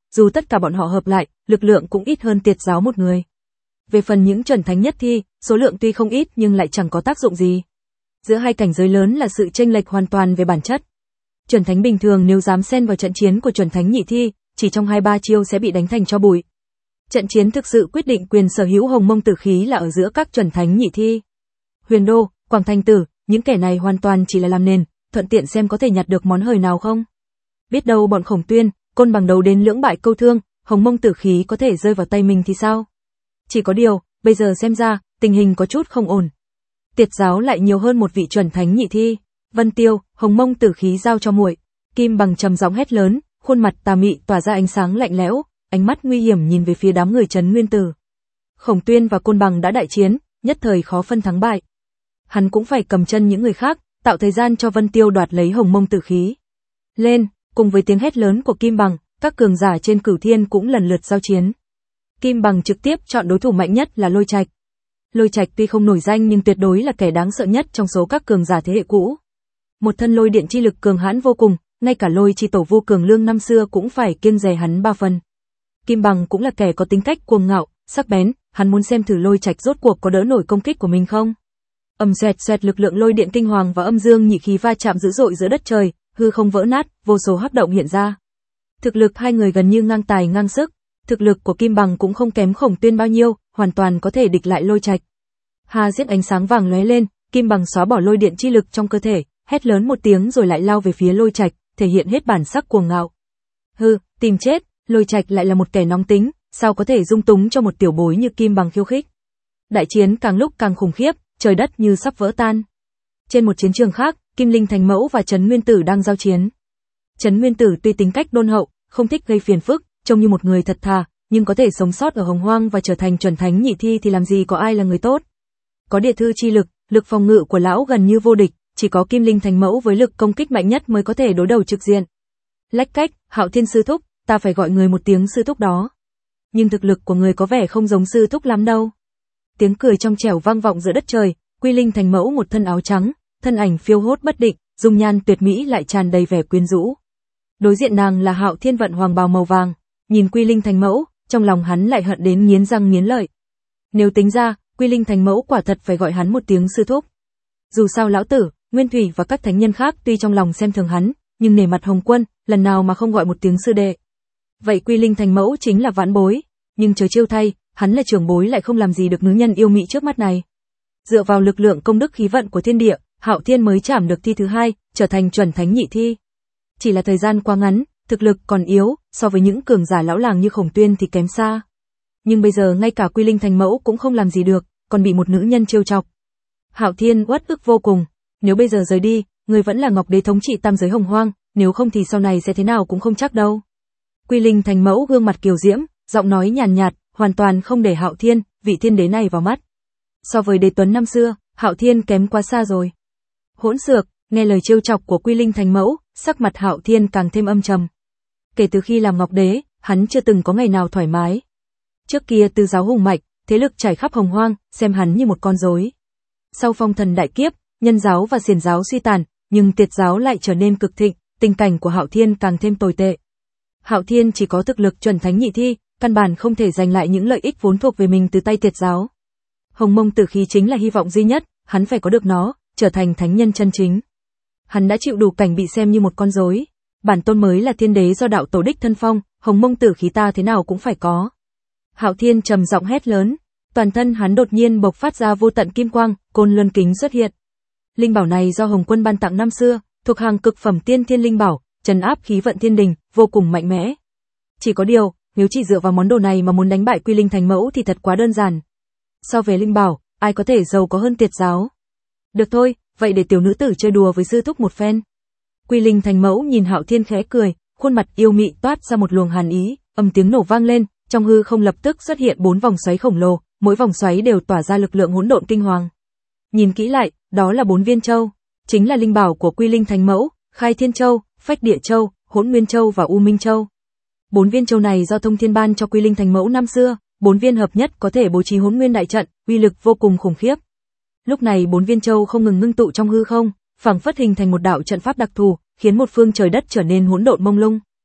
dù tất cả bọn họ hợp lại, lực lượng cũng ít hơn Tiệt giáo một người. Về phần những chuẩn thánh nhất thi, số lượng tuy không ít nhưng lại chẳng có tác dụng gì. Giữa hai cảnh giới lớn là sự chênh lệch hoàn toàn về bản chất. Chuẩn thánh bình thường nếu dám xen vào trận chiến của chuẩn thánh nhị thi, chỉ trong hai ba chiêu sẽ bị đánh thành tro bụi. Trận chiến thực sự quyết định quyền sở hữu hồng mông tử khí là ở giữa các chuẩn thánh nhị thi. Huyền Đô, Quảng Thành Tử, những kẻ này hoàn toàn chỉ là làm nền, thuận tiện xem có thể nhặt được món hời nào không. Biết đâu bọn Khổng Tuyên, Côn Bằng đấu đến lưỡng bại câu thương, hồng mông tử khí có thể rơi vào tay mình thì sao? Chỉ có điều, bây giờ xem ra, tình hình có chút không ổn. Tiệt giáo lại nhiều hơn một vị chuẩn thánh nhị thi. Vân Tiêu, hồng mông tử khí giao cho muội. Kim Bằng trầm giọng hét lớn, khuôn mặt tà mị tỏa ra ánh sáng lạnh lẽo, ánh mắt nguy hiểm nhìn về phía đám người Trấn Nguyên Tử. Khổng Tuyên và Côn Bằng đã đại chiến, nhất thời khó phân thắng bại. Hắn cũng phải cầm chân những người khác, tạo thời gian cho Vân Tiêu đoạt lấy hồng mông tử khí. Lên, cùng với tiếng hét lớn của Kim Bằng, các cường giả trên Cửu Thiên cũng lần lượt giao chiến. Kim Bằng trực tiếp chọn đối thủ mạnh nhất là Lôi Trạch. Lôi Trạch tuy không nổi danh nhưng tuyệt đối là kẻ đáng sợ nhất trong số các cường giả thế hệ cũ. Một thân lôi điện chi lực cường hãn vô cùng, ngay cả Lôi Chi Tổ Vu Cường Lương năm xưa cũng phải kiêng dè hắn ba phần. Kim Bằng cũng là kẻ có tính cách cuồng ngạo, sắc bén, hắn muốn xem thử Lôi Trạch rốt cuộc có đỡ nổi công kích của mình không. Ầm xoẹt xoẹt, lực lượng lôi điện kinh hoàng và âm dương nhị khí va chạm dữ dội giữa đất trời, hư không vỡ nát, vô số hắc động hiện ra. Thực lực hai người gần như ngang tài ngang sức, thực lực của Kim Bằng cũng không kém Khổng Tuyên bao nhiêu, hoàn toàn có thể địch lại Lôi Trạch. Ha giết ánh sáng vàng lóe lên, Kim Bằng xóa bỏ lôi điện chi lực trong cơ thể, hét lớn một tiếng rồi lại lao về phía Lôi Trạch, thể hiện hết bản sắc cuồng ngạo. Hừ, tìm chết, Lôi Trạch lại là một kẻ nóng tính, sao có thể dung túng cho một tiểu bối như Kim Bằng khiêu khích. Đại chiến càng lúc càng khủng khiếp, trời đất như sắp vỡ tan. Trên một chiến trường khác, Kim Linh Thành Mẫu và Trấn Nguyên Tử đang giao chiến. Trấn Nguyên Tử tuy tính cách đôn hậu, không thích gây phiền phức, trông như một người thật thà, nhưng có thể sống sót ở Hồng Hoang và trở thành chuẩn thánh nhị thi thì làm gì có ai là người tốt. Có địa thư chi lực, lực phòng ngự của lão gần như vô địch, chỉ có Kim Linh Thành Mẫu với lực công kích mạnh nhất mới có thể đối đầu trực diện. Lách cách, Hạo Thiên sư thúc, ta phải gọi người một tiếng sư thúc đó. Nhưng thực lực của người có vẻ không giống sư thúc lắm đâu. Tiếng cười trong trẻo vang vọng giữa đất trời, Quy Linh Thành Mẫu một thân áo trắng, thân ảnh phiêu hốt bất định, dung nhan tuyệt mỹ lại tràn đầy vẻ quyến rũ. Đối diện nàng là Hạo Thiên vận hoàng bào màu vàng, nhìn Quy Linh Thành Mẫu, trong lòng hắn lại hận đến nghiến răng nghiến lợi. Nếu tính ra, Quy Linh Thành Mẫu quả thật phải gọi hắn một tiếng sư thúc. Dù sao lão tử, Nguyên Thủy và các thánh nhân khác tuy trong lòng xem thường hắn, nhưng nể mặt Hồng Quân, lần nào mà không gọi một tiếng sư đệ. Vậy Quy Linh Thành Mẫu chính là vãn bối, nhưng trời chiêu thay, hắn là trưởng bối lại không làm gì được nữ nhân yêu mị trước mắt này. Dựa vào lực lượng công đức khí vận của thiên địa, Hạo Thiên mới chảm được thi thứ hai, trở thành chuẩn thánh nhị thi. Chỉ là thời gian quá ngắn, thực lực còn yếu, so với những cường giả lão làng như Khổng Tuyên thì kém xa. Nhưng bây giờ ngay cả Quy Linh Thành Mẫu cũng không làm gì được, còn bị một nữ nhân trêu chọc. Hạo Thiên uất ức vô cùng, nếu bây giờ rời đi, người vẫn là Ngọc Đế thống trị tam giới Hồng Hoang, nếu không thì sau này sẽ thế nào cũng không chắc đâu. Quy Linh Thành Mẫu gương mặt kiều diễm, giọng nói nhàn nhạt, hoàn toàn không để Hạo Thiên, vị thiên đế này vào mắt. So với đế tuấn năm xưa, Hạo Thiên kém quá xa rồi. Hỗn xược, nghe lời trêu chọc của Quy Linh Thành Mẫu, sắc mặt Hạo Thiên càng thêm âm trầm. Kể từ khi làm Ngọc Đế, hắn chưa từng có ngày nào thoải mái. Trước kia Tư giáo hùng mạnh, thế lực trải khắp Hồng Hoang, xem hắn như một con rối. Sau phong thần đại kiếp, Nhân giáo và Xiển giáo suy tàn, nhưng Tiệt giáo lại trở nên cực thịnh, tình cảnh của Hạo Thiên càng thêm tồi tệ. Hạo Thiên chỉ có thực lực chuẩn thánh nhị thi, căn bản không thể giành lại những lợi ích vốn thuộc về mình từ tay Tiệt giáo. Hồng mông tử khí chính là hy vọng duy nhất, hắn phải có được nó, trở thành thánh nhân chân chính. Hắn đã chịu đủ cảnh bị xem như một con rối. Bản tôn mới là thiên đế do đạo tổ đích thân phong, hồng mông tử khí ta thế nào cũng phải có. Hạo Thiên trầm giọng hét lớn, toàn thân hắn đột nhiên bộc phát ra vô tận kim quang, côn luân kính xuất hiện. Linh bảo này do Hồng Quân ban tặng năm xưa, thuộc hàng cực phẩm tiên thiên linh bảo, trấn áp khí vận thiên đình, vô cùng mạnh mẽ. Chỉ có điều, nếu chỉ dựa vào món đồ này mà muốn đánh bại Quy Linh Thành Mẫu thì thật quá đơn giản. So về linh bảo, ai có thể giàu có hơn Tiệt giáo? Được thôi, vậy để tiểu nữ tử chơi đùa với sư thúc một phen. Quy Linh Thành Mẫu nhìn Hạo Thiên khẽ cười, khuôn mặt yêu mị toát ra một luồng hàn ý, âm tiếng nổ vang lên, trong hư không lập tức xuất hiện bốn vòng xoáy khổng lồ, mỗi vòng xoáy đều tỏa ra lực lượng hỗn độn kinh hoàng. Nhìn kỹ lại, đó là bốn viên châu, chính là linh bảo của Quy Linh Thành Mẫu, Khai Thiên Châu, Phách Địa Châu, Hỗn Nguyên Châu và U Minh Châu. Bốn viên châu này do Thông Thiên ban cho Quy Linh Thành Mẫu năm xưa, bốn viên hợp nhất có thể bố trí Hỗn Nguyên đại trận, uy lực vô cùng khủng khiếp. Lúc này bốn viên châu không ngừng ngưng tụ trong hư không, phảng phất hình thành một đạo trận pháp đặc thù, khiến một phương trời đất trở nên hỗn độn mông lung.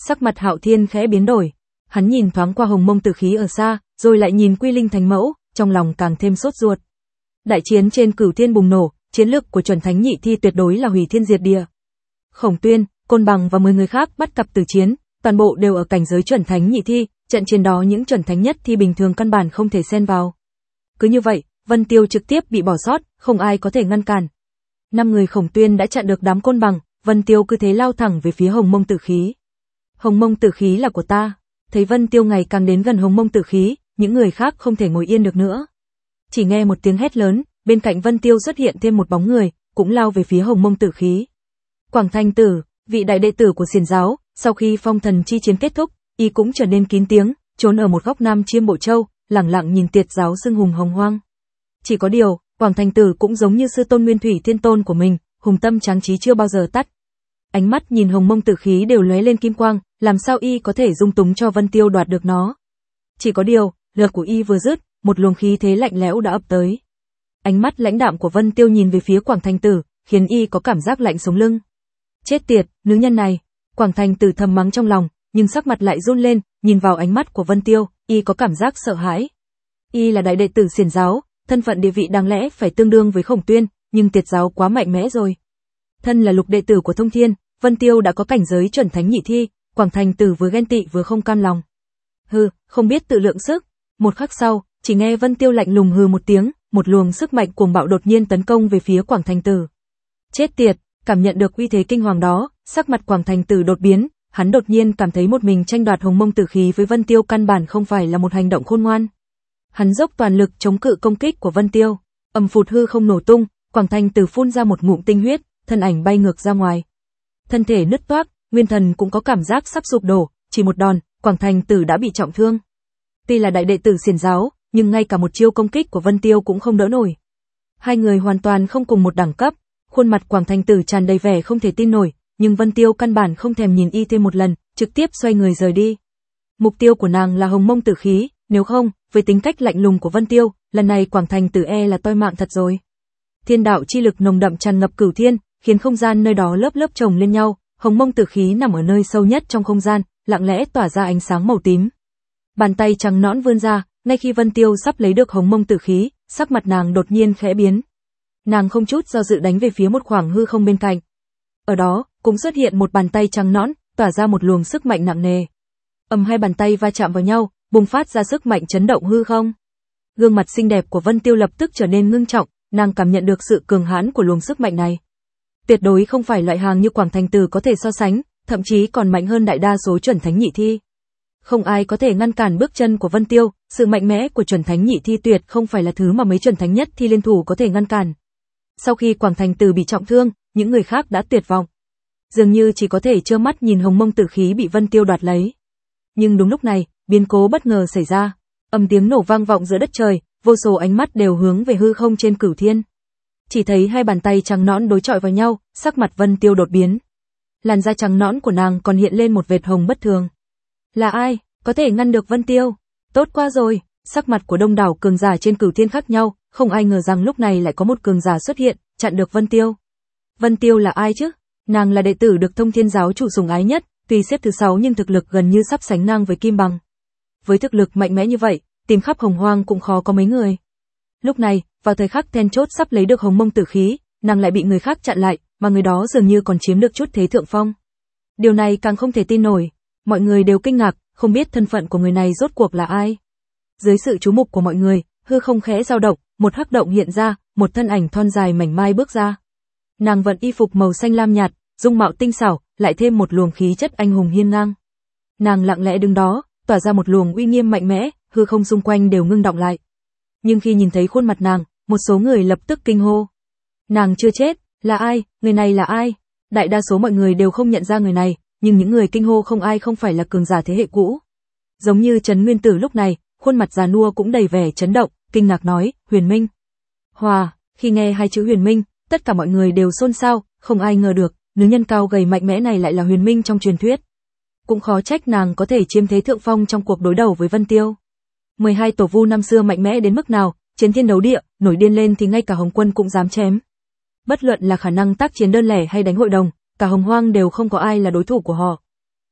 Sắc mặt Hạo Thiên khẽ biến đổi. Hắn nhìn thoáng qua hồng mông tử khí ở xa, rồi lại nhìn Quy Linh Thánh Mẫu, trong lòng càng thêm sốt ruột. Đại chiến trên Cửu Thiên bùng nổ, chiến lực của chuẩn thánh nhị thi tuyệt đối là hủy thiên diệt địa. Khổng Tuyên, Côn Bằng và mười người khác bắt cặp tử chiến, toàn bộ đều ở cảnh giới chuẩn thánh nhị thi, trận chiến đó những chuẩn thánh nhất thi bình thường căn bản không thể xen vào. Cứ như vậy, Vân Tiêu trực tiếp bị bỏ sót, không ai có thể ngăn cản. Năm người Khổng Tuyên đã chặn được đám Côn Bằng, Vân Tiêu cứ thế lao thẳng về phía hồng mông tử khí. Hồng mông tử khí là của ta. Thấy Vân Tiêu ngày càng đến gần hồng mông tử khí, những người khác không thể ngồi yên được nữa. Chỉ nghe một tiếng hét lớn, bên cạnh Vân Tiêu xuất hiện thêm một bóng người, cũng lao về phía hồng mông tử khí. Quảng Thanh Tử, vị đại đệ tử của Xiển giáo, sau khi phong thần chi chiến kết thúc, y cũng trở nên kín tiếng, trốn ở một góc Nam Chiêm Bộ Châu, lẳng lặng nhìn Tiệt giáo xưng hùng hồng hoang. Chỉ có điều, Quảng Thanh Tử cũng giống như sư tôn Nguyên Thủy Thiên Tôn của mình, hùng tâm tráng trí chưa bao giờ tắt. Ánh mắt nhìn hồng mông tử khí đều lóe lên kim quang, làm sao y có thể dung túng cho Vân Tiêu đoạt được nó. Chỉ có điều, lượt của y vừa dứt, một luồng khí thế lạnh lẽo đã ập tới. Ánh mắt lãnh đạm của Vân Tiêu nhìn về phía Quảng Thanh Tử, khiến y có cảm giác lạnh sống lưng. Chết tiệt, nữ nhân này. Quảng Thanh Tử thầm mắng trong lòng, nhưng sắc mặt lại run lên, nhìn vào ánh mắt của Vân Tiêu, y có cảm giác sợ hãi. Y là đại đệ tử Xiển giáo, thân phận địa vị đáng lẽ phải tương đương với Khổng Tuyên, nhưng Tiệt giáo quá mạnh mẽ rồi. Thân là lục đệ tử của Thông Thiên, Vân Tiêu đã có cảnh giới chuẩn thánh nhị thi, Quảng Thanh Tử vừa ghen tị vừa không cam lòng. Hừ, không biết tự lượng sức. Một khắc sau, chỉ nghe Vân Tiêu lạnh lùng hừ một tiếng, một luồng sức mạnh cuồng bạo đột nhiên tấn công về phía Quảng Thanh Tử. Chết tiệt, cảm nhận được uy thế kinh hoàng đó, sắc mặt Quảng Thanh Tử đột biến, hắn đột nhiên cảm thấy một mình tranh đoạt hồng mông tử khí với Vân Tiêu căn bản không phải là một hành động khôn ngoan. Hắn dốc toàn lực chống cự công kích của Vân Tiêu, ầm phụt hư không nổ tung, Quảng Thanh Tử phun ra một ngụm tinh huyết, thân ảnh bay ngược ra ngoài. Thân thể nứt toác, nguyên thần cũng có cảm giác sắp sụp đổ, chỉ một đòn, Quảng Thanh Tử đã bị trọng thương. Tuy là đại đệ tử Xiển giáo, nhưng ngay cả một chiêu công kích của Vân Tiêu cũng không đỡ nổi. Hai người hoàn toàn không cùng một đẳng cấp, khuôn mặt Quảng Thanh Tử tràn đầy vẻ không thể tin nổi, nhưng Vân Tiêu căn bản không thèm nhìn y thêm một lần, trực tiếp xoay người rời đi. Mục tiêu của nàng là hồng mông tử khí, nếu không, với tính cách lạnh lùng của Vân Tiêu, lần này Quảng Thanh Tử e là toi mạng thật rồi. Thiên đạo chi lực nồng đậm tràn ngập cửu thiên, khiến không gian nơi đó lớp lớp chồng lên nhau, hồng mông tử khí nằm ở nơi sâu nhất trong không gian, lặng lẽ tỏa ra ánh sáng màu tím. Bàn tay trắng nõn vươn ra, ngay khi Vân Tiêu sắp lấy được hồng mông tử khí, sắc mặt nàng đột nhiên khẽ biến. Nàng không chút do dự đánh về phía một khoảng hư không bên cạnh. Ở đó, cũng xuất hiện một bàn tay trắng nõn, tỏa ra một luồng sức mạnh nặng nề. Ầm, hai bàn tay va chạm vào nhau, bùng phát ra sức mạnh chấn động hư không. Gương mặt xinh đẹp của Vân Tiêu lập tức trở nên ngưng trọng, nàng cảm nhận được sự cường hãn của luồng sức mạnh này. Tuyệt đối không phải loại hàng như Quảng Thanh Tử có thể so sánh, thậm chí còn mạnh hơn đại đa số chuẩn thánh nhị thi. Không ai có thể ngăn cản bước chân của Vân Tiêu, sự mạnh mẽ của chuẩn thánh nhị thi tuyệt không phải là thứ mà mấy chuẩn thánh nhất thi liên thủ có thể ngăn cản. Sau khi Quảng Thanh Tử bị trọng thương, những người khác đã tuyệt vọng. Dường như chỉ có thể trơ mắt nhìn hồng mông tử khí bị Vân Tiêu đoạt lấy. Nhưng đúng lúc này, biến cố bất ngờ xảy ra. Âm tiếng nổ vang vọng giữa đất trời, vô số ánh mắt đều hướng về hư không trên cửu thiên. Chỉ thấy hai bàn tay trắng nõn đối chọi vào nhau, sắc mặt Vân Tiêu đột biến. Làn da trắng nõn của nàng còn hiện lên một vệt hồng bất thường. Là ai, có thể ngăn được Vân Tiêu? Tốt quá rồi, sắc mặt của đông đảo cường giả trên cửu thiên khác nhau, không ai ngờ rằng lúc này lại có một cường giả xuất hiện, chặn được Vân Tiêu. Vân Tiêu là ai chứ? Nàng là đệ tử được Thông Thiên giáo chủ sủng ái nhất, tuy xếp thứ sáu nhưng thực lực gần như sắp sánh ngang với Kim Bằng. Với thực lực mạnh mẽ như vậy, tìm khắp hồng hoang cũng khó có mấy người. Lúc này, vào thời khắc then chốt sắp lấy được hồng mông tử khí, nàng lại bị người khác chặn lại, mà người đó dường như còn chiếm được chút thế thượng phong. Điều này càng không thể tin nổi, mọi người đều kinh ngạc, không biết thân phận của người này rốt cuộc là ai. Dưới sự chú mục của mọi người, hư không khẽ dao động, một hắc động hiện ra, một thân ảnh thon dài mảnh mai bước ra. Nàng vận y phục màu xanh lam nhạt, dung mạo tinh xảo, lại thêm một luồng khí chất anh hùng hiên ngang. Nàng lặng lẽ đứng đó, tỏa ra một luồng uy nghiêm mạnh mẽ, hư không xung quanh đều ngưng động lại. Nhưng khi nhìn thấy khuôn mặt nàng, một số người lập tức kinh hô. Nàng chưa chết, là ai, người này là ai? Đại đa số mọi người đều không nhận ra người này, nhưng những người kinh hô không ai không phải là cường giả thế hệ cũ. Giống như Trấn Nguyên Tử lúc này, khuôn mặt già nua cũng đầy vẻ chấn động, kinh ngạc nói, Huyền Minh. Hòa, khi nghe hai chữ Huyền Minh, tất cả mọi người đều xôn xao, không ai ngờ được, nữ nhân cao gầy mạnh mẽ này lại là Huyền Minh trong truyền thuyết. Cũng khó trách nàng có thể chiếm thế thượng phong trong cuộc đối đầu với Vân Tiêu. mười hai tổ vu năm xưa mạnh mẽ đến mức nào, chiến thiên đấu địa, nổi điên lên thì ngay cả Hồng Quân cũng dám chém. Bất luận là khả năng tác chiến đơn lẻ hay đánh hội đồng, cả Hồng Hoang đều không có ai là đối thủ của họ.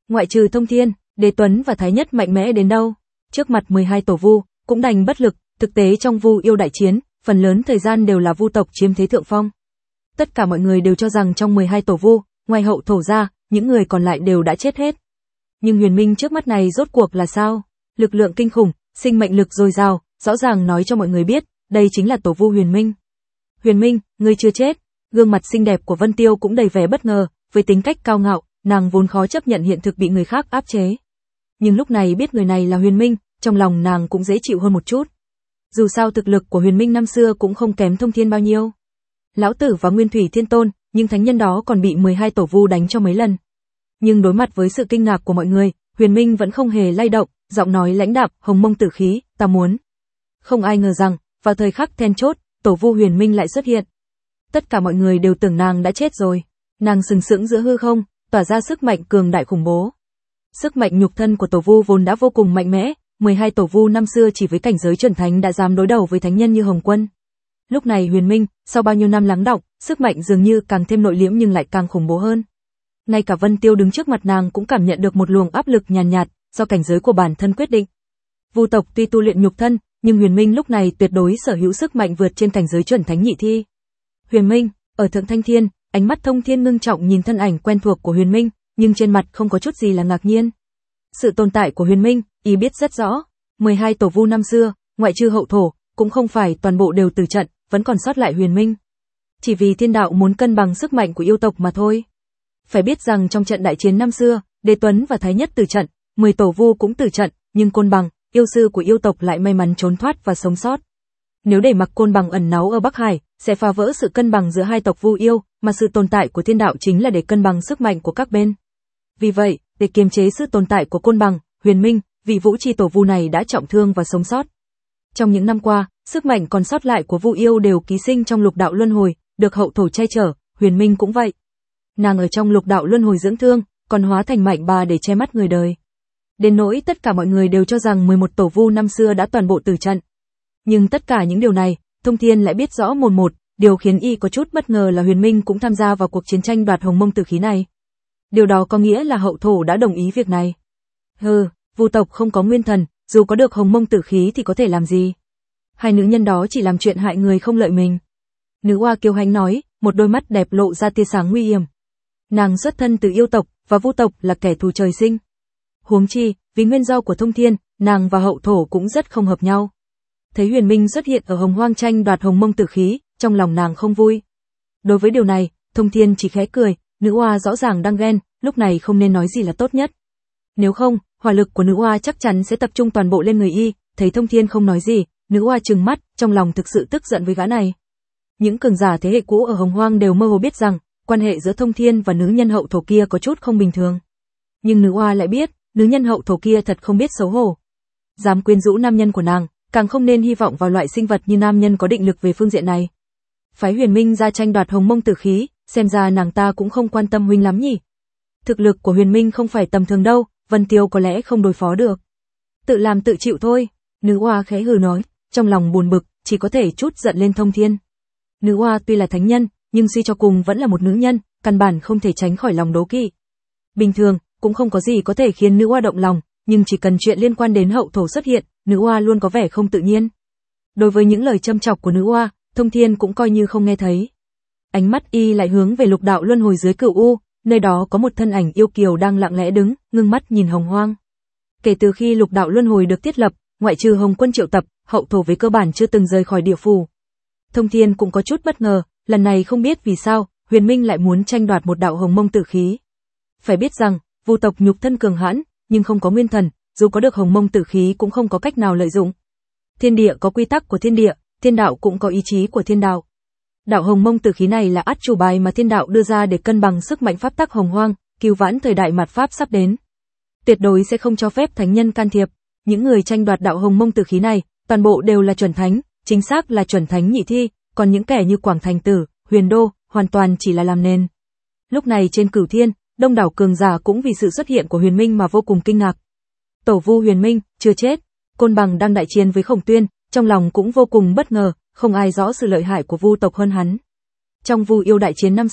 Ngoại trừ Thông Thiên, Đế Tuấn và Thái Nhất mạnh mẽ đến đâu, trước mặt mười hai tổ vu, cũng đành bất lực, thực tế trong vu yêu đại chiến, phần lớn thời gian đều là vu tộc chiếm thế thượng phong. Tất cả mọi người đều cho rằng trong mười hai tổ vu, ngoài hậu thổ ra, những người còn lại đều đã chết hết. Nhưng huyền minh trước mắt này rốt cuộc là sao? Lực lượng kinh khủng, sinh mệnh lực dồi dào, rõ ràng nói cho mọi người biết, đây chính là tổ vu huyền minh. Huyền minh, ngươi chưa chết. Gương mặt xinh đẹp của Vân Tiêu cũng đầy vẻ bất ngờ, với tính cách cao ngạo, nàng vốn khó chấp nhận hiện thực bị người khác áp chế. Nhưng lúc này biết người này là huyền minh, trong lòng nàng cũng dễ chịu hơn một chút. Dù sao thực lực của huyền minh năm xưa cũng không kém Thông Thiên bao nhiêu. Lão tử và Nguyên Thủy Thiên Tôn, nhưng thánh nhân đó còn bị mười hai tổ vu đánh cho mấy lần. Nhưng đối mặt với sự kinh ngạc của mọi người, huyền minh vẫn không hề lay động, giọng nói lãnh đạm, hồng mông tử khí, ta muốn. Không ai ngờ rằng, vào thời khắc then chốt, tổ vu huyền minh lại xuất hiện. Tất cả mọi người đều tưởng nàng đã chết rồi. Nàng sừng sững giữa hư không, tỏa ra sức mạnh cường đại khủng bố. Sức mạnh nhục thân của tổ vu vốn đã vô cùng mạnh mẽ, mười hai tổ vu năm xưa chỉ với cảnh giới chuẩn thánh đã dám đối đầu với thánh nhân như Hồng Quân. Lúc này huyền minh, sau bao nhiêu năm lắng đọng, sức mạnh dường như càng thêm nội liễm nhưng lại càng khủng bố hơn. Ngay cả Vân Tiêu đứng trước mặt nàng cũng cảm nhận được một luồng áp lực nhàn nhạt, nhạt, do cảnh giới của bản thân quyết định. Vu tộc tuy tu luyện nhục thân, nhưng huyền minh lúc này tuyệt đối sở hữu sức mạnh vượt trên cảnh giới chuẩn thánh nhị thi. Huyền minh, ở Thượng Thanh Thiên, ánh mắt Thông Thiên ngưng trọng nhìn thân ảnh quen thuộc của huyền minh, nhưng trên mặt không có chút gì là ngạc nhiên. Sự tồn tại của huyền minh, y biết rất rõ. mười hai tổ vu năm xưa, ngoại trừ hậu thổ, cũng không phải toàn bộ đều từ trận, vẫn còn sót lại huyền minh. Chỉ vì thiên đạo muốn cân bằng sức mạnh của yêu tộc mà thôi. Phải biết rằng trong trận đại chiến năm xưa, Đế Tuấn và Thái Nhất từ trận, mười tổ vu cũng từ trận, nhưng Côn Bằng, yêu sư của yêu tộc lại may mắn trốn thoát và sống sót. Nếu để mặc Côn Bằng ẩn náu ở Bắc Hải, sẽ phá vỡ sự cân bằng giữa hai tộc vu yêu, mà sự tồn tại của thiên đạo chính là để cân bằng sức mạnh của các bên. Vì vậy, để kiềm chế sự tồn tại của Côn Bằng, huyền minh, vị vũ chi tổ vu này đã trọng thương và sống sót. Trong những năm qua, sức mạnh còn sót lại của vu yêu đều ký sinh trong lục đạo luân hồi, được hậu thổ che chở, huyền minh cũng vậy. Nàng ở trong lục đạo luân hồi dưỡng thương, còn hóa thành mạnh bà để che mắt người đời. Đến nỗi tất cả mọi người đều cho rằng mười một tổ vu năm xưa đã toàn bộ tử trận. Nhưng tất cả những điều này, Thông Thiên lại biết rõ một một, điều khiến y có chút bất ngờ là huyền minh cũng tham gia vào cuộc chiến tranh đoạt hồng mông tử khí này. Điều đó có nghĩa là hậu thổ đã đồng ý việc này. Hừ, vu tộc không có nguyên thần, dù có được hồng mông tử khí thì có thể làm gì? Hai nữ nhân đó chỉ làm chuyện hại người không lợi mình. Nữ oa kiêu hãnh nói, một đôi mắt đẹp lộ ra tia sáng nguy hiểm. Nàng xuất thân từ yêu tộc, và vu tộc là kẻ thù trời sinh. Huống chi, vì nguyên do của Thông Thiên, nàng và hậu thổ cũng rất không hợp nhau. Thấy huyền minh xuất hiện ở hồng hoang tranh đoạt hồng mông tử khí, trong lòng nàng không vui. Đối với điều này, Thông Thiên chỉ khẽ cười, nữ oa rõ ràng đang ghen, lúc này không nên nói gì là tốt nhất. Nếu không, hỏa lực của nữ oa chắc chắn sẽ tập trung toàn bộ lên người y. Thấy Thông Thiên không nói gì, nữ oa trừng mắt, trong lòng thực sự tức giận với gã này. Những cường giả thế hệ cũ ở hồng hoang đều mơ hồ biết rằng, quan hệ giữa Thông Thiên và nữ nhân hậu thổ kia có chút không bình thường. Nhưng nữ oa lại biết, nữ nhân hậu thổ kia thật không biết xấu hổ. Dám quyến rũ nam nhân của nàng, càng không nên hy vọng vào loại sinh vật như nam nhân có định lực về phương diện này. Phái huyền minh ra tranh đoạt hồng mông tử khí, xem ra nàng ta cũng không quan tâm huynh lắm nhỉ. Thực lực của huyền minh không phải tầm thường đâu, Vân Tiêu có lẽ không đối phó được. Tự làm tự chịu thôi, nữ oa khẽ hừ nói, trong lòng buồn bực, chỉ có thể chút giận lên Thông Thiên. Nữ oa tuy là thánh nhân, nhưng suy cho cùng vẫn là một nữ nhân, căn bản không thể tránh khỏi lòng đố kỵ. Bình thường, cũng không có gì có thể khiến nữ oa động lòng, nhưng chỉ cần chuyện liên quan đến hậu thổ xuất hiện, nữ oa luôn có vẻ không tự nhiên. Đối với những lời châm chọc của nữ oa, Thông Thiên cũng coi như không nghe thấy. Ánh mắt y lại hướng về lục đạo luân hồi dưới cửu u, nơi đó có một thân ảnh yêu kiều đang lặng lẽ đứng, ngưng mắt nhìn hồng hoang. Kể từ khi lục đạo luân hồi được thiết lập, ngoại trừ Hồng Quân triệu tập, hậu thổ với cơ bản chưa từng rời khỏi địa phủ. Thông Thiên cũng có chút bất ngờ, lần này không biết vì sao, huyền minh lại muốn tranh đoạt một đạo hồng mông tử khí. Phải biết rằng, vu tộc nhục thân cường hãn, nhưng không có nguyên thần, dù có được hồng mông tử khí cũng không có cách nào lợi dụng. Thiên địa có quy tắc của thiên địa, thiên đạo cũng có ý chí của thiên đạo. Đạo hồng mông tử khí này là át chủ bài mà thiên đạo đưa ra để cân bằng sức mạnh pháp tắc hồng hoang, cứu vãn thời đại mạt pháp sắp đến. Tuyệt đối sẽ không cho phép thánh nhân can thiệp. Những người tranh đoạt đạo hồng mông tử khí này, toàn bộ đều là chuẩn thánh, chính xác là chuẩn thánh nhị thi, còn những kẻ như Quảng Thành Tử, Huyền Đô, hoàn toàn chỉ là làm nền. Lúc này trên Cửu Thiên, đông đảo cường giả cũng vì sự xuất hiện của Huyền Minh mà vô cùng kinh ngạc. Tổ vu Huyền Minh chưa chết, Côn Bằng đang đại chiến với Khổng Tuyên, trong lòng cũng vô cùng bất ngờ, không ai rõ sự lợi hại của vu tộc hơn hắn. Trong vu yêu đại chiến năm xưa,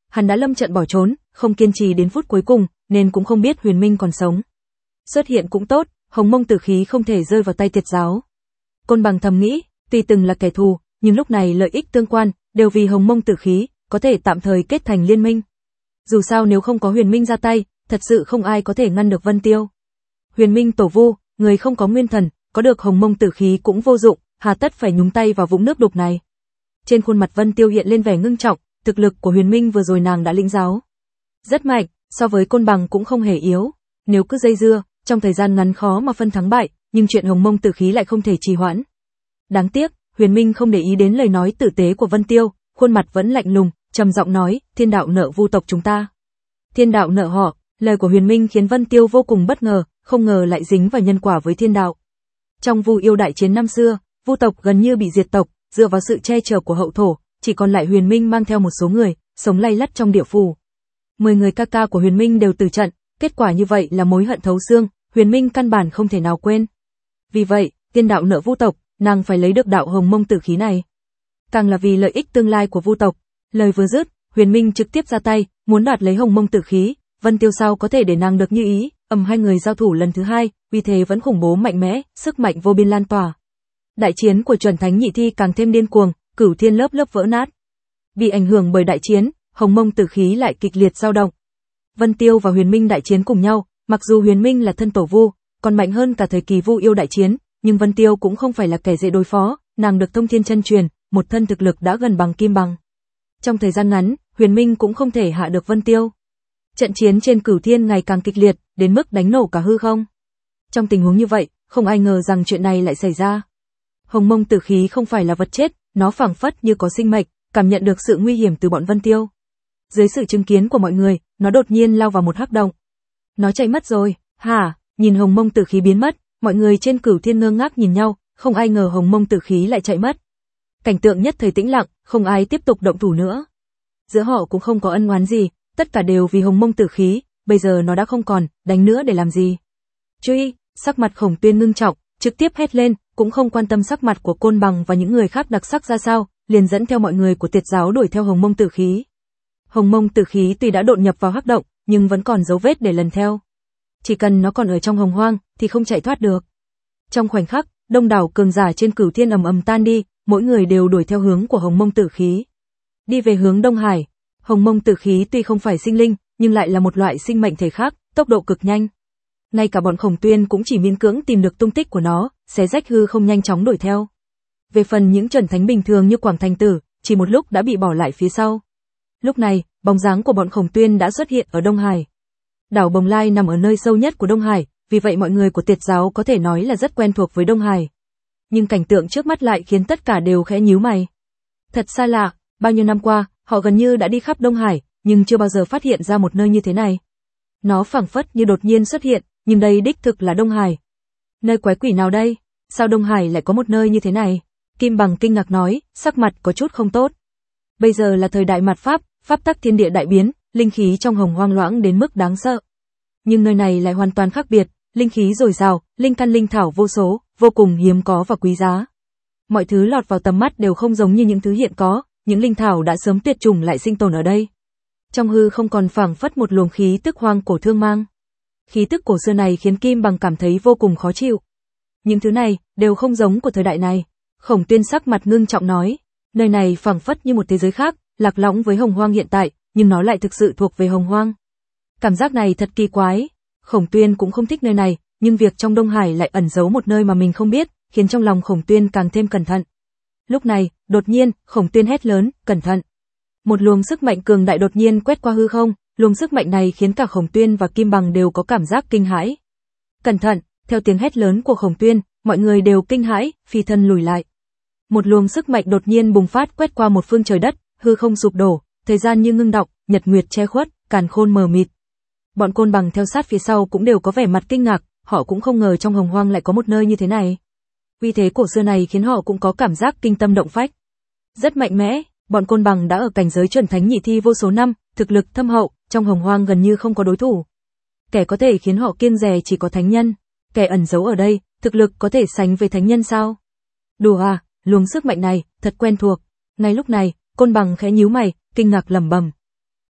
hắn đã lâm trận bỏ trốn, không kiên trì đến phút cuối cùng, nên cũng không biết Huyền Minh còn sống. Xuất hiện cũng tốt, Hồng Mông tử khí không thể rơi vào tay Tiệt giáo. Côn Bằng thầm nghĩ, tuy từng là kẻ thù, nhưng lúc này lợi ích tương quan, đều vì Hồng Mông tử khí, có thể tạm thời kết thành liên minh. Dù sao nếu không có Huyền Minh ra tay, thật sự không ai có thể ngăn được Vân Tiêu. Huyền Minh tổ vu, người không có nguyên thần, có được Hồng Mông tử khí cũng vô dụng, hà tất phải nhúng tay vào vũng nước đục này. Trên khuôn mặt Vân Tiêu hiện lên vẻ ngưng trọng, thực lực của Huyền Minh vừa rồi nàng đã lĩnh giáo. Rất mạnh, so với Côn Bằng cũng không hề yếu. Nếu cứ dây dưa, trong thời gian ngắn khó mà phân thắng bại, nhưng chuyện Hồng Mông tử khí lại không thể trì hoãn. Đáng tiếc, Huyền Minh không để ý đến lời nói tử tế của Vân Tiêu, khuôn mặt vẫn lạnh lùng, trầm giọng nói, thiên đạo nợ vu tộc chúng ta. Thiên đạo nợ họ, lời của Huyền Minh khiến Vân Tiêu vô cùng bất ngờ, không ngờ lại dính vào nhân quả với thiên đạo. Trong Vu Yêu đại chiến năm xưa, vu tộc gần như bị diệt tộc, dựa vào sự che chở của hậu thổ, chỉ còn lại Huyền Minh mang theo một số người, sống lay lắt trong địa phủ. Mười người ca ca của Huyền Minh đều từ trận, kết quả như vậy là mối hận thấu xương, Huyền Minh căn bản không thể nào quên. Vì vậy, thiên đạo nợ vu tộc, nàng phải lấy được đạo Hồng Mông tử khí này. Càng là vì lợi ích tương lai của vu tộc. Lời vừa dứt, Huyền Minh trực tiếp ra tay, muốn đoạt lấy Hồng Mông tử khí, Vân Tiêu sao có thể để nàng được như ý, ầm hai người giao thủ lần thứ hai, uy thế vẫn khủng bố mạnh mẽ, sức mạnh vô biên lan tỏa. Đại chiến của chuẩn thánh nhị thi càng thêm điên cuồng, cửu thiên lớp lớp vỡ nát. Bị ảnh hưởng bởi đại chiến, Hồng Mông tử khí lại kịch liệt dao động. Vân Tiêu và Huyền Minh đại chiến cùng nhau, mặc dù Huyền Minh là thân tổ vu, còn mạnh hơn cả thời kỳ Vu Yêu đại chiến, nhưng Vân Tiêu cũng không phải là kẻ dễ đối phó, nàng được thông thiên chân truyền, một thân thực lực đã gần bằng kim bằng. Trong thời gian ngắn, Huyền Minh cũng không thể hạ được Vân Tiêu. Trận chiến trên Cửu Thiên ngày càng kịch liệt, đến mức đánh nổ cả hư không. Trong tình huống như vậy, không ai ngờ rằng chuyện này lại xảy ra. Hồng Mông tử khí không phải là vật chết, nó phảng phất như có sinh mệnh, cảm nhận được sự nguy hiểm từ bọn Vân Tiêu. Dưới sự chứng kiến của mọi người, nó đột nhiên lao vào một hắc động. Nó chạy mất rồi, hả? Nhìn Hồng Mông tử khí biến mất, mọi người trên Cửu Thiên ngơ ngác nhìn nhau, không ai ngờ Hồng Mông tử khí lại chạy mất. Cảnh tượng nhất thời tĩnh lặng, không ai tiếp tục động thủ nữa. Giữa họ cũng không có ân oán gì, tất cả đều vì Hồng Mông tử khí, bây giờ nó đã không còn, đánh nữa để làm gì? Truy, sắc mặt Khổng Tuyên ngưng trọng, trực tiếp hét lên, cũng không quan tâm sắc mặt của Côn Bằng và những người khác đặc sắc ra sao, liền dẫn theo mọi người của Tiệt giáo đuổi theo Hồng Mông tử khí. Hồng Mông tử khí tuy đã đột nhập vào hắc động, nhưng vẫn còn dấu vết để lần theo. Chỉ cần nó còn ở trong hồng hoang, thì không chạy thoát được. Trong khoảnh khắc, đông đảo cường giả trên Cửu Thiên ầm ầm tan đi, mỗi người đều đuổi theo hướng của Hồng Mông tử khí. Đi về hướng Đông Hải, Hồng Mông tử khí tuy không phải sinh linh, nhưng lại là một loại sinh mệnh thể khác, tốc độ cực nhanh. Ngay cả bọn Khổng Tuyên cũng chỉ miễn cưỡng tìm được tung tích của nó, xé rách hư không nhanh chóng đuổi theo. Về phần những chuẩn thánh bình thường như Quảng Thành Tử, chỉ một lúc đã bị bỏ lại phía sau. Lúc này, bóng dáng của bọn Khổng Tuyên đã xuất hiện ở Đông Hải. Đảo Bồng Lai nằm ở nơi sâu nhất của Đông Hải, vì vậy mọi người của Tiệt giáo có thể nói là rất quen thuộc với Đông Hải. Nhưng cảnh tượng trước mắt lại khiến tất cả đều khẽ nhíu mày. Thật xa lạ, bao nhiêu năm qua, họ gần như đã đi khắp Đông Hải, nhưng chưa bao giờ phát hiện ra một nơi như thế này. Nó phảng phất như đột nhiên xuất hiện, nhưng đây đích thực là Đông Hải. Nơi quái quỷ nào đây? Sao Đông Hải lại có một nơi như thế này? Kim Bằng kinh ngạc nói, sắc mặt có chút không tốt. Bây giờ là thời đại mạt Pháp, pháp tắc thiên địa đại biến, linh khí trong hồng hoang loãng đến mức đáng sợ. Nhưng nơi này lại hoàn toàn khác biệt, linh khí dồi dào, linh căn linh thảo vô số, vô cùng hiếm có và quý giá. Mọi thứ lọt vào tầm mắt đều không giống như những thứ hiện có, những linh thảo đã sớm tuyệt chủng lại sinh tồn ở đây. Trong hư không còn phảng phất một luồng khí tức hoang cổ thương mang. Khí tức cổ xưa này khiến Kim Bằng cảm thấy vô cùng khó chịu. Những thứ này đều không giống của thời đại này. Khổng Tuyên sắc mặt ngưng trọng nói, nơi này phảng phất như một thế giới khác, lạc lõng với hồng hoang hiện tại, nhưng nó lại thực sự thuộc về hồng hoang. Cảm giác này thật kỳ quái. Khổng Tuyên cũng không thích nơi này, nhưng việc trong Đông Hải lại ẩn giấu một nơi mà mình không biết, khiến trong lòng Khổng Tuyên càng thêm cẩn thận. Lúc này, đột nhiên, Khổng Tuyên hét lớn, cẩn thận. Một luồng sức mạnh cường đại đột nhiên quét qua hư không, luồng sức mạnh này khiến cả Khổng Tuyên và Kim Bằng đều có cảm giác kinh hãi. Cẩn thận, theo tiếng hét lớn của Khổng Tuyên, mọi người đều kinh hãi, phi thân lùi lại. Một luồng sức mạnh đột nhiên bùng phát quét qua một phương trời đất, hư không sụp đổ, thời gian như ngưng đọng, nhật nguyệt che khuất, càn khôn mờ mịt. Bọn Côn Bằng theo sát phía sau cũng đều có vẻ mặt kinh ngạc, họ cũng không ngờ trong hồng hoang lại có một nơi như thế này. Uy thế cổ xưa này khiến họ cũng có cảm giác kinh tâm động phách. Rất mạnh mẽ, bọn Côn Bằng đã ở cảnh giới chuẩn thánh nhị thi vô số năm, thực lực thâm hậu, trong hồng hoang gần như không có đối thủ. Kẻ có thể khiến họ kiêng dè chỉ có thánh nhân, kẻ ẩn giấu ở đây, thực lực có thể sánh với thánh nhân sao? Đùa à, luồng sức mạnh này, thật quen thuộc. Ngay lúc này, Côn Bằng khẽ nhíu mày, kinh ngạc lẩm bẩm.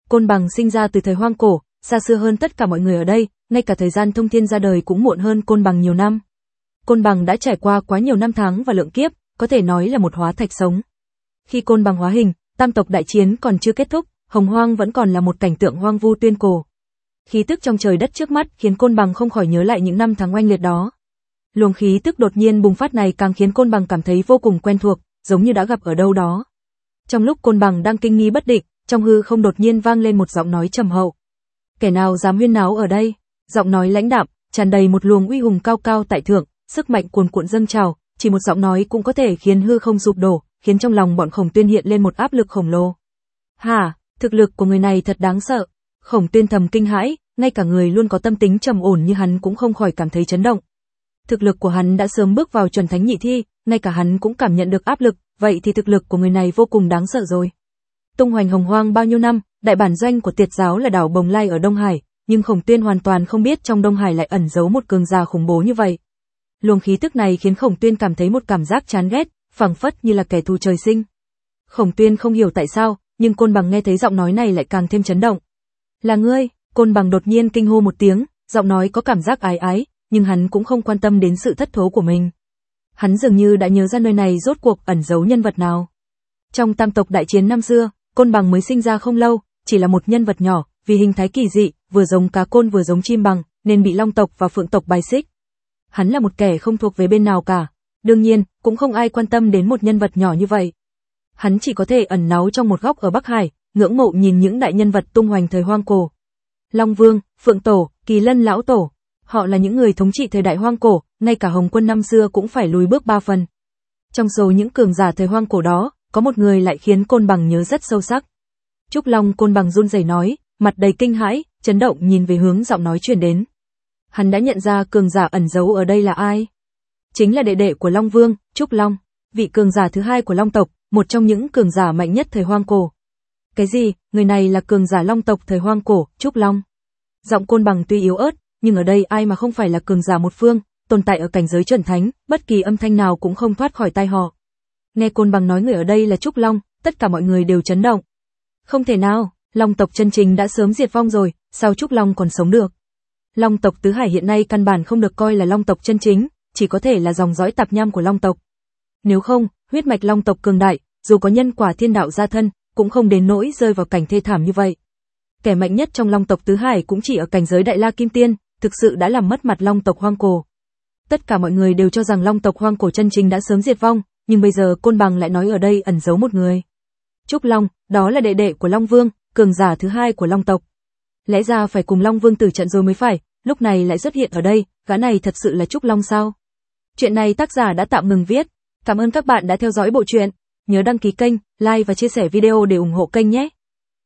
Côn Bằng sinh ra từ thời hoang cổ, xa xưa hơn tất cả mọi người ở đây, ngay cả thời gian thông thiên ra đời cũng muộn hơn Côn Bằng nhiều năm. Côn Bằng đã trải qua quá nhiều năm tháng và lượng kiếp, có thể nói là một hóa thạch sống. Khi Côn Bằng hóa hình, tam tộc đại chiến còn chưa kết thúc, Hồng Hoang vẫn còn là một cảnh tượng hoang vu tuyên cổ. Khí tức trong trời đất trước mắt khiến Côn Bằng không khỏi nhớ lại những năm tháng oanh liệt đó. Luồng khí tức đột nhiên bùng phát này càng khiến Côn Bằng cảm thấy vô cùng quen thuộc, giống như đã gặp ở đâu đó. Trong lúc Côn Bằng đang kinh nghi bất định, trong hư không đột nhiên vang lên một giọng nói trầm hậu. Kẻ nào dám huyên náo ở đây? Giọng nói lãnh đạm, tràn đầy một luồng uy hùng cao cao tại thượng, sức mạnh cuồn cuộn dâng trào, chỉ một giọng nói cũng có thể khiến hư không sụp đổ, khiến trong lòng bọn Khổng Tuyên hiện lên một áp lực khổng lồ. Hả, thực lực của người này thật đáng sợ. Khổng Tuyên thầm kinh hãi, ngay cả người luôn có tâm tính trầm ổn như hắn cũng không khỏi cảm thấy chấn động. Thực lực của hắn đã sớm bước vào chuẩn thánh nhị thi, ngay cả hắn cũng cảm nhận được áp lực, vậy thì thực lực của người này vô cùng đáng sợ rồi. Tung hoành Hồng Hoang bao nhiêu năm, đại bản doanh của Tiệt giáo là đảo Bồng Lai ở Đông Hải, nhưng Khổng Tuyên hoàn toàn không biết trong Đông Hải lại ẩn giấu một cường giả khủng bố như vậy. Luồng khí tức này khiến Khổng Tuyên cảm thấy một cảm giác chán ghét, phảng phất như là kẻ thù trời sinh. Khổng Tuyên không hiểu tại sao, nhưng Côn Bằng nghe thấy giọng nói này lại càng thêm chấn động. Là ngươi? Côn Bằng đột nhiên kinh hô một tiếng, giọng nói có cảm giác ái ái, nhưng hắn cũng không quan tâm đến sự thất thố của mình. Hắn dường như đã nhớ ra nơi này rốt cuộc ẩn giấu nhân vật nào. Trong tam tộc đại chiến năm xưa, Côn Bằng mới sinh ra không lâu, chỉ là một nhân vật nhỏ, vì hình thái kỳ dị, vừa giống cá côn vừa giống chim bằng, nên bị Long tộc và Phượng tộc bài xích. Hắn là một kẻ không thuộc về bên nào cả. Đương nhiên, cũng không ai quan tâm đến một nhân vật nhỏ như vậy. Hắn chỉ có thể ẩn náu trong một góc ở Bắc Hải, ngưỡng mộ nhìn những đại nhân vật tung hoành thời hoang cổ. Long Vương, Phượng Tổ, Kỳ Lân Lão Tổ, họ là những người thống trị thời đại hoang cổ, ngay cả Hồng Quân năm xưa cũng phải lùi bước ba phần. Trong số những cường giả thời hoang cổ đó, có một người lại khiến Côn Bằng nhớ rất sâu sắc. Trúc Long. Côn Bằng run rẩy nói, mặt đầy kinh hãi, chấn động nhìn về hướng giọng nói truyền đến. Hắn đã nhận ra cường giả ẩn giấu ở đây là ai. Chính là đệ đệ của Long Vương, Trúc Long, vị cường giả thứ hai của Long tộc, một trong những cường giả mạnh nhất thời hoang cổ. Cái gì, người này là cường giả Long tộc thời hoang cổ, Trúc Long. Giọng Côn Bằng tuy yếu ớt, nhưng ở đây ai mà không phải là cường giả một phương, tồn tại ở cảnh giới chuẩn thánh, bất kỳ âm thanh nào cũng không thoát khỏi tai họ. Nghe Côn Bằng nói người ở đây là Trúc Long, tất cả mọi người đều chấn động. Không thể nào, Long tộc chân chính đã sớm diệt vong rồi, sao Trúc Long còn sống được? Long tộc tứ hải hiện nay căn bản không được coi là Long tộc chân chính, chỉ có thể là dòng dõi tạp nham của Long tộc. Nếu không, huyết mạch Long tộc cường đại, dù có nhân quả thiên đạo gia thân, cũng không đến nỗi rơi vào cảnh thê thảm như vậy. Kẻ mạnh nhất trong Long tộc tứ hải cũng chỉ ở cảnh giới Đại La Kim Tiên, thực sự đã làm mất mặt Long tộc hoang cổ. Tất cả mọi người đều cho rằng Long tộc hoang cổ chân chính đã sớm diệt vong, nhưng bây giờ Côn Bằng lại nói ở đây ẩn giấu một người. Trúc Long, đó là đệ đệ của Long Vương, cường giả thứ hai của Long tộc. Lẽ ra phải cùng Long Vương tử trận rồi mới phải, lúc này lại xuất hiện ở đây, gã này thật sự là Trúc Long sao? Chuyện này tác giả đã tạm ngừng viết. Cảm ơn các bạn đã theo dõi bộ truyện. Nhớ đăng ký kênh, like và chia sẻ video để ủng hộ kênh nhé.